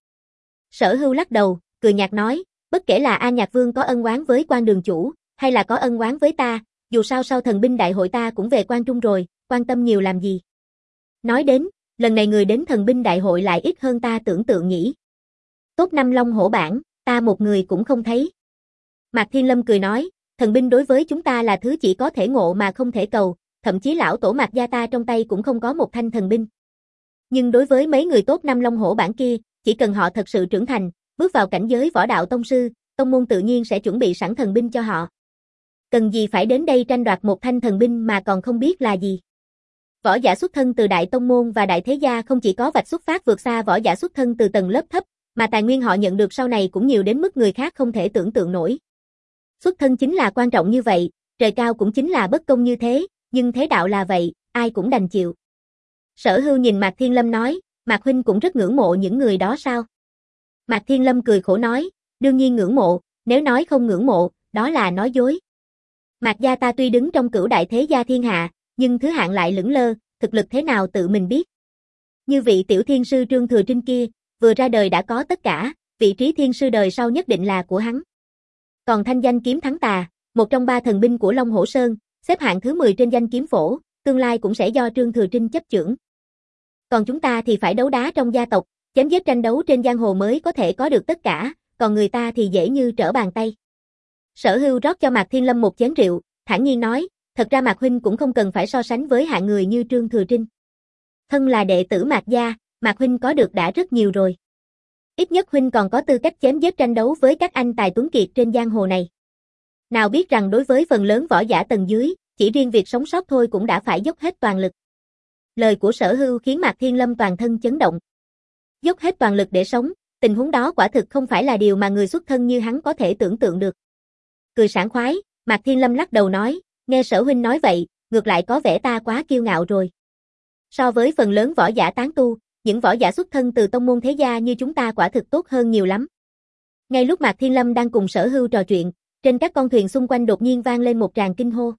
Sở Hưu lắc đầu, cười nhạt nói, bất kể là A Nhạc Vương có ân oán với Quan đường chủ, hay là có ân oán với ta, dù sao sau thần binh đại hội ta cũng về Quan Trung rồi, quan tâm nhiều làm gì. Nói đến, lần này người đến thần binh đại hội lại ít hơn ta tưởng tượng nhỉ. Top năm Long Hổ bảng, ta một người cũng không thấy. Mạc Thiên Lâm cười nói, thần binh đối với chúng ta là thứ chỉ có thể ngộ mà không thể cầu, thậm chí lão tổ Mạc gia ta trong tay cũng không có một thanh thần binh. Nhưng đối với mấy người top năm Long Hổ bảng kia, chỉ cần họ thật sự trưởng thành, bước vào cảnh giới võ đạo tông sư, tông môn tự nhiên sẽ chuẩn bị sẵn thần binh cho họ. Cần gì phải đến đây tranh đoạt một thanh thần binh mà còn không biết là gì. Võ giả xuất thân từ đại tông môn và đại thế gia không chỉ có vạch xuất phát vượt xa võ giả xuất thân từ tầng lớp thấp, mà tài nguyên họ nhận được sau này cũng nhiều đến mức người khác không thể tưởng tượng nổi. Xuất thân chính là quan trọng như vậy, trời cao cũng chính là bất công như thế, nhưng thế đạo là vậy, ai cũng đành chịu. Sở Hưu nhìn Mạc Thiên Lâm nói, Mạc huynh cũng rất ngưỡng mộ những người đó sao? Mạc Thiên Lâm cười khổ nói, đương nhiên ngưỡng mộ, nếu nói không ngưỡng mộ, đó là nói dối. Mạc gia ta tuy đứng trong cửu đại thế gia thiên hạ, nhưng thứ hạng lại lững lơ, thực lực thế nào tự mình biết. Như vị tiểu thiên sư Trương Thừa Trinh kia, vừa ra đời đã có tất cả, vị trí thiên sư đời sau nhất định là của hắn. Còn thanh danh kiếm thắng tà, một trong ba thần binh của Long Hổ Sơn, xếp hạng thứ mười trên danh kiếm phổ, tương lai cũng sẽ do Trương Thừa Trinh chấp chưởng. Còn chúng ta thì phải đấu đá trong gia tộc, chém giết tranh đấu trên giang hồ mới có thể có được tất cả, còn người ta thì dễ như trở bàn tay. Sở Hưu rót cho Mạc Thiên Lâm một chén rượu, thản nhiên nói, thật ra Mạc huynh cũng không cần phải so sánh với hạng người như Trương Thừa Trinh. Thân là đệ tử Mạc gia, Mạc huynh có được đã rất nhiều rồi. Ít nhất huynh còn có tư cách chém giết tranh đấu với các anh tài tuấn kiệt trên giang hồ này. Nào biết rằng đối với phần lớn võ giả tầng dưới, chỉ riêng việc sống sót thôi cũng đã phải dốc hết toàn lực. Lời của Sở Hưu khiến Mạc Thiên Lâm toàn thân chấn động. Dốc hết toàn lực để sống, tình huống đó quả thực không phải là điều mà người xuất thân như hắn có thể tưởng tượng được. Cười sảng khoái, Mạc Thiên Lâm lắc đầu nói, nghe Sở huynh nói vậy, ngược lại có vẻ ta quá kiêu ngạo rồi. So với phần lớn võ giả tán tu, những võ giả xuất thân từ tông môn thế gia như chúng ta quả thực tốt hơn nhiều lắm. Ngay lúc Mạc Thiên Lâm đang cùng Sở Hưu trò chuyện, trên các con thuyền xung quanh đột nhiên vang lên một tràng kinh hô.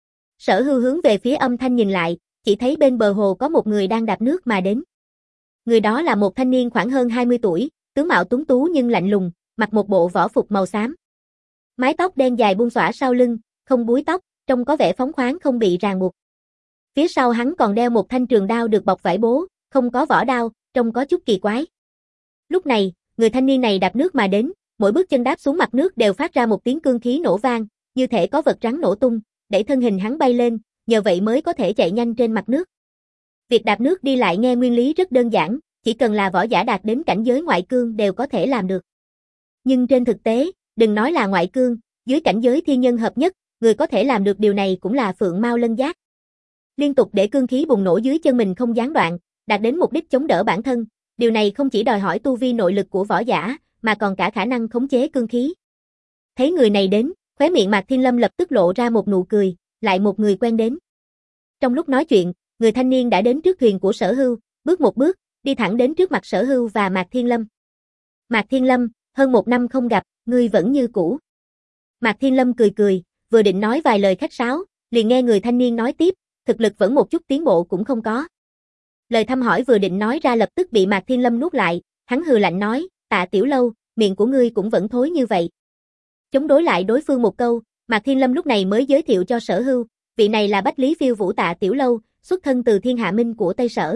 Sở Hưu hướng về phía âm thanh nhìn lại, chỉ thấy bên bờ hồ có một người đang đạp nước mà đến. Người đó là một thanh niên khoảng hơn hai mươi tuổi, tướng mạo tuấn tú nhưng lạnh lùng, mặc một bộ võ phục màu xám. Mái tóc đen dài buông xõa sau lưng, không búi tóc, trông có vẻ phóng khoáng không bị ràng buộc. Phía sau hắn còn đeo một thanh trường đao được bọc vải bố, không có vỏ đao, trông có chút kỳ quái. Lúc này, người thanh niên này đạp nước mà đến, mỗi bước chân đáp xuống mặt nước đều phát ra một tiếng cương khí nổ vang, như thể có vật rắn nổ tung, đẩy thân hình hắn bay lên, nhờ vậy mới có thể chạy nhanh trên mặt nước. Việc đạp nước đi lại nghe nguyên lý rất đơn giản, chỉ cần là võ giả đạt đến cảnh giới ngoại cương đều có thể làm được. Nhưng trên thực tế, đừng nói là ngoại cương, dưới cảnh giới thiên nhân hợp nhất, người có thể làm được điều này cũng là Phượng Mao Lân Giác. Liên tục để cương khí bùng nổ dưới chân mình không gián đoạn, đạt đến mục đích chống đỡ bản thân, điều này không chỉ đòi hỏi tu vi nội lực của võ giả, mà còn cả khả năng khống chế cương khí. Thấy người này đến, khóe miệng Mạc Thiên Lâm lập tức lộ ra một nụ cười, lại một người quen đến. Trong lúc nói chuyện, người thanh niên đã đến trước thuyền của Sở Hưu, bước một bước, đi thẳng đến trước mặt Sở Hưu và Mạc Thiên Lâm. Mạc Thiên Lâm, hơn một năm không gặp, ngươi vẫn như cũ. Mạc Thiên Lâm cười cười, vừa định nói vài lời khách sáo, liền nghe người thanh niên nói tiếp, thực lực vẫn một chút tiến bộ cũng không có. Lời thăm hỏi vừa định nói ra lập tức bị Mạc Thiên Lâm nuốt lại, hắn hừ lạnh nói, Tạ Tiểu Lâu, miệng của ngươi cũng vẫn thối như vậy. Chống đối lại đối phương một câu, Mạc Thiên Lâm lúc này mới giới thiệu cho Sở Hưu, vị này là Bách Lý Phiêu Vũ Tạ Tiểu Lâu, xuất thân từ Thiên Hạ Minh của Tây Sở.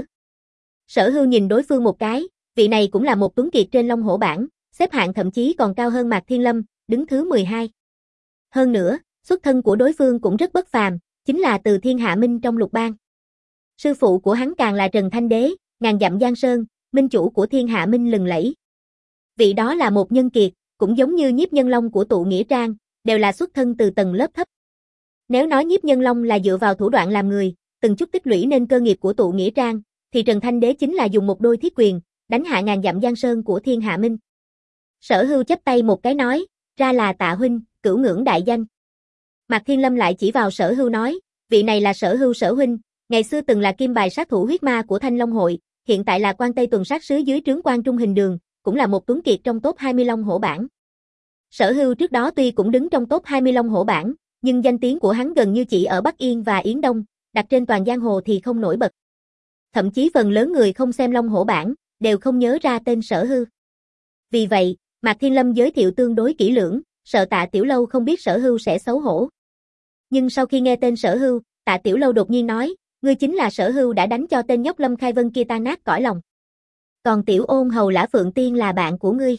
Sở Hưu nhìn đối phương một cái, vị này cũng là một tuấn kiệt trên Long Hổ bảng, xếp hạng thậm chí còn cao hơn Mạc Thiên Lâm, đứng thứ mười hai. Hơn nữa, xuất thân của đối phương cũng rất bất phàm, chính là từ Thiên Hạ Minh trong lục bang. Sư phụ của hắn càng là Trần Thanh Đế, ngàn dặm giang sơn, minh chủ của Thiên Hạ Minh lừng lẫy. Vị đó là một nhân kiệt, cũng giống như Nhiếp Nhân Long của Tụ Nghĩa Trang, đều là xuất thân từ tầng lớp thấp. Nếu nói Nhiếp Nhân Long là dựa vào thủ đoạn làm người, từng chút tích lũy nên cơ nghiệp của Tụ Nghĩa Trang, thì Trần Thanh Đế chính là dùng một đôi thiết quyền, đánh hạ ngàn dặm giang sơn của Thiên Hạ Minh. Sở Hưu chắp tay một cái nói, ra là Tạ huynh, cửu ngưỡng đại danh. Mạc Thiên Lâm lại chỉ vào Sở Hưu nói, vị này là Sở Hưu Sở huynh, ngày xưa từng là kim bài sát thủ huyết ma của Thanh Long hội, hiện tại là quan Tây tuần sát sứ dưới trướng quan Trung Hình Đường, cũng là một tuấn kiệt trong top hai mươi Long Hổ bảng. Sở Hưu trước đó tuy cũng đứng trong top hai mươi Long Hổ bảng, nhưng danh tiếng của hắn gần như chỉ ở Bắc Yên và Yến Đông, đặt trên toàn giang hồ thì không nổi bật. Thậm chí phần lớn người không xem Long Hổ bảng, đều không nhớ ra tên Sở Hưu. Vì vậy, Mạc Thiên Lâm giới thiệu tương đối kỹ lưỡng, sợ Tạ Tiểu Lâu không biết Sở Hưu sẽ xấu hổ. Nhưng sau khi nghe tên Sở Hưu, Tạ Tiểu Lâu đột nhiên nói, ngươi chính là Sở Hưu đã đánh cho tên nhóc Lâm Khai Vân kia tan nát cõi lòng. Còn Tiểu Ôn Hầu Lã Phượng Tiên là bạn của ngươi.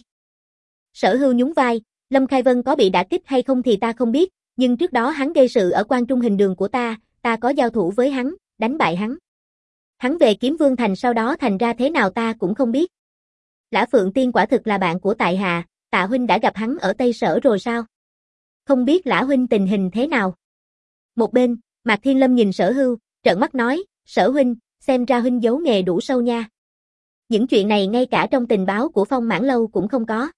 Sở Hưu nhún vai, Lâm Khai Vân có bị đả kích hay không thì ta không biết, nhưng trước đó hắn gây sự ở Quan Trung Hình Đường của ta, ta có giao thủ với hắn, đánh bại hắn. Hắn về Kiếm Vương Thành sau đó thành ra thế nào ta cũng không biết. Lã Phượng Tiên quả thực là bạn của tại hạ, Tạ huynh đã gặp hắn ở Tây Sở rồi sao? Không biết Lã huynh tình hình thế nào? Một bên, Mạc Thiên Lâm nhìn Sở Hưu, trợn mắt nói, Sở huynh, xem ra huynh giấu nghề đủ sâu nha. Những chuyện này ngay cả trong tình báo của Phong Mãn Lâu cũng không có.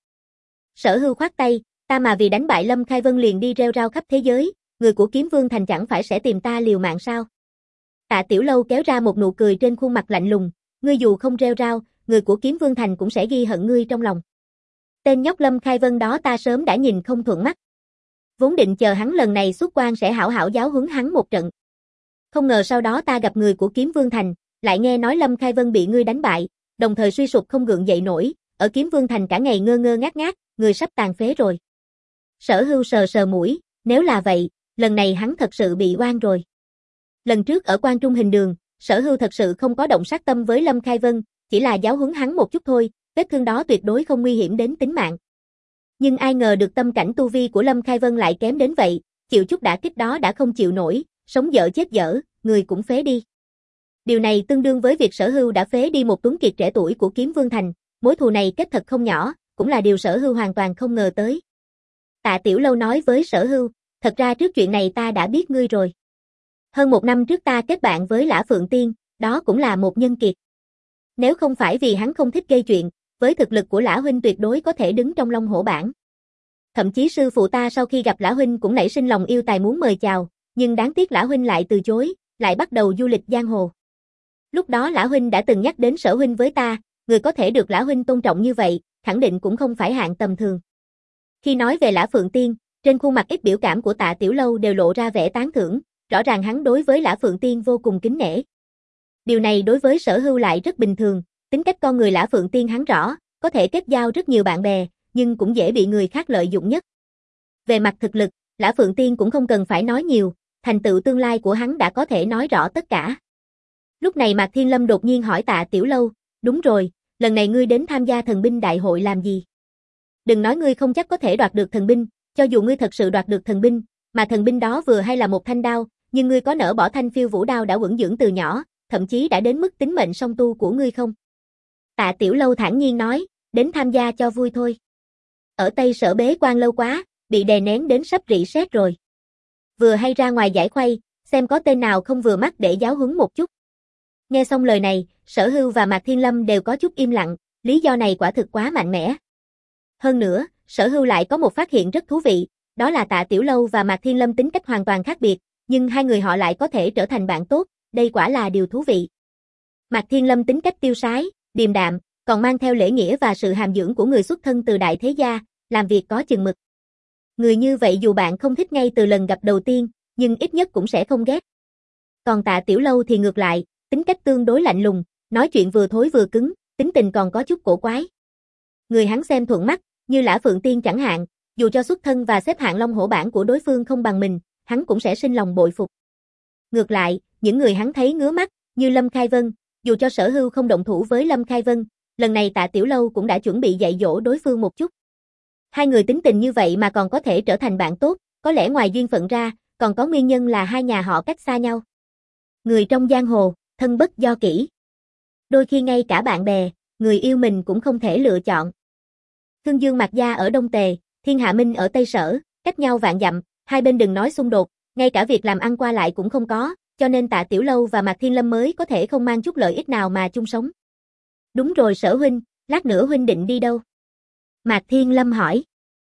Sở Hưu khoát tay, ta mà vì đánh bại Lâm Khai Vân liền đi rêu rao khắp thế giới, người của Kiếm Vương Thành chẳng phải sẽ tìm ta liều mạng sao? Tạ Tiểu Lâu kéo ra một nụ cười trên khuôn mặt lạnh lùng, ngươi dù không rêu rao, người của Kiếm Vương Thành cũng sẽ ghi hận ngươi trong lòng. Tên nhóc Lâm Khai Vân đó ta sớm đã nhìn không thuận mắt. Vốn định chờ hắn lần này xuất quan sẽ hảo hảo giáo huấn hắn một trận. Không ngờ sau đó ta gặp người của Kiếm Vương Thành, lại nghe nói Lâm Khai Vân bị ngươi đánh bại, đồng thời suy sụp không gượng dậy nổi, ở Kiếm Vương Thành cả ngày ngơ ngơ ngác ngác, người sắp tàn phế rồi. Sở Hưu sờ sờ mũi, nếu là vậy, lần này hắn thật sự bị oan rồi. Lần trước ở Quan Trung Hình Đường, Sở Hưu thật sự không có động sát tâm với Lâm Khai Vân, chỉ là giáo huấn hắn một chút thôi, vết thương đó tuyệt đối không nguy hiểm đến tính mạng. Nhưng ai ngờ được tâm cảnh tu vi của Lâm Khai Vân lại kém đến vậy, chịu chút đả kích đó đã không chịu nổi, sống dở chết dở, người cũng phế đi. Điều này tương đương với việc Sở Hưu đã phế đi một tuấn kiệt trẻ tuổi của Kiếm Vương Thành, mối thù này kết thật không nhỏ, cũng là điều Sở Hưu hoàn toàn không ngờ tới. Tạ Tiểu Lâu nói với Sở Hưu, thật ra trước chuyện này ta đã biết ngươi rồi. Hơn một năm trước ta kết bạn với Lã Phượng Tiên, đó cũng là một nhân kiệt. Nếu không phải vì hắn không thích gây chuyện, với thực lực của Lã huynh tuyệt đối có thể đứng trong Long Hổ bảng. Thậm chí sư phụ ta sau khi gặp Lã huynh cũng nảy sinh lòng yêu tài muốn mời chào, nhưng đáng tiếc Lã huynh lại từ chối, lại bắt đầu du lịch giang hồ. Lúc đó Lã huynh đã từng nhắc đến Sở huynh với ta, người có thể được Lã huynh tôn trọng như vậy, khẳng định cũng không phải hạng tầm thường. Khi nói về Lã Phượng Tiên, trên khuôn mặt ít biểu cảm của Tạ Tiểu Lâu đều lộ ra vẻ tán thưởng, rõ ràng hắn đối với Lã Phượng Tiên vô cùng kính nể. Điều này đối với Sở Hưu lại rất bình thường, tính cách con người Lã Phượng Tiên hắn rõ, có thể kết giao rất nhiều bạn bè, nhưng cũng dễ bị người khác lợi dụng nhất. Về mặt thực lực, Lã Phượng Tiên cũng không cần phải nói nhiều, thành tựu tương lai của hắn đã có thể nói rõ tất cả. Lúc này Mạc Thiên Lâm đột nhiên hỏi Tạ Tiểu Lâu, đúng rồi, lần này ngươi đến tham gia thần binh đại hội làm gì? Đừng nói ngươi không chắc có thể đoạt được thần binh, cho dù ngươi thật sự đoạt được thần binh, mà thần binh đó vừa hay là một thanh đao, nhưng ngươi có nỡ bỏ thanh phiêu vũ đao đã quẩn dưỡng từ nhỏ, thậm chí đã đến mức tính mệnh song tu của ngươi không? Tạ Tiểu Lâu thản nhiên nói, đến tham gia cho vui thôi. Ở Tây Sở bế quan lâu quá, bị đè nén đến sắp rỉ sét rồi. Vừa hay ra ngoài giải khuây, xem có tên nào không vừa mắt để giáo huấn một chút. Nghe xong lời này, Sở Hưu và Mạc Thiên Lâm đều có chút im lặng, lý do này quả thực quá mạnh mẽ. Hơn nữa, Sở Hưu lại có một phát hiện rất thú vị, đó là Tạ Tiểu Lâu và Mạc Thiên Lâm tính cách hoàn toàn khác biệt, nhưng hai người họ lại có thể trở thành bạn tốt, đây quả là điều thú vị. Mạc Thiên Lâm tính cách tiêu sái, điềm đạm, còn mang theo lễ nghĩa và sự hàm dưỡng của người xuất thân từ đại thế gia, làm việc có chừng mực. Người như vậy dù bạn không thích ngay từ lần gặp đầu tiên, nhưng ít nhất cũng sẽ không ghét. Còn Tạ Tiểu Lâu thì ngược lại, tính cách tương đối lạnh lùng, nói chuyện vừa thối vừa cứng, tính tình còn có chút cổ quái. Người hắn xem thuận mắt, như Lã Phượng Tiên chẳng hạn, dù cho xuất thân và xếp hạng Long Hổ bảng của đối phương không bằng mình, hắn cũng sẽ sinh lòng bội phục. Ngược lại, những người hắn thấy ngứa mắt, như Lâm Khai Vân, dù cho Sở Hưu không động thủ với Lâm Khai Vân, lần này Tạ Tiểu Lâu cũng đã chuẩn bị dạy dỗ đối phương một chút. Hai người tính tình như vậy mà còn có thể trở thành bạn tốt, có lẽ ngoài duyên phận ra, còn có nguyên nhân là hai nhà họ cách xa nhau. Người trong giang hồ, thân bất do kỷ. Đôi khi ngay cả bạn bè, người yêu mình cũng không thể lựa chọn. Thương Dương Mạc Gia ở Đông Tề, Thiên Hạ Minh ở Tây Sở, cách nhau vạn dặm, hai bên đừng nói xung đột, ngay cả việc làm ăn qua lại cũng không có, cho nên Tạ Tiểu Lâu và Mạc Thiên Lâm mới có thể không mang chút lợi ích nào mà chung sống. Đúng rồi Sở huynh, lát nữa huynh định đi đâu? Mạc Thiên Lâm hỏi.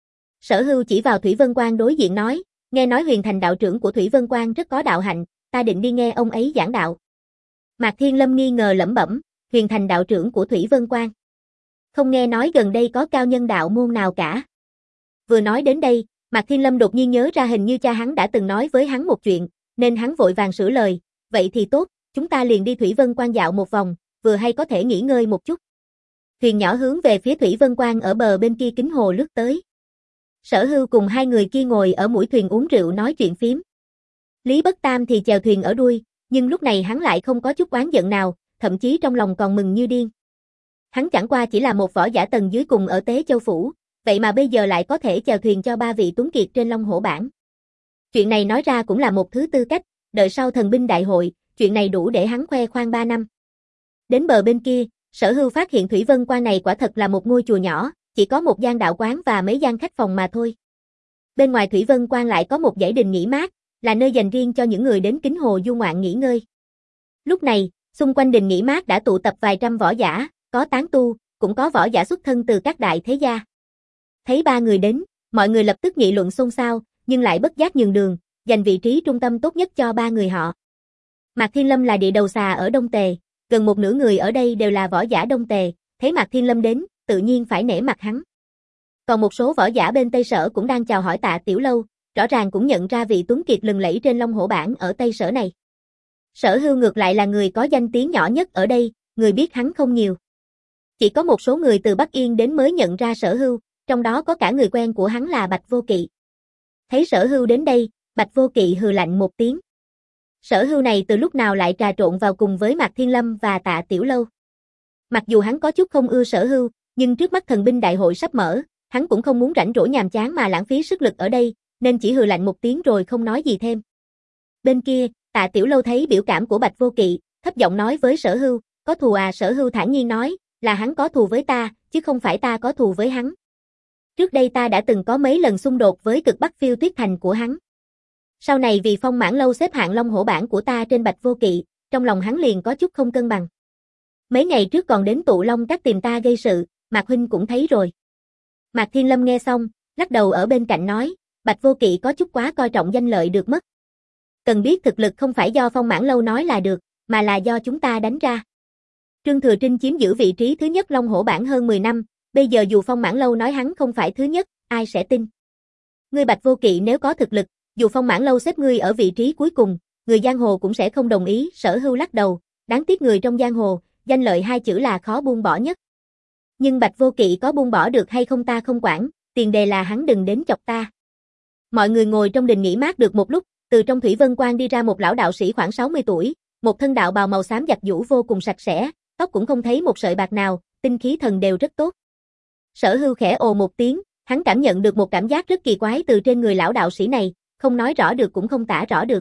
Sở Hưu chỉ vào Thủy Vân Quan đối diện nói, nghe nói Huyền Thành đạo trưởng của Thủy Vân Quan rất có đạo hạnh, ta định đi nghe ông ấy giảng đạo. Mạc Thiên Lâm nghi ngờ lẩm bẩm, Huyền Thành đạo trưởng của Thủy Vân Quan. Không nghe nói gần đây có cao nhân đạo môn nào cả. Vừa nói đến đây, Mạc Thiên Lâm đột nhiên nhớ ra hình như cha hắn đã từng nói với hắn một chuyện, nên hắn vội vàng sửa lời, vậy thì tốt, chúng ta liền đi Thủy Vân Quan dạo một vòng, vừa hay có thể nghỉ ngơi một chút. Thuyền nhỏ hướng về phía Thủy Vân Quan ở bờ bên kia kính hồ lướt tới. Sở Hưu cùng hai người kia ngồi ở mũi thuyền uống rượu nói chuyện phím. Lý Bất Tam thì chèo thuyền ở đuôi, nhưng lúc này hắn lại không có chút oán giận nào, thậm chí trong lòng còn mừng như điên. Hắn chẳng qua chỉ là một võ giả tầng dưới cùng ở Tế Châu Phủ, vậy mà bây giờ lại có thể chèo thuyền cho ba vị tuấn kiệt trên Long Hổ bảng. Chuyện này nói ra cũng là một thứ tư cách, đợi sau thần binh đại hội, chuyện này đủ để hắn khoe khoang ba năm. Đến bờ bên kia, Sở Hưu phát hiện Thủy Vân Quan này quả thật là một ngôi chùa nhỏ, chỉ có một gian đạo quán và mấy gian khách phòng mà thôi. Bên ngoài Thủy Vân Quan lại có một dãy đình nghỉ mát, là nơi dành riêng cho những người đến kính hồ du ngoạn nghỉ ngơi. Lúc này, xung quanh đình nghỉ mát đã tụ tập vài trăm võ giả, có tán tu, cũng có võ giả xuất thân từ các đại thế gia. Thấy ba người đến, mọi người lập tức nghị luận xôn xao, nhưng lại bất giác nhường đường, dành vị trí trung tâm tốt nhất cho ba người họ. Mạc Thiên Lâm là địa đầu xà ở Đông Tề, gần một nửa người ở đây đều là võ giả Đông Tề, thấy Mạc Thiên Lâm đến, tự nhiên phải nể mặt hắn. Còn một số võ giả bên Tây Sở cũng đang chào hỏi Tạ Tiểu Lâu, rõ ràng cũng nhận ra vị tuấn kiệt lừng lẫy trên Long Hổ bảng ở Tây Sở này. Sở Hưu ngược lại là người có danh tiếng nhỏ nhất ở đây, người biết hắn không nhiều. Chỉ có một số người từ Bắc Yên đến mới nhận ra Sở Hưu, trong đó có cả người quen của hắn là Bạch Vô Kỵ. Thấy Sở Hưu đến đây, Bạch Vô Kỵ hừ lạnh một tiếng. Sở Hưu này từ lúc nào lại trà trộn vào cùng với Mạc Thiên Lâm và Tạ Tiểu Lâu. Mặc dù hắn có chút không ưa Sở Hưu, nhưng trước mắt thần binh đại hội sắp mở, hắn cũng không muốn rảnh rỗi nhàm chán mà lãng phí sức lực ở đây, nên chỉ hừ lạnh một tiếng rồi không nói gì thêm. Bên kia, Tạ Tiểu Lâu thấy biểu cảm của Bạch Vô Kỵ, thấp giọng nói với Sở Hưu, có thù à? Sở Hưu thản nhiên nói, là hắn có thù với ta, chứ không phải ta có thù với hắn. Trước đây ta đã từng có mấy lần xung đột với Cực Bắc Phiêu Tuyết Thành của hắn. Sau này vì Phong Mãn Lâu xếp hạng Long Hổ bảng của ta trên Bạch Vô Kỵ, trong lòng hắn liền có chút không cân bằng. Mấy ngày trước còn đến Tụ Long Các tìm ta gây sự, Mạc huynh cũng thấy rồi. Mạc Thiên Lâm nghe xong, lắc đầu ở bên cạnh nói, Bạch Vô Kỵ có chút quá coi trọng danh lợi được mất. Cần biết thực lực không phải do Phong Mãn Lâu nói là được, mà là do chúng ta đánh ra. Trương Thừa Trinh chiếm giữ vị trí thứ nhất Long Hổ bảng hơn mười năm, bây giờ dù Phong Mãn Lâu nói hắn không phải thứ nhất, ai sẽ tin? Ngươi Bạch Vô Kỵ nếu có thực lực, dù Phong Mãn Lâu xếp ngươi ở vị trí cuối cùng, người giang hồ cũng sẽ không đồng ý. Sở Hưu lắc đầu, đáng tiếc người trong giang hồ, danh lợi hai chữ là khó buông bỏ nhất. Nhưng Bạch Vô Kỵ có buông bỏ được hay không ta không quản, tiền đề là hắn đừng đến chọc ta. Mọi người ngồi trong đình nghỉ mát được một lúc, từ trong Thủy Vân Quan đi ra một lão đạo sĩ khoảng sáu mươi tuổi, một thân đạo bào màu xám giặt giũ vô cùng sạch sẽ, tóc cũng không thấy một sợi bạc nào, tinh khí thần đều rất tốt. Sở Hưu khẽ ồ một tiếng, hắn cảm nhận được một cảm giác rất kỳ quái từ trên người lão đạo sĩ này, không nói rõ được cũng không tả rõ được.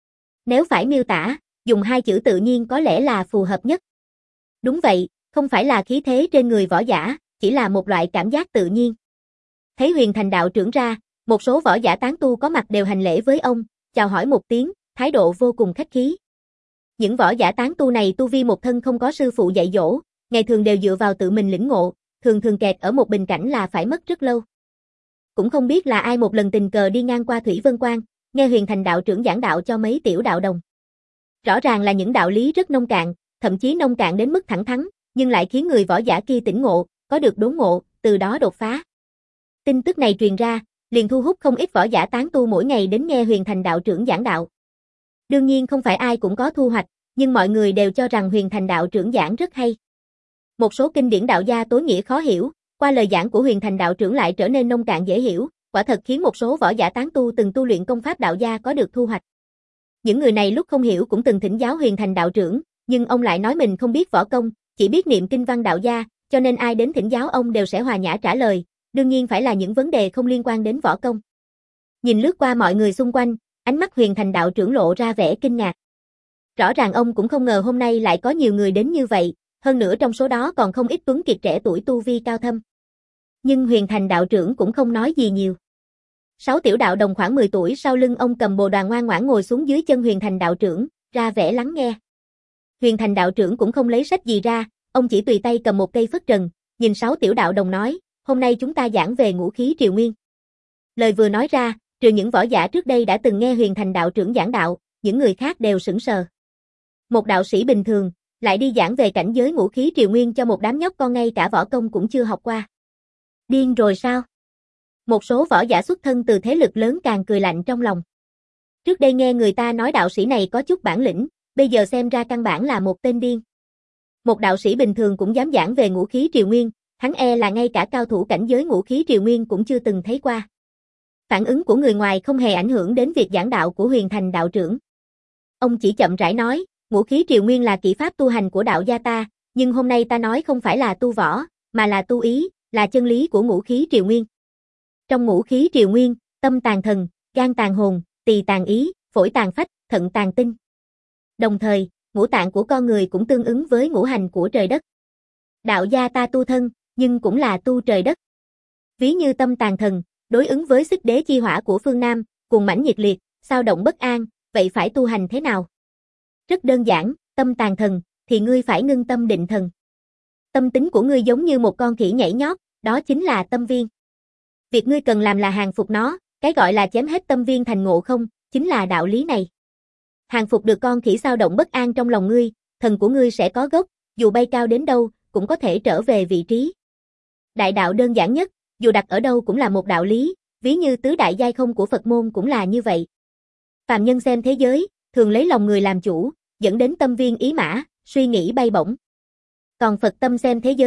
Nếu phải miêu tả, dùng hai chữ tự nhiên có lẽ là phù hợp nhất. Đúng vậy, không phải là khí thế trên người võ giả, chỉ là một loại cảm giác tự nhiên. Thấy Huyền Thành đạo trưởng ra, một số võ giả tán tu có mặt đều hành lễ với ông, chào hỏi một tiếng, thái độ vô cùng khách khí. Những võ giả tán tu này tu vi một thân không có sư phụ dạy dỗ, ngày thường đều dựa vào tự mình lĩnh ngộ, thường thường kẹt ở một bình cảnh là phải mất rất lâu. Cũng không biết là ai một lần tình cờ đi ngang qua Thủy Vân Quan, nghe Huyền Thành đạo trưởng giảng đạo cho mấy tiểu đạo đồng. Rõ ràng là những đạo lý rất nông cạn, thậm chí nông cạn đến mức thẳng thắn, nhưng lại khiến người võ giả kia tỉnh ngộ, có được đốn ngộ, từ đó đột phá. Tin tức này truyền ra, liền thu hút không ít võ giả tán tu mỗi ngày đến nghe Huyền Thành đạo trưởng giảng đạo. Đương nhiên không phải ai cũng có thu hoạch, nhưng mọi người đều cho rằng Huyền Thành đạo trưởng giảng rất hay. Một số kinh điển đạo gia tối nghĩa khó hiểu, qua lời giảng của Huyền Thành đạo trưởng lại trở nên nông cạn dễ hiểu, quả thật khiến một số võ giả tán tu từng tu luyện công pháp đạo gia có được thu hoạch. Những người này lúc không hiểu cũng từng thỉnh giáo Huyền Thành đạo trưởng, nhưng ông lại nói mình không biết võ công, chỉ biết niệm kinh văn đạo gia, cho nên ai đến thỉnh giáo ông đều sẽ hòa nhã trả lời, đương nhiên phải là những vấn đề không liên quan đến võ công. Nhìn lướt qua mọi người xung quanh, ánh mắt Huyền Thành đạo trưởng lộ ra vẻ kinh ngạc. Rõ ràng ông cũng không ngờ hôm nay lại có nhiều người đến như vậy, hơn nữa trong số đó còn không ít tuấn kiệt trẻ tuổi tu vi cao thâm. Nhưng Huyền Thành đạo trưởng cũng không nói gì nhiều. Sáu tiểu đạo đồng khoảng mười tuổi sau lưng ông cầm bồ đoàn ngoan ngoãn ngồi xuống dưới chân Huyền Thành đạo trưởng, ra vẻ lắng nghe. Huyền Thành đạo trưởng cũng không lấy sách gì ra, ông chỉ tùy tay cầm một cây phất trần, nhìn sáu tiểu đạo đồng nói, hôm nay chúng ta giảng về ngũ khí triều nguyên. Lời vừa nói ra, trừ những võ giả trước đây đã từng nghe Huyền Thành đạo trưởng giảng đạo, những người khác đều sững sờ. Một đạo sĩ bình thường, lại đi giảng về cảnh giới ngũ khí triều nguyên cho một đám nhóc con ngay cả võ công cũng chưa học qua. Điên rồi sao? Một số võ giả xuất thân từ thế lực lớn càng cười lạnh trong lòng. Trước đây nghe người ta nói đạo sĩ này có chút bản lĩnh, bây giờ xem ra căn bản là một tên điên. Một đạo sĩ bình thường cũng dám giảng về ngũ khí triều nguyên, hắn e là ngay cả cao thủ cảnh giới ngũ khí triều nguyên cũng chưa từng thấy qua. Phản ứng của người ngoài không hề ảnh hưởng đến việc giảng đạo của Huyền Thành đạo trưởng. Ông chỉ chậm rãi nói, ngũ khí triều nguyên là kỹ pháp tu hành của đạo gia ta, nhưng hôm nay ta nói không phải là tu võ, mà là tu ý, là chân lý của ngũ khí triều nguyên. Trong ngũ khí triều nguyên, tâm tàn thần, gan tàn hồn, tỳ tàn ý, phổi tàn phách, thận tàn tinh. Đồng thời, ngũ tạng của con người cũng tương ứng với ngũ hành của trời đất. Đạo gia ta tu thân, nhưng cũng là tu trời đất. Ví như tâm tàn thần, đối ứng với xích đế chi hỏa của phương Nam, cuồng mãnh nhiệt liệt, sao động bất an, vậy phải tu hành thế nào? Rất đơn giản, tâm tàn thần, thì ngươi phải ngưng tâm định thần. Tâm tính của ngươi giống như một con khỉ nhảy nhót, đó chính là tâm viên. Việc ngươi cần làm là hàng phục nó, cái gọi là chém hết tâm viên thành ngộ không, chính là đạo lý này. Hàng phục được con khỉ sao động bất an trong lòng ngươi, thần của ngươi sẽ có gốc, dù bay cao đến đâu, cũng có thể trở về vị trí. Đại đạo đơn giản nhất, dù đặt ở đâu cũng là một đạo lý, ví như tứ đại giai không của Phật môn cũng là như vậy. Phàm nhân xem thế giới, thường lấy lòng người làm chủ, dẫn đến tâm viên ý mã, suy nghĩ bay bổng. Còn Phật tâm xem thế giới,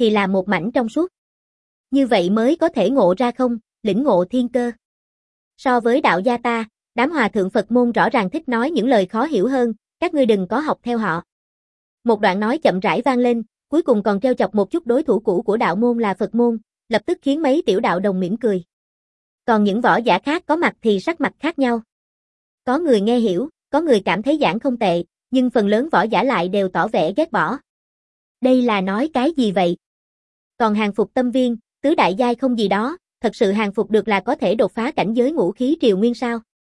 thì là một mảnh trong suốt. Như vậy mới có thể ngộ ra không, lĩnh ngộ thiên cơ. So với đạo gia ta, đám hòa thượng Phật môn rõ ràng thích nói những lời khó hiểu hơn, các ngươi đừng có học theo họ. Một đoạn nói chậm rãi vang lên, cuối cùng còn trêu chọc một chút đối thủ cũ của đạo môn là Phật môn, lập tức khiến mấy tiểu đạo đồng mỉm cười. Còn những võ giả khác có mặt thì sắc mặt khác nhau. Có người nghe hiểu, có người cảm thấy giảng không tệ, nhưng phần lớn võ giả lại đều tỏ vẻ ghét bỏ. Đây là nói cái gì vậy? Còn hàng phục tâm viên, tứ đại giai không gì đó, thật sự hàng phục được là có thể đột phá cảnh giới ngũ khí triều nguyên sao?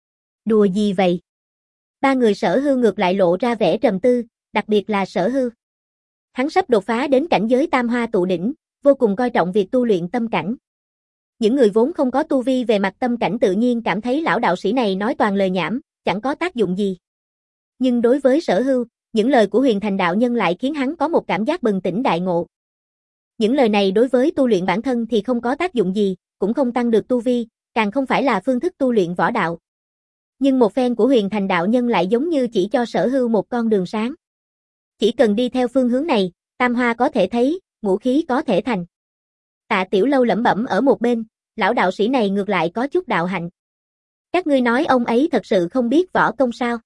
Đùa gì vậy? Ba người Sở Hưu ngược lại lộ ra vẻ trầm tư, đặc biệt là Sở Hưu. Hắn sắp đột phá đến cảnh giới tam hoa tụ đỉnh, vô cùng coi trọng việc tu luyện tâm cảnh. Những người vốn không có tu vi về mặt tâm cảnh tự nhiên cảm thấy lão đạo sĩ này nói toàn lời nhảm, chẳng có tác dụng gì. Nhưng đối với Sở Hưu, những lời của Huyền Thành đạo nhân lại khiến hắn có một cảm giác bừng tỉnh đại ngộ. Những lời này đối với tu luyện bản thân thì không có tác dụng gì, cũng không tăng được tu vi, càng không phải là phương thức tu luyện võ đạo. Nhưng một phen của Huyền Thành đạo nhân lại giống như chỉ cho Sở Hưu một con đường sáng. Chỉ cần đi theo phương hướng này, tam hoa có thể thấy, ngũ khí có thể thành. Tạ Tiểu Lâu lẩm bẩm ở một bên, lão đạo sĩ này ngược lại có chút đạo hạnh. Các ngươi nói ông ấy thật sự không biết võ công sao?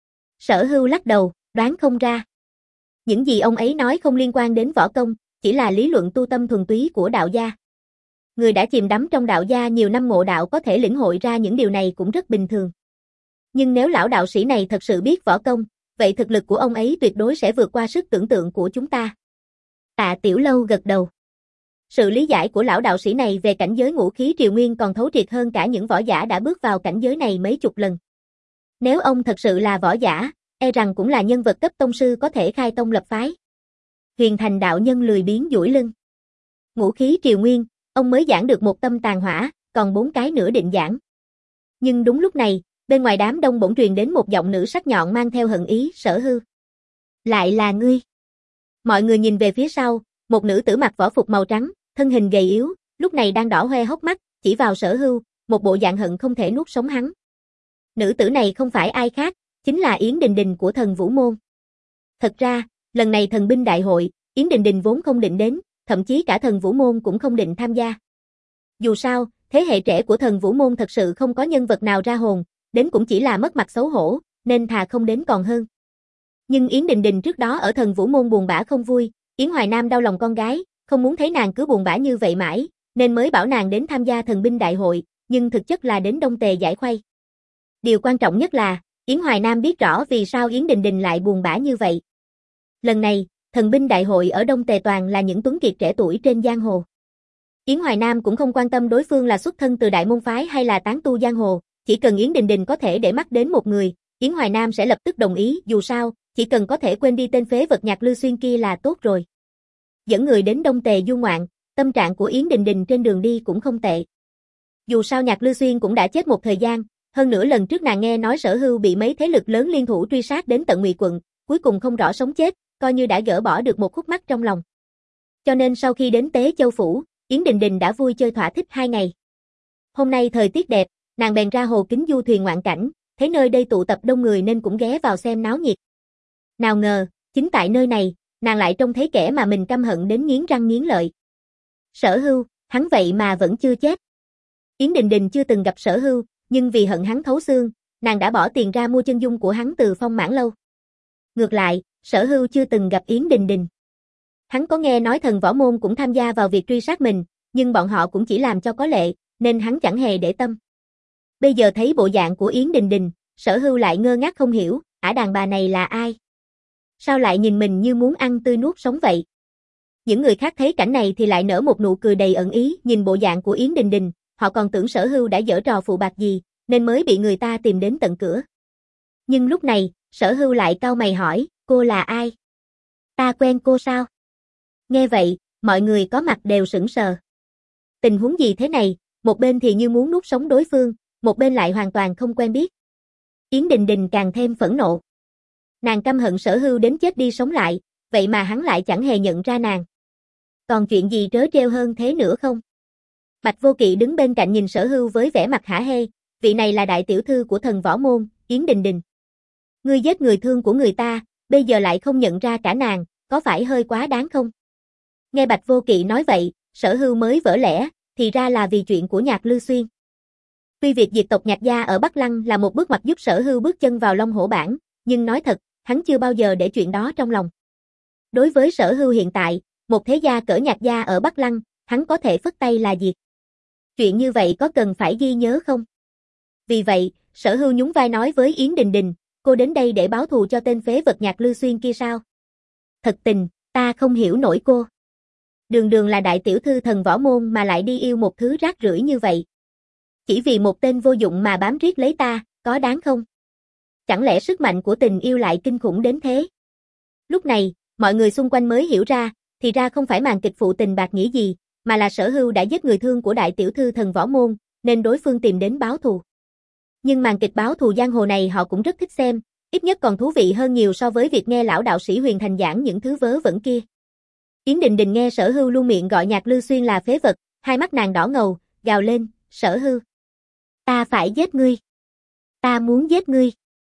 Sở Hưu lắc đầu, đoán không ra. Những gì ông ấy nói không liên quan đến võ công, chỉ là lý luận tu tâm thuần túy của đạo gia. Người đã chìm đắm trong đạo gia nhiều năm ngộ đạo có thể lĩnh hội ra những điều này cũng rất bình thường. Nhưng nếu lão đạo sĩ này thật sự biết võ công, vậy thực lực của ông ấy tuyệt đối sẽ vượt qua sức tưởng tượng của chúng ta. Tạ Tiểu Lâu gật đầu. Sự lý giải của lão đạo sĩ này về cảnh giới ngũ khí triều nguyên còn thấu triệt hơn cả những võ giả đã bước vào cảnh giới này mấy chục lần. Nếu ông thật sự là võ giả, e rằng cũng là nhân vật cấp tông sư có thể khai tông lập phái. Huyền Thành đạo nhân lười biếng duỗi lưng. Ngũ khí triều nguyên, ông mới giảng được một tâm tàn hỏa, còn bốn cái nữa định giảng. Nhưng đúng lúc này, bên ngoài đám đông bỗng truyền đến một giọng nữ sắc nhọn mang theo hận ý, Sở Hưu. Lại là ngươi. Mọi người nhìn về phía sau, một nữ tử mặc võ phục màu trắng, thân hình gầy yếu, lúc này đang đỏ hoe hốc mắt, chỉ vào Sở Hưu, một bộ dạng hận không thể nuốt sống hắn. Nữ tử này không phải ai khác, chính là Yến Đình Đình của Thần Vũ Môn. Thật ra, lần này thần binh đại hội, Yến Đình Đình vốn không định đến, thậm chí cả Thần Vũ Môn cũng không định tham gia. Dù sao, thế hệ trẻ của Thần Vũ Môn thật sự không có nhân vật nào ra hồn, đến cũng chỉ là mất mặt xấu hổ, nên thà không đến còn hơn. Nhưng Yến Đình Đình trước đó ở Thần Vũ Môn buồn bã không vui, Yến Hoài Nam đau lòng con gái, không muốn thấy nàng cứ buồn bã như vậy mãi, nên mới bảo nàng đến tham gia thần binh đại hội, nhưng thực chất là đến Đông Tề giải khuây. Điều quan trọng nhất là, Yến Hoài Nam biết rõ vì sao Yến Đình Đình lại buồn bã như vậy. Lần này, thần binh đại hội ở Đông Tề toàn là những tuấn kiệt trẻ tuổi trên giang hồ. Yến Hoài Nam cũng không quan tâm đối phương là xuất thân từ đại môn phái hay là tán tu giang hồ, chỉ cần Yến Đình Đình có thể để mắt đến một người, Yến Hoài Nam sẽ lập tức đồng ý, dù sao, chỉ cần có thể quên đi tên phế vật Nhạc Lư Xuyên kia là tốt rồi. Dẫn người đến Đông Tề du ngoạn, tâm trạng của Yến Đình Đình trên đường đi cũng không tệ. Dù sao Nhạc Lư Xuyên cũng đã chết một thời gian, hơn nữa lần trước nàng nghe nói Sở Hưu bị mấy thế lực lớn liên thủ truy sát đến tận Ngụy quận, cuối cùng không rõ sống chết, coi như đã gỡ bỏ được một khúc mắc trong lòng. Cho nên sau khi đến Tế Châu phủ, Yến Đình Đình đã vui chơi thỏa thích hai ngày. Hôm nay thời tiết đẹp, nàng bèn ra hồ kính du thuyền ngoạn cảnh, thấy nơi đây tụ tập đông người nên cũng ghé vào xem náo nhiệt. Nào ngờ, chính tại nơi này, nàng lại trông thấy kẻ mà mình căm hận đến nghiến răng nghiến lợi. Sở Hưu, hắn vậy mà vẫn chưa chết. Yến Đình Đình chưa từng gặp Sở Hưu, nhưng vì hận hắn thấu xương, nàng đã bỏ tiền ra mua chân dung của hắn từ Phong Mãn Lâu. Ngược lại, Sở Hưu chưa từng gặp Yến Đình Đình. Hắn có nghe nói Thần Võ Môn cũng tham gia vào việc truy sát mình, nhưng bọn họ cũng chỉ làm cho có lệ, nên hắn chẳng hề để tâm. Bây giờ thấy bộ dạng của Yến Đình Đình, Sở Hưu lại ngơ ngác không hiểu, ả đàn bà này là ai? Sao lại nhìn mình như muốn ăn tươi nuốt sống vậy? Những người khác thấy cảnh này thì lại nở một nụ cười đầy ẩn ý, nhìn bộ dạng của Yến Đình Đình, họ còn tưởng Sở Hưu đã giở trò phụ bạc gì, nên mới bị người ta tìm đến tận cửa. Nhưng lúc này, Sở Hưu lại cau mày hỏi, cô là ai? Ta quen cô sao? Nghe vậy, mọi người có mặt đều sững sờ. Tình huống gì thế này, một bên thì như muốn nuốt sống đối phương, một bên lại hoàn toàn không quen biết. Yến Đình Đình càng thêm phẫn nộ. Nàng căm hận Sở Hưu đến chết đi sống lại, vậy mà hắn lại chẳng hề nhận ra nàng. Còn chuyện gì trớ trêu hơn thế nữa không? Bạch Vô Kỵ đứng bên cạnh nhìn Sở Hưu với vẻ mặt hả hê, vị này là đại tiểu thư của Thần Võ Môn, Yến Đình Đình. Ngươi giết người thương của người ta, bây giờ lại không nhận ra cả nàng, có phải hơi quá đáng không? Nghe Bạch Vô Kỵ nói vậy, Sở Hưu mới vỡ lẽ, thì ra là vì chuyện của Nhạc Lư Xuyên. Tuy việc diệt tộc Nhạc gia ở Bắc Lăng là một bước ngoặt giúp Sở Hưu bước chân vào Long Hổ bảng, nhưng nói thật, hắn chưa bao giờ để chuyện đó trong lòng. Đối với Sở Hưu hiện tại, một thế gia cỡ Nhạc gia ở Bắc Lăng, hắn có thể phất tay là diệt. Chuyện như vậy có cần phải ghi nhớ không? Vì vậy, Sở Hưu nhún vai nói với Yến Đình Đình, cô đến đây để báo thù cho tên phế vật Nhạc Lư Xuyên kia sao? Thật tình, ta không hiểu nổi cô. Đường đường là đại tiểu thư thần võ môn mà lại đi yêu một thứ rác rưởi như vậy. Chỉ vì một tên vô dụng mà bám riết lấy ta, có đáng không? Chẳng lẽ sức mạnh của tình yêu lại kinh khủng đến thế? Lúc này, mọi người xung quanh mới hiểu ra, thì ra không phải màn kịch phụ tình bạc nghĩa gì, mà là Sở Hưu đã giết người thương của đại tiểu thư thần võ môn, nên đối phương tìm đến báo thù. Nhưng màn kịch báo thù giang hồ này họ cũng rất thích xem, ít nhất còn thú vị hơn nhiều so với việc nghe lão đạo sĩ Huyền Thành giảng những thứ vớ vẩn kia. Yến Đình Đình nghe Sở Hưu luôn miệng gọi Nhạc Lư Xuyên là phế vật, hai mắt nàng đỏ ngầu, gào lên, Sở Hưu. Ta phải giết ngươi. Ta muốn giết ngươi.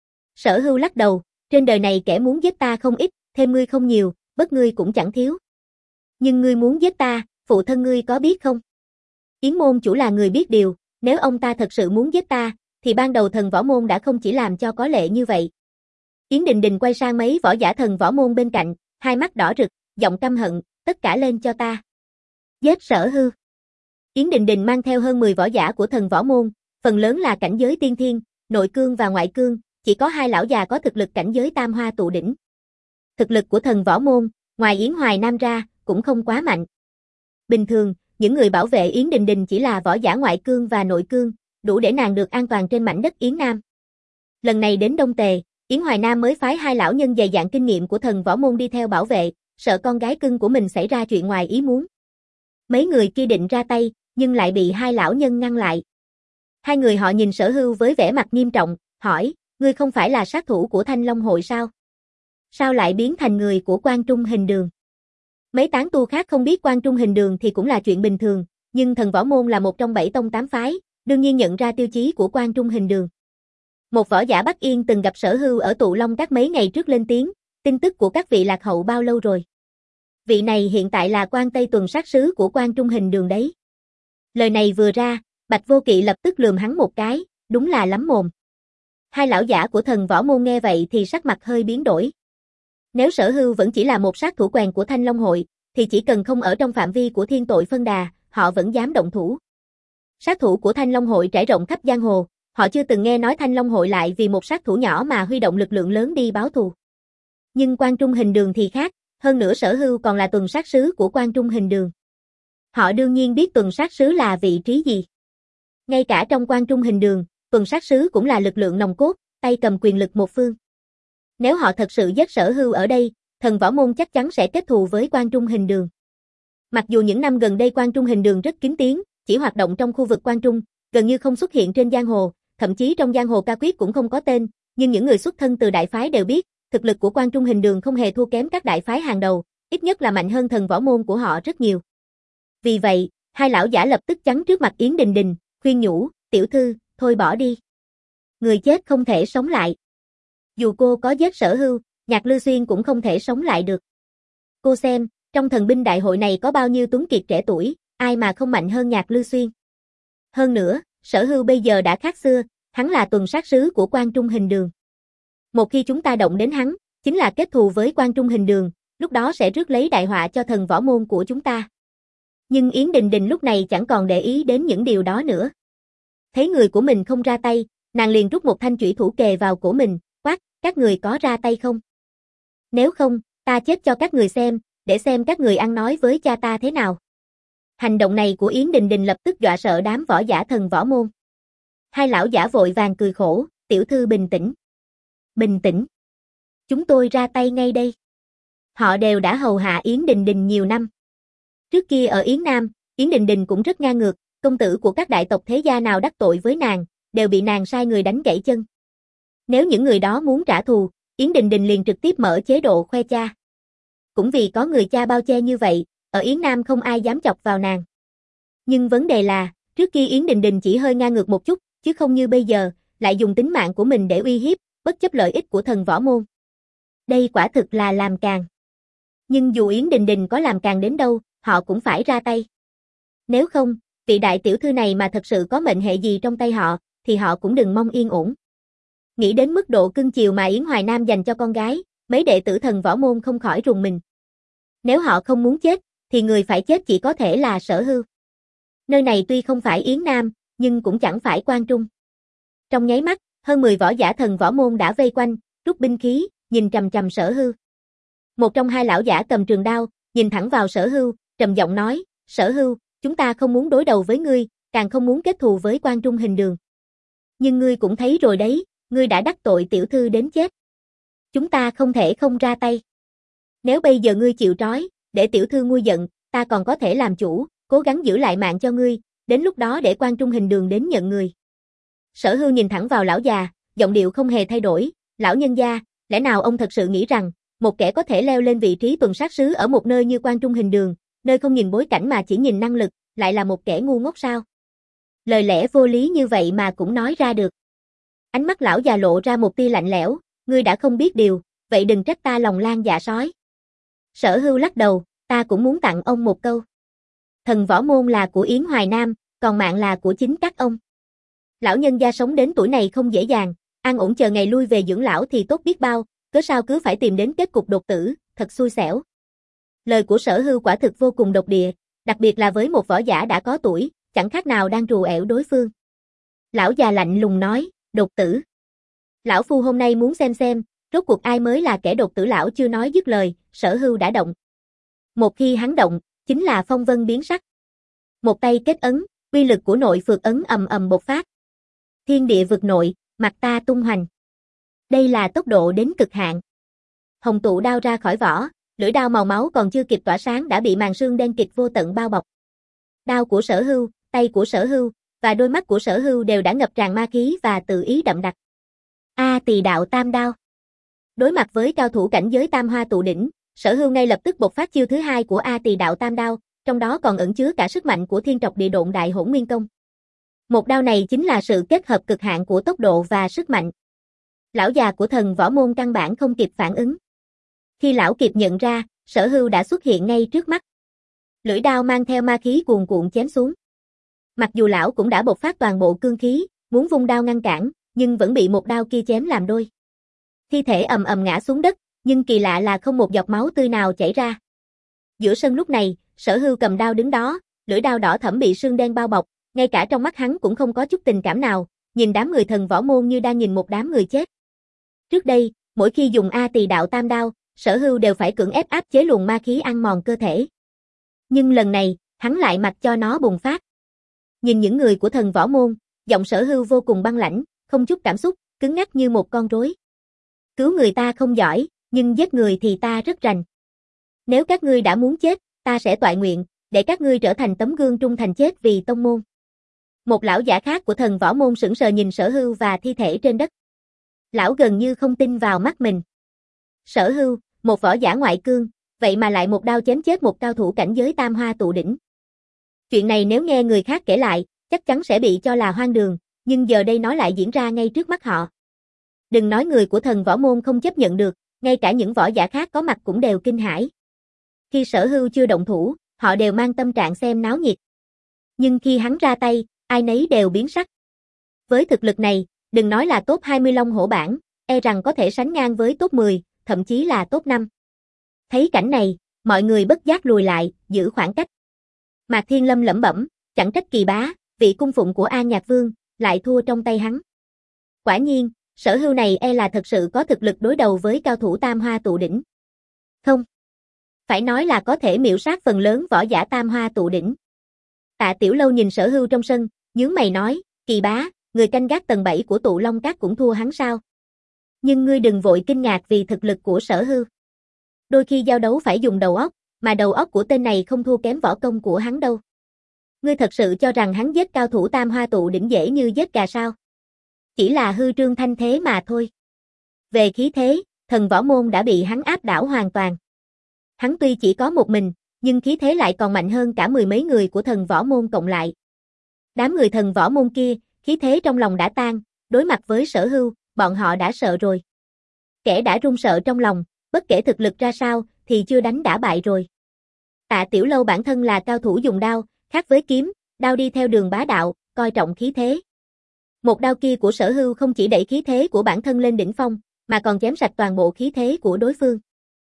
Sở Hưu lắc đầu, trên đời này kẻ muốn giết ta không ít, thêm ngươi không nhiều, bất ngươi cũng chẳng thiếu. Nhưng ngươi muốn giết ta, phụ thân ngươi có biết không? Yến môn chủ là người biết điều, nếu ông ta thật sự muốn giết ta, thì ban đầu thần võ môn đã không chỉ làm cho có lệ như vậy. Yến Đình Đình quay sang mấy võ giả thần võ môn bên cạnh, hai mắt đỏ rực, giọng căm hận, tất cả lên cho ta. Giết Sở Hưu. Yến Đình Đình mang theo hơn mười võ giả của thần võ môn, phần lớn là cảnh giới tiên thiên, nội cương và ngoại cương, chỉ có hai lão già có thực lực cảnh giới tam hoa tụ đỉnh. Thực lực của thần võ môn, ngoài Yến Hoài Nam ra, cũng không quá mạnh. Bình thường, những người bảo vệ Yến Đình Đình chỉ là võ giả ngoại cương và nội cương, đủ để nàng được an toàn trên mảnh đất Yến Nam. Lần này đến Đông Tề, Yến Hoài Nam mới phái hai lão nhân dày dạn kinh nghiệm của thần võ môn đi theo bảo vệ, sợ con gái cưng của mình xảy ra chuyện ngoài ý muốn. Mấy người kia định ra tay, nhưng lại bị hai lão nhân ngăn lại. Hai người họ nhìn Sở Hưu với vẻ mặt nghiêm trọng, hỏi, ngươi không phải là sát thủ của Thanh Long hội sao? Sao lại biến thành người của Quan Trung Hình Đường? Mấy tán tu khác không biết Quan Trung Hình Đường thì cũng là chuyện bình thường, nhưng thần võ môn là một trong bảy tông tám phái, đương nhiên nhận ra tiêu chí của Quan Trung Hình Đường. Một võ giả Bắc Yên từng gặp Sở Hưu ở Tụ Long Các mấy ngày trước lên tiếng, tin tức của các vị lạc hậu bao lâu rồi? Vị này hiện tại là quan Tây Tuần sát sứ của Quan Trung Hình Đường đấy. Lời này vừa ra, Bạch Vô Kỵ lập tức lườm hắn một cái, đúng là lắm mồm. Hai lão giả của thần võ môn nghe vậy thì sắc mặt hơi biến đổi. Nếu Sở Hưu vẫn chỉ là một sát thủ quèn của Thanh Long hội, thì chỉ cần không ở trong phạm vi của thiên tội phân đà, họ vẫn dám động thủ. Sát thủ của Thanh Long hội trải rộng khắp giang hồ, họ chưa từng nghe nói Thanh Long hội lại vì một sát thủ nhỏ mà huy động lực lượng lớn đi báo thù. Nhưng Quan Trung Hình Đường thì khác, hơn nữa Sở Hưu còn là tuần sát sứ của Quan Trung Hình Đường. Họ đương nhiên biết tuần sát sứ là vị trí gì. Ngay cả trong Quan Trung Hình Đường, tuần sát sứ cũng là lực lượng nòng cốt, tay cầm quyền lực một phương. Nếu họ thật sự giết Sở Hưu ở đây, thần võ môn chắc chắn sẽ kết thù với Quan Trung Hình Đường. Mặc dù những năm gần đây Quan Trung Hình Đường rất kín tiếng, chỉ hoạt động trong khu vực Quan Trung, gần như không xuất hiện trên giang hồ, thậm chí trong giang hồ ca quyết cũng không có tên, nhưng những người xuất thân từ đại phái đều biết, thực lực của Quan Trung Hình Đường không hề thua kém các đại phái hàng đầu, ít nhất là mạnh hơn thần võ môn của họ rất nhiều. Vì vậy, hai lão giả lập tức chắn trước mặt Yến Đình Đình, khuyên nhủ, tiểu thư, thôi bỏ đi. Người chết không thể sống lại. Dù cô có giết Sở Hưu, Nhạc Lư Xuyên cũng không thể sống lại được. Cô xem, trong thần binh đại hội này có bao nhiêu tuấn kiệt trẻ tuổi, ai mà không mạnh hơn Nhạc Lư Xuyên. Hơn nữa, Sở Hưu bây giờ đã khác xưa, hắn là tuần sát sứ của Quan Trung Hình Đường. Một khi chúng ta động đến hắn, chính là kết thù với Quan Trung Hình Đường, lúc đó sẽ rước lấy đại họa cho thần võ môn của chúng ta. Nhưng Yến Đình Đình lúc này chẳng còn để ý đến những điều đó nữa. Thấy người của mình không ra tay, nàng liền rút một thanh chủy thủ kề vào cổ mình, quát, các người có ra tay không? Nếu không, ta chết cho các người xem, để xem các người ăn nói với cha ta thế nào. Hành động này của Yến Đình Đình lập tức dọa sợ đám võ giả thần võ môn. Hai lão giả vội vàng cười khổ, tiểu thư bình tĩnh. Bình tĩnh. Chúng tôi ra tay ngay đây. Họ đều đã hầu hạ Yến Đình Đình nhiều năm. Trước kia ở Yến Nam, Yến Đình Đình cũng rất ngang ngược, công tử của các đại tộc thế gia nào đắc tội với nàng, đều bị nàng sai người đánh gãy chân. Nếu những người đó muốn trả thù, Yến Đình Đình liền trực tiếp mở chế độ khoe cha. Cũng vì có người cha bao che như vậy, ở Yến Nam không ai dám chọc vào nàng. Nhưng vấn đề là, trước kia Yến Đình Đình chỉ hơi ngang ngược một chút, chứ không như bây giờ, lại dùng tính mạng của mình để uy hiếp, bất chấp lợi ích của thần võ môn. Đây quả thực là làm càng. Nhưng dù Yến Đình Đình có làm càng đến đâu, họ cũng phải ra tay. Nếu không, vị đại tiểu thư này mà thật sự có mệnh hệ gì trong tay họ, thì họ cũng đừng mong yên ổn. Nghĩ đến mức độ cưng chiều mà Yến Hoài Nam dành cho con gái, mấy đệ tử thần võ môn không khỏi rùng mình. Nếu họ không muốn chết, thì người phải chết chỉ có thể là Sở Hưu. Nơi này tuy không phải Yến Nam, nhưng cũng chẳng phải Quan Trung. Trong nháy mắt, hơn mười võ giả thần võ môn đã vây quanh, rút binh khí, nhìn chằm chằm Sở Hưu. Một trong hai lão giả cầm trường đao, nhìn thẳng vào Sở Hưu, trầm giọng nói, Sở Hưu, chúng ta không muốn đối đầu với ngươi, càng không muốn kết thù với Quan Trung Hình Đường. Nhưng ngươi cũng thấy rồi đấy, ngươi đã đắc tội tiểu thư đến chết. Chúng ta không thể không ra tay. Nếu bây giờ ngươi chịu trói, để tiểu thư nguôi giận, ta còn có thể làm chủ, cố gắng giữ lại mạng cho ngươi, đến lúc đó để Quan Trung Hình Đường đến nhận người. Sở Hưu nhìn thẳng vào lão già, giọng điệu không hề thay đổi, lão nhân gia, lẽ nào ông thật sự nghĩ rằng, một kẻ có thể leo lên vị trí tuần sát sứ ở một nơi như Quan Trung Hình Đường, nơi không nhìn bối cảnh mà chỉ nhìn năng lực, lại là một kẻ ngu ngốc sao? Lời lẽ vô lý như vậy mà cũng nói ra được. Ánh mắt lão già lộ ra một tia lạnh lẽo, ngươi đã không biết điều, vậy đừng trách ta lòng lang dạ sói. Sở Hưu lắc đầu, ta cũng muốn tặng ông một câu. Thần võ môn là của Yến Hoài Nam, còn mạng là của chính các ông. Lão nhân gia sống đến tuổi này không dễ dàng, an ổn chờ ngày lui về dưỡng lão thì tốt biết bao, cớ sao cứ phải tìm đến kết cục đột tử, thật xui xẻo. Lời của Sở Hưu quả thực vô cùng độc địa, đặc biệt là với một võ giả đã có tuổi, chẳng khác nào đang trù ẻo đối phương. Lão già lạnh lùng nói, đột tử. Lão phu hôm nay muốn xem xem, rốt cuộc ai mới là kẻ đột tử. Lão chưa nói dứt lời, Sở Hưu đã động. Một khi hắn động, chính là phong vân biến sắc. Một tay kết ấn, uy lực của nội phược ấn ầm ầm bộc phát. Thiên địa vực nội, mặt ta tung hoành. Đây là tốc độ đến cực hạn. Hồng tụ đao ra khỏi vỏ, lưỡi đao màu máu còn chưa kịp tỏa sáng đã bị màn sương đen kịt vô tận bao bọc. Đao của Sở Hưu, tay của Sở Hưu và đôi mắt của Sở Hưu đều đã ngập tràn ma khí và tự ý đậm đặc. A Tỳ Đạo Tam Đao. Đối mặt với cao thủ cảnh giới Tam Hoa Tụ Đỉnh, Sở Hưu ngay lập tức bộc phát chiêu thứ hai của A Tỳ Đạo Tam Đao, trong đó còn ẩn chứa cả sức mạnh của Thiên Trọc Địa Độn Đại Hỗn Nguyên Công. Một đao này chính là sự kết hợp cực hạn của tốc độ và sức mạnh. Lão già của thần võ môn căn bản không kịp phản ứng. Khi lão kịp nhận ra, Sở Hưu đã xuất hiện ngay trước mắt. Lưỡi đao mang theo ma khí cuồn cuộn chém xuống. Mặc dù lão cũng đã bộc phát toàn bộ cương khí, muốn vung đao ngăn cản, nhưng vẫn bị một đao kia chém làm đôi. Thi thể ầm ầm ngã xuống đất, nhưng kỳ lạ là không một giọt máu tươi nào chảy ra. Giữa sân lúc này, Sở Hưu cầm đao đứng đó, lưỡi đao đỏ thẫm bị sương đen bao bọc, ngay cả trong mắt hắn cũng không có chút tình cảm nào, nhìn đám người thần võ môn như đang nhìn một đám người chết. Trước đây, mỗi khi dùng A Tỳ Đạo Tam Đao, Sở Hưu đều phải cưỡng ép áp chế luồng ma khí ăn mòn cơ thể. Nhưng lần này, hắn lại mặc cho nó bùng phát. Nhìn những người của thần võ môn, giọng Sở Hưu vô cùng băng lãnh, không chút cảm xúc, cứng ngắc như một con rối. Cứu người ta không giỏi, nhưng giết người thì ta rất rành. Nếu các ngươi đã muốn chết, ta sẽ toại nguyện, để các ngươi trở thành tấm gương trung thành chết vì tông môn. Một lão giả khác của thần võ môn sững sờ nhìn Sở Hưu và thi thể trên đất. Lão gần như không tin vào mắt mình. Sở Hưu, một võ giả ngoại cương, vậy mà lại một đao chém chết một cao thủ cảnh giới Tam Hoa Tụ Đỉnh. Chuyện này nếu nghe người khác kể lại, chắc chắn sẽ bị cho là hoang đường, nhưng giờ đây nó lại diễn ra ngay trước mắt họ. Đừng nói người của thần võ môn không chấp nhận được, ngay cả những võ giả khác có mặt cũng đều kinh hãi. Khi Sở Hưu chưa động thủ, họ đều mang tâm trạng xem náo nhiệt. Nhưng khi hắn ra tay, ai nấy đều biến sắc. Với thực lực này, đừng nói là top hai mươi Long Hổ bảng, e rằng có thể sánh ngang với top mười, thậm chí là top năm. Thấy cảnh này, mọi người bất giác lùi lại, giữ khoảng cách. Mạc Thiên Lâm lẩm bẩm, chẳng trách Kỳ Bá, vị cung phụng của An Nhạc Vương, lại thua trong tay hắn. Quả nhiên, Sở Hưu này e là thật sự có thực lực đối đầu với cao thủ Tam Hoa Tụ Đỉnh. Không. Phải nói là có thể miểu sát phần lớn võ giả Tam Hoa Tụ Đỉnh. Tạ Tiểu Lâu nhìn Sở Hưu trong sân, nhướng mày nói, Kỳ Bá, người canh gác tầng bảy của Tụ Long Các cũng thua hắn sao? Nhưng ngươi đừng vội kinh ngạc vì thực lực của Sở Hưu. Đôi khi giao đấu phải dùng đầu óc, mà đầu óc của tên này không thua kém võ công của hắn đâu. Ngươi thật sự cho rằng hắn giết cao thủ Tam Hoa Tụ Đỉnh dễ như giết gà sao? Chỉ là hư trương thanh thế mà thôi. Về khí thế, thần võ môn đã bị hắn áp đảo hoàn toàn. Hắn tuy chỉ có một mình, nhưng khí thế lại còn mạnh hơn cả mười mấy người của thần võ môn cộng lại. Đám người thần võ môn kia, khí thế trong lòng đã tan, đối mặt với Sở Hưu, bọn họ đã sợ rồi. Kẻ đã run sợ trong lòng, bất kể thực lực ra sao, thì thì chưa đánh đã bại rồi. Tạ Tiểu Lâu bản thân là cao thủ dùng đao, khác với kiếm, đao đi theo đường bá đạo, coi trọng khí thế. Một đao kia của Sở Hưu không chỉ đẩy khí thế của bản thân lên đỉnh phong, mà còn chém sạch toàn bộ khí thế của đối phương.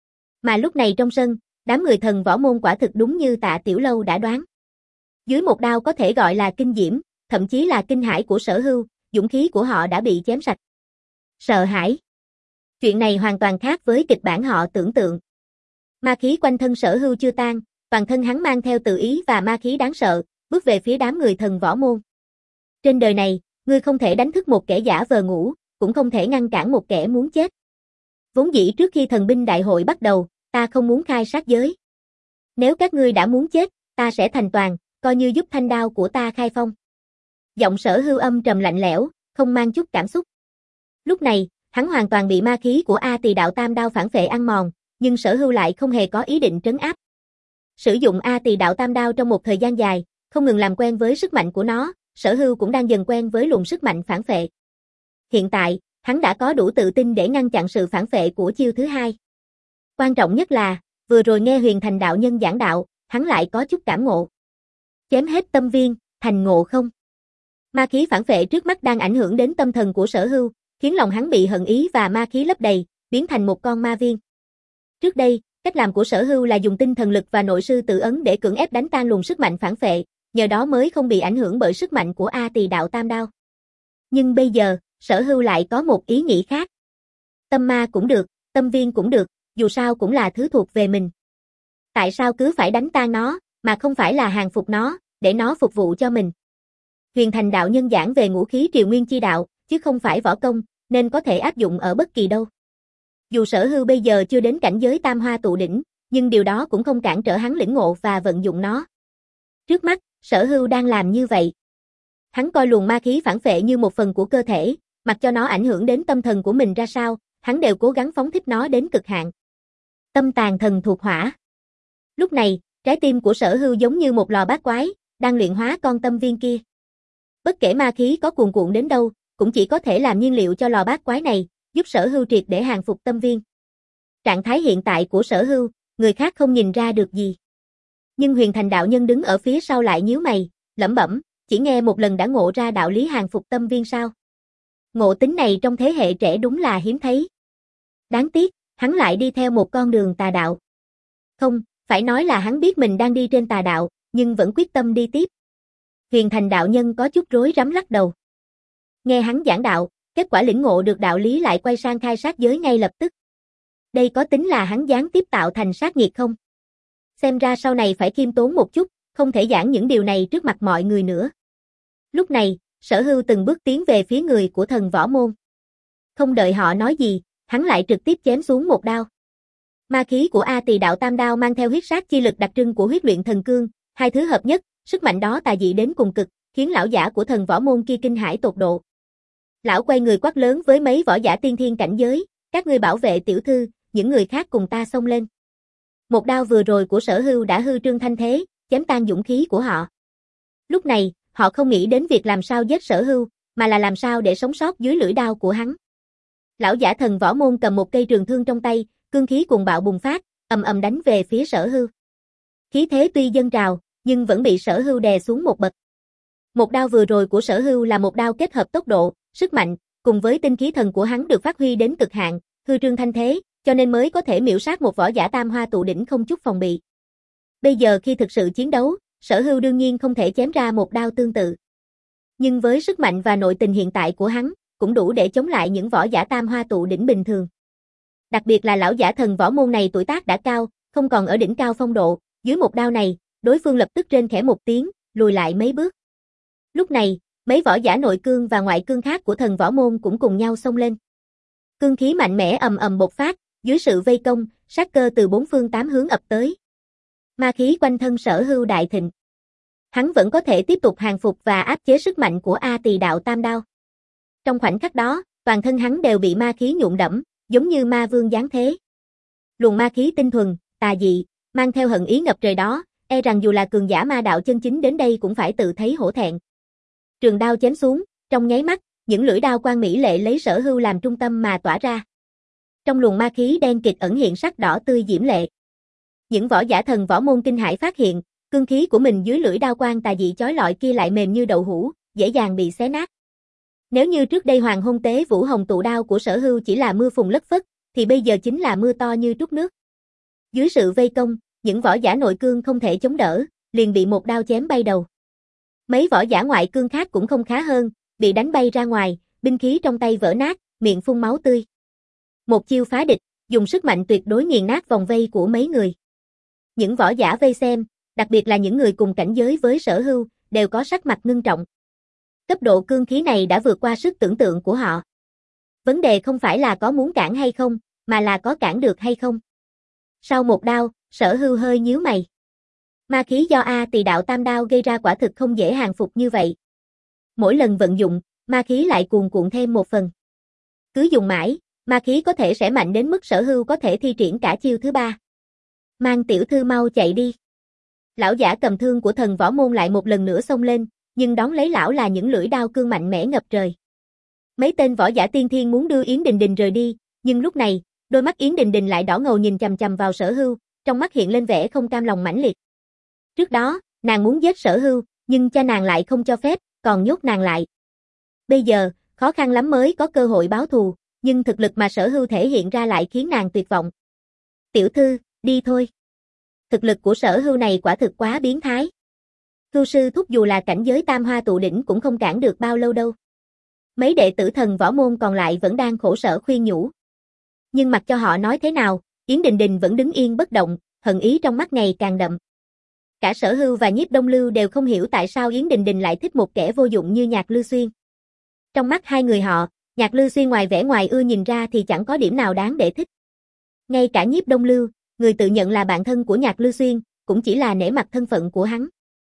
Mà lúc này trong sân, đám người thần võ môn quả thực đúng như Tạ Tiểu Lâu đã đoán. Dưới một đao có thể gọi là kinh diễm, thậm chí là kinh hãi của Sở Hưu, dũng khí của họ đã bị chém sạch. Sợ hãi. Chuyện này hoàn toàn khác với kịch bản họ tưởng tượng. Ma khí quanh thân Sở Hưu chưa tan, toàn thân hắn mang theo tự ý và ma khí đáng sợ, bước về phía đám người thần võ môn. Trên đời này, ngươi không thể đánh thức một kẻ giả vờ ngủ, cũng không thể ngăn cản một kẻ muốn chết. Vốn dĩ trước khi thần binh đại hội bắt đầu, ta không muốn khai sát giới. Nếu các ngươi đã muốn chết, ta sẽ thành toàn, coi như giúp thanh đao của ta khai phong. Giọng Sở Hưu âm trầm lạnh lẽo, không mang chút cảm xúc. Lúc này, hắn hoàn toàn bị ma khí của A Tỳ Đạo Tam Đao phản phệ ăn mòn, nhưng Sở Hưu lại không hề có ý định trấn áp. Sử dụng A Tỳ Đạo Tam Đao trong một thời gian dài, không ngừng làm quen với sức mạnh của nó, Sở Hưu cũng đang dần quen với luồng sức mạnh phản phệ. Hiện tại, hắn đã có đủ tự tin để ngăn chặn sự phản phệ của chiêu thứ hai. Quan trọng nhất là, vừa rồi nghe Huyền Thành đạo nhân giảng đạo, hắn lại có chút cảm ngộ. Chém hết tâm viên, thành ngộ không. Ma khí phản phệ trước mắt đang ảnh hưởng đến tâm thần của Sở Hưu, khiến lòng hắn bị hận ý và ma khí lấp đầy, biến thành một con ma viên. Trước đây, cách làm của Sở Hưu là dùng tinh thần lực và nội sư tự ấn để cưỡng ép đánh tan luồng sức mạnh phản phệ, nhờ đó mới không bị ảnh hưởng bởi sức mạnh của A Tỳ Đạo Tam Đao. Nhưng bây giờ, Sở Hưu lại có một ý nghĩ khác. Tâm ma cũng được, tâm viên cũng được, dù sao cũng là thứ thuộc về mình. Tại sao cứ phải đánh tan nó, mà không phải là hàng phục nó, để nó phục vụ cho mình? Huyền Thành đạo nhân giảng về ngũ khí triều nguyên chi đạo, chứ không phải võ công, nên có thể áp dụng ở bất kỳ đâu. Dù Sở Hưu bây giờ chưa đến cảnh giới tam hoa tụ đỉnh, nhưng điều đó cũng không cản trở hắn lĩnh ngộ và vận dụng nó. Trước mắt, Sở Hưu đang làm như vậy. Hắn coi luồng ma khí phản phệ như một phần của cơ thể, mặc cho nó ảnh hưởng đến tâm thần của mình ra sao, hắn đều cố gắng phóng thích nó đến cực hạn. Tâm tàn thần thuộc hỏa. Lúc này, trái tim của Sở Hưu giống như một lò bát quái, đang luyện hóa con tâm viên kia. Bất kể ma khí có cuồn cuộn đến đâu, cũng chỉ có thể làm nhiên liệu cho lò bát quái này, giúp Sở Hưu triệt để hàng phục tâm viên. Trạng thái hiện tại của Sở Hưu, người khác không nhìn ra được gì. Nhưng Huyền Thành đạo nhân đứng ở phía sau lại nhíu mày, lẩm bẩm, chỉ nghe một lần đã ngộ ra đạo lý hàng phục tâm viên sao? Ngộ tính này trong thế hệ trẻ đúng là hiếm thấy. Đáng tiếc, hắn lại đi theo một con đường tà đạo. Không, phải nói là hắn biết mình đang đi trên tà đạo, nhưng vẫn quyết tâm đi tiếp. Huyền Thành đạo nhân có chút rối rắm lắc đầu. Nghe hắn giảng đạo, kết quả lĩnh ngộ được đạo lý lại quay sang khai sát giới ngay lập tức. Đây có tính là hắn gián tiếp tạo thành sát nghiệt không? Xem ra sau này phải khiêm tốn một chút, không thể giảng những điều này trước mặt mọi người nữa. Lúc này, Sở Hưu từng bước tiến về phía người của thần võ môn. Không đợi họ nói gì, hắn lại trực tiếp chém xuống một đao. Ma khí của A Tỳ Đạo Tam Đao mang theo huyết sát chi lực đặc trưng của huyết luyện thần cương, hai thứ hợp nhất, sức mạnh đó tà dị đến cùng cực, khiến lão giả của thần võ môn kia kinh hãi tột độ. Lão quay người quát lớn với mấy võ giả tiên thiên cảnh giới, các ngươi bảo vệ tiểu thư, những người khác cùng ta xông lên. Một đao vừa rồi của Sở Hưu đã hư trương thanh thế, chém tan dũng khí của họ. Lúc này, họ không nghĩ đến việc làm sao giết Sở Hưu, mà là làm sao để sống sót dưới lưỡi đao của hắn. Lão giả thần võ môn cầm một cây trường thương trong tay, cương khí cuồng bạo bùng phát, ầm ầm đánh về phía Sở Hưu. Khí thế tuy dâng trào, nhưng vẫn bị Sở Hưu đè xuống một bậc. Một đao vừa rồi của Sở Hưu là một đao kết hợp tốc độ, sức mạnh, cùng với tinh khí thần của hắn được phát huy đến cực hạn, hư trương thanh thế, cho nên mới có thể miểu sát một võ giả tam hoa tụ đỉnh không chút phòng bị. Bây giờ khi thực sự chiến đấu, Sở Hưu đương nhiên không thể chém ra một đao tương tự. Nhưng với sức mạnh và nội tình hiện tại của hắn, cũng đủ để chống lại những võ giả tam hoa tụ đỉnh bình thường. Đặc biệt là lão giả thần võ môn này tuổi tác đã cao, không còn ở đỉnh cao phong độ, dưới một đao này, đối phương lập tức rên khẽ một tiếng, lùi lại mấy bước. Lúc này, mấy võ giả nội cương và ngoại cương khác của thần võ môn cũng cùng nhau xông lên. Cương khí mạnh mẽ ầm ầm bộc phát, dưới sự vây công, sát cơ từ bốn phương tám hướng ập tới. Ma khí quanh thân Sở Hưu đại thịnh. Hắn vẫn có thể tiếp tục hàng phục và áp chế sức mạnh của A Tỳ Đạo Tam Đao. Trong khoảnh khắc đó, toàn thân hắn đều bị ma khí nhuộm đẫm, giống như ma vương giáng thế. Luồng ma khí tinh thuần, tà dị, mang theo hận ý ngập trời đó, e rằng dù là cường giả ma đạo chân chính đến đây cũng phải tự thấy hổ thẹn. Trường đao chém xuống, trong nháy mắt, những lưỡi đao quang mỹ lệ lấy Sở Hưu làm trung tâm mà tỏa ra. Trong luồng ma khí đen kịt ẩn hiện sắc đỏ tươi diễm lệ. Những võ giả thần võ môn kinh hãi phát hiện, cương khí của mình dưới lưỡi đao quang tà dị chói lọi kia lại mềm như đậu hũ, dễ dàng bị xé nát. Nếu như trước đây Hoàng Hôn Tế Vũ Hồng tụ đao của Sở Hưu chỉ là mưa phùn lất phất, thì bây giờ chính là mưa to như trút nước. Dưới sự vây công, những võ giả nội cương không thể chống đỡ, liền bị một đao chém bay đầu. Mấy võ giả ngoại cương khác cũng không khá hơn, bị đánh bay ra ngoài, binh khí trong tay vỡ nát, miệng phun máu tươi. Một chiêu phá địch, dùng sức mạnh tuyệt đối nghiền nát vòng vây của mấy người. Những võ giả vây xem, đặc biệt là những người cùng cảnh giới với Sở Hưu, đều có sắc mặt ngưng trọng. Cấp độ cương khí này đã vượt qua sức tưởng tượng của họ. Vấn đề không phải là có muốn cản hay không, mà là có cản được hay không. Sau một đao, Sở Hưu hơi nhíu mày. Ma khí do A Tỳ Đạo Tam Đao gây ra quả thực không dễ hàng phục như vậy. Mỗi lần vận dụng, ma khí lại cuồn cuộn thêm một phần. Cứ dùng mãi, ma khí có thể sẽ mạnh đến mức Sở Hưu có thể thi triển cả chiêu thứ ba. Mang tiểu thư mau chạy đi. Lão giả cầm thương của thần võ môn lại một lần nữa xông lên, nhưng đón lấy lão là những lưỡi đao cương mạnh mẽ ngập trời. Mấy tên võ giả tiên thiên muốn đưa Yến Đình Đình rời đi, nhưng lúc này, đôi mắt Yến Đình Đình lại đỏ ngầu nhìn chằm chằm vào Sở Hưu, trong mắt hiện lên vẻ không cam lòng mãnh liệt. Trước đó, nàng muốn giết Sở Hưu, nhưng cha nàng lại không cho phép, còn nhốt nàng lại. Bây giờ, khó khăn lắm mới có cơ hội báo thù, nhưng thực lực mà Sở Hưu thể hiện ra lại khiến nàng tuyệt vọng. Tiểu thư, đi thôi. Thực lực của Sở Hưu này quả thực quá biến thái. Hưu sư thúc dù là cảnh giới tam hoa tụ đỉnh cũng không cản được bao lâu đâu. Mấy đệ tử thần võ môn còn lại vẫn đang khổ sở khuyên nhủ. Nhưng mặc cho họ nói thế nào, Yến Đình Đình vẫn đứng yên bất động, hận ý trong mắt ngày càng đậm. Cả Sở Hưu và Nhiếp Đông Lưu đều không hiểu tại sao Yến Đình Đình lại thích một kẻ vô dụng như Nhạc Lư Xuyên. Trong mắt hai người họ, Nhạc Lư Xuyên ngoài vẻ ngoài ưa nhìn ra thì chẳng có điểm nào đáng để thích. Ngay cả Nhiếp Đông Lưu, người tự nhận là bạn thân của Nhạc Lư Xuyên, cũng chỉ là nể mặt thân phận của hắn.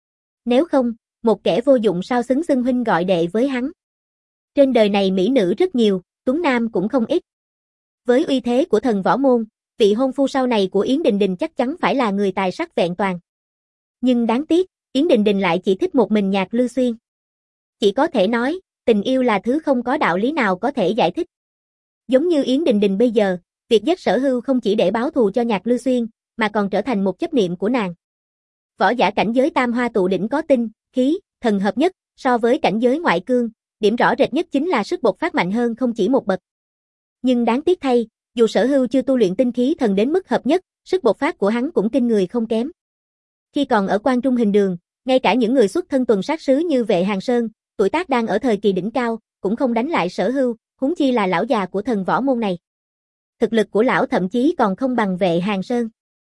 Nếu không, một kẻ vô dụng sao xứng xưng huynh gọi đệ với hắn. Trên đời này mỹ nữ rất nhiều, tuấn nam cũng không ít. Với uy thế của thần võ môn, vị hôn phu sau này của Yến Đình Đình chắc chắn phải là người tài sắc vẹn toàn. Nhưng đáng tiếc, Yến Đình Đình lại chỉ thích một mình Nhạc Lư Xuyên. Chỉ có thể nói, tình yêu là thứ không có đạo lý nào có thể giải thích. Giống như Yến Đình Đình bây giờ, việc giết Sở Hưu không chỉ để báo thù cho Nhạc Lư Xuyên, mà còn trở thành một chấp niệm của nàng. Võ giả cảnh giới tam hoa tụ đỉnh có tinh, khí, thần hợp nhất, so với cảnh giới ngoại cương, điểm rõ rệt nhất chính là sức bộc phát mạnh hơn không chỉ một bậc. Nhưng đáng tiếc thay, dù Sở Hưu chưa tu luyện tinh khí thần đến mức hợp nhất, sức bộc phát của hắn cũng kinh người không kém. Khi còn ở Quan Trung Hình Đường, ngay cả những người xuất thân tuần sát sứ như Vệ Hàng Sơn, tuổi tác đang ở thời kỳ đỉnh cao, cũng không đánh lại Sở Hưu, huống chi là lão già của thần võ môn này. Thực lực của lão thậm chí còn không bằng Vệ Hàng Sơn.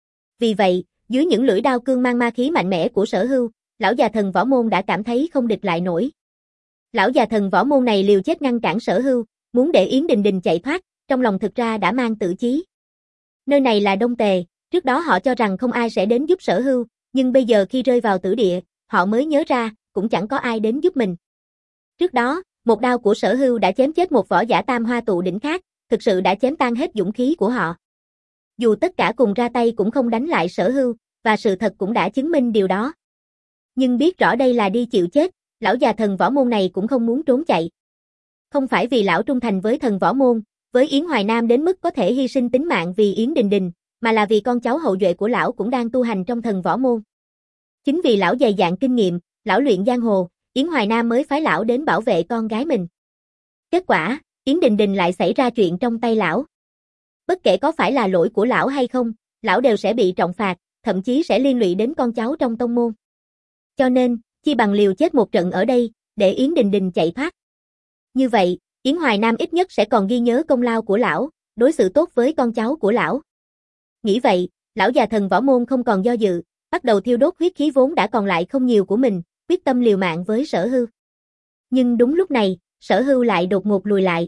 Vì vậy, dưới những lưỡi đao cương mang ma khí mạnh mẽ của Sở Hưu, lão già thần võ môn đã cảm thấy không địch lại nổi. Lão già thần võ môn này liều chết ngăn cản Sở Hưu, muốn để Yến Đình Đình chạy thoát, trong lòng thực ra đã mang tử chí. Nơi này là Đông Tề, trước đó họ cho rằng không ai sẽ đến giúp Sở Hưu, nhưng bây giờ khi rơi vào tử địa, họ mới nhớ ra, cũng chẳng có ai đến giúp mình. Trước đó, một đao của Sở Hưu đã chém chết một võ giả tam hoa tụ đỉnh khác, thực sự đã chém tan hết dũng khí của họ. Dù tất cả cùng ra tay cũng không đánh lại Sở Hưu, và sự thật cũng đã chứng minh điều đó. Nhưng biết rõ đây là đi chịu chết, lão già thần võ môn này cũng không muốn trốn chạy. Không phải vì lão trung thành với thần võ môn, với Yến Hoài Nam đến mức có thể hy sinh tính mạng vì Yến Đình Đình, mà là vì con cháu hậu duệ của lão cũng đang tu hành trong thần võ môn. Chính vì lão dày dạn kinh nghiệm, lão luyện giang hồ, Yến Hoài Nam mới phái lão đến bảo vệ con gái mình. Kết quả, Yến Đình Đình lại xảy ra chuyện trong tay lão. Bất kể có phải là lỗi của lão hay không, lão đều sẽ bị trọng phạt, thậm chí sẽ liên lụy đến con cháu trong tông môn. Cho nên, chi bằng liều chết một trận ở đây, để Yến Đình Đình chạy thoát. Như vậy, Yến Hoài Nam ít nhất sẽ còn ghi nhớ công lao của lão, đối xử tốt với con cháu của lão. Nghĩ vậy, lão già thần võ môn không còn do dự, bắt đầu thiêu đốt huyết khí vốn đã còn lại không nhiều của mình, quyết tâm liều mạng với Sở Hưu. Nhưng đúng lúc này, Sở Hưu lại đột ngột lùi lại.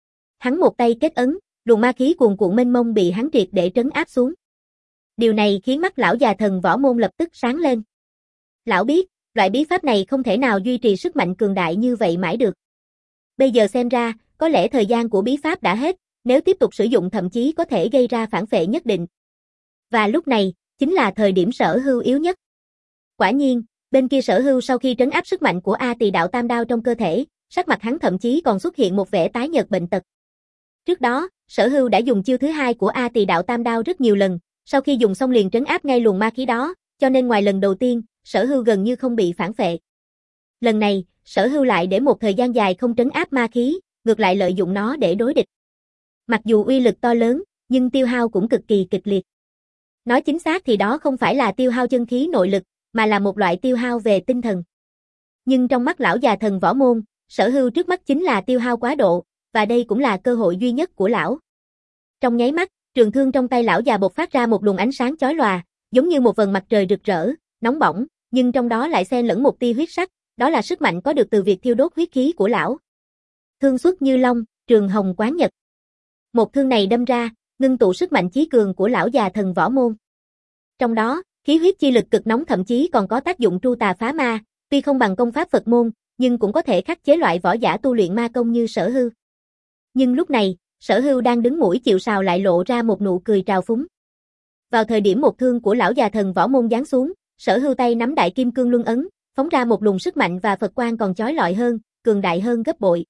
Hắn một tay kết ấn, luồng ma khí cuồn cuộn mênh mông bị hắn triệt để trấn áp xuống. Điều này khiến mắt lão già thần võ môn lập tức sáng lên. Lão biết, loại bí pháp này không thể nào duy trì sức mạnh cường đại như vậy mãi được. Bây giờ xem ra, có lẽ thời gian của bí pháp đã hết, nếu tiếp tục sử dụng thậm chí có thể gây ra phản phệ nhất định. Và lúc này, chính là thời điểm Sở Hưu yếu nhất. Quả nhiên, bên kia Sở Hưu sau khi trấn áp sức mạnh của A Tỳ Đạo Tam Đao trong cơ thể, sắc mặt hắn thậm chí còn xuất hiện một vẻ tái nhợt bệnh tật. Trước đó, Sở Hưu đã dùng chiêu thứ hai của A Tỳ Đạo Tam Đao rất nhiều lần, Sau khi dùng xong liền trấn áp ngay luồng ma khí đó, cho nên ngoài lần đầu tiên, Sở Hưu gần như không bị phản phệ. Lần này, Sở Hưu lại để một thời gian dài không trấn áp ma khí, ngược lại lợi dụng nó để đối địch. Mặc dù uy lực to lớn, nhưng tiêu hao cũng cực kỳ kịch liệt. Nói chính xác thì đó không phải là tiêu hao chân khí nội lực, mà là một loại tiêu hao về tinh thần. Nhưng trong mắt lão già thần võ môn, Sở Hưu trước mắt chính là tiêu hao quá độ, và đây cũng là cơ hội duy nhất của lão. Trong nháy mắt, trường thương trong tay lão già bộc phát ra một luồng ánh sáng chói lòa, giống như một vầng mặt trời rực rỡ, nóng bỏng, nhưng trong đó lại xen lẫn một tia huyết sắc, đó là sức mạnh có được từ việc thiêu đốt huyết khí của lão. Thương xuất như long, trường hồng quán nhật. Một thương này đâm ra, ngưng tụ sức mạnh chí cường của lão già thần võ môn. Trong đó, khí huyết chi lực cực nóng thậm chí còn có tác dụng tru tà phá ma, tuy không bằng công pháp Phật môn, nhưng cũng có thể khắc chế loại võ giả tu luyện ma công như Sở Hưu. Nhưng lúc này, Sở Hưu đang đứng mũi chịu sào lại lộ ra một nụ cười trào phúng. Vào thời điểm một thương của lão già thần võ môn giáng xuống, Sở Hưu tay nắm đại kim cương luân ấn, phóng ra một luồng sức mạnh và Phật quang còn chói lọi hơn, cường đại hơn gấp bội.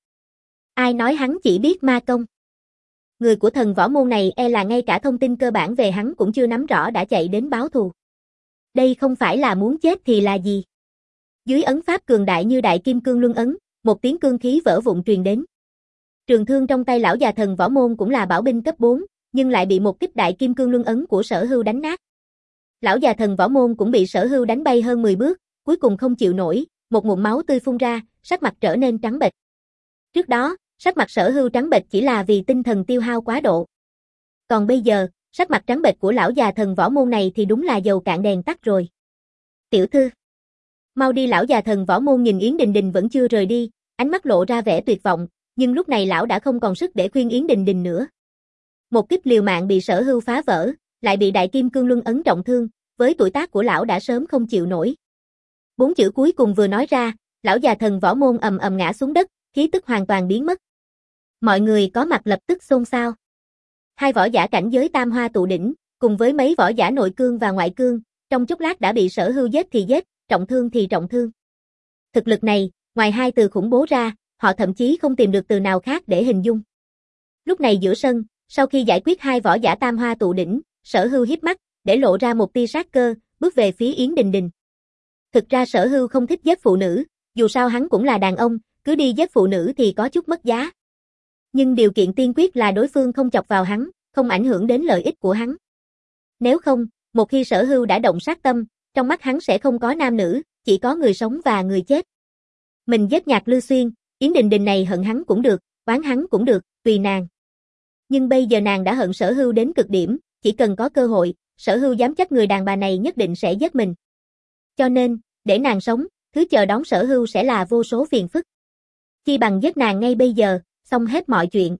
Ai nói hắn chỉ biết ma công? Người của thần võ môn này e là ngay cả thông tin cơ bản về hắn cũng chưa nắm rõ đã chạy đến báo thù. Đây không phải là muốn chết thì là gì? Dưới ấn pháp cường đại như đại kim cương luân ấn, một tiếng cương khí vỡ vụn truyền đến. Trường thương trong tay lão già thần võ môn cũng là bảo binh cấp bốn, nhưng lại bị một kích đại kim cương luân ấn của Sở Hưu đánh nát. Lão già thần võ môn cũng bị Sở Hưu đánh bay hơn mười bước, cuối cùng không chịu nổi, một ngụm máu tươi phun ra, sắc mặt trở nên trắng bệch. Trước đó, sắc mặt Sở Hưu trắng bệch chỉ là vì tinh thần tiêu hao quá độ. Còn bây giờ, sắc mặt trắng bệch của lão già thần võ môn này thì đúng là dầu cạn đèn tắt rồi. Tiểu thư, mau đi. Lão già thần võ môn nhìn Yến Đình Đình vẫn chưa rời đi, ánh mắt lộ ra vẻ tuyệt vọng, nhưng lúc này lão đã không còn sức để khuyên Yến Đình Đình nữa. Một kích liều mạng bị Sở Hưu phá vỡ, lại bị đại kim cương luân ấn trọng thương, với tuổi tác của lão đã sớm không chịu nổi. Bốn chữ cuối cùng vừa nói ra, lão già thần võ môn ầm ầm ngã xuống đất, khí tức hoàn toàn biến mất. Mọi người có mặt lập tức xôn xao. Hai võ giả cảnh giới tam hoa tụ đỉnh, cùng với mấy võ giả nội cương và ngoại cương, trong chốc lát đã bị Sở Hưu giết thì giết, trọng thương thì trọng thương. Thực lực này, ngoài hai từ khủng bố ra, họ thậm chí không tìm được từ nào khác để hình dung. Lúc này giữa sân, sau khi giải quyết hai võ giả tam hoa tụ đỉnh, Sở Hưu híp mắt, để lộ ra một tia sát cơ, bước về phía Yến Đình Đình. Thực ra Sở Hưu không thích giết phụ nữ, dù sao hắn cũng là đàn ông, cứ đi giết phụ nữ thì có chút mất giá. Nhưng điều kiện tiên quyết là đối phương không chọc vào hắn, không ảnh hưởng đến lợi ích của hắn. Nếu không, một khi Sở Hưu đã động sát tâm, trong mắt hắn sẽ không có nam nữ, chỉ có người sống và người chết. Mình giết Nhạc Lư Xuyên, Yến Đình Đình này hận hắn cũng được, oán hắn cũng được, tùy nàng. Nhưng bây giờ nàng đã hận Sở Hưu đến cực điểm, chỉ cần có cơ hội, Sở Hưu dám chắc người đàn bà này nhất định sẽ giết mình. Cho nên, để nàng sống, thứ chờ đón Sở Hưu sẽ là vô số phiền phức. Chi bằng giết nàng ngay bây giờ, xong hết mọi chuyện.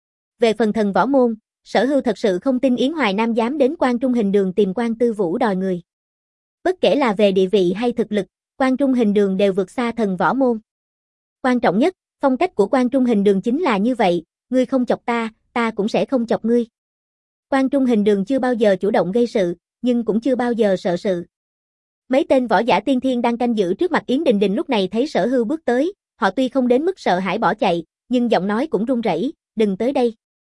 Về phần thần võ môn, Sở Hưu thật sự không tin Yến Hoài Nam dám đến Quan Trung Hình Đường tìm Quan Tư Vũ đòi người. Bất kể là về địa vị hay thực lực, Quan Trung Hình Đường đều vượt xa thần võ môn. Quan trọng nhất, phong cách của Quan Trung Hình Đường chính là như vậy, ngươi không chọc ta, ta cũng sẽ không chọc ngươi. Quan Trung Hình Đường chưa bao giờ chủ động gây sự, nhưng cũng chưa bao giờ sợ sự. Mấy tên võ giả tiên thiên đang canh giữ trước mặt Yến Đình Đình lúc này thấy Sở Hưu bước tới, họ tuy không đến mức sợ hãi bỏ chạy, nhưng giọng nói cũng run rẩy, đừng tới đây.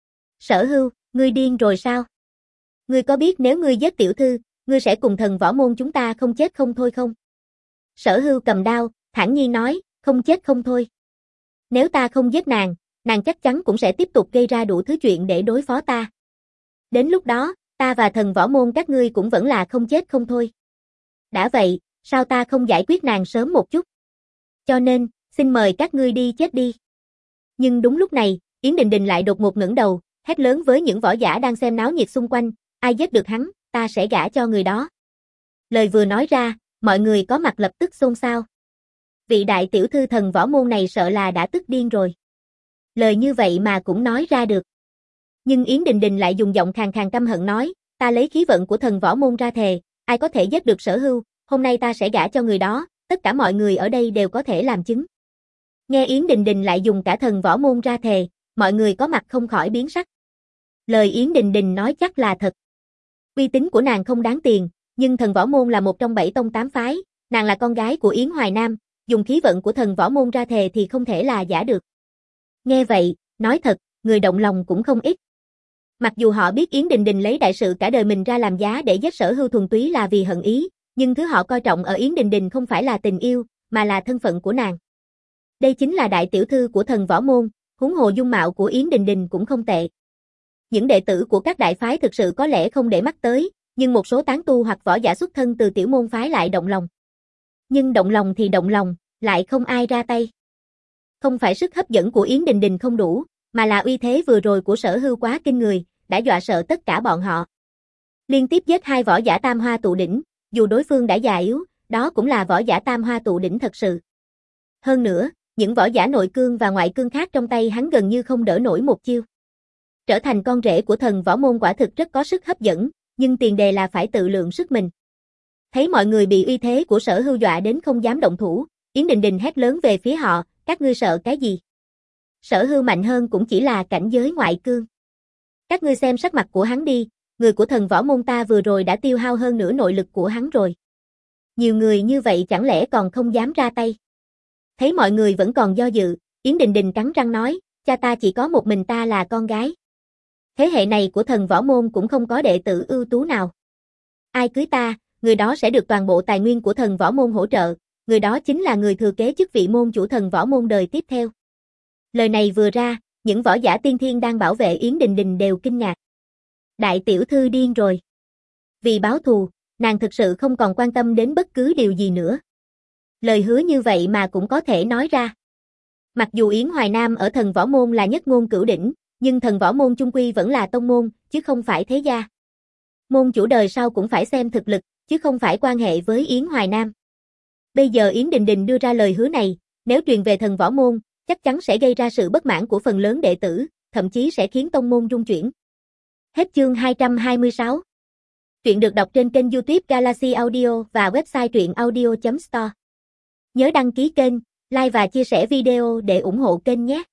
Sở Hưu, ngươi điên rồi sao? Ngươi có biết nếu ngươi giết tiểu thư, ngươi sẽ cùng thần võ môn chúng ta không chết không thôi không? Sở Hưu cầm đao, thản nhiên nói, không chết không thôi. Nếu ta không giết nàng, nàng chắc chắn cũng sẽ tiếp tục gây ra đủ thứ chuyện để đối phó ta. Đến lúc đó, ta và thần võ môn các ngươi cũng vẫn là không chết không thôi. Đã vậy, sao ta không giải quyết nàng sớm một chút? Cho nên, xin mời các ngươi đi chết đi. Nhưng đúng lúc này, Yến Đình Đình lại đột ngột ngẩng đầu, hét lớn với những võ giả đang xem náo nhiệt xung quanh, ai giết được hắn, ta sẽ gả cho người đó. Lời vừa nói ra, mọi người có mặt lập tức xôn xao. Vị đại tiểu thư thần võ môn này sợ là đã tức điên rồi. Lời như vậy mà cũng nói ra được. Nhưng Yến Đình Đình lại dùng giọng khàn khàn căm hận nói, ta lấy khí vận của thần võ môn ra thề, ai có thể giết được Sở Hưu, hôm nay ta sẽ gả cho người đó, tất cả mọi người ở đây đều có thể làm chứng. Nghe Yến Đình Đình lại dùng cả thần võ môn ra thề, mọi người có mặt không khỏi biến sắc. Lời Yến Đình Đình nói chắc là thật. Uy tín của nàng không đáng tiền, nhưng thần võ môn là một trong bảy tông tám phái, nàng là con gái của Yến Hoài Nam, dùng khí vận của thần võ môn ra thề thì không thể là giả được. Nghe vậy, nói thật, người động lòng cũng không ít. Mặc dù họ biết Yến Đình Đình lấy đại sự cả đời mình ra làm giá để giết Sở Hưu thuần túy là vì hận ý, nhưng thứ họ coi trọng ở Yến Đình Đình không phải là tình yêu, mà là thân phận của nàng. Đây chính là đại tiểu thư của thần võ môn, huống hồ dung mạo của Yến Đình Đình cũng không tệ. Những đệ tử của các đại phái thực sự có lẽ không để mắt tới, nhưng một số tán tu hoặc võ giả xuất thân từ tiểu môn phái lại động lòng. Nhưng động lòng thì động lòng, lại không ai ra tay. Không phải sức hấp dẫn của Yến Đình Đình không đủ, mà là uy thế vừa rồi của Sở Hưu quá kinh người, đã dọa sợ tất cả bọn họ. Liên tiếp giết hai võ giả tam hoa tụ đỉnh, dù đối phương đã già yếu, đó cũng là võ giả tam hoa tụ đỉnh thật sự. Hơn nữa, những võ giả nội cương và ngoại cương khác trong tay hắn gần như không đỡ nổi một chiêu. Trở thành con rể của thần võ môn quả thực rất có sức hấp dẫn, nhưng tiền đề là phải tự lượng sức mình. Thấy mọi người bị uy thế của Sở Hưu dọa đến không dám động thủ, Yến Đình Đình hét lớn về phía họ, các ngươi sợ cái gì? Sở Hưu mạnh hơn cũng chỉ là cảnh giới ngoại cương. Các ngươi xem sắc mặt của hắn đi, người của thần võ môn ta vừa rồi đã tiêu hao hơn nửa nội lực của hắn rồi. Nhiều người như vậy chẳng lẽ còn không dám ra tay? Thấy mọi người vẫn còn do dự, Yến Đình Đình cắn răng nói, cha ta chỉ có một mình ta là con gái. Thế hệ này của thần võ môn cũng không có đệ tử ưu tú nào. Ai cưới ta, người đó sẽ được toàn bộ tài nguyên của thần võ môn hỗ trợ, người đó chính là người thừa kế chức vị môn chủ thần võ môn đời tiếp theo. Lời này vừa ra, những võ giả tiên thiên đang bảo vệ Yến Đình Đình đều kinh ngạc. Đại tiểu thư điên rồi. Vì báo thù, nàng thực sự không còn quan tâm đến bất cứ điều gì nữa. Lời hứa như vậy mà cũng có thể nói ra. Mặc dù Yến Hoài Nam ở thần võ môn là nhất ngôn cửu đỉnh, nhưng thần võ môn chung quy vẫn là tông môn, chứ không phải thế gia. Môn chủ đời sau cũng phải xem thực lực, chứ không phải quan hệ với Yến Hoài Nam. Bây giờ Yến Đình Đình đưa ra lời hứa này, nếu truyền về thần võ môn, chắc chắn sẽ gây ra sự bất mãn của phần lớn đệ tử, thậm chí sẽ khiến tông môn rung chuyển. Hết chương hai trăm hai mươi sáu. Truyện được đọc trên kênh YouTube Galaxy Audio và website truyện audio chấm store. Nhớ đăng ký kênh, like và chia sẻ video để ủng hộ kênh nhé.